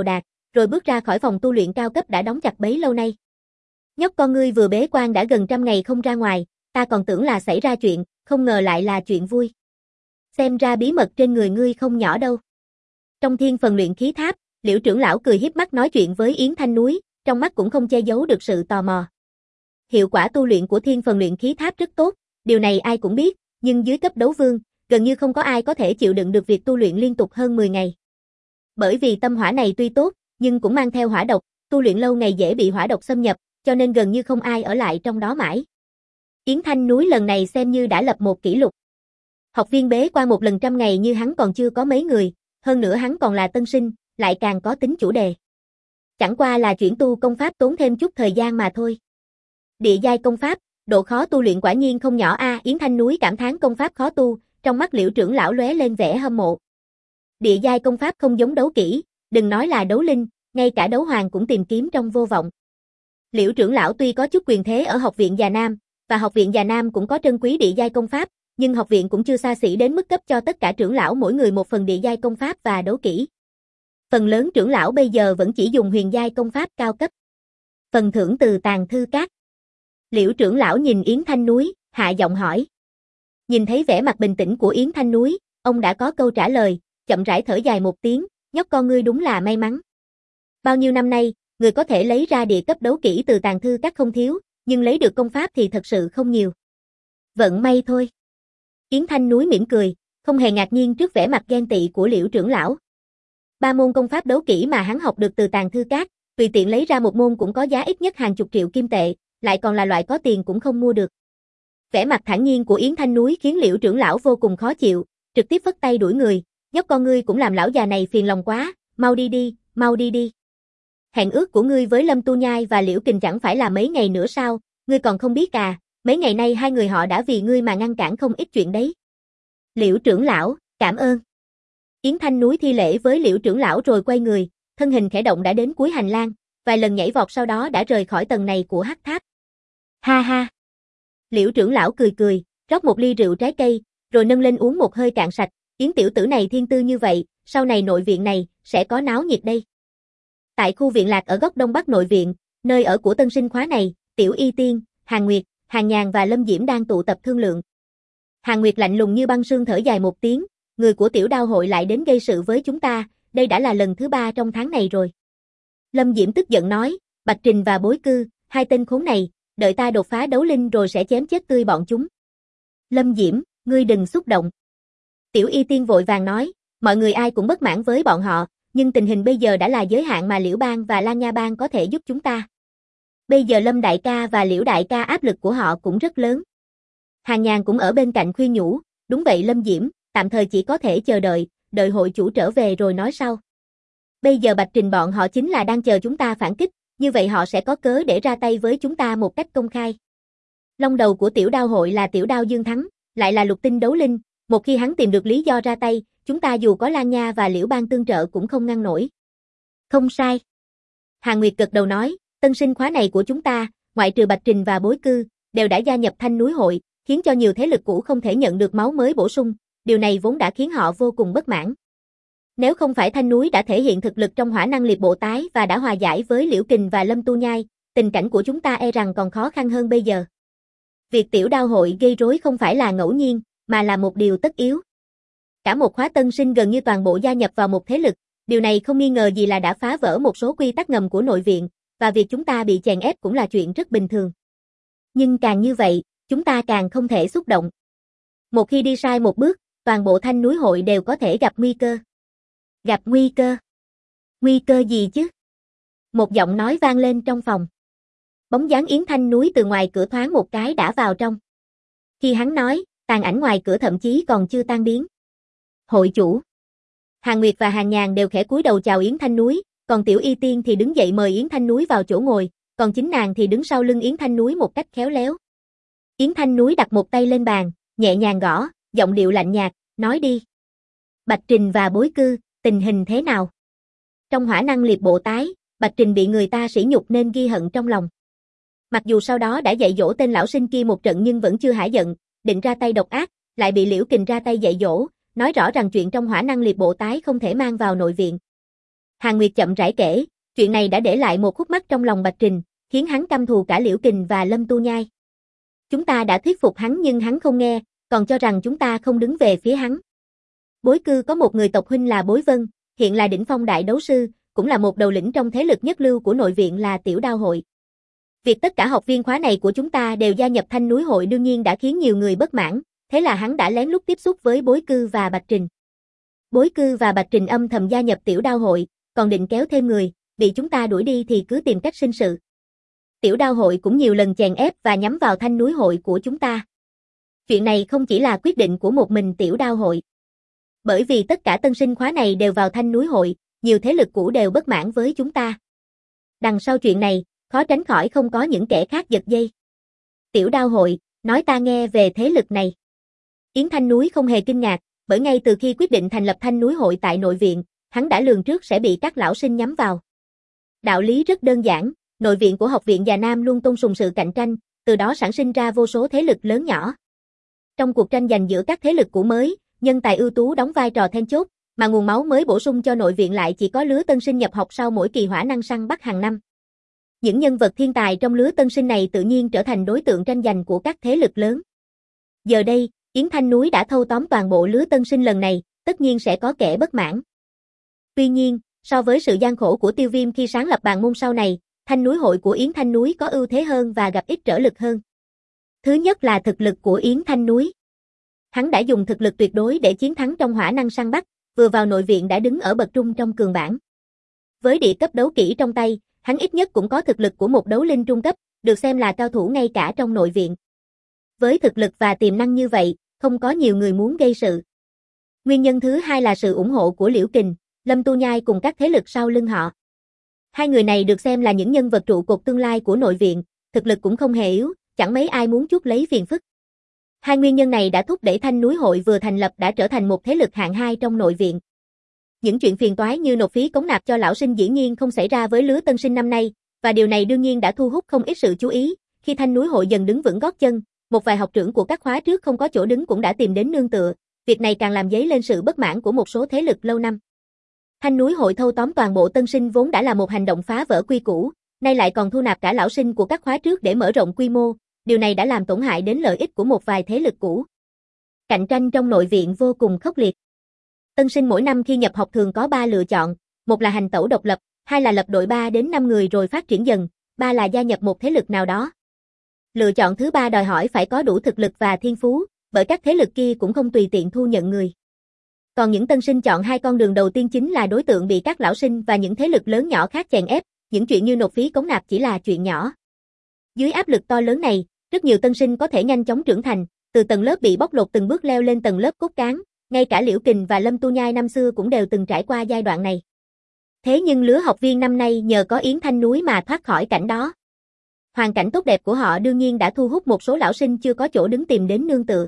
rồi bước ra khỏi phòng tu luyện cao cấp đã đóng chặt bấy lâu nay. Nhóc con ngươi vừa bế quan đã gần trăm ngày không ra ngoài, ta còn tưởng là xảy ra chuyện, không ngờ lại là chuyện vui. Xem ra bí mật trên người ngươi không nhỏ đâu. Trong thiên phần luyện khí tháp, Liễu trưởng lão cười hiếp mắt nói chuyện với Yến Thanh Núi, trong mắt cũng không che giấu được sự tò mò. Hiệu quả tu luyện của thiên phần luyện khí tháp rất tốt, điều này ai cũng biết, nhưng dưới cấp đấu vương, gần như không có ai có thể chịu đựng được việc tu luyện liên tục hơn mười ngày. Bởi vì tâm hỏa này tuy tốt, nhưng cũng mang theo hỏa độc, tu luyện lâu ngày dễ bị hỏa độc xâm nhập, cho nên gần như không ai ở lại trong đó mãi. Yến Thanh Núi lần này xem như đã lập một kỷ lục. Học viên bế quan một lần trăm ngày như hắn còn chưa có mấy người, hơn nữa hắn còn là tân sinh, lại càng có tính chủ đề. Chẳng qua là chuyển tu công pháp tốn thêm chút thời gian mà thôi. Địa giai công pháp, độ khó tu luyện quả nhiên không nhỏ a, Yến Thanh Núi cảm thán công pháp khó tu, trong mắt Liễu trưởng lão lóe lên vẻ hâm mộ. Địa giai công pháp không giống đấu kỹ, đừng nói là đấu linh, ngay cả đấu hoàng cũng tìm kiếm trong vô vọng. Liễu trưởng lão tuy có chút quyền thế ở học viện Già Nam, và học viện Già Nam cũng có trân quý địa giai công pháp, nhưng học viện cũng chưa xa xỉ đến mức cấp cho tất cả trưởng lão mỗi người một phần địa giai công pháp và đấu kỹ. Phần lớn trưởng lão bây giờ vẫn chỉ dùng huyền giai công pháp cao cấp. Phần thưởng từ tàng thư các. Liễu trưởng lão nhìn Yến Thanh Núi, hạ giọng hỏi. Nhìn thấy vẻ mặt bình tĩnh của Yến Thanh Núi, ông đã có câu trả lời, chậm rãi thở dài một tiếng, nhóc con ngươi đúng là may mắn. Bao nhiêu năm nay, người có thể lấy ra địa cấp đấu kỹ từ tàng thư các không thiếu, nhưng lấy được công pháp thì thật sự không nhiều. Vận may thôi. Yến Thanh Núi mỉm cười, không hề ngạc nhiên trước vẻ mặt ghen tị của Liễu trưởng lão. Ba môn công pháp đấu kỹ mà hắn học được từ tàng thư các, tùy tiện lấy ra một môn cũng có giá ít nhất hàng chục triệu kim tệ, lại còn là loại có tiền cũng không mua được. Vẻ mặt thản nhiên của Yến Thanh Núi khiến Liễu trưởng lão vô cùng khó chịu, trực tiếp phất tay đuổi người, nhóc con ngươi cũng làm lão già này phiền lòng quá, mau đi đi, mau đi đi. Hẹn ước của ngươi với Lâm Tu Nhai và Liễu Kình chẳng phải là mấy ngày nữa sao, ngươi còn không biết à, mấy ngày nay hai người họ đã vì ngươi mà ngăn cản không ít chuyện đấy. Liễu trưởng lão, cảm ơn. Yến Thanh Núi thi lễ với Liễu trưởng lão rồi quay người, thân hình khẽ động đã đến cuối hành lang, vài lần nhảy vọt sau đó đã rời khỏi tầng này của hắc tháp. Ha ha. Liễu trưởng lão cười cười, rót một ly rượu trái cây, rồi nâng lên uống một hơi cạn sạch, Yến tiểu tử này thiên tư như vậy, sau này nội viện này sẽ có náo nhiệt đây. Tại khu viện lạc ở góc đông bắc nội viện, nơi ở của tân sinh khóa này, Tiểu Y Tiên, Hàn Nguyệt, Hàn Nhàn và Lâm Diễm đang tụ tập thương lượng. Hàn Nguyệt lạnh lùng như băng sương thở dài một tiếng, người của Tiểu Đao hội lại đến gây sự với chúng ta, đây đã là lần thứ ba trong tháng này rồi. Lâm Diễm tức giận nói, Bạch Trình và Bối Cư, hai tên khốn này, đợi ta đột phá đấu linh rồi sẽ chém chết tươi bọn chúng. Lâm Diễm, ngươi đừng xúc động. Tiểu Y Tiên vội vàng nói, mọi người ai cũng bất mãn với bọn họ, nhưng tình hình bây giờ đã là giới hạn mà Liễu Bang và Lan Nha Bang có thể giúp chúng ta. Bây giờ Lâm đại ca và Liễu đại ca áp lực của họ cũng rất lớn. Hàn Nhàn cũng ở bên cạnh khuyên nhủ, đúng vậy Lâm Diễm, tạm thời chỉ có thể chờ đợi, đợi hội chủ trở về rồi nói sau. Bây giờ Bạch Trình bọn họ chính là đang chờ chúng ta phản kích, như vậy họ sẽ có cớ để ra tay với chúng ta một cách công khai. Long đầu của Tiểu Đao hội là Tiểu Đao Dương Thắng, lại là lục tinh đấu linh, một khi hắn tìm được lý do ra tay, chúng ta dù có Lan Nha và Liễu Bang tương trợ cũng không ngăn nổi. Không sai. Hàn Nguyệt gật đầu nói, tân sinh khóa này của chúng ta, ngoại trừ Bạch Trình và Bối Cư, đều đã gia nhập Thanh Núi hội, khiến cho nhiều thế lực cũ không thể nhận được máu mới bổ sung, điều này vốn đã khiến họ vô cùng bất mãn. Nếu không phải Thanh Núi đã thể hiện thực lực trong hỏa năng liệt bộ tái và đã hòa giải với Liễu Kình và Lâm Tu Nhai, tình cảnh của chúng ta e rằng còn khó khăn hơn bây giờ. Việc Tiểu Đao hội gây rối không phải là ngẫu nhiên, mà là một điều tất yếu. Cả một khóa tân sinh gần như toàn bộ gia nhập vào một thế lực, điều này không nghi ngờ gì là đã phá vỡ một số quy tắc ngầm của nội viện, và việc chúng ta bị chèn ép cũng là chuyện rất bình thường. Nhưng càng như vậy, chúng ta càng không thể xúc động. Một khi đi sai một bước, toàn bộ Thanh Núi hội đều có thể gặp nguy cơ. Gặp nguy cơ? Nguy cơ gì chứ? Một giọng nói vang lên trong phòng. Bóng dáng Yến Thanh Núi từ ngoài cửa thoáng một cái đã vào trong. Khi hắn nói, tàn ảnh ngoài cửa thậm chí còn chưa tan biến. Hội chủ. Hàn Nguyệt và Hàn Nhàn đều khẽ cúi đầu chào Yến Thanh Núi, còn Tiểu Y Tiên thì đứng dậy mời Yến Thanh Núi vào chỗ ngồi, còn chính nàng thì đứng sau lưng Yến Thanh Núi một cách khéo léo. Yến Thanh Núi đặt một tay lên bàn, nhẹ nhàng gõ, giọng điệu lạnh nhạt, nói đi. Bạch Trình và Bối Cư, tình hình thế nào? Trong hỏa năng liệt bộ tái, Bạch Trình bị người ta sỉ nhục nên ghi hận trong lòng. Mặc dù sau đó đã dạy dỗ tên lão sinh kia một trận nhưng vẫn chưa hả giận, định ra tay độc ác, lại bị Liễu Kình ra tay dạy dỗ, nói rõ rằng chuyện trong hỏa năng liệt bộ tái không thể mang vào nội viện. Hàn Nguyệt chậm rãi kể, Chuyện này đã để lại một khúc mắc trong lòng Bạch Trình, khiến hắn căm thù cả Liễu Kình và Lâm Tu Nhai. Chúng ta đã thuyết phục hắn nhưng hắn không nghe, còn cho rằng chúng ta không đứng về phía hắn. Bối Cư có một người tộc huynh là Bối Vân, hiện là đỉnh phong đại đấu sư, cũng là một đầu lĩnh trong thế lực nhất lưu của nội viện là Tiểu Đao hội. Việc tất cả học viên khóa này của chúng ta đều gia nhập Thanh Núi hội đương nhiên đã khiến nhiều người bất mãn, thế là hắn đã lén lút tiếp xúc với Bối Cư và Bạch Trình. Bối Cư và Bạch Trình âm thầm gia nhập Tiểu Đao hội, còn định kéo thêm người, bị chúng ta đuổi đi thì cứ tìm cách sinh sự. Tiểu Đao hội cũng nhiều lần chèn ép và nhắm vào Thanh Núi hội của chúng ta. Chuyện này không chỉ là quyết định của một mình Tiểu Đao hội. Bởi vì tất cả tân sinh khóa này đều vào Thanh Núi hội, nhiều thế lực cũ đều bất mãn với chúng ta. Đằng sau chuyện này, khó tránh khỏi không có những kẻ khác giật dây. Tiểu Đao hội, nói ta nghe về thế lực này. Yến Thanh Núi không hề kinh ngạc, bởi ngay từ khi quyết định thành lập Thanh Núi hội tại nội viện, hắn đã lường trước sẽ bị các lão sinh nhắm vào. Đạo lý rất đơn giản, nội viện của Học viện Già Nam luôn tôn sùng sự cạnh tranh, từ đó sản sinh ra vô số thế lực lớn nhỏ. Trong cuộc tranh giành giữa các thế lực cũ mới, nhân tài ưu tú đóng vai trò then chốt, mà nguồn máu mới bổ sung cho nội viện lại chỉ có lứa tân sinh nhập học sau mỗi kỳ hỏa năng săn bắt hàng năm. Những nhân vật thiên tài trong lứa tân sinh này tự nhiên trở thành đối tượng tranh giành của các thế lực lớn. Giờ đây, Yến Thanh Núi đã thâu tóm toàn bộ lứa tân sinh lần này, tất nhiên sẽ có kẻ bất mãn. Tuy nhiên, so với sự gian khổ của Tiêu Viêm khi sáng lập bàn môn sau này, Thanh Núi hội của Yến Thanh Núi có ưu thế hơn và gặp ít trở lực hơn. Thứ nhất là thực lực của Yến Thanh Núi. Hắn đã dùng thực lực tuyệt đối để chiến thắng trong hỏa năng săn bắt, vừa vào nội viện đã đứng ở bậc trung trong cường bảng. Với địa cấp đấu kỹ trong tay, hắn ít nhất cũng có thực lực của một đấu linh trung cấp, được xem là cao thủ ngay cả trong nội viện. Với thực lực và tiềm năng như vậy, không có nhiều người muốn gây sự. Nguyên nhân thứ hai là sự ủng hộ của Liễu Kình, Lâm Tu Nhai cùng các thế lực sau lưng họ. Hai người này được xem là những nhân vật trụ cột tương lai của nội viện, thực lực cũng không hề yếu, chẳng mấy ai muốn chuốc lấy phiền phức. Hai nguyên nhân này đã thúc đẩy Thanh Núi hội vừa thành lập đã trở thành một thế lực hạng hai trong nội viện. Những chuyện phiền toái như nộp phí cống nạp cho lão sinh dĩ nhiên không xảy ra với lứa tân sinh năm nay, và điều này đương nhiên đã thu hút không ít sự chú ý. Khi Thanh Núi hội dần đứng vững gót chân, một vài học trưởng của các khóa trước không có chỗ đứng cũng đã tìm đến nương tựa, việc này càng làm dấy lên sự bất mãn của một số thế lực lâu năm. Thanh Núi hội thâu tóm toàn bộ tân sinh vốn đã là một hành động phá vỡ quy củ, nay lại còn thu nạp cả lão sinh của các khóa trước để mở rộng quy mô, điều này đã làm tổn hại đến lợi ích của một vài thế lực cũ. Cạnh tranh trong nội viện vô cùng khốc liệt. Tân sinh mỗi năm khi nhập học thường có ba lựa chọn, một là hành tẩu độc lập, hai là lập đội ba đến năm người rồi phát triển dần, ba là gia nhập một thế lực nào đó. Lựa chọn thứ ba đòi hỏi phải có đủ thực lực và thiên phú, bởi các thế lực kia cũng không tùy tiện thu nhận người. Còn những tân sinh chọn hai con đường đầu tiên chính là đối tượng bị các lão sinh và những thế lực lớn nhỏ khác chèn ép, những chuyện như nộp phí cống nạp chỉ là chuyện nhỏ. Dưới áp lực to lớn này, rất nhiều tân sinh có thể nhanh chóng trưởng thành, từ tầng lớp bị bóc lột từng bước leo lên tầng lớp cốt cán, ngay cả Liễu Kình và Lâm Tu Nhai năm xưa cũng đều từng trải qua giai đoạn này. Thế nhưng lứa học viên năm nay nhờ có Yến Thanh Núi mà thoát khỏi cảnh đó. Hoàn cảnh tốt đẹp của họ đương nhiên đã thu hút một số lão sinh chưa có chỗ đứng tìm đến nương tựa.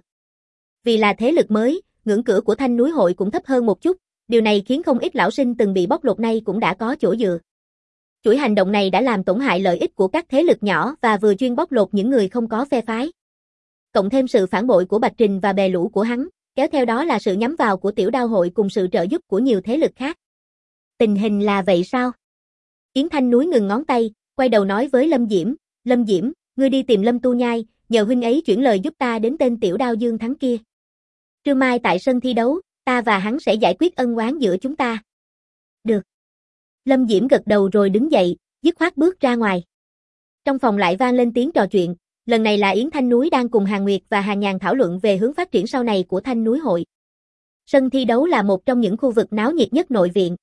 Vì là thế lực mới, ngưỡng cửa của Thanh Núi hội cũng thấp hơn một chút, điều này khiến không ít lão sinh từng bị bóc lột nay cũng đã có chỗ dựa. Chuỗi hành động này đã làm tổn hại lợi ích của các thế lực nhỏ và vừa chuyên bóc lột những người không có phe phái. Cộng thêm sự phản bội của Bạch Trình và bè lũ của hắn, kéo theo đó là sự nhắm vào của Tiểu Đao hội cùng sự trợ giúp của nhiều thế lực khác. Tình hình là vậy sao? Yến Thanh Núi ngừng ngón tay, quay đầu nói với Lâm Diễm, Lâm Diễm, ngươi đi tìm Lâm Tu Nhai, nhờ huynh ấy chuyển lời giúp ta đến tên Tiểu Đao Dương Thắng kia. Trưa mai tại sân thi đấu, ta và hắn sẽ giải quyết ân oán giữa chúng ta. Được. Lâm Diễm gật đầu rồi đứng dậy, dứt khoát bước ra ngoài. Trong phòng lại vang lên tiếng trò chuyện, lần này là Yến Thanh Núi đang cùng Hàn Nguyệt và Hàn Nhàn thảo luận về hướng phát triển sau này của Thanh Núi hội. Sân thi đấu là một trong những khu vực náo nhiệt nhất nội viện.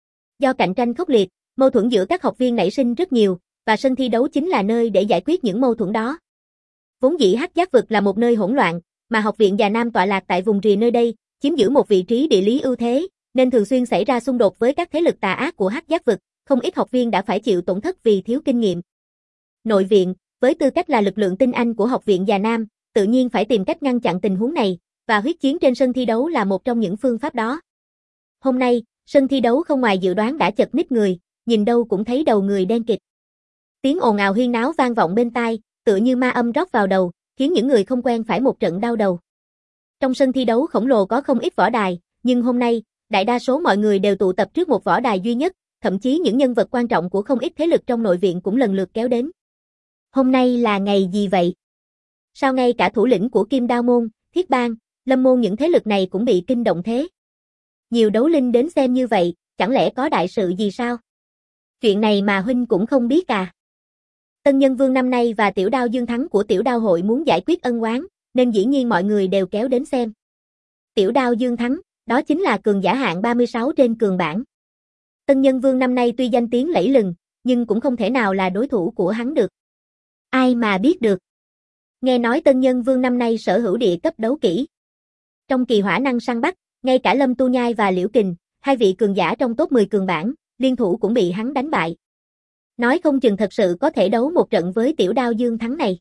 Do cạnh tranh khốc liệt, mâu thuẫn giữa các học viên nảy sinh rất nhiều, và sân thi đấu chính là nơi để giải quyết những mâu thuẫn đó. Vốn dĩ Hắc Giác vực là một nơi hỗn loạn, mà Học viện Già Nam tọa lạc tại vùng rìa nơi đây, chiếm giữ một vị trí địa lý ưu thế, nên thường xuyên xảy ra xung đột với các thế lực tà ác của Hắc Giác vực, không ít học viên đã phải chịu tổn thất vì thiếu kinh nghiệm. Nội viện, với tư cách là lực lượng tinh anh của Học viện Già Nam, tự nhiên phải tìm cách ngăn chặn tình huống này, và huyết chiến trên sân thi đấu là một trong những phương pháp đó. Hôm nay, sân thi đấu không ngoài dự đoán đã chật ních người, nhìn đâu cũng thấy đầu người đen kịt. Tiếng ồn ào huyên náo vang vọng bên tai, tựa như ma âm rót vào đầu, khiến những người không quen phải một trận đau đầu. Trong sân thi đấu khổng lồ có không ít võ đài, nhưng hôm nay, đại đa số mọi người đều tụ tập trước một võ đài duy nhất, thậm chí những nhân vật quan trọng của không ít thế lực trong nội viện cũng lần lượt kéo đến. Hôm nay là ngày gì vậy? Sao ngay cả thủ lĩnh của Kim Đao Môn, Thiết Bang, Lâm Môn những thế lực này cũng bị kinh động thế? Nhiều đấu linh đến xem như vậy, chẳng lẽ có đại sự gì sao? Chuyện này mà huynh cũng không biết à? Tân Nhân Vương năm nay và Tiểu Đao Dương Thắng của Tiểu Đao hội muốn giải quyết ân oán, nên dĩ nhiên mọi người đều kéo đến xem. Tiểu Đao Dương Thắng, đó chính là cường giả hạng ba mươi sáu trên cường bảng. Tân Nhân Vương năm nay tuy danh tiếng lẫy lừng, nhưng cũng không thể nào là đối thủ của hắn được. Ai mà biết được. Nghe nói Tân Nhân Vương năm nay sở hữu địa cấp đấu kỹ. Trong kỳ hỏa năng săn bắt, ngay cả Lâm Tu Nhai và Liễu Kình, hai vị cường giả trong top mười cường bảng, liên thủ cũng bị hắn đánh bại. Nói không chừng thật sự có thể đấu một trận với Tiểu Đao Dương Thắng này.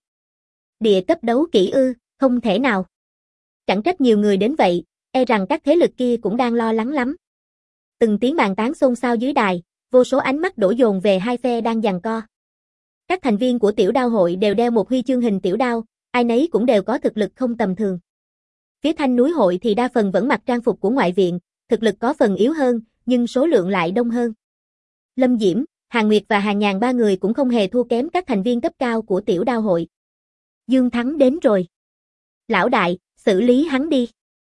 Địa cấp đấu kỹ ư, không thể nào. Chẳng trách nhiều người đến vậy, e rằng các thế lực kia cũng đang lo lắng lắm. Từng tiếng bàn tán xôn xao dưới đài, vô số ánh mắt đổ dồn về hai phe đang giằng co. Các thành viên của Tiểu Đao hội đều đeo một huy chương hình tiểu đao, ai nấy cũng đều có thực lực không tầm thường. Phía Thanh Núi hội thì đa phần vẫn mặc trang phục của ngoại viện, thực lực có phần yếu hơn, nhưng số lượng lại đông hơn. Lâm Diễm, Hàn Nguyệt và Hàn Nhàn ba người cũng không hề thua kém các thành viên cấp cao của Tiểu Đao hội. Dương Thắng đến rồi. Lão đại, xử lý hắn đi.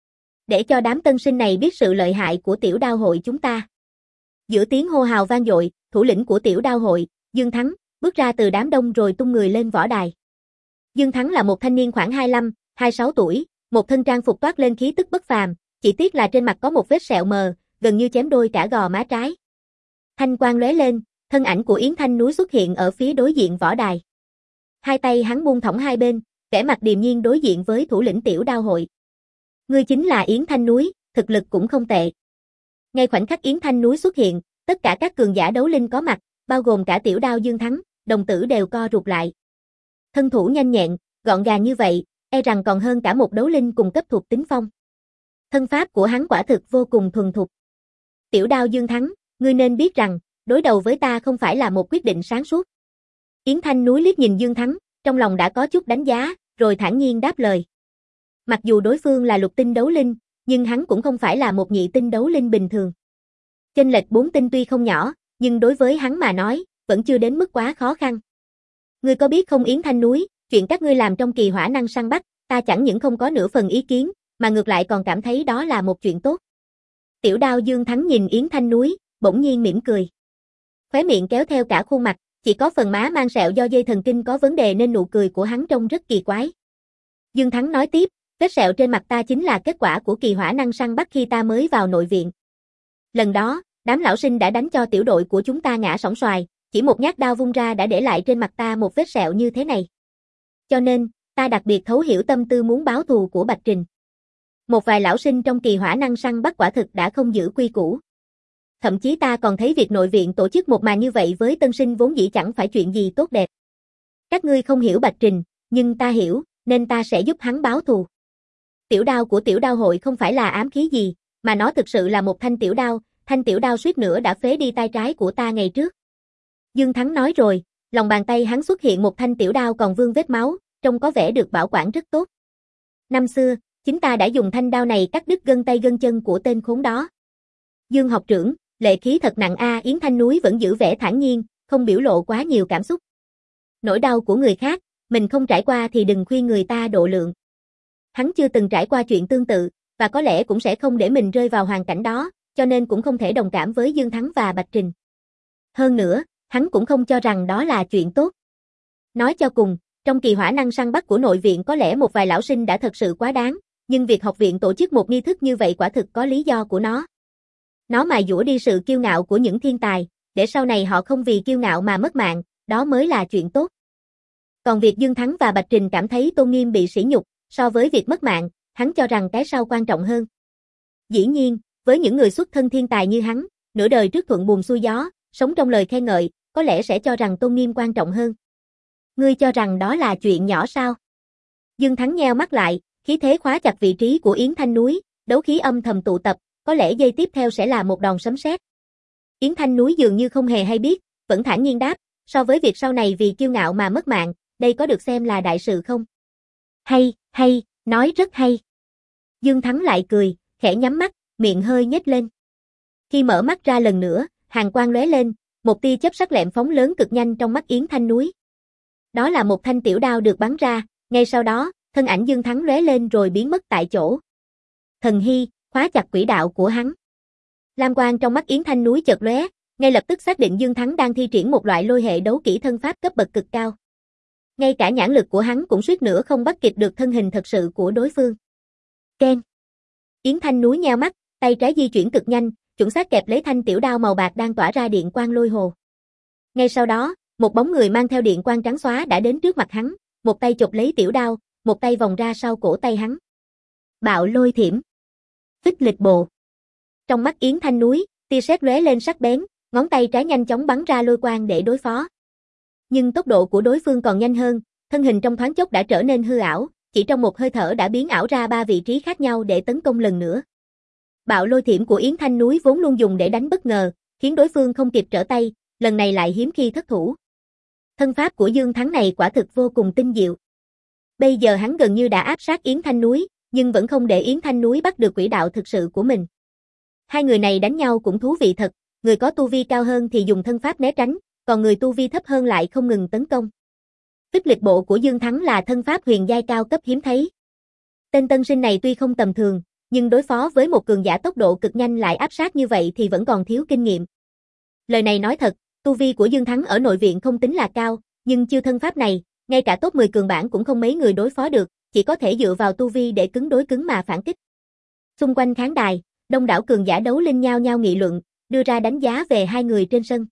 Để cho đám tân sinh này biết sự lợi hại của Tiểu Đao hội chúng ta. Giữa tiếng hô hào vang dội, thủ lĩnh của Tiểu Đao hội, Dương Thắng, bước ra từ đám đông rồi tung người lên võ đài. Dương Thắng là một thanh niên khoảng hai mươi lăm, hai mươi sáu tuổi, một thân trang phục toát lên khí tức bất phàm, chỉ tiếc là trên mặt có một vết sẹo mờ, gần như chém đôi cả gò má trái. Thanh quang lóe lên, thân ảnh của Yến Thanh Núi xuất hiện ở phía đối diện võ đài. Hai tay hắn buông thõng hai bên, vẻ mặt điềm nhiên đối diện với thủ lĩnh Tiểu Đao hội. Ngươi chính là Yến Thanh Núi, thực lực cũng không tệ. Ngay khoảnh khắc Yến Thanh Núi xuất hiện, tất cả các cường giả đấu linh có mặt, bao gồm cả Tiểu Đao Dương Thắng, đồng tử đều co rụt lại. Thân thủ nhanh nhẹn, gọn gàng như vậy, e rằng còn hơn cả một đấu linh cùng cấp thuộc tính phong. Thân pháp của hắn quả thực vô cùng thuần thục. Tiểu Đao Dương Thắng, ngươi nên biết rằng, đối đầu với ta không phải là một quyết định sáng suốt. Yến Thanh Núi liếc nhìn Dương Thắng, trong lòng đã có chút đánh giá, rồi thản nhiên đáp lời. Mặc dù đối phương là lục tinh đấu linh, nhưng hắn cũng không phải là một nhị tinh đấu linh bình thường. Chênh lệch bốn tinh tuy không nhỏ, nhưng đối với hắn mà nói, vẫn chưa đến mức quá khó khăn. Ngươi có biết không Yến Thanh Núi, chuyện các ngươi làm trong kỳ hỏa năng săn bắt, ta chẳng những không có nửa phần ý kiến, mà ngược lại còn cảm thấy đó là một chuyện tốt. Tiểu Đao Dương Thắng nhìn Yến Thanh Núi, bỗng nhiên mỉm cười. Khóe miệng kéo theo cả khuôn mặt, chỉ có phần má mang sẹo do dây thần kinh có vấn đề nên nụ cười của hắn trông rất kỳ quái. Dương Thắng nói tiếp, vết sẹo trên mặt ta chính là kết quả của kỳ hỏa năng săn bắt khi ta mới vào nội viện. Lần đó, đám lão sinh đã đánh cho tiểu đội của chúng ta ngã sóng xoài, chỉ một nhát đao vung ra đã để lại trên mặt ta một vết sẹo như thế này. Cho nên, ta đặc biệt thấu hiểu tâm tư muốn báo thù của Bạch Trình. Một vài lão sinh trong kỳ hỏa năng săn bắt quả thực đã không giữ quy củ. Thậm chí ta còn thấy việc nội viện tổ chức một màn như vậy với tân sinh vốn dĩ chẳng phải chuyện gì tốt đẹp. Các ngươi không hiểu Bạch Trình, nhưng ta hiểu, nên ta sẽ giúp hắn báo thù. Tiểu đao của Tiểu Đao hội không phải là ám khí gì, mà nó thực sự là một thanh tiểu đao, thanh tiểu đao suýt nữa đã phế đi tay trái của ta ngày trước. Dương Thắng nói rồi, lòng bàn tay hắn xuất hiện một thanh tiểu đao còn vương vết máu, trông có vẻ được bảo quản rất tốt. Năm xưa, chính ta đã dùng thanh đao này cắt đứt gân tay gân chân của tên khốn đó. Dương học trưởng, lệ khí thật nặng a. Yến Thanh Núi vẫn giữ vẻ thản nhiên, không biểu lộ quá nhiều cảm xúc. Nỗi đau của người khác, mình không trải qua thì đừng khuyên người ta độ lượng. Hắn chưa từng trải qua chuyện tương tự, và có lẽ cũng sẽ không để mình rơi vào hoàn cảnh đó, cho nên cũng không thể đồng cảm với Dương Thắng và Bạch Trình. Hơn nữa, hắn cũng không cho rằng đó là chuyện tốt. Nói cho cùng, trong kỳ hỏa năng săn bắt của nội viện có lẽ một vài lão sinh đã thật sự quá đáng, nhưng việc học viện tổ chức một nghi thức như vậy quả thực có lý do của nó. Nó mài dũa đi sự kiêu ngạo của những thiên tài, để sau này họ không vì kiêu ngạo mà mất mạng, đó mới là chuyện tốt. Còn việc Dương Thắng và Bạch Trình cảm thấy tôn nghiêm bị sỉ nhục, so với việc mất mạng, hắn cho rằng cái sau quan trọng hơn. Dĩ nhiên, với những người xuất thân thiên tài như hắn, nửa đời trước thuận buồm xuôi gió, sống trong lời khen ngợi, có lẽ sẽ cho rằng tôn nghiêm quan trọng hơn. Ngươi cho rằng đó là chuyện nhỏ sao? Dương Thắng nheo mắt lại, khí thế khóa chặt vị trí của Yến Thanh Núi, đấu khí âm thầm tụ tập, có lẽ giây tiếp theo sẽ là một đòn sấm sét. Yến Thanh Núi dường như không hề hay biết, vẫn thản nhiên đáp, so với việc sau này vì kiêu ngạo mà mất mạng, đây có được xem là đại sự không? Hay, hay, nói rất hay. Dương Thắng lại cười, khẽ nhắm mắt, miệng hơi nhếch lên. Khi mở mắt ra lần nữa, Hàn quang lóe lên, một tia chớp sắc lẹm phóng lớn cực nhanh trong mắt Yến Thanh Núi. Đó là một thanh tiểu đao được bắn ra, ngay sau đó, thân ảnh Dương Thắng lóe lên rồi biến mất tại chỗ. Thần hy, khóa chặt quỹ đạo của hắn. Lam quang trong mắt Yến Thanh Núi chợt lóe, ngay lập tức xác định Dương Thắng đang thi triển một loại lôi hệ đấu kỹ thân pháp cấp bậc cực cao. Ngay cả nhãn lực của hắn cũng suýt nữa không bắt kịp được thân hình thật sự của đối phương. Keng. Yến Thanh Núi nheo mắt, tay trái di chuyển cực nhanh, chuẩn xác kẹp lấy thanh tiểu đao màu bạc đang tỏa ra điện quang lôi hồ. Ngay sau đó, một bóng người mang theo điện quang trắng xóa đã đến trước mặt hắn, một tay chộp lấy tiểu đao, một tay vòng ra sau cổ tay hắn. Bạo lôi thiểm. Phích lịch bộ. Trong mắt Yến Thanh Núi, tia sét lóe lên sắc bén, ngón tay trái nhanh chóng bắn ra lôi quang để đối phó. Nhưng tốc độ của đối phương còn nhanh hơn, thân hình trong thoáng chốc đã trở nên hư ảo, chỉ trong một hơi thở đã biến ảo ra ba vị trí khác nhau để tấn công lần nữa. Bạo lôi thiểm của Yến Thanh Núi vốn luôn dùng để đánh bất ngờ, khiến đối phương không kịp trở tay, lần này lại hiếm khi thất thủ. Thân pháp của Dương Thắng này quả thực vô cùng tinh diệu. Bây giờ hắn gần như đã áp sát Yến Thanh Núi, nhưng vẫn không để Yến Thanh Núi bắt được quỹ đạo thực sự của mình. Hai người này đánh nhau cũng thú vị thật, người có tu vi cao hơn thì dùng thân pháp né tránh, còn người tu vi thấp hơn lại không ngừng tấn công. Phích lịch bộ của Dương Thắng là thân pháp huyền giai cao cấp hiếm thấy. Tên tân sinh này tuy không tầm thường, nhưng đối phó với một cường giả tốc độ cực nhanh lại áp sát như vậy thì vẫn còn thiếu kinh nghiệm. Lời này nói thật, tu vi của Dương Thắng ở nội viện không tính là cao, nhưng chiêu thân pháp này, ngay cả top mười cường bảng cũng không mấy người đối phó được, chỉ có thể dựa vào tu vi để cứng đối cứng mà phản kích. Xung quanh khán đài, đông đảo cường giả đấu linh nhao nhao nghị luận, đưa ra đánh giá về hai người trên sân.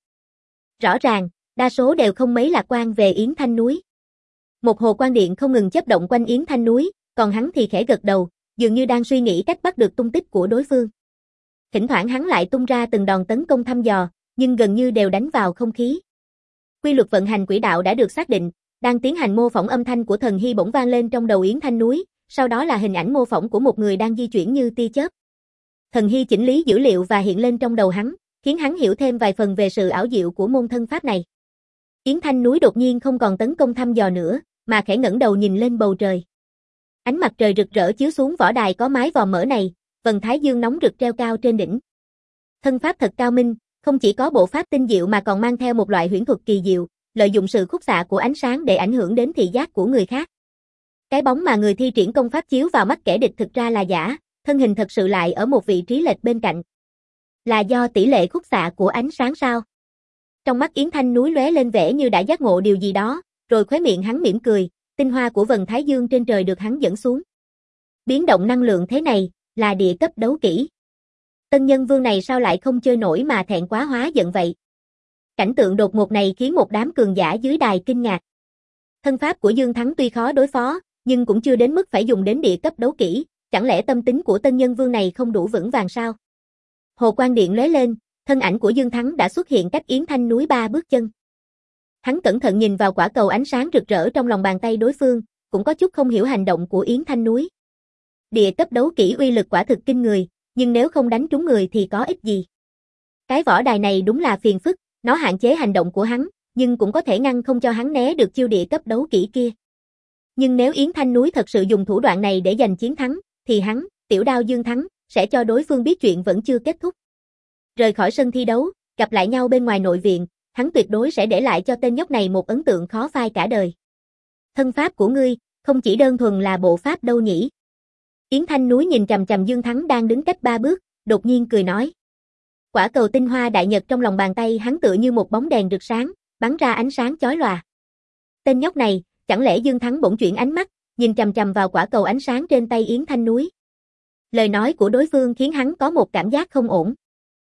Rõ ràng, đa số đều không mấy lạc quan về Yến Thanh Núi. Một hồ quang điện không ngừng chớp động quanh Yến Thanh Núi, còn hắn thì khẽ gật đầu, dường như đang suy nghĩ cách bắt được tung tích của đối phương. Thỉnh thoảng hắn lại tung ra từng đòn tấn công thăm dò, nhưng gần như đều đánh vào không khí. Quy luật vận hành quỹ đạo đã được xác định, đang tiến hành mô phỏng âm thanh của thần hy bỗng vang lên trong đầu Yến Thanh Núi, sau đó là hình ảnh mô phỏng của một người đang di chuyển như tia chớp. Thần hy chỉnh lý dữ liệu và hiện lên trong đầu hắn, khiến hắn hiểu thêm vài phần về sự ảo diệu của môn thân pháp này. Yến Thanh Núi đột nhiên không còn tấn công thăm dò nữa, mà khẽ ngẩng đầu nhìn lên bầu trời. Ánh mặt trời rực rỡ chiếu xuống võ đài có mái vòm mở này, vầng thái dương nóng rực treo cao trên đỉnh. Thân pháp thật cao minh, không chỉ có bộ pháp tinh diệu mà còn mang theo một loại huyễn thuật kỳ diệu, lợi dụng sự khúc xạ của ánh sáng để ảnh hưởng đến thị giác của người khác. Cái bóng mà người thi triển công pháp chiếu vào mắt kẻ địch thực ra là giả, thân hình thật sự lại ở một vị trí lệch bên cạnh. Là do tỷ lệ khúc xạ của ánh sáng sao? Trong mắt Yến Thanh Núi lóe lên vẻ như đã giác ngộ điều gì đó, rồi khóe miệng hắn mỉm cười, tinh hoa của vầng thái dương trên trời được hắn dẫn xuống. Biến động năng lượng thế này, là địa cấp đấu kỹ. Tân nhân vương này sao lại không chơi nổi mà thẹn quá hóa giận vậy? Cảnh tượng đột ngột này khiến một đám cường giả dưới đài kinh ngạc. Thân pháp của Dương Thắng tuy khó đối phó, nhưng cũng chưa đến mức phải dùng đến địa cấp đấu kỹ, chẳng lẽ tâm tính của tân nhân vương này không đủ vững vàng sao? Hồ quang điện lóe lên, thân ảnh của Dương Thắng đã xuất hiện cách Yến Thanh Núi ba bước chân. Hắn cẩn thận nhìn vào quả cầu ánh sáng rực rỡ trong lòng bàn tay đối phương, cũng có chút không hiểu hành động của Yến Thanh Núi. Địa cấp đấu kỹ uy lực quả thực kinh người, nhưng nếu không đánh trúng người thì có ích gì? Cái võ đài này đúng là phiền phức, nó hạn chế hành động của hắn, nhưng cũng có thể ngăn không cho hắn né được chiêu địa cấp đấu kỹ kia. Nhưng nếu Yến Thanh Núi thật sự dùng thủ đoạn này để giành chiến thắng, thì hắn, tiểu đao Dương Thắng, sẽ cho đối phương biết chuyện vẫn chưa kết thúc. Rời khỏi sân thi đấu, gặp lại nhau bên ngoài nội viện, hắn tuyệt đối sẽ để lại cho tên nhóc này một ấn tượng khó phai cả đời. Thân pháp của ngươi, không chỉ đơn thuần là bộ pháp đâu nhỉ? Yến Thanh Núi nhìn chằm chằm Dương Thắng đang đứng cách ba bước, đột nhiên cười nói. Quả cầu tinh hoa đại nhật trong lòng bàn tay hắn tựa như một bóng đèn rực sáng, bắn ra ánh sáng chói lòa. Tên nhóc này, chẳng lẽ Dương Thắng bỗng chuyển ánh mắt, nhìn chằm chằm vào quả cầu ánh sáng trên tay Yến Thanh Núi. Lời nói của đối phương khiến hắn có một cảm giác không ổn.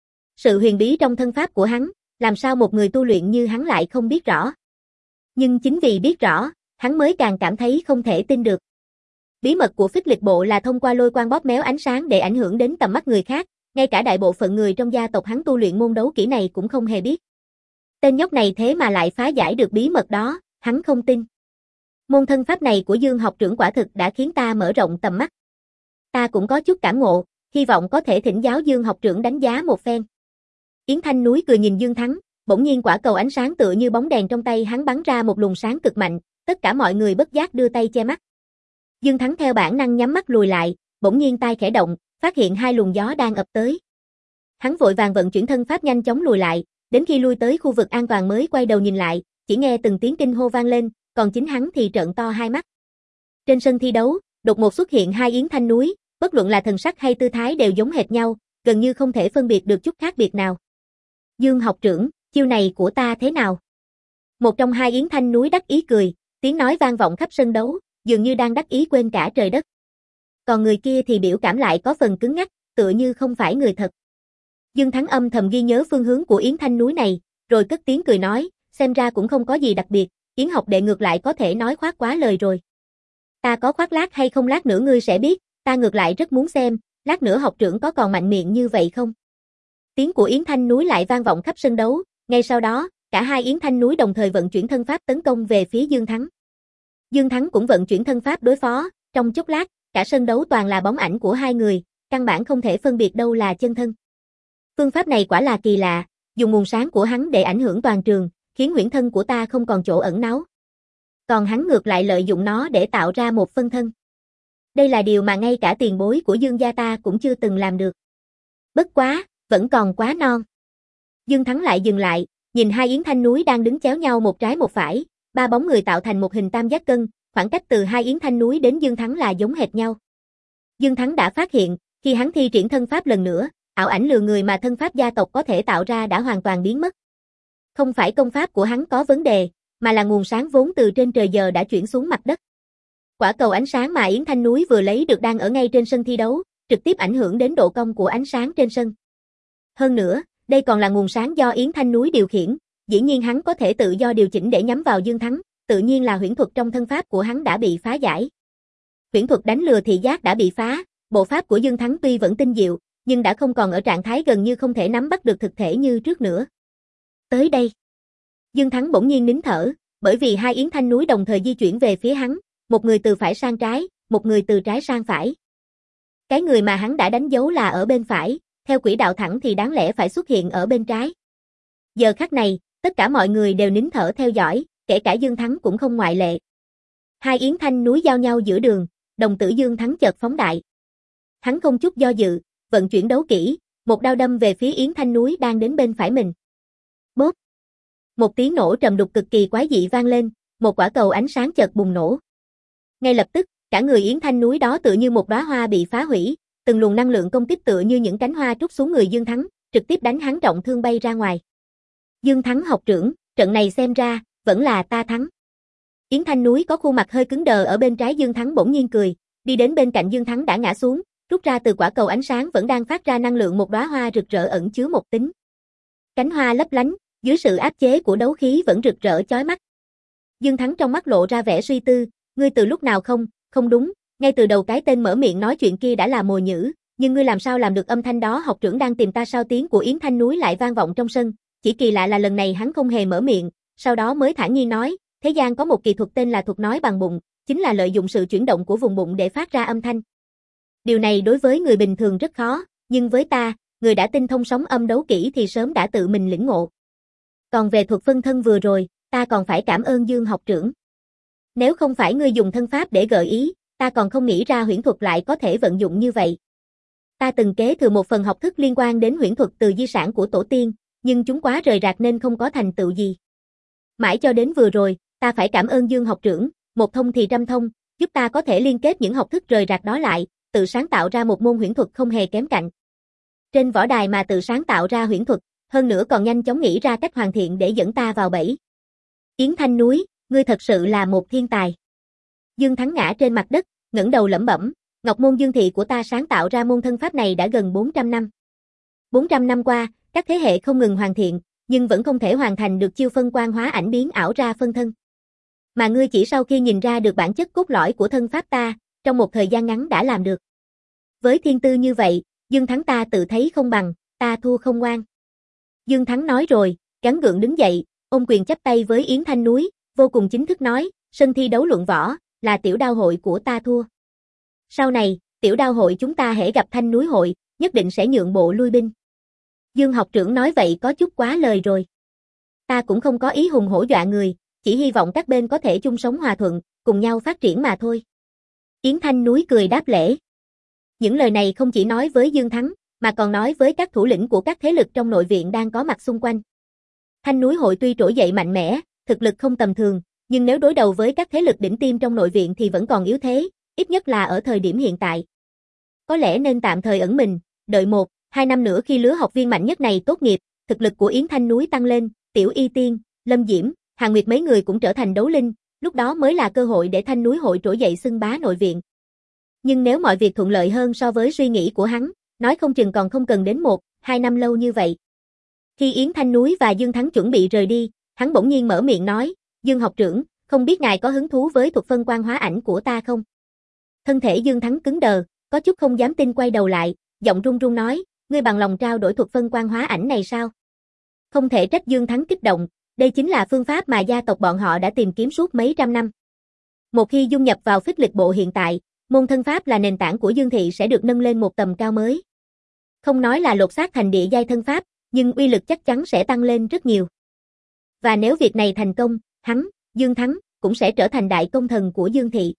Sự huyền bí trong thân pháp của hắn, làm sao một người tu luyện như hắn lại không biết rõ. Nhưng chính vì biết rõ, hắn mới càng cảm thấy không thể tin được. Bí mật của phích lịch bộ là thông qua lôi quang bóp méo ánh sáng để ảnh hưởng đến tầm mắt người khác, ngay cả đại bộ phận người trong gia tộc hắn tu luyện môn đấu kỹ này cũng không hề biết. Tên nhóc này thế mà lại phá giải được bí mật đó, hắn không tin. Môn thân pháp này của Dương học trưởng quả thực đã khiến ta mở rộng tầm mắt. Ta cũng có chút cảm ngộ, hy vọng có thể thỉnh giáo Dương học trưởng đánh giá một phen. Yến Thanh Núi cười nhìn Dương Thắng, bỗng nhiên quả cầu ánh sáng tựa như bóng đèn trong tay hắn bắn ra một luồng sáng cực mạnh, tất cả mọi người bất giác đưa tay che mắt. Dương Thắng theo bản năng nhắm mắt lùi lại, bỗng nhiên tai khẽ động, phát hiện hai luồng gió đang ập tới. Hắn vội vàng vận chuyển thân pháp nhanh chóng lùi lại, đến khi lui tới khu vực an toàn mới quay đầu nhìn lại, chỉ nghe từng tiếng kinh hô vang lên, còn chính hắn thì trợn to hai mắt. Trên sân thi đấu, đột ngột xuất hiện hai yến thanh núi, bất luận là thần sắc hay tư thái đều giống hệt nhau, gần như không thể phân biệt được chút khác biệt nào. Dương học trưởng, chiêu này của ta thế nào? Một trong hai yến thanh núi đắc ý cười, tiếng nói vang vọng khắp sân đấu, dường như đang đắc ý quên cả trời đất. Còn người kia thì biểu cảm lại có phần cứng ngắc, tựa như không phải người thật. Dương Thắng âm thầm ghi nhớ phương hướng của yến thanh núi này, rồi cất tiếng cười nói, xem ra cũng không có gì đặc biệt, Yến học đệ ngược lại có thể nói khoác quá lời rồi. Ta có khoác lác hay không lát nữa ngươi sẽ biết, ta ngược lại rất muốn xem, lát nữa học trưởng có còn mạnh miệng như vậy không? Tiếng của Yến Thanh núi lại vang vọng khắp sân đấu, ngay sau đó, cả hai Yến Thanh núi đồng thời vận chuyển thân pháp tấn công về phía Dương Thắng. Dương Thắng cũng vận chuyển thân pháp đối phó, trong chốc lát, cả sân đấu toàn là bóng ảnh của hai người, căn bản không thể phân biệt đâu là chân thân. Phương pháp này quả là kỳ lạ, dùng nguồn sáng của hắn để ảnh hưởng toàn trường, khiến huyễn thân của ta không còn chỗ ẩn náu. Còn hắn ngược lại lợi dụng nó để tạo ra một phân thân. Đây là điều mà ngay cả tiền bối của Dương gia ta cũng chưa từng làm được. Bất quá, vẫn còn quá non. Dương Thắng lại dừng lại, nhìn hai yến thanh núi đang đứng chéo nhau một trái một phải, ba bóng người tạo thành một hình tam giác cân, khoảng cách từ hai yến thanh núi đến Dương Thắng là giống hệt nhau. Dương Thắng đã phát hiện, khi hắn thi triển thân pháp lần nữa, ảo ảnh lừa người mà thân pháp gia tộc có thể tạo ra đã hoàn toàn biến mất. Không phải công pháp của hắn có vấn đề, mà là nguồn sáng vốn từ trên trời giờ đã chuyển xuống mặt đất. Quả cầu ánh sáng mà Yến Thanh núi vừa lấy được đang ở ngay trên sân thi đấu, trực tiếp ảnh hưởng đến độ cong của ánh sáng trên sân. Hơn nữa, đây còn là nguồn sáng do Yến Thanh núi điều khiển, dĩ nhiên hắn có thể tự do điều chỉnh để nhắm vào Dương Thắng, tự nhiên là huyễn thuật trong thân pháp của hắn đã bị phá giải. Huyễn thuật đánh lừa thị giác đã bị phá, bộ pháp của Dương Thắng tuy vẫn tinh diệu, nhưng đã không còn ở trạng thái gần như không thể nắm bắt được thực thể như trước nữa. Tới đây, Dương Thắng bỗng nhiên nín thở, bởi vì hai yến thanh núi đồng thời di chuyển về phía hắn, một người từ phải sang trái, một người từ trái sang phải. Cái người mà hắn đã đánh dấu là ở bên phải, theo quỹ đạo thẳng thì đáng lẽ phải xuất hiện ở bên trái. Giờ khắc này, tất cả mọi người đều nín thở theo dõi, kể cả Dương Thắng cũng không ngoại lệ. Hai yến thanh núi giao nhau giữa đường, đồng tử Dương Thắng chợt phóng đại. Hắn không chút do dự, vận chuyển đấu kỹ, một đao đâm về phía yến thanh núi đang đến bên phải mình. Bốp! Một tiếng nổ trầm đục cực kỳ quái dị vang lên, một quả cầu ánh sáng chợt bùng nổ. Ngay lập tức, cả người yến thanh núi đó tựa như một đóa hoa bị phá hủy, từng luồng năng lượng công kích tựa như những cánh hoa trút xuống người Dương Thắng, trực tiếp đánh hắn trọng thương bay ra ngoài. Dương Thắng học trưởng, trận này xem ra, vẫn là ta thắng. Yến Thanh núi có khuôn mặt hơi cứng đờ ở bên trái Dương Thắng bỗng nhiên cười, đi đến bên cạnh Dương Thắng đã ngã xuống, rút ra từ quả cầu ánh sáng vẫn đang phát ra năng lượng một đóa hoa rực rỡ ẩn chứa một tính. Cánh hoa lấp lánh, dưới sự áp chế của đấu khí vẫn rực rỡ chói mắt. Dương Thắng trong mắt lộ ra vẻ suy tư, ngươi từ lúc nào không, không đúng, ngay từ đầu cái tên mở miệng nói chuyện kia đã là mồi nhử, nhưng ngươi làm sao làm được âm thanh đó học trưởng đang tìm ta sao tiếng của Yến Thanh núi lại vang vọng trong sân, chỉ kỳ lạ là lần này hắn không hề mở miệng, sau đó mới thản nhiên nói, thế gian có một kỳ thuật tên là thuật nói bằng bụng, chính là lợi dụng sự chuyển động của vùng bụng để phát ra âm thanh. Điều này đối với người bình thường rất khó, nhưng với ta, người đã tinh thông sóng âm đấu kỹ thì sớm đã tự mình lĩnh ngộ. Còn về thuật phân thân vừa rồi, ta còn phải cảm ơn Dương học trưởng. Nếu không phải ngươi dùng thân pháp để gợi ý, ta còn không nghĩ ra huyễn thuật lại có thể vận dụng như vậy. Ta từng kế thừa một phần học thức liên quan đến huyễn thuật từ di sản của tổ tiên, nhưng chúng quá rời rạc nên không có thành tựu gì. Mãi cho đến vừa rồi, ta phải cảm ơn Dương học trưởng, một thông thì trăm thông, giúp ta có thể liên kết những học thức rời rạc đó lại, tự sáng tạo ra một môn huyễn thuật không hề kém cạnh. Trên võ đài mà tự sáng tạo ra huyễn thuật, hơn nữa còn nhanh chóng nghĩ ra cách hoàn thiện để dẫn ta vào bẫy. Yến Thanh núi, ngươi thật sự là một thiên tài. Dương Thắng ngã trên mặt đất, ngẩng đầu lẩm bẩm, Ngọc môn Dương thị của ta sáng tạo ra môn thân pháp này đã gần bốn trăm năm. bốn trăm năm qua, các thế hệ không ngừng hoàn thiện, nhưng vẫn không thể hoàn thành được chiêu phân quan hóa ảnh biến ảo ra phân thân. Mà ngươi chỉ sau khi nhìn ra được bản chất cốt lõi của thân pháp ta, trong một thời gian ngắn đã làm được. Với thiên tư như vậy, Dương Thắng ta tự thấy không bằng, ta thua không ngoan. Dương Thắng nói rồi, gắng gượng đứng dậy, ôm quyền chắp tay với Yến Thanh núi, vô cùng chính thức nói, sân thi đấu luận võ, là tiểu đao hội của ta thua. Sau này, tiểu đao hội chúng ta hễ gặp Thanh núi hội, nhất định sẽ nhượng bộ lui binh. Dương học trưởng nói vậy có chút quá lời rồi. Ta cũng không có ý hùng hổ dọa người, chỉ hy vọng các bên có thể chung sống hòa thuận, cùng nhau phát triển mà thôi. Yến Thanh núi cười đáp lễ. Những lời này không chỉ nói với Dương Thắng, mà còn nói với các thủ lĩnh của các thế lực trong nội viện đang có mặt xung quanh. Thanh núi hội tuy trỗi dậy mạnh mẽ, thực lực không tầm thường, nhưng nếu đối đầu với các thế lực đỉnh tiêm trong nội viện thì vẫn còn yếu thế, ít nhất là ở thời điểm hiện tại. Có lẽ nên tạm thời ẩn mình, đợi một, hai năm nữa khi lứa học viên mạnh nhất này tốt nghiệp, thực lực của Yến Thanh núi tăng lên, Tiểu Y Tiên, Lâm Diễm, Hàn Nguyệt mấy người cũng trở thành đấu linh, lúc đó mới là cơ hội để Thanh núi hội trỗi dậy xưng bá nội viện. Nhưng nếu mọi việc thuận lợi hơn so với suy nghĩ của hắn, nói không chừng còn không cần đến một, hai năm lâu như vậy. Khi Yến Thanh núi và Dương Thắng chuẩn bị rời đi, hắn bỗng nhiên mở miệng nói, Dương học trưởng, không biết ngài có hứng thú với thuật phân quan hóa ảnh của ta không? Thân thể Dương Thắng cứng đờ, có chút không dám tin quay đầu lại, giọng run run nói, ngươi bằng lòng trao đổi thuật phân quan hóa ảnh này sao? Không thể trách Dương Thắng kích động, đây chính là phương pháp mà gia tộc bọn họ đã tìm kiếm suốt mấy trăm năm. Một khi dung nhập vào phích lịch bộ hiện tại, môn thân pháp là nền tảng của Dương thị sẽ được nâng lên một tầm cao mới. Không nói là lột xác thành địa giai thân pháp, nhưng uy lực chắc chắn sẽ tăng lên rất nhiều. Và nếu việc này thành công, hắn, Dương Thắng, cũng sẽ trở thành đại công thần của Dương thị.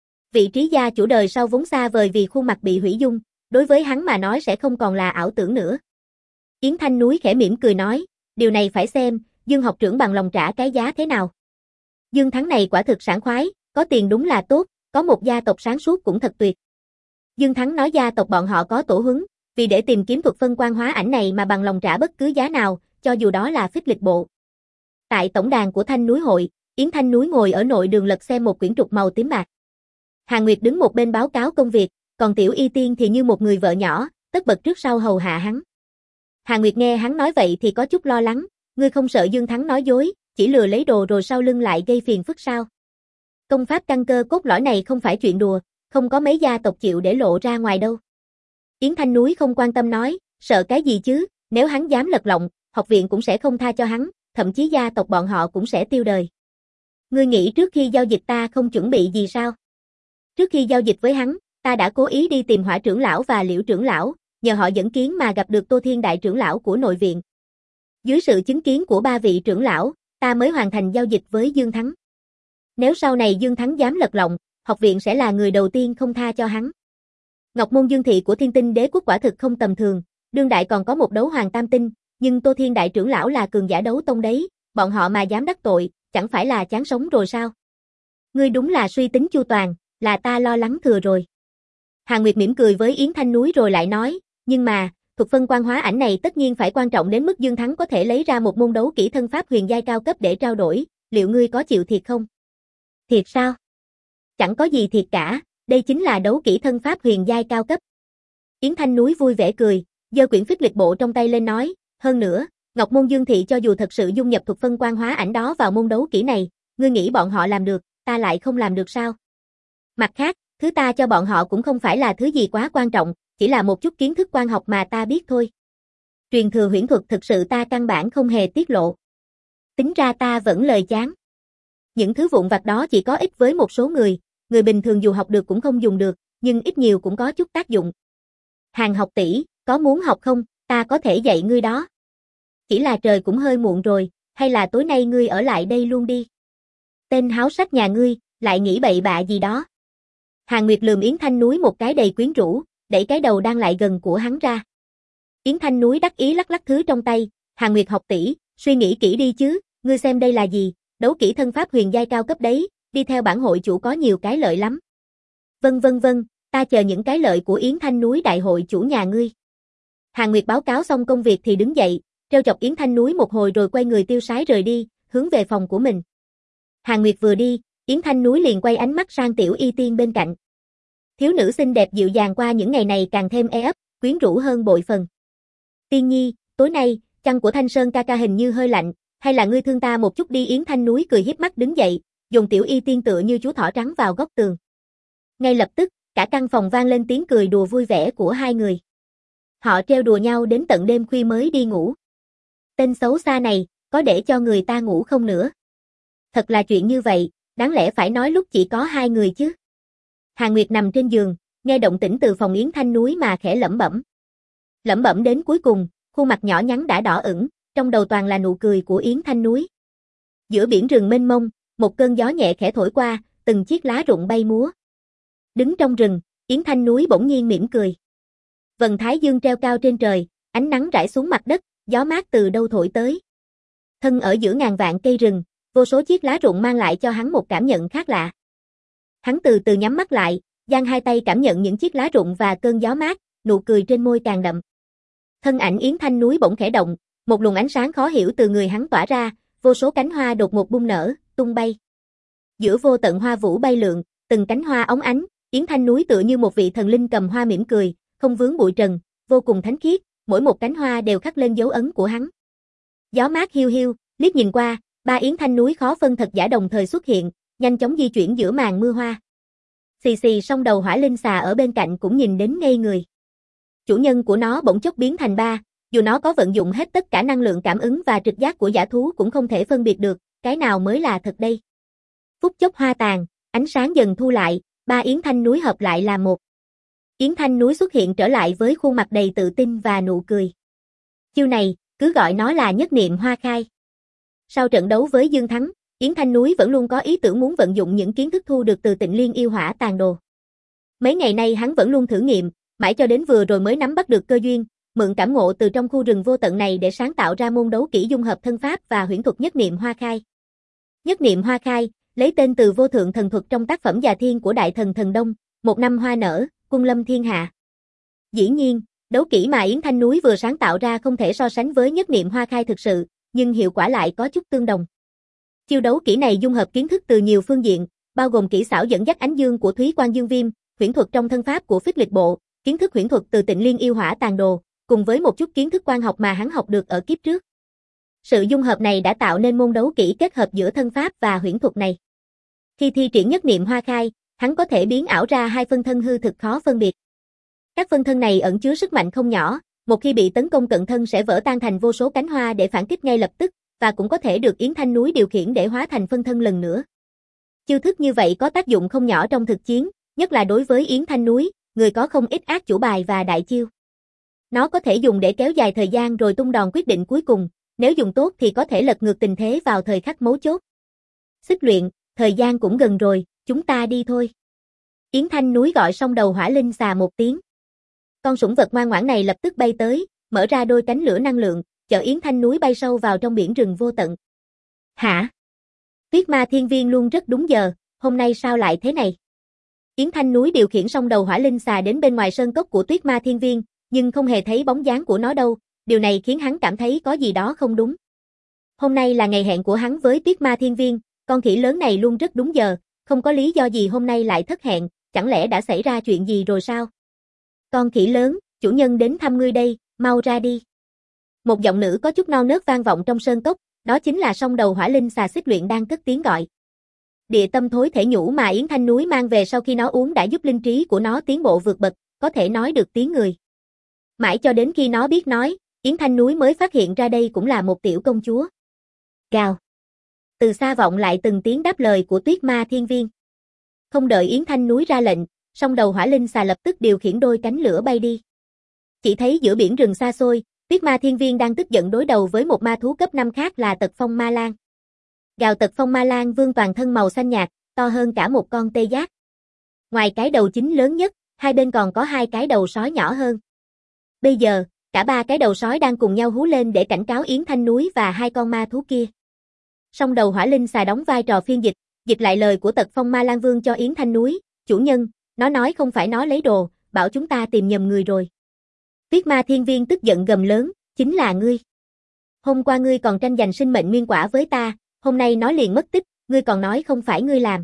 Vị trí gia chủ đời sau vốn xa vời vì khuôn mặt bị hủy dung, đối với hắn mà nói sẽ không còn là ảo tưởng nữa. Yến Thanh núi khẽ mỉm cười nói, điều này phải xem, Dương học trưởng bằng lòng trả cái giá thế nào. Dương Thắng này quả thực sảng khoái, có tiền đúng là tốt, có một gia tộc sáng suốt cũng thật tuyệt. Dương Thắng nói gia tộc bọn họ có tổ huấn, vì để tìm kiếm thuật phân quan hóa ảnh này mà bằng lòng trả bất cứ giá nào, cho dù đó là phích lịch bộ. Tại tổng đàn của Thanh núi hội, Yến Thanh núi ngồi ở nội đường lật xem một quyển trục màu tím bạc. Hàn Nguyệt đứng một bên báo cáo công việc, còn Tiểu Y Tiên thì như một người vợ nhỏ, tất bật trước sau hầu hạ hắn. Hàn Nguyệt nghe hắn nói vậy thì có chút lo lắng, ngươi không sợ Dương Thắng nói dối, chỉ lừa lấy đồ rồi sau lưng lại gây phiền phức sao? Công pháp căn cơ cốt lõi này không phải chuyện đùa, không có mấy gia tộc chịu để lộ ra ngoài đâu. Yến Thanh núi không quan tâm nói, sợ cái gì chứ, nếu hắn dám lật lọng, học viện cũng sẽ không tha cho hắn, thậm chí gia tộc bọn họ cũng sẽ tiêu đời. Ngươi nghĩ trước khi giao dịch ta không chuẩn bị gì sao? Trước khi giao dịch với hắn, ta đã cố ý đi tìm Hỏa trưởng lão và Liễu trưởng lão, nhờ họ dẫn kiến mà gặp được Tô Thiên đại trưởng lão của nội viện. Dưới sự chứng kiến của ba vị trưởng lão, ta mới hoàn thành giao dịch với Dương Thắng. Nếu sau này Dương Thắng dám lật lọng, học viện sẽ là người đầu tiên không tha cho hắn. Ngọc môn Dương thị của Thiên Tinh Đế quốc quả thực không tầm thường, đương đại còn có một đấu hoàng tam tinh, nhưng Tô Thiên đại trưởng lão là cường giả đấu tông đấy, bọn họ mà dám đắc tội, chẳng phải là chán sống rồi sao? Ngươi đúng là suy tính chu toàn, là ta lo lắng thừa rồi. Hàn Nguyệt mỉm cười với Yến Thanh núi rồi lại nói, nhưng mà, thuật phân quan hóa ảnh này tất nhiên phải quan trọng đến mức Dương Thắng có thể lấy ra một môn đấu kỹ thân pháp huyền giai cao cấp để trao đổi, liệu ngươi có chịu thiệt không? Thiệt sao? Chẳng có gì thiệt cả, đây chính là đấu kỹ thân pháp huyền giai cao cấp. Yến Thanh núi vui vẻ cười, giơ quyển phích lịch bộ trong tay lên nói, hơn nữa, Ngọc môn Dương thị cho dù thật sự dung nhập thuật phân quan hóa ảnh đó vào môn đấu kỹ này, ngươi nghĩ bọn họ làm được, ta lại không làm được sao? Mặt khác, thứ ta cho bọn họ cũng không phải là thứ gì quá quan trọng, chỉ là một chút kiến thức quan học mà ta biết thôi. Truyền thừa huyễn thuật thực sự ta căn bản không hề tiết lộ. Tính ra ta vẫn lời chán. Những thứ vụn vặt đó chỉ có ích với một số người, người bình thường dù học được cũng không dùng được, nhưng ít nhiều cũng có chút tác dụng. Hàn học tỷ, có muốn học không, ta có thể dạy ngươi đó. Chỉ là trời cũng hơi muộn rồi, hay là tối nay ngươi ở lại đây luôn đi. Tên háo sắc nhà ngươi, lại nghĩ bậy bạ gì đó. Hàn Nguyệt lườm Yến Thanh núi một cái đầy quyến rũ, đẩy cái đầu đang lại gần của hắn ra. Yến Thanh núi đắc ý lắc lắc thứ trong tay, Hàn Nguyệt học tỷ, suy nghĩ kỹ đi chứ, ngươi xem đây là gì, đấu kỹ thân pháp huyền giai cao cấp đấy, đi theo bản hội chủ có nhiều cái lợi lắm. Vâng vâng vâng, ta chờ những cái lợi của Yến Thanh núi đại hội chủ nhà ngươi. Hàn Nguyệt báo cáo xong công việc thì đứng dậy, trêu chọc Yến Thanh núi một hồi rồi quay người tiêu sái rời đi, hướng về phòng của mình. Hàn Nguyệt vừa đi, Yến Thanh núi liền quay ánh mắt sang Tiểu Y Tiên bên cạnh. Thiếu nữ xinh đẹp dịu dàng qua những ngày này càng thêm e ấp, quyến rũ hơn bội phần. Tiên nhi, tối nay, chăn của Thanh Sơn ca ca hình như hơi lạnh, hay là ngươi thương ta một chút đi. Yến Thanh núi cười hiếp mắt đứng dậy, dùng Tiểu Y Tiên tựa như chú thỏ trắng vào góc tường. Ngay lập tức, cả căn phòng vang lên tiếng cười đùa vui vẻ của hai người. Họ trêu đùa nhau đến tận đêm khuya mới đi ngủ. Tên xấu xa này, có để cho người ta ngủ không nữa? Thật là chuyện như vậy, đáng lẽ phải nói lúc chỉ có hai người chứ. Hàn Nguyệt nằm trên giường, nghe động tĩnh từ phòng Yến Thanh núi mà khẽ lẩm bẩm. Lẩm bẩm đến cuối cùng, khuôn mặt nhỏ nhắn đã đỏ ửng, trong đầu toàn là nụ cười của Yến Thanh núi. Giữa biển rừng mênh mông, một cơn gió nhẹ khẽ thổi qua, từng chiếc lá rụng bay múa. Đứng trong rừng, Yến Thanh núi bỗng nhiên mỉm cười. Vầng thái dương treo cao trên trời, ánh nắng rải xuống mặt đất, gió mát từ đâu thổi tới. Thân ở giữa ngàn vạn cây rừng, vô số chiếc lá rụng mang lại cho hắn một cảm nhận khác lạ. Hắn từ từ nhắm mắt lại, giang hai tay cảm nhận những chiếc lá rụng và cơn gió mát, nụ cười trên môi càng đậm. Thân ảnh Yến Thanh núi bỗng khẽ động, một luồng ánh sáng khó hiểu từ người hắn tỏa ra, vô số cánh hoa đột ngột bung nở, tung bay. Giữa vô tận hoa vũ bay lượn, từng cánh hoa óng ánh, Yến Thanh núi tựa như một vị thần linh cầm hoa mỉm cười, không vướng bụi trần, vô cùng thánh khiết, mỗi một cánh hoa đều khắc lên dấu ấn của hắn. Gió mát hiu hiu, liếc nhìn qua, ba Yến Thanh núi khó phân thật giả đồng thời xuất hiện, nhanh chóng di chuyển giữa màn mưa hoa. Xì xì song đầu hỏa linh xà ở bên cạnh cũng nhìn đến ngây người. Chủ nhân của nó bỗng chốc biến thành ba, dù nó có vận dụng hết tất cả năng lượng cảm ứng và trực giác của dã thú cũng không thể phân biệt được, cái nào mới là thật đây. Phút chốc hoa tàn, ánh sáng dần thu lại, ba Yến Thanh núi hợp lại là một. Yến Thanh núi xuất hiện trở lại với khuôn mặt đầy tự tin và nụ cười. Chiêu này, cứ gọi nó là nhất niệm hoa khai. Sau trận đấu với Dương Thắng, Yến Thanh núi vẫn luôn có ý tưởng muốn vận dụng những kiến thức thu được từ Tịnh Liên yêu hỏa tàn đồ. Mấy ngày nay hắn vẫn luôn thử nghiệm, mãi cho đến vừa rồi mới nắm bắt được cơ duyên, mượn cảm ngộ từ trong khu rừng vô tận này để sáng tạo ra môn đấu kỹ dung hợp thân pháp và huyễn thuật nhất niệm hoa khai. Nhất niệm hoa khai, lấy tên từ vô thượng thần thuật trong tác phẩm Già Thiên của đại thần thần Đông, một năm hoa nở, quân lâm thiên hạ. Dĩ nhiên, đấu kỹ mà Yến Thanh núi vừa sáng tạo ra không thể so sánh với nhất niệm hoa khai thực sự, nhưng hiệu quả lại có chút tương đồng. Chiêu đấu kỹ này dung hợp kiến thức từ nhiều phương diện, bao gồm kỹ xảo dẫn dắt ánh dương của Thúy Quan Dương Viêm, huyễn thuật trong thân pháp của Phích Lịch Bộ, kiến thức huyễn thuật từ Tịnh Liên yêu hỏa tàn đồ, cùng với một chút kiến thức quan học mà hắn học được ở kiếp trước. Sự dung hợp này đã tạo nên môn đấu kỹ kết hợp giữa thân pháp và huyễn thuật này. Khi thi triển nhất niệm hoa khai, hắn có thể biến ảo ra hai phân thân hư thực khó phân biệt. Các phân thân này ẩn chứa sức mạnh không nhỏ, một khi bị tấn công cận thân sẽ vỡ tan thành vô số cánh hoa để phản kích ngay lập tức, và cũng có thể được Yến Thanh núi điều khiển để hóa thành phân thân lần nữa. Chiêu thức như vậy có tác dụng không nhỏ trong thực chiến, nhất là đối với Yến Thanh núi, người có không ít ác chủ bài và đại chiêu. Nó có thể dùng để kéo dài thời gian rồi tung đòn quyết định cuối cùng, nếu dùng tốt thì có thể lật ngược tình thế vào thời khắc mấu chốt. Xích luyện, thời gian cũng gần rồi, chúng ta đi thôi. Yến Thanh núi gọi xong đầu hỏa linh xà một tiếng. Con sủng vật ngoan ngoãn này lập tức bay tới, mở ra đôi cánh lửa năng lượng, chở Yến Thanh núi bay sâu vào trong biển rừng vô tận. Hả? Tuyết Ma Thiên Viên luôn rất đúng giờ, hôm nay sao lại thế này? Yến Thanh núi điều khiển xong đầu hỏa linh xà đến bên ngoài sơn cốc của Tuyết Ma Thiên Viên, nhưng không hề thấy bóng dáng của nó đâu, điều này khiến hắn cảm thấy có gì đó không đúng. Hôm nay là ngày hẹn của hắn với Tuyết Ma Thiên Viên, con khỉ lớn này luôn rất đúng giờ, không có lý do gì hôm nay lại thất hẹn, chẳng lẽ đã xảy ra chuyện gì rồi sao? Con khỉ lớn, chủ nhân đến thăm ngươi đây, mau ra đi. Một giọng nữ có chút non nớt vang vọng trong sơn cốc, đó chính là song đầu hỏa linh xà xích luyện đang cất tiếng gọi. Địa tâm thối thể nhũ mà Yến Thanh núi mang về sau khi nó uống đã giúp linh trí của nó tiến bộ vượt bậc, có thể nói được tiếng người. Mãi cho đến khi nó biết nói, Yến Thanh núi mới phát hiện ra đây cũng là một tiểu công chúa. Gào. Từ xa vọng lại từng tiếng đáp lời của Tuyết Ma Thiên Viên. Không đợi Yến Thanh núi ra lệnh, song đầu hỏa linh xà lập tức điều khiển đôi cánh lửa bay đi. Chỉ thấy giữa biển rừng xa xôi, Tuyết Ma Thiên Viên đang tức giận đối đầu với một ma thú cấp năm khác là Tật Phong Ma Lang. Gào Tật Phong Ma Lang vương toàn thân màu xanh nhạt, to hơn cả một con tê giác. Ngoài cái đầu chính lớn nhất, hai bên còn có hai cái đầu sói nhỏ hơn. Bây giờ, cả ba cái đầu sói đang cùng nhau hú lên để cảnh cáo Yến Thanh núi và hai con ma thú kia. Song đầu hỏa linh xà đóng vai trò phiên dịch, dịch lại lời của Tật Phong Ma Lang Vương cho Yến Thanh núi, chủ nhân, nó nói không phải nó lấy đồ, bảo chúng ta tìm nhầm người rồi. Tuyết Ma Thiên Viên tức giận gầm lớn, chính là ngươi. Hôm qua ngươi còn tranh giành sinh mệnh nguyên quả với ta, hôm nay nó liền mất tích, ngươi còn nói không phải ngươi làm.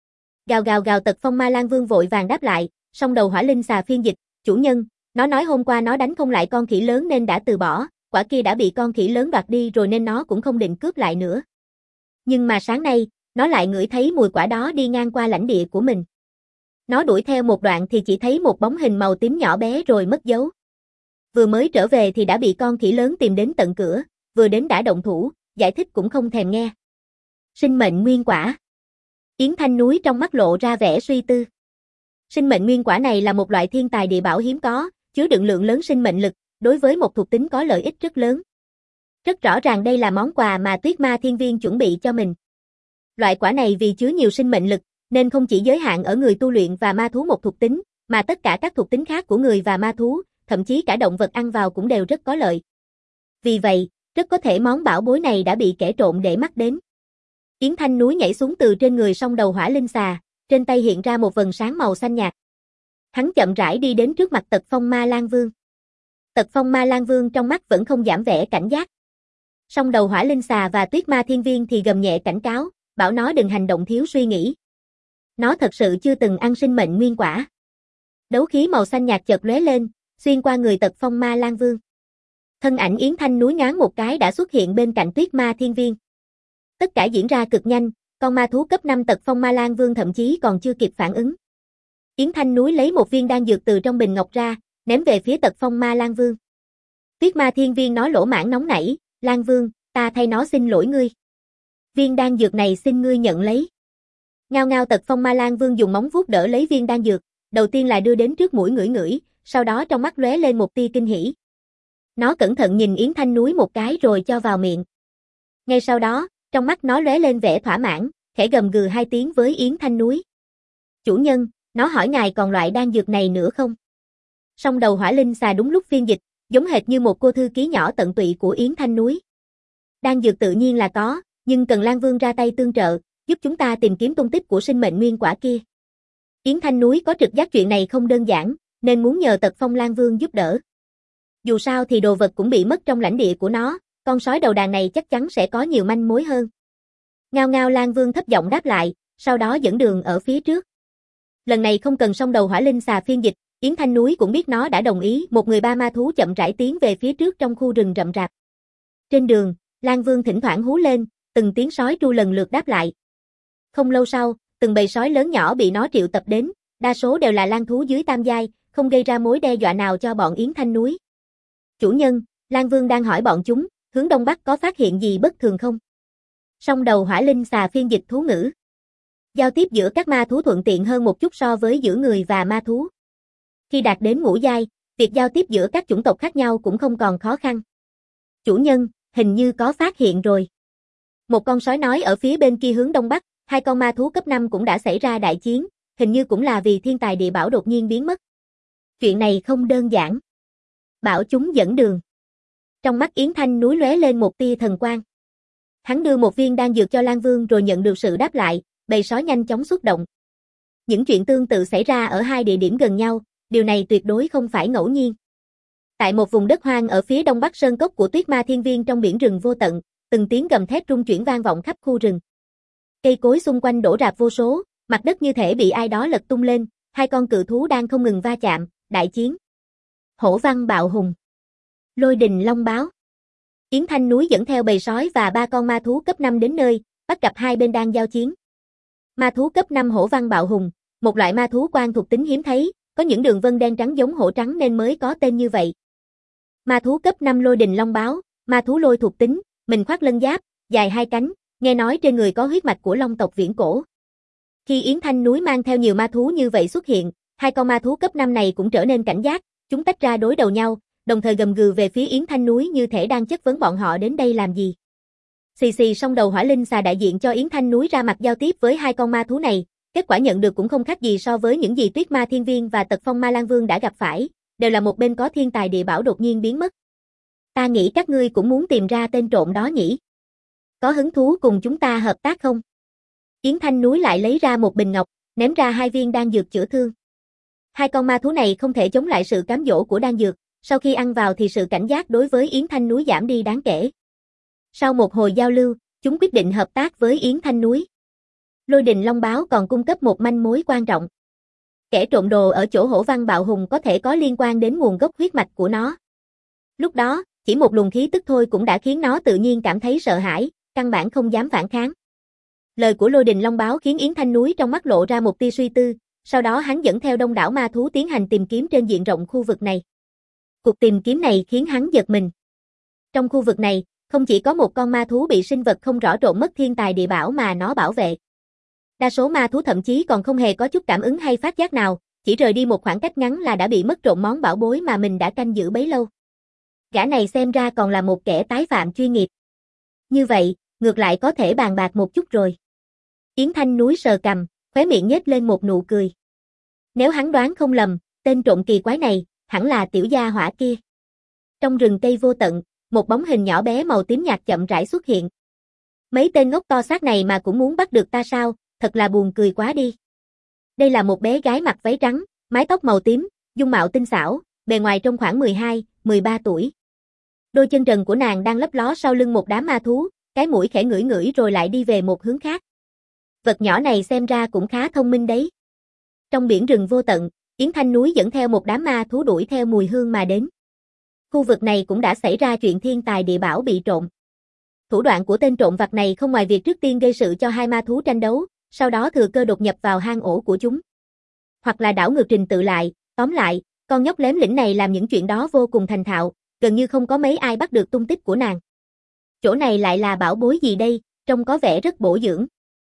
Gào gào gào Tật Phong Ma Lang Vương vội vàng đáp lại, song đầu hỏa linh xà phiên dịch, chủ nhân, nó nói hôm qua nó đánh không lại con khỉ lớn nên đã từ bỏ, quả kia đã bị con khỉ lớn đoạt đi rồi nên nó cũng không định cướp lại nữa. Nhưng mà sáng nay, nó lại ngửi thấy mùi quả đó đi ngang qua lãnh địa của mình. Nó đuổi theo một đoạn thì chỉ thấy một bóng hình màu tím nhỏ bé rồi mất dấu. Vừa mới trở về thì đã bị con khỉ lớn tìm đến tận cửa, vừa đến đã động thủ, giải thích cũng không thèm nghe. Sinh mệnh nguyên quả. Yến Thanh núi trong mắt lộ ra vẻ suy tư. Sinh mệnh nguyên quả này là một loại thiên tài địa bảo hiếm có, chứa đựng lượng lớn sinh mệnh lực, đối với một thuộc tính có lợi ích rất lớn. Rất rõ ràng đây là món quà mà Tuyết Ma Thiên Viên chuẩn bị cho mình. Loại quả này vì chứa nhiều sinh mệnh lực, nên không chỉ giới hạn ở người tu luyện và ma thú một thuộc tính, mà tất cả các thuộc tính khác của người và ma thú, thậm chí cả động vật ăn vào cũng đều rất có lợi. Vì vậy, Rất có thể món bảo bối này đã bị kẻ trộm để mắt đến. Yến Thanh Núi nhảy xuống từ trên người song đầu hỏa linh xà, trên tay hiện ra một vầng sáng màu xanh nhạt. Hắn chậm rãi đi đến trước mặt Tật Phong Ma Lang Vương. Tật Phong Ma Lang Vương trong mắt vẫn không giảm vẻ cảnh giác. Song đầu hỏa linh xà và Tuyết Ma Thiên Viên thì gầm nhẹ cảnh cáo, bảo nó đừng hành động thiếu suy nghĩ. Nó thật sự chưa từng ăn sinh mệnh nguyên quả. Đấu khí màu xanh nhạt chợt lóe lên, xuyên qua người Tật Phong Ma Lang Vương. Thân ảnh Yến Thanh Núi nhoáng một cái đã xuất hiện bên cạnh Tuyết Ma Thiên Viên. Tất cả diễn ra cực nhanh, con ma thú cấp năm Tật Phong Ma Lang Vương thậm chí còn chưa kịp phản ứng. Yến Thanh Núi lấy một viên đan dược từ trong bình ngọc ra, ném về phía Tật Phong Ma Lang Vương. Tuyết Ma Thiên Viên nói lỗ mãng nóng nảy, Lang Vương, ta thay nó xin lỗi ngươi. Viên đan dược này xin ngươi nhận lấy. Ngao ngao Tật Phong Ma Lang Vương dùng móng vuốt đỡ lấy viên đan dược, đầu tiên là đưa đến trước mũi ngửi ngửi, sau đó trong mắt lóe lên một tia kinh hỉ. Nó cẩn thận nhìn Yến Thanh Núi một cái rồi cho vào miệng. Ngay sau đó, trong mắt nó lóe lên vẻ thỏa mãn, khẽ gầm gừ hai tiếng với Yến Thanh Núi. Chủ nhân, nó hỏi ngài còn loại đan dược này nữa không? Song đầu hỏa linh xà đúng lúc phiên dịch, giống hệt như một cô thư ký nhỏ tận tụy của Yến Thanh Núi. Đan dược tự nhiên là có, nhưng cần Lang Vương ra tay tương trợ, giúp chúng ta tìm kiếm tung tích của sinh mệnh nguyên quả kia. Yến Thanh Núi có trực giác chuyện này không đơn giản, nên muốn nhờ Tật Phong Lang Vương giúp đỡ. Dù sao thì đồ vật cũng bị mất trong lãnh địa của nó, con sói đầu đàn này chắc chắn sẽ có nhiều manh mối hơn. Ngao ngao Lang Vương thấp giọng đáp lại, sau đó dẫn đường ở phía trước. Lần này không cần song đầu hỏa linh xà phiên dịch, Yến Thanh Núi cũng biết nó đã đồng ý, một người ba ma thú chậm rãi tiến về phía trước trong khu rừng rậm rạp. Trên đường, Lang Vương thỉnh thoảng hú lên, từng tiếng sói tru lần lượt đáp lại. Không lâu sau, từng bầy sói lớn nhỏ bị nó triệu tập đến, đa số đều là lang thú dưới tam giai, không gây ra mối đe dọa nào cho bọn Yến Thanh Núi. Chủ nhân, Lang Vương đang hỏi bọn chúng, hướng đông bắc có phát hiện gì bất thường không? Song đầu hỏa linh xà phiên dịch thú ngữ. Giao tiếp giữa các ma thú thuận tiện hơn một chút so với giữa người và ma thú. Khi đạt đến ngũ giai, việc giao tiếp giữa các chủng tộc khác nhau cũng không còn khó khăn. Chủ nhân, hình như có phát hiện rồi. Một con sói nói ở phía bên kia hướng đông bắc, hai con ma thú cấp năm cũng đã xảy ra đại chiến, hình như cũng là vì thiên tài địa bảo đột nhiên biến mất. Chuyện này không đơn giản. Bảo chúng dẫn đường. Trong mắt Yến Thanh Núi lóe lên một tia thần quang. Hắn đưa một viên đan dược cho Lang Vương rồi nhận được sự đáp lại, bầy sói nhanh chóng xuất động. Những chuyện tương tự xảy ra ở hai địa điểm gần nhau, điều này tuyệt đối không phải ngẫu nhiên. Tại một vùng đất hoang ở phía đông bắc sơn cốc của Tuyết Ma Thiên Viên trong biển rừng vô tận, từng tiếng gầm thét rung chuyển vang vọng khắp khu rừng. Cây cối xung quanh đổ rạp vô số, mặt đất như thể bị ai đó lật tung lên, hai con cự thú đang không ngừng va chạm, đại chiến. Hổ Văn Bạo Hùng, Lôi Đình Long Báo. Yến Thanh Núi dẫn theo bầy sói và ba con ma thú cấp năm đến nơi, bắt gặp hai bên đang giao chiến. Ma thú cấp năm Hổ Văn Bạo Hùng, một loại ma thú quan thuộc tính hiếm thấy, có những đường vân đen trắng giống hổ trắng nên mới có tên như vậy. Ma thú cấp năm Lôi Đình Long Báo, ma thú lôi thuộc tính, mình khoác lân giáp, dài hai cánh, nghe nói trên người có huyết mạch của long tộc viễn cổ. Khi Yến Thanh Núi mang theo nhiều ma thú như vậy xuất hiện, hai con ma thú cấp năm này cũng trở nên cảnh giác, chúng tách ra đối đầu nhau, đồng thời gầm gừ về phía Yến Thanh Núi như thể đang chất vấn bọn họ đến đây làm gì. Xì xì song đầu hỏa linh xà đại diện cho Yến Thanh Núi ra mặt giao tiếp với hai con ma thú này, kết quả nhận được cũng không khác gì so với những gì Tuyết Ma Thiên Viên và Tật Phong Ma Lang Vương đã gặp phải, đều là một bên có thiên tài địa bảo đột nhiên biến mất. Ta nghĩ các ngươi cũng muốn tìm ra tên trộm đó nhỉ? Có hứng thú cùng chúng ta hợp tác không? Yến Thanh Núi lại lấy ra một bình ngọc, ném ra hai viên đan dược chữa thương. Hai con ma thú này không thể chống lại sự cám dỗ của đan dược, sau khi ăn vào thì sự cảnh giác đối với Yến Thanh Núi giảm đi đáng kể. Sau một hồi giao lưu, chúng quyết định hợp tác với Yến Thanh Núi. Lôi Đình Long Báo còn cung cấp một manh mối quan trọng. Kẻ trộm đồ ở chỗ Hổ Văn Bạo Hùng có thể có liên quan đến nguồn gốc huyết mạch của nó. Lúc đó, chỉ một luồng khí tức thôi cũng đã khiến nó tự nhiên cảm thấy sợ hãi, căn bản không dám phản kháng. Lời của Lôi Đình Long Báo khiến Yến Thanh Núi trong mắt lộ ra một tia suy tư, sau đó hắn dẫn theo đông đảo ma thú tiến hành tìm kiếm trên diện rộng khu vực này. Cuộc tìm kiếm này khiến hắn giật mình. Trong khu vực này, không chỉ có một con ma thú bị sinh vật không rõ trộm mất thiên tài địa bảo mà nó bảo vệ. Đa số ma thú thậm chí còn không hề có chút cảm ứng hay phát giác nào, chỉ rời đi một khoảng cách ngắn là đã bị mất trộm món bảo bối mà mình đã canh giữ bấy lâu. Gã này xem ra còn là một kẻ tái phạm chuyên nghiệp. Như vậy, ngược lại có thể bàn bạc một chút rồi. Yến Thanh Núi sờ cằm, khóe miệng nhếch lên một nụ cười. Nếu hắn đoán không lầm, tên trộm kỳ quái này, hẳn là tiểu gia hỏa kia. Trong rừng cây vô tận, một bóng hình nhỏ bé màu tím nhạt chậm rãi xuất hiện. Mấy tên ngốc to xác này mà cũng muốn bắt được ta sao, thật là buồn cười quá đi. Đây là một bé gái mặc váy trắng, mái tóc màu tím, dung mạo tinh xảo, bề ngoài trông khoảng mười hai, mười ba tuổi. Đôi chân trần của nàng đang lấp ló sau lưng một đám ma thú, cái mũi khẽ ngửi ngửi rồi lại đi về một hướng khác. Vật nhỏ này xem ra cũng khá thông minh đấy. Trong biển rừng vô tận, Yến Thanh Núi dẫn theo một đám ma thú đuổi theo mùi hương mà đến. Khu vực này cũng đã xảy ra chuyện thiên tài địa bảo bị trộm. Thủ đoạn của tên trộm vặt này không ngoài việc trước tiên gây sự cho hai ma thú tranh đấu, sau đó thừa cơ đột nhập vào hang ổ của chúng. Hoặc là đảo ngược trình tự lại, tóm lại, con nhóc lém lĩnh này làm những chuyện đó vô cùng thành thạo, gần như không có mấy ai bắt được tung tích của nàng. Chỗ này lại là bảo bối gì đây, trông có vẻ rất bổ dưỡng.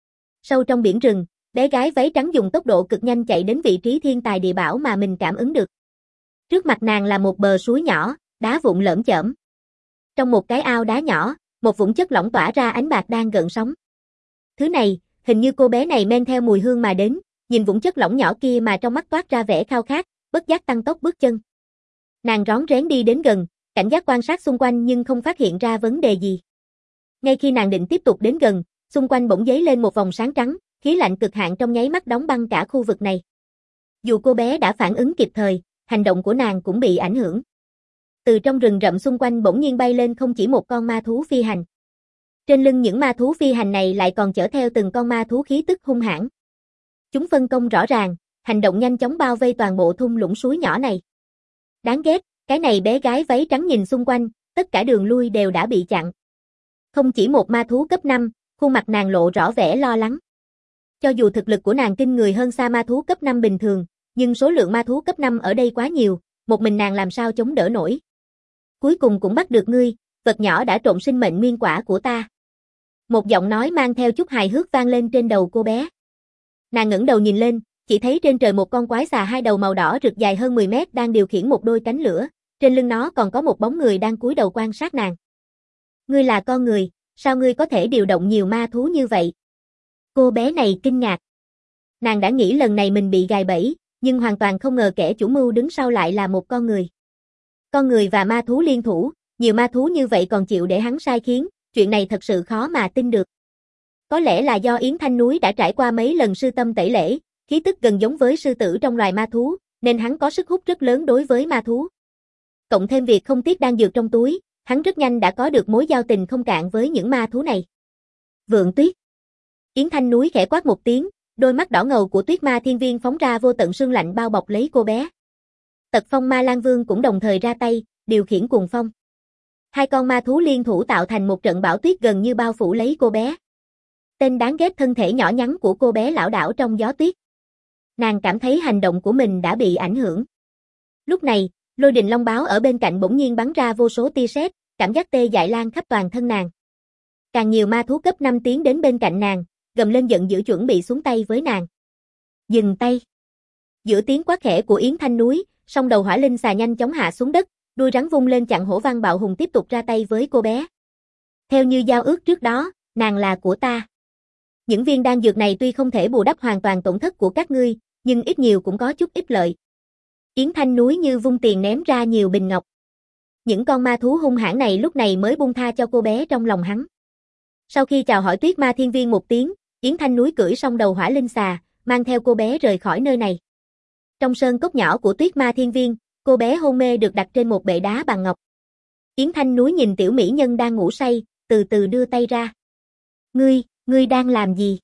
Sâu trong biển rừng, bé gái váy trắng dùng tốc độ cực nhanh chạy đến vị trí thiên tài địa bảo mà mình cảm ứng được. Trước mặt nàng là một bờ suối nhỏ, đá vụn lởm chởm. Trong một cái ao đá nhỏ, một vũng chất lỏng tỏa ra ánh bạc đang gợn sóng. Thứ này, hình như cô bé này men theo mùi hương mà đến, nhìn vũng chất lỏng nhỏ kia mà trong mắt toát ra vẻ khao khát, bất giác tăng tốc bước chân. Nàng rón rén đi đến gần, cảnh giác quan sát xung quanh nhưng không phát hiện ra vấn đề gì. Ngay khi nàng định tiếp tục đến gần, xung quanh bỗng dấy lên một vòng sáng trắng, khí lạnh cực hạn trong nháy mắt đóng băng cả khu vực này. Dù cô bé đã phản ứng kịp thời, hành động của nàng cũng bị ảnh hưởng. Từ trong rừng rậm xung quanh bỗng nhiên bay lên không chỉ một con ma thú phi hành. Trên lưng những ma thú phi hành này lại còn chở theo từng con ma thú khí tức hung hãn. Chúng phân công rõ ràng, hành động nhanh chóng bao vây toàn bộ thung lũng suối nhỏ này. Đáng ghét, cái này bé gái váy trắng nhìn xung quanh, tất cả đường lui đều đã bị chặn. Không chỉ một ma thú cấp năm, khuôn mặt nàng lộ rõ vẻ lo lắng. Cho dù thực lực của nàng kinh người hơn xa ma thú cấp năm bình thường, nhưng số lượng ma thú cấp năm ở đây quá nhiều, một mình nàng làm sao chống đỡ nổi. Cuối cùng cũng bắt được ngươi, vật nhỏ đã trộn sinh mệnh nguyên quả của ta. Một giọng nói mang theo chút hài hước vang lên trên đầu cô bé. Nàng ngẩng đầu nhìn lên, chỉ thấy trên trời một con quái xà hai đầu màu đỏ rực dài hơn mười mét đang điều khiển một đôi cánh lửa, trên lưng nó còn có một bóng người đang cúi đầu quan sát nàng. Ngươi là con người, sao ngươi có thể điều động nhiều ma thú như vậy? Cô bé này kinh ngạc. Nàng đã nghĩ lần này mình bị gài bẫy, nhưng hoàn toàn không ngờ kẻ chủ mưu đứng sau lại là một con người. Con người và ma thú liên thủ, nhiều ma thú như vậy còn chịu để hắn sai khiến, chuyện này thật sự khó mà tin được. Có lẽ là do Yến Thanh Núi đã trải qua mấy lần sư tâm tẩy lễ, khí tức gần giống với sư tử trong loài ma thú, nên hắn có sức hút rất lớn đối với ma thú. Cộng thêm việc không tiếc đan dược trong túi, hắn rất nhanh đã có được mối giao tình không cạn với những ma thú này. Vượng Tuyết. Yến Thanh Núi khẽ quát một tiếng, đôi mắt đỏ ngầu của Tuyết Ma Thiên Viên phóng ra vô tận sương lạnh bao bọc lấy cô bé. Tật Phong Ma Lan Vương cũng đồng thời ra tay, điều khiển cuồng phong. Hai con ma thú liên thủ tạo thành một trận bão tuyết gần như bao phủ lấy cô bé. Tên đáng ghét thân thể nhỏ nhắn của cô bé lảo đảo trong gió tuyết. Nàng cảm thấy hành động của mình đã bị ảnh hưởng. Lúc này, Lôi Đình Long Báo ở bên cạnh bỗng nhiên bắn ra vô số tia sét, cảm giác tê dại lan khắp toàn thân nàng. Càng nhiều ma thú cấp năm tiến đến bên cạnh nàng, gầm lên giận dữ chuẩn bị xuống tay với nàng. Dừng tay. Giữa tiếng quát khẽ của Yến Thanh Núi, song đầu hỏa linh xà nhanh chóng hạ xuống đất, đuôi rắn vung lên chặn hổ văn bạo hùng tiếp tục ra tay với cô bé. Theo như giao ước trước đó, nàng là của ta. Những viên đan dược này tuy không thể bù đắp hoàn toàn tổn thất của các ngươi, nhưng ít nhiều cũng có chút ích lợi. Yến Thanh Núi như vung tiền ném ra nhiều bình ngọc. Những con ma thú hung hãn này lúc này mới buông tha cho cô bé trong lòng hắn. Sau khi chào hỏi Tuyết Ma Thiên Viên một tiếng, Yến Thanh Núi cưỡi song đầu hỏa linh xà, mang theo cô bé rời khỏi nơi này. Trong sơn cốc nhỏ của Tuyết Ma Thiên Viên, cô bé hôn mê được đặt trên một bệ đá bằng ngọc. Yến Thanh Núi nhìn tiểu mỹ nhân đang ngủ say, từ từ đưa tay ra. Ngươi, ngươi đang làm gì?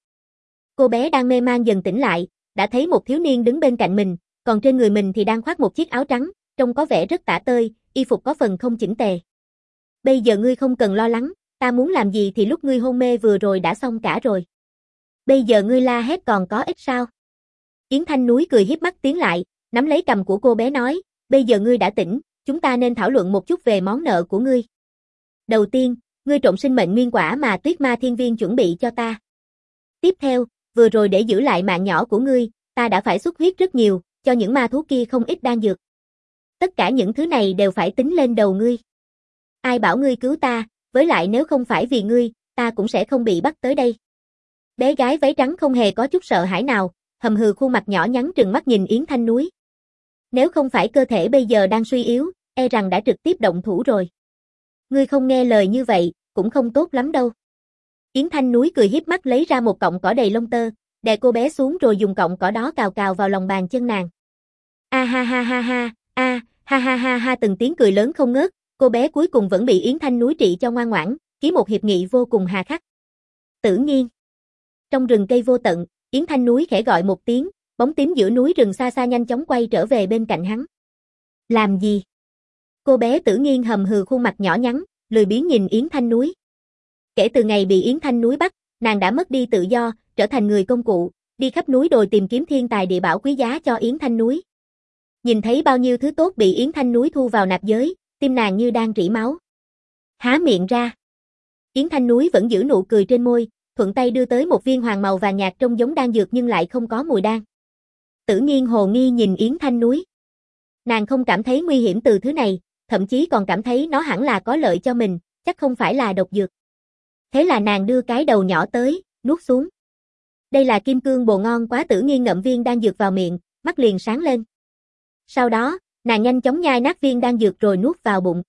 Cô bé đang mê man dần tỉnh lại, đã thấy một thiếu niên đứng bên cạnh mình, còn trên người mình thì đang khoác một chiếc áo trắng, trông có vẻ rất tả tơi, y phục có phần không chỉnh tề. Bây giờ ngươi không cần lo lắng, ta muốn làm gì thì lúc ngươi hôn mê vừa rồi đã xong cả rồi. Bây giờ ngươi la hét còn có ích sao? Yến Thanh Núi cười hiếp mắt tiến lại, nắm lấy cằm của cô bé nói, bây giờ ngươi đã tỉnh, chúng ta nên thảo luận một chút về món nợ của ngươi. Đầu tiên, ngươi trộm sinh mệnh nguyên quả mà Tuyết Ma Thiên Viên chuẩn bị cho ta. Tiếp theo, vừa rồi để giữ lại mạng nhỏ của ngươi, ta đã phải xuất huyết rất nhiều, cho những ma thú kia không ít đan dược. Tất cả những thứ này đều phải tính lên đầu ngươi. Ai bảo ngươi cứu ta, với lại nếu không phải vì ngươi, ta cũng sẽ không bị bắt tới đây. Bé gái váy trắng không hề có chút sợ hãi nào, hầm hừ khuôn mặt nhỏ nhắn trừng mắt nhìn Yến Thanh Núi. Nếu không phải cơ thể bây giờ đang suy yếu, e rằng đã trực tiếp động thủ rồi. Ngươi không nghe lời như vậy, cũng không tốt lắm đâu. Yến Thanh Núi cười híp mắt lấy ra một cọng cỏ đầy lông tơ, đè cô bé xuống rồi dùng cọng cỏ đó cào cào vào lòng bàn chân nàng. A ha ha ha ha, a, ha ha ha ha từng tiếng cười lớn không ngớt, cô bé cuối cùng vẫn bị Yến Thanh Núi trị cho ngoan ngoãn, ký một hiệp nghị vô cùng hà khắc. Tử Nghiên. Trong rừng cây vô tận, Yến Thanh Núi khẽ gọi một tiếng, bóng tím giữa núi rừng xa xa nhanh chóng quay trở về bên cạnh hắn. Làm gì? Cô bé Tử Nghiên hầm hừ khuôn mặt nhỏ nhắn, lười biếng nhìn Yến Thanh Núi. Kể từ ngày bị Yến Thanh Núi bắt, nàng đã mất đi tự do, trở thành người công cụ, đi khắp núi đồi tìm kiếm thiên tài địa bảo quý giá cho Yến Thanh Núi. Nhìn thấy bao nhiêu thứ tốt bị Yến Thanh Núi thu vào nạp giới, tim nàng như đang rỉ máu. Há miệng ra. Yến Thanh Núi vẫn giữ nụ cười trên môi, thuận tay đưa tới một viên hoàng màu vàng nhạt trông giống đan dược nhưng lại không có mùi đan. Tử Nghiên hồ nghi nhìn Yến Thanh Núi. Nàng không cảm thấy nguy hiểm từ thứ này, thậm chí còn cảm thấy nó hẳn là có lợi cho mình, chắc không phải là độc dược. Thế là nàng đưa cái đầu nhỏ tới, nuốt xuống. Đây là kim cương bồ ngon quá. Tử Nghiên ngậm viên đan dược vào miệng, mắt liền sáng lên. Sau đó, nàng nhanh chóng nhai nát viên đan dược rồi nuốt vào bụng.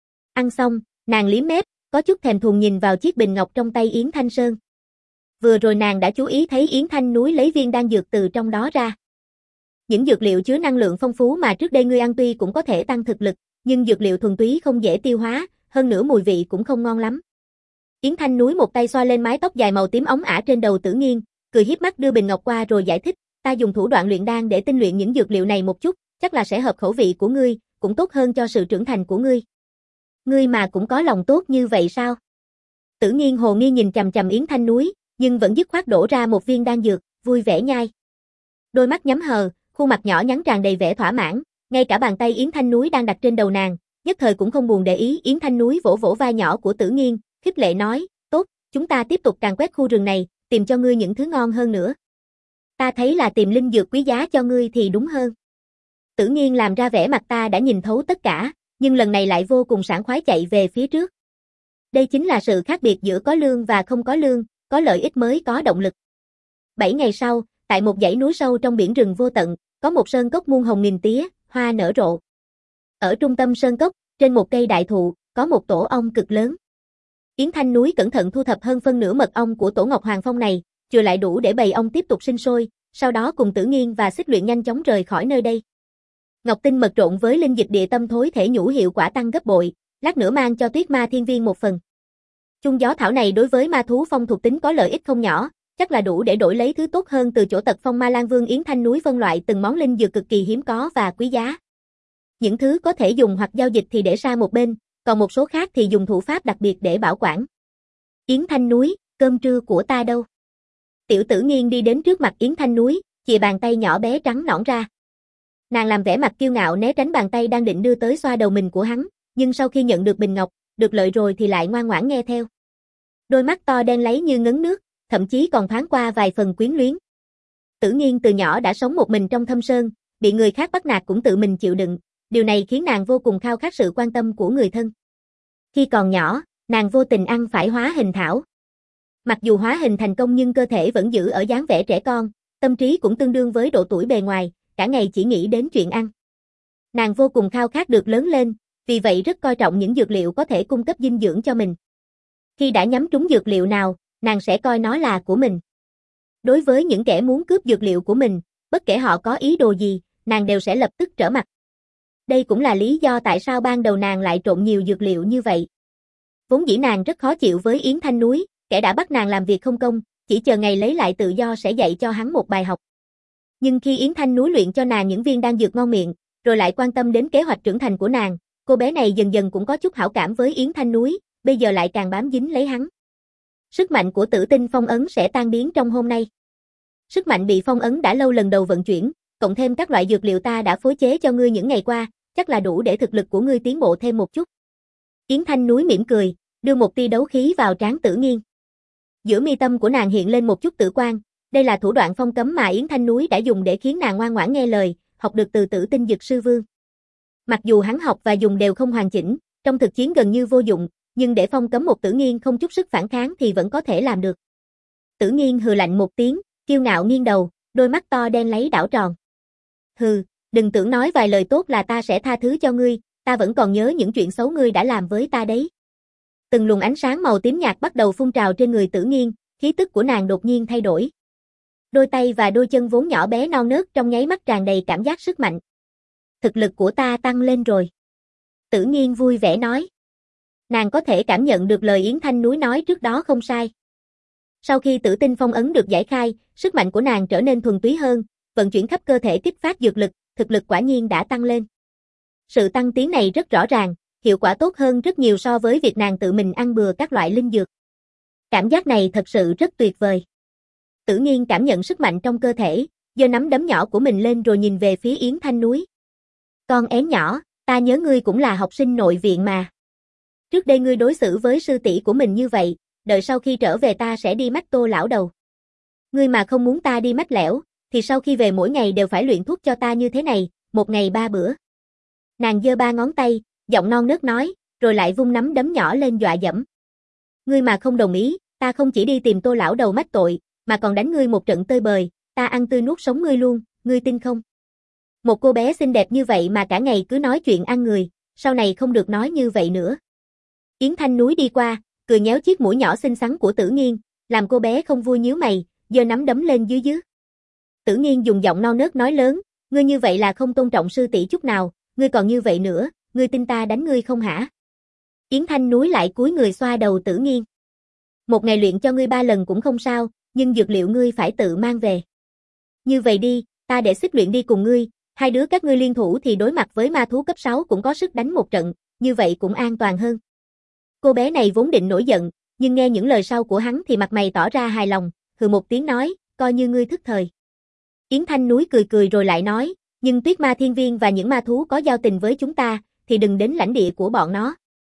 Ăn xong, nàng liếm mép, có chút thèm thuồng nhìn vào chiếc bình ngọc trong tay Yến Thanh Sơn. Vừa rồi nàng đã chú ý thấy Yến Thanh Núi lấy viên đan dược từ trong đó ra. Những dược liệu chứa năng lượng phong phú mà trước đây ngươi ăn tuy cũng có thể tăng thực lực, nhưng dược liệu thuần túy không dễ tiêu hóa, hơn nữa mùi vị cũng không ngon lắm. Yến Thanh Núi một tay xoa lên mái tóc dài màu tím óng ả trên đầu Tử Nghiên, cười híp mắt đưa bình ngọc qua rồi giải thích, ta dùng thủ đoạn luyện đan để tinh luyện những dược liệu này một chút, chắc là sẽ hợp khẩu vị của ngươi, cũng tốt hơn cho sự trưởng thành của ngươi. Ngươi mà cũng có lòng tốt như vậy sao? Tử Nghiên hồ nghi nhìn chằm chằm Yến Thanh Núi, nhưng vẫn dứt khoát đổ ra một viên đan dược, vui vẻ nhai. Đôi mắt nhắm hờ, khuôn mặt nhỏ nhắn tràn đầy vẻ thỏa mãn, ngay cả bàn tay Yến Thanh Núi đang đặt trên đầu nàng, nhất thời cũng không buồn để ý. Yến Thanh Núi vỗ vỗ vai nhỏ của Tử Nghiên, khích lệ nói, tốt, chúng ta tiếp tục càn quét khu rừng này, tìm cho ngươi những thứ ngon hơn nữa. Ta thấy là tìm linh dược quý giá cho ngươi thì đúng hơn. Tử Nghiên làm ra vẻ mặt ta đã nhìn thấu tất cả, nhưng lần này lại vô cùng sảng khoái chạy về phía trước. Đây chính là sự khác biệt giữa có lương và không có lương, có lợi ích mới có động lực. Bảy ngày sau, tại một dãy núi sâu trong biển rừng vô tận, có một sơn cốc muôn hồng nghìn tía, hoa nở rộ. Ở trung tâm sơn cốc, trên một cây đại thụ, có một tổ ong cực lớn. Yến Thanh Núi cẩn thận thu thập hơn phân nửa mật ong của tổ Ngọc Hoàng Phong này, chừa lại đủ để bầy ong tiếp tục sinh sôi, sau đó cùng Tử Nghiên và Xích Luyện nhanh chóng rời khỏi nơi đây. Ngọc tinh mật trộn với linh dịch địa tâm thối thể nhũ hiệu quả tăng gấp bội, lát nữa mang cho Tuyết Ma Thiên Viên một phần. Chung gió thảo này đối với ma thú phong thuộc tính có lợi ích không nhỏ, chắc là đủ để đổi lấy thứ tốt hơn từ chỗ Tật Phong Ma Lang Vương. Yến Thanh Núi phân loại từng món linh dược cực kỳ hiếm có và quý giá. Những thứ có thể dùng hoặc giao dịch thì để sang một bên, còn một số khác thì dùng thủ pháp đặc biệt để bảo quản. Yến Thanh Núi, cơm trưa của ta đâu? Tiểu Tử Nghiên đi đến trước mặt Yến Thanh Núi, chìa bàn tay nhỏ bé trắng nõn ra. Nàng làm vẻ mặt kiêu ngạo né tránh bàn tay đang định đưa tới xoa đầu mình của hắn, nhưng sau khi nhận được bình ngọc, được lợi rồi thì lại ngoan ngoãn nghe theo. Đôi mắt to đen láy như ngấn nước, thậm chí còn thoáng qua vài phần quyến luyến. Tử Nghiên từ nhỏ đã sống một mình trong thâm sơn, bị người khác bắt nạt cũng tự mình chịu đựng, điều này khiến nàng vô cùng khao khát sự quan tâm của người thân. Khi còn nhỏ, nàng vô tình ăn phải hóa hình thảo. Mặc dù hóa hình thành công nhưng cơ thể vẫn giữ ở dáng vẻ trẻ con, tâm trí cũng tương đương với độ tuổi bề ngoài, cả ngày chỉ nghĩ đến chuyện ăn. Nàng vô cùng khao khát được lớn lên, vì vậy rất coi trọng những dược liệu có thể cung cấp dinh dưỡng cho mình. Khi đã nhắm trúng dược liệu nào, nàng sẽ coi nó là của mình. Đối với những kẻ muốn cướp dược liệu của mình, bất kể họ có ý đồ gì, nàng đều sẽ lập tức trở mặt. Đây cũng là lý do tại sao ban đầu nàng lại trộn nhiều dược liệu như vậy. Vốn dĩ nàng rất khó chịu với Yến Thanh Núi, kẻ đã bắt nàng làm việc không công, chỉ chờ ngày lấy lại tự do sẽ dạy cho hắn một bài học. Nhưng khi Yến Thanh Núi luyện cho nàng những viên đan dược ngon miệng, rồi lại quan tâm đến kế hoạch trưởng thành của nàng, cô bé này dần dần cũng có chút hảo cảm với Yến Thanh Núi, bây giờ lại càng bám dính lấy hắn. Sức mạnh của Tử Tinh phong ấn sẽ tan biến trong hôm nay. Sức mạnh bị phong ấn đã lâu lần đầu vận chuyển, cộng thêm các loại dược liệu ta đã phối chế cho ngươi những ngày qua, chắc là đủ để thực lực của ngươi tiến bộ thêm một chút. Yến Thanh Núi mỉm cười, đưa một tia đấu khí vào trán Tử Nghiên. Giữa mi tâm của nàng hiện lên một chút tử quang, đây là thủ đoạn phong cấm mà Yến Thanh Núi đã dùng để khiến nàng ngoan ngoãn nghe lời, học được từ Tử Tinh Dực Sư Vương. Mặc dù hắn học và dùng đều không hoàn chỉnh, trong thực chiến gần như vô dụng, nhưng để phong cấm một Tử Nghiên không chút sức phản kháng thì vẫn có thể làm được. Tử Nghiên hừ lạnh một tiếng, kiêu ngạo nghiêng đầu, đôi mắt to đen láy đảo tròn. Hừ, đừng tưởng nói vài lời tốt là ta sẽ tha thứ cho ngươi, ta vẫn còn nhớ những chuyện xấu ngươi đã làm với ta đấy. Từng luồng ánh sáng màu tím nhạt bắt đầu phun trào trên người Tử Nghiên, khí tức của nàng đột nhiên thay đổi. Đôi tay và đôi chân vốn nhỏ bé non nớt trong nháy mắt tràn đầy cảm giác sức mạnh. Thực lực của ta tăng lên rồi. Tử Nghiên vui vẻ nói. Nàng có thể cảm nhận được lời Yến Thanh Núi nói trước đó không sai. Sau khi Tử Tinh Phong ấn được giải khai, sức mạnh của nàng trở nên thuần túy hơn, vận chuyển khắp cơ thể kích phát dược lực, thực lực quả nhiên đã tăng lên. Sự tăng tiến này rất rõ ràng, hiệu quả tốt hơn rất nhiều so với việc nàng tự mình ăn bừa các loại linh dược. Cảm giác này thật sự rất tuyệt vời. Tử Nghiên cảm nhận sức mạnh trong cơ thể, giơ nắm đấm nhỏ của mình lên rồi nhìn về phía Yến Thanh Núi. Con én nhỏ, ta nhớ ngươi cũng là học sinh nội viện mà. Trước đây ngươi đối xử với sư tỷ của mình như vậy, đợi sau khi trở về ta sẽ đi mách Tô lão đầu. Ngươi mà không muốn ta đi mách lẻo, thì sau khi về mỗi ngày đều phải luyện thuốc cho ta như thế này, một ngày ba bữa. Nàng giơ ba ngón tay, giọng non nớt nói, rồi lại vung nắm đấm nhỏ lên dọa dẫm. Ngươi mà không đồng ý, ta không chỉ đi tìm Tô lão đầu mách tội, mà còn đánh ngươi một trận tơi bời, ta ăn tươi nuốt sống ngươi luôn, ngươi tin không? Một cô bé xinh đẹp như vậy mà cả ngày cứ nói chuyện ăn người, sau này không được nói như vậy nữa. Yến Thanh Núi đi qua, cười nhéo chiếc mũi nhỏ xinh xắn của Tử Nghiên, làm cô bé không vui nhíu mày, giơ nắm đấm lên dưới dưới. Tử Nghiên dùng giọng non nớt nói lớn, ngươi như vậy là không tôn trọng sư tỷ chút nào, ngươi còn như vậy nữa, ngươi tin ta đánh ngươi không hả? Yến Thanh Núi lại cúi người xoa đầu Tử Nghiên. Một ngày luyện cho ngươi ba lần cũng không sao, nhưng dược liệu ngươi phải tự mang về. Như vậy đi, ta để xích luyện đi cùng ngươi, hai đứa các ngươi liên thủ thì đối mặt với ma thú cấp sáu cũng có sức đánh một trận, như vậy cũng an toàn hơn. Cô bé này vốn định nổi giận, nhưng nghe những lời sau của hắn thì mặt mày tỏ ra hài lòng, hừ một tiếng nói, coi như ngươi thức thời. Yến Thanh Núi cười cười rồi lại nói, nhưng Tuyết Ma Thiên Viên và những ma thú có giao tình với chúng ta, thì đừng đến lãnh địa của bọn nó.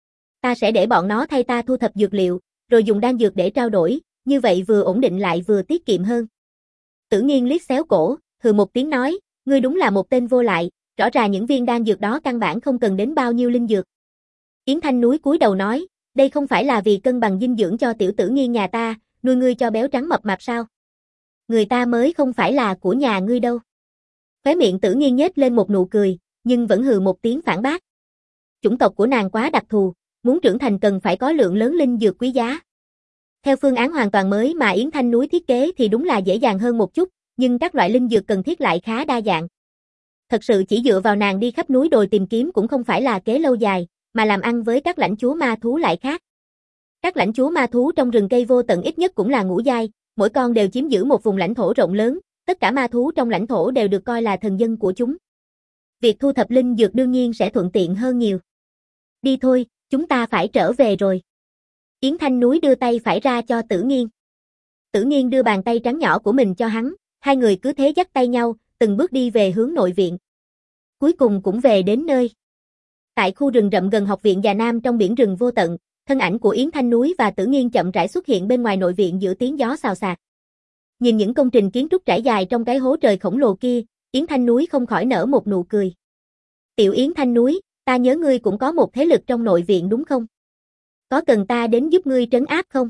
Ta sẽ để bọn nó thay ta thu thập dược liệu, rồi dùng đan dược để trao đổi, như vậy vừa ổn định lại vừa tiết kiệm hơn. Tử Nghiên liếc xéo cổ, hừ một tiếng nói, ngươi đúng là một tên vô lại, rõ ràng những viên đan dược đó căn bản không cần đến bao nhiêu linh dược. Yến Thanh Núi cúi đầu nói, đây không phải là vì cân bằng dinh dưỡng cho tiểu Tử Nghiên nhà ta, nuôi ngươi cho béo trắng mập mạp sao? Người ta mới không phải là của nhà ngươi đâu. Khóe miệng Tử Nghiên nhếch lên một nụ cười, nhưng vẫn hừ một tiếng phản bác. Chủng tộc của nàng quá đặc thù, muốn trưởng thành cần phải có lượng lớn linh dược quý giá. Theo phương án hoàn toàn mới mà Yến Thanh Núi thiết kế thì đúng là dễ dàng hơn một chút, nhưng các loại linh dược cần thiết lại khá đa dạng. Thật sự chỉ dựa vào nàng đi khắp núi đồi tìm kiếm cũng không phải là kế lâu dài, mà làm ăn với các lãnh chúa ma thú lại khác. Các lãnh chúa ma thú trong rừng cây vô tận ít nhất cũng là ngũ giai, mỗi con đều chiếm giữ một vùng lãnh thổ rộng lớn, tất cả ma thú trong lãnh thổ đều được coi là thần dân của chúng. Việc thu thập linh dược đương nhiên sẽ thuận tiện hơn nhiều. Đi thôi, chúng ta phải trở về rồi. Yến Thanh Núi đưa tay phải ra cho Tử Nghiên. Tử Nghiên đưa bàn tay trắng nhỏ của mình cho hắn, hai người cứ thế dắt tay nhau, từng bước đi về hướng nội viện. Cuối cùng cũng về đến nơi. Tại khu rừng rậm gần học viện Già Nam trong biển rừng vô tận, thân ảnh của Yến Thanh Núi và Tử Nghiên chậm rãi xuất hiện bên ngoài nội viện giữa tiếng gió xào xạc. Nhìn những công trình kiến trúc trải dài trong cái hố trời khổng lồ kia, Yến Thanh Núi không khỏi nở một nụ cười. Tiểu Yến Thanh Núi, ta nhớ ngươi cũng có một thế lực trong nội viện đúng không? Có cần ta đến giúp ngươi trấn áp không?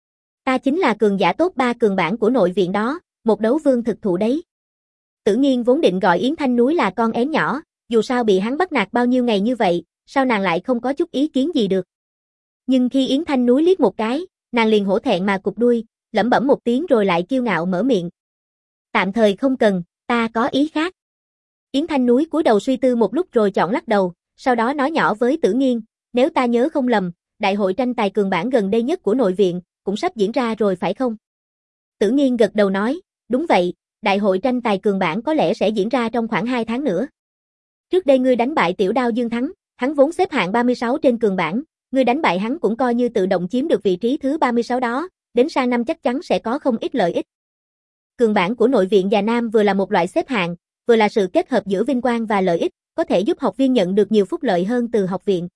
Ta chính là cường giả top ba cường bảng của nội viện đó, một đấu vương thực thụ đấy. Tử Nghiên vốn định gọi Yến Thanh Núi là con én nhỏ, dù sao bị hắn bắt nạt bao nhiêu ngày như vậy, sao nàng lại không có chút ý kiến gì được. Nhưng khi Yến Thanh Núi liếc một cái, nàng liền hổ thẹn mà cụp đuôi, lẩm bẩm một tiếng rồi lại kiêu ngạo mở miệng. Tạm thời không cần, ta có ý khác. Yến Thanh Núi cúi đầu suy tư một lúc rồi chọn lắc đầu, sau đó nói nhỏ với Tử Nghiên, nếu ta nhớ không lầm, đại hội tranh tài cường bảng gần đây nhất của nội viện, cũng sắp diễn ra rồi phải không? Tử Nghiên gật đầu nói, đúng vậy, đại hội tranh tài cường bảng có lẽ sẽ diễn ra trong khoảng hai tháng nữa. Trước đây ngươi đánh bại Tiểu Đao Dương Thắng, hắn vốn xếp hạng ba mươi sáu trên cường bảng, ngươi đánh bại hắn cũng coi như tự động chiếm được vị trí thứ ba mươi sáu đó, đến sang năm chắc chắn sẽ có không ít lợi ích. Cường bảng của nội viện Già Nam vừa là một loại xếp hạng, vừa là sự kết hợp giữa vinh quang và lợi ích, có thể giúp học viên nhận được nhiều phúc lợi hơn từ học viện.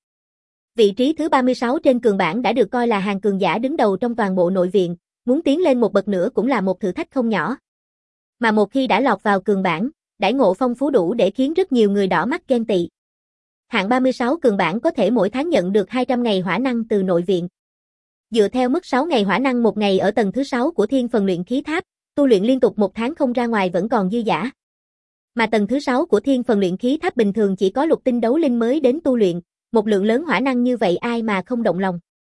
Vị trí thứ ba mươi sáu trên cường bảng đã được coi là hàng cường giả đứng đầu trong toàn bộ nội viện, muốn tiến lên một bậc nữa cũng là một thử thách không nhỏ. Mà một khi đã lọt vào cường bảng, đãi ngộ phong phú đủ để khiến rất nhiều người đỏ mắt ghen tị. Hạng ba mươi sáu cường bảng có thể mỗi tháng nhận được hai trăm ngày hỏa năng từ nội viện. Dựa theo mức sáu ngày hỏa năng một ngày ở tầng thứ sáu của thiên phần luyện khí tháp, tu luyện liên tục một tháng không ra ngoài vẫn còn dư dả. Mà tầng thứ sáu của thiên phần luyện khí tháp bình thường chỉ có lục tinh đấu linh mới đến tu luyện, một lượng lớn hỏa năng như vậy ai mà không động lòng.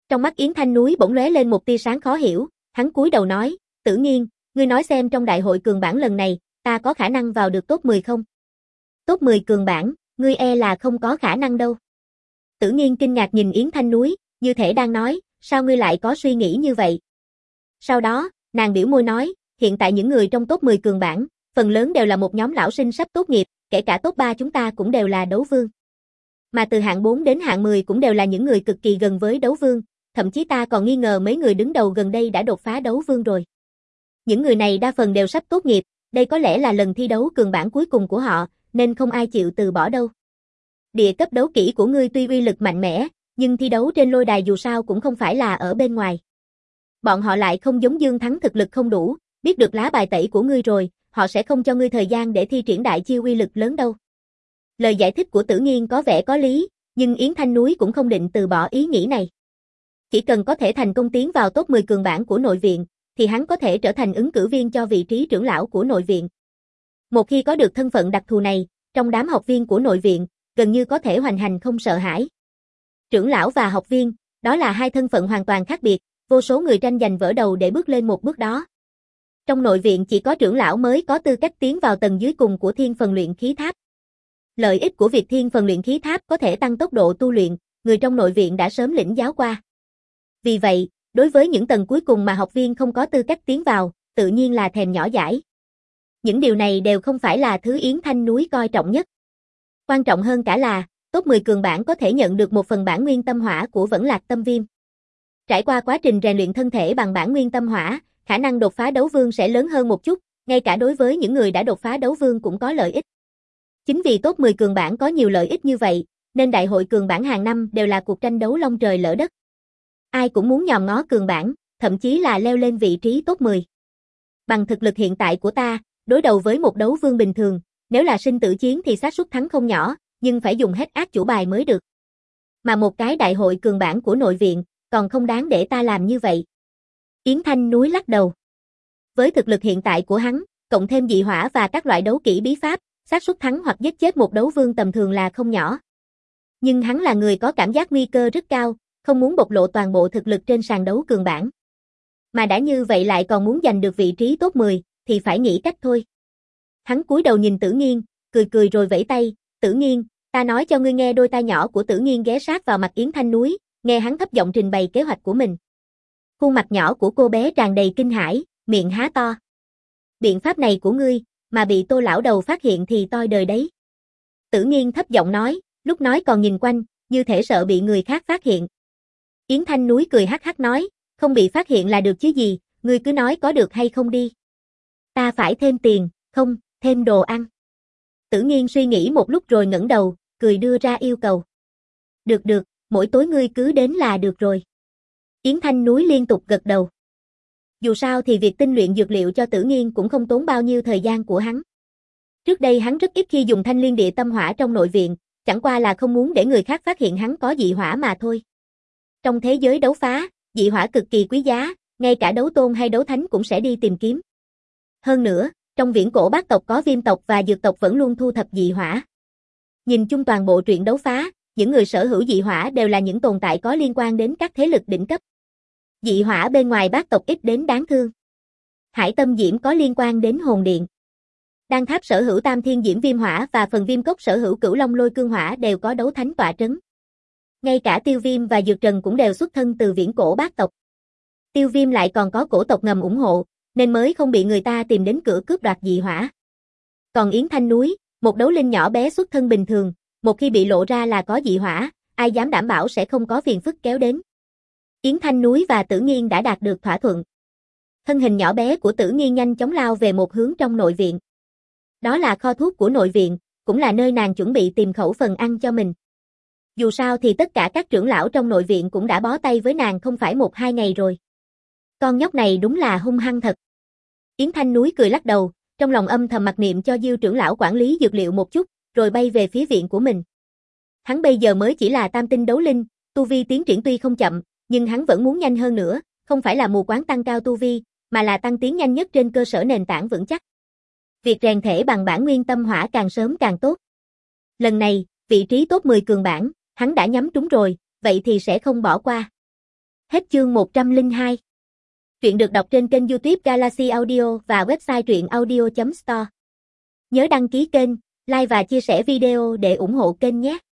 Trong mắt Yến Thanh Núi bỗng lóe lên một tia sáng khó hiểu, hắn cúi đầu nói, Tử Nghiên, ngươi nói xem trong đại hội cường bảng lần này, ta có khả năng vào được top mười không? Top mười cường bảng, ngươi e là không có khả năng đâu. Tử Nghiên kinh ngạc nhìn Yến Thanh Núi, như thể đang nói, sao ngươi lại có suy nghĩ như vậy? Sau đó, nàng biểu môi nói, hiện tại những người trong top mười cường bảng, phần lớn đều là một nhóm lão sinh sắp tốt nghiệp, kể cả top ba chúng ta cũng đều là đấu vương. Mà từ hạng bốn đến hạng mười cũng đều là những người cực kỳ gần với đấu vương, thậm chí ta còn nghi ngờ mấy người đứng đầu gần đây đã đột phá đấu vương rồi. Những người này đa phần đều sắp tốt nghiệp, đây có lẽ là lần thi đấu cường bảng cuối cùng của họ, nên không ai chịu từ bỏ đâu. Địa cấp đấu kỹ của ngươi tuy uy lực mạnh mẽ, nhưng thi đấu trên lôi đài dù sao cũng không phải là ở bên ngoài. Bọn họ lại không giống Dương Thắng thực lực không đủ, biết được lá bài tẩy của ngươi rồi, họ sẽ không cho ngươi thời gian để thi triển đại chiêu uy lực lớn đâu. Lời giải thích của Tử Nghiên có vẻ có lý, nhưng Yến Thanh Núi cũng không định từ bỏ ý nghĩ này. Chỉ cần có thể thành công tiến vào top mười cường bảng của nội viện, thì hắn có thể trở thành ứng cử viên cho vị trí trưởng lão của nội viện. Một khi có được thân phận đặc thù này, trong đám học viên của nội viện, gần như có thể hoành hành không sợ hãi. Trưởng lão và học viên, đó là hai thân phận hoàn toàn khác biệt, vô số người tranh giành vỡ đầu để bước lên một bước đó. Trong nội viện chỉ có trưởng lão mới có tư cách tiến vào tầng dưới cùng của thiên phần luyện khí tháp. Lợi ích của việc thiên phần luyện khí tháp có thể tăng tốc độ tu luyện, người trong nội viện đã sớm lĩnh giáo qua. Vì vậy, đối với những tầng cuối cùng mà học viên không có tư cách tiến vào, tự nhiên là thèm nhỏ dãi. Những điều này đều không phải là thứ Yến Thanh Núi coi trọng nhất. Quan trọng hơn cả là, top mười cường bảng có thể nhận được một phần bản nguyên tâm hỏa của Vẫn Lạc Tâm Viêm. Trải qua quá trình rèn luyện thân thể bằng bản nguyên tâm hỏa, khả năng đột phá đấu vương sẽ lớn hơn một chút, ngay cả đối với những người đã đột phá đấu vương cũng có lợi ích. Chính vì top mười cường bảng có nhiều lợi ích như vậy, nên đại hội cường bảng hàng năm đều là cuộc tranh đấu long trời lỡ đất. Ai cũng muốn nhòm ngó cường bảng, thậm chí là leo lên vị trí top mười. Bằng thực lực hiện tại của ta, đối đầu với một đấu vương bình thường, nếu là sinh tử chiến thì xác suất thắng không nhỏ, nhưng phải dùng hết át chủ bài mới được. Mà một cái đại hội cường bảng của nội viện, còn không đáng để ta làm như vậy. Yến Thanh Núi lắc đầu. Với thực lực hiện tại của hắn, cộng thêm dị hỏa và các loại đấu kỹ bí pháp, xác suất thắng hoặc giết chết một đấu vương tầm thường là không nhỏ. Nhưng hắn là người có cảm giác nguy cơ rất cao, không muốn bộc lộ toàn bộ thực lực trên sàn đấu cường bảng. Mà đã như vậy lại còn muốn giành được vị trí top mười, thì phải nghĩ cách thôi. Hắn cúi đầu nhìn Tử Nghiên, cười cười rồi vẫy tay, Tử Nghiên, ta nói cho ngươi nghe. Đôi tai nhỏ của Tử Nghiên ghé sát vào mặt Yến Thanh Núi, nghe hắn thấp giọng trình bày kế hoạch của mình. Khuôn mặt nhỏ của cô bé tràn đầy kinh hãi, miệng há to. Biện pháp này của ngươi, mà bị Tô lão đầu phát hiện thì toi đời đấy. Tử Nghiên thấp giọng nói, lúc nói còn nhìn quanh, như thể sợ bị người khác phát hiện. Yến Thanh Núi cười hắc hắc nói, không bị phát hiện là được chứ gì, ngươi cứ nói có được hay không đi. Ta phải thêm tiền, không, thêm đồ ăn. Tử Nghiên suy nghĩ một lúc rồi ngẩng đầu, cười đưa ra yêu cầu. Được được, mỗi tối ngươi cứ đến là được rồi. Yến Thanh Núi liên tục gật đầu. Dù sao thì việc tinh luyện dược liệu cho Tử Nghiên cũng không tốn bao nhiêu thời gian của hắn. Trước đây hắn rất ít khi dùng thanh liên địa tâm hỏa trong nội viện, chẳng qua là không muốn để người khác phát hiện hắn có dị hỏa mà thôi. Trong thế giới đấu phá, dị hỏa cực kỳ quý giá, ngay cả đấu tôn hay đấu thánh cũng sẽ đi tìm kiếm. Hơn nữa, trong viễn cổ bát tộc có viêm tộc và dược tộc vẫn luôn thu thập dị hỏa. Nhìn chung toàn bộ truyện đấu phá, những người sở hữu dị hỏa đều là những tồn tại có liên quan đến các thế lực đỉnh cấp. Dị hỏa bên ngoài bát tộc ít đến đáng thương. Hải Tâm Diễm có liên quan đến hồn điện. Đan Tháp sở hữu Tam Thiên Diễm Viêm Hỏa và phần Viêm Cốc sở hữu Cửu Long Lôi Cương Hỏa đều có đấu thánh tọa trấn. Ngay cả Tiêu Viêm và Dược Trần cũng đều xuất thân từ viễn cổ bát tộc. Tiêu Viêm lại còn có cổ tộc ngầm ủng hộ, nên mới không bị người ta tìm đến cửa cướp đoạt dị hỏa. Còn Yến Thanh Núi, một đấu linh nhỏ bé xuất thân bình thường, một khi bị lộ ra là có dị hỏa, ai dám đảm bảo sẽ không có phiền phức kéo đến. Yến Thanh Núi và Tử Nghiên đã đạt được thỏa thuận. Thân hình nhỏ bé của Tử Nghiên nhanh chóng lao về một hướng trong nội viện. Đó là kho thuốc của nội viện, cũng là nơi nàng chuẩn bị tìm khẩu phần ăn cho mình. Dù sao thì tất cả các trưởng lão trong nội viện cũng đã bó tay với nàng không phải một hai ngày rồi. Con nhóc này đúng là hung hăng thật. Yến Thanh Núi cười lắc đầu, trong lòng âm thầm mặc niệm cho Diêu trưởng lão quản lý dược liệu một chút, rồi bay về phía viện của mình. Hắn bây giờ mới chỉ là tam tinh đấu linh, tu vi tiến triển tuy không chậm, nhưng hắn vẫn muốn nhanh hơn nữa, không phải là mù quáng tăng cao tu vi, mà là tăng tiến nhanh nhất trên cơ sở nền tảng vững chắc. Việc rèn thể bằng bản nguyên tâm hỏa càng sớm càng tốt. Lần này, vị trí top mười cường bảng, hắn đã nhắm trúng rồi, vậy thì sẽ không bỏ qua. Hết chương một trăm lẻ hai. Truyện được đọc trên kênh YouTube Galaxy Audio và website truyện audio chấm store. Nhớ đăng ký kênh, like và chia sẻ video để ủng hộ kênh nhé.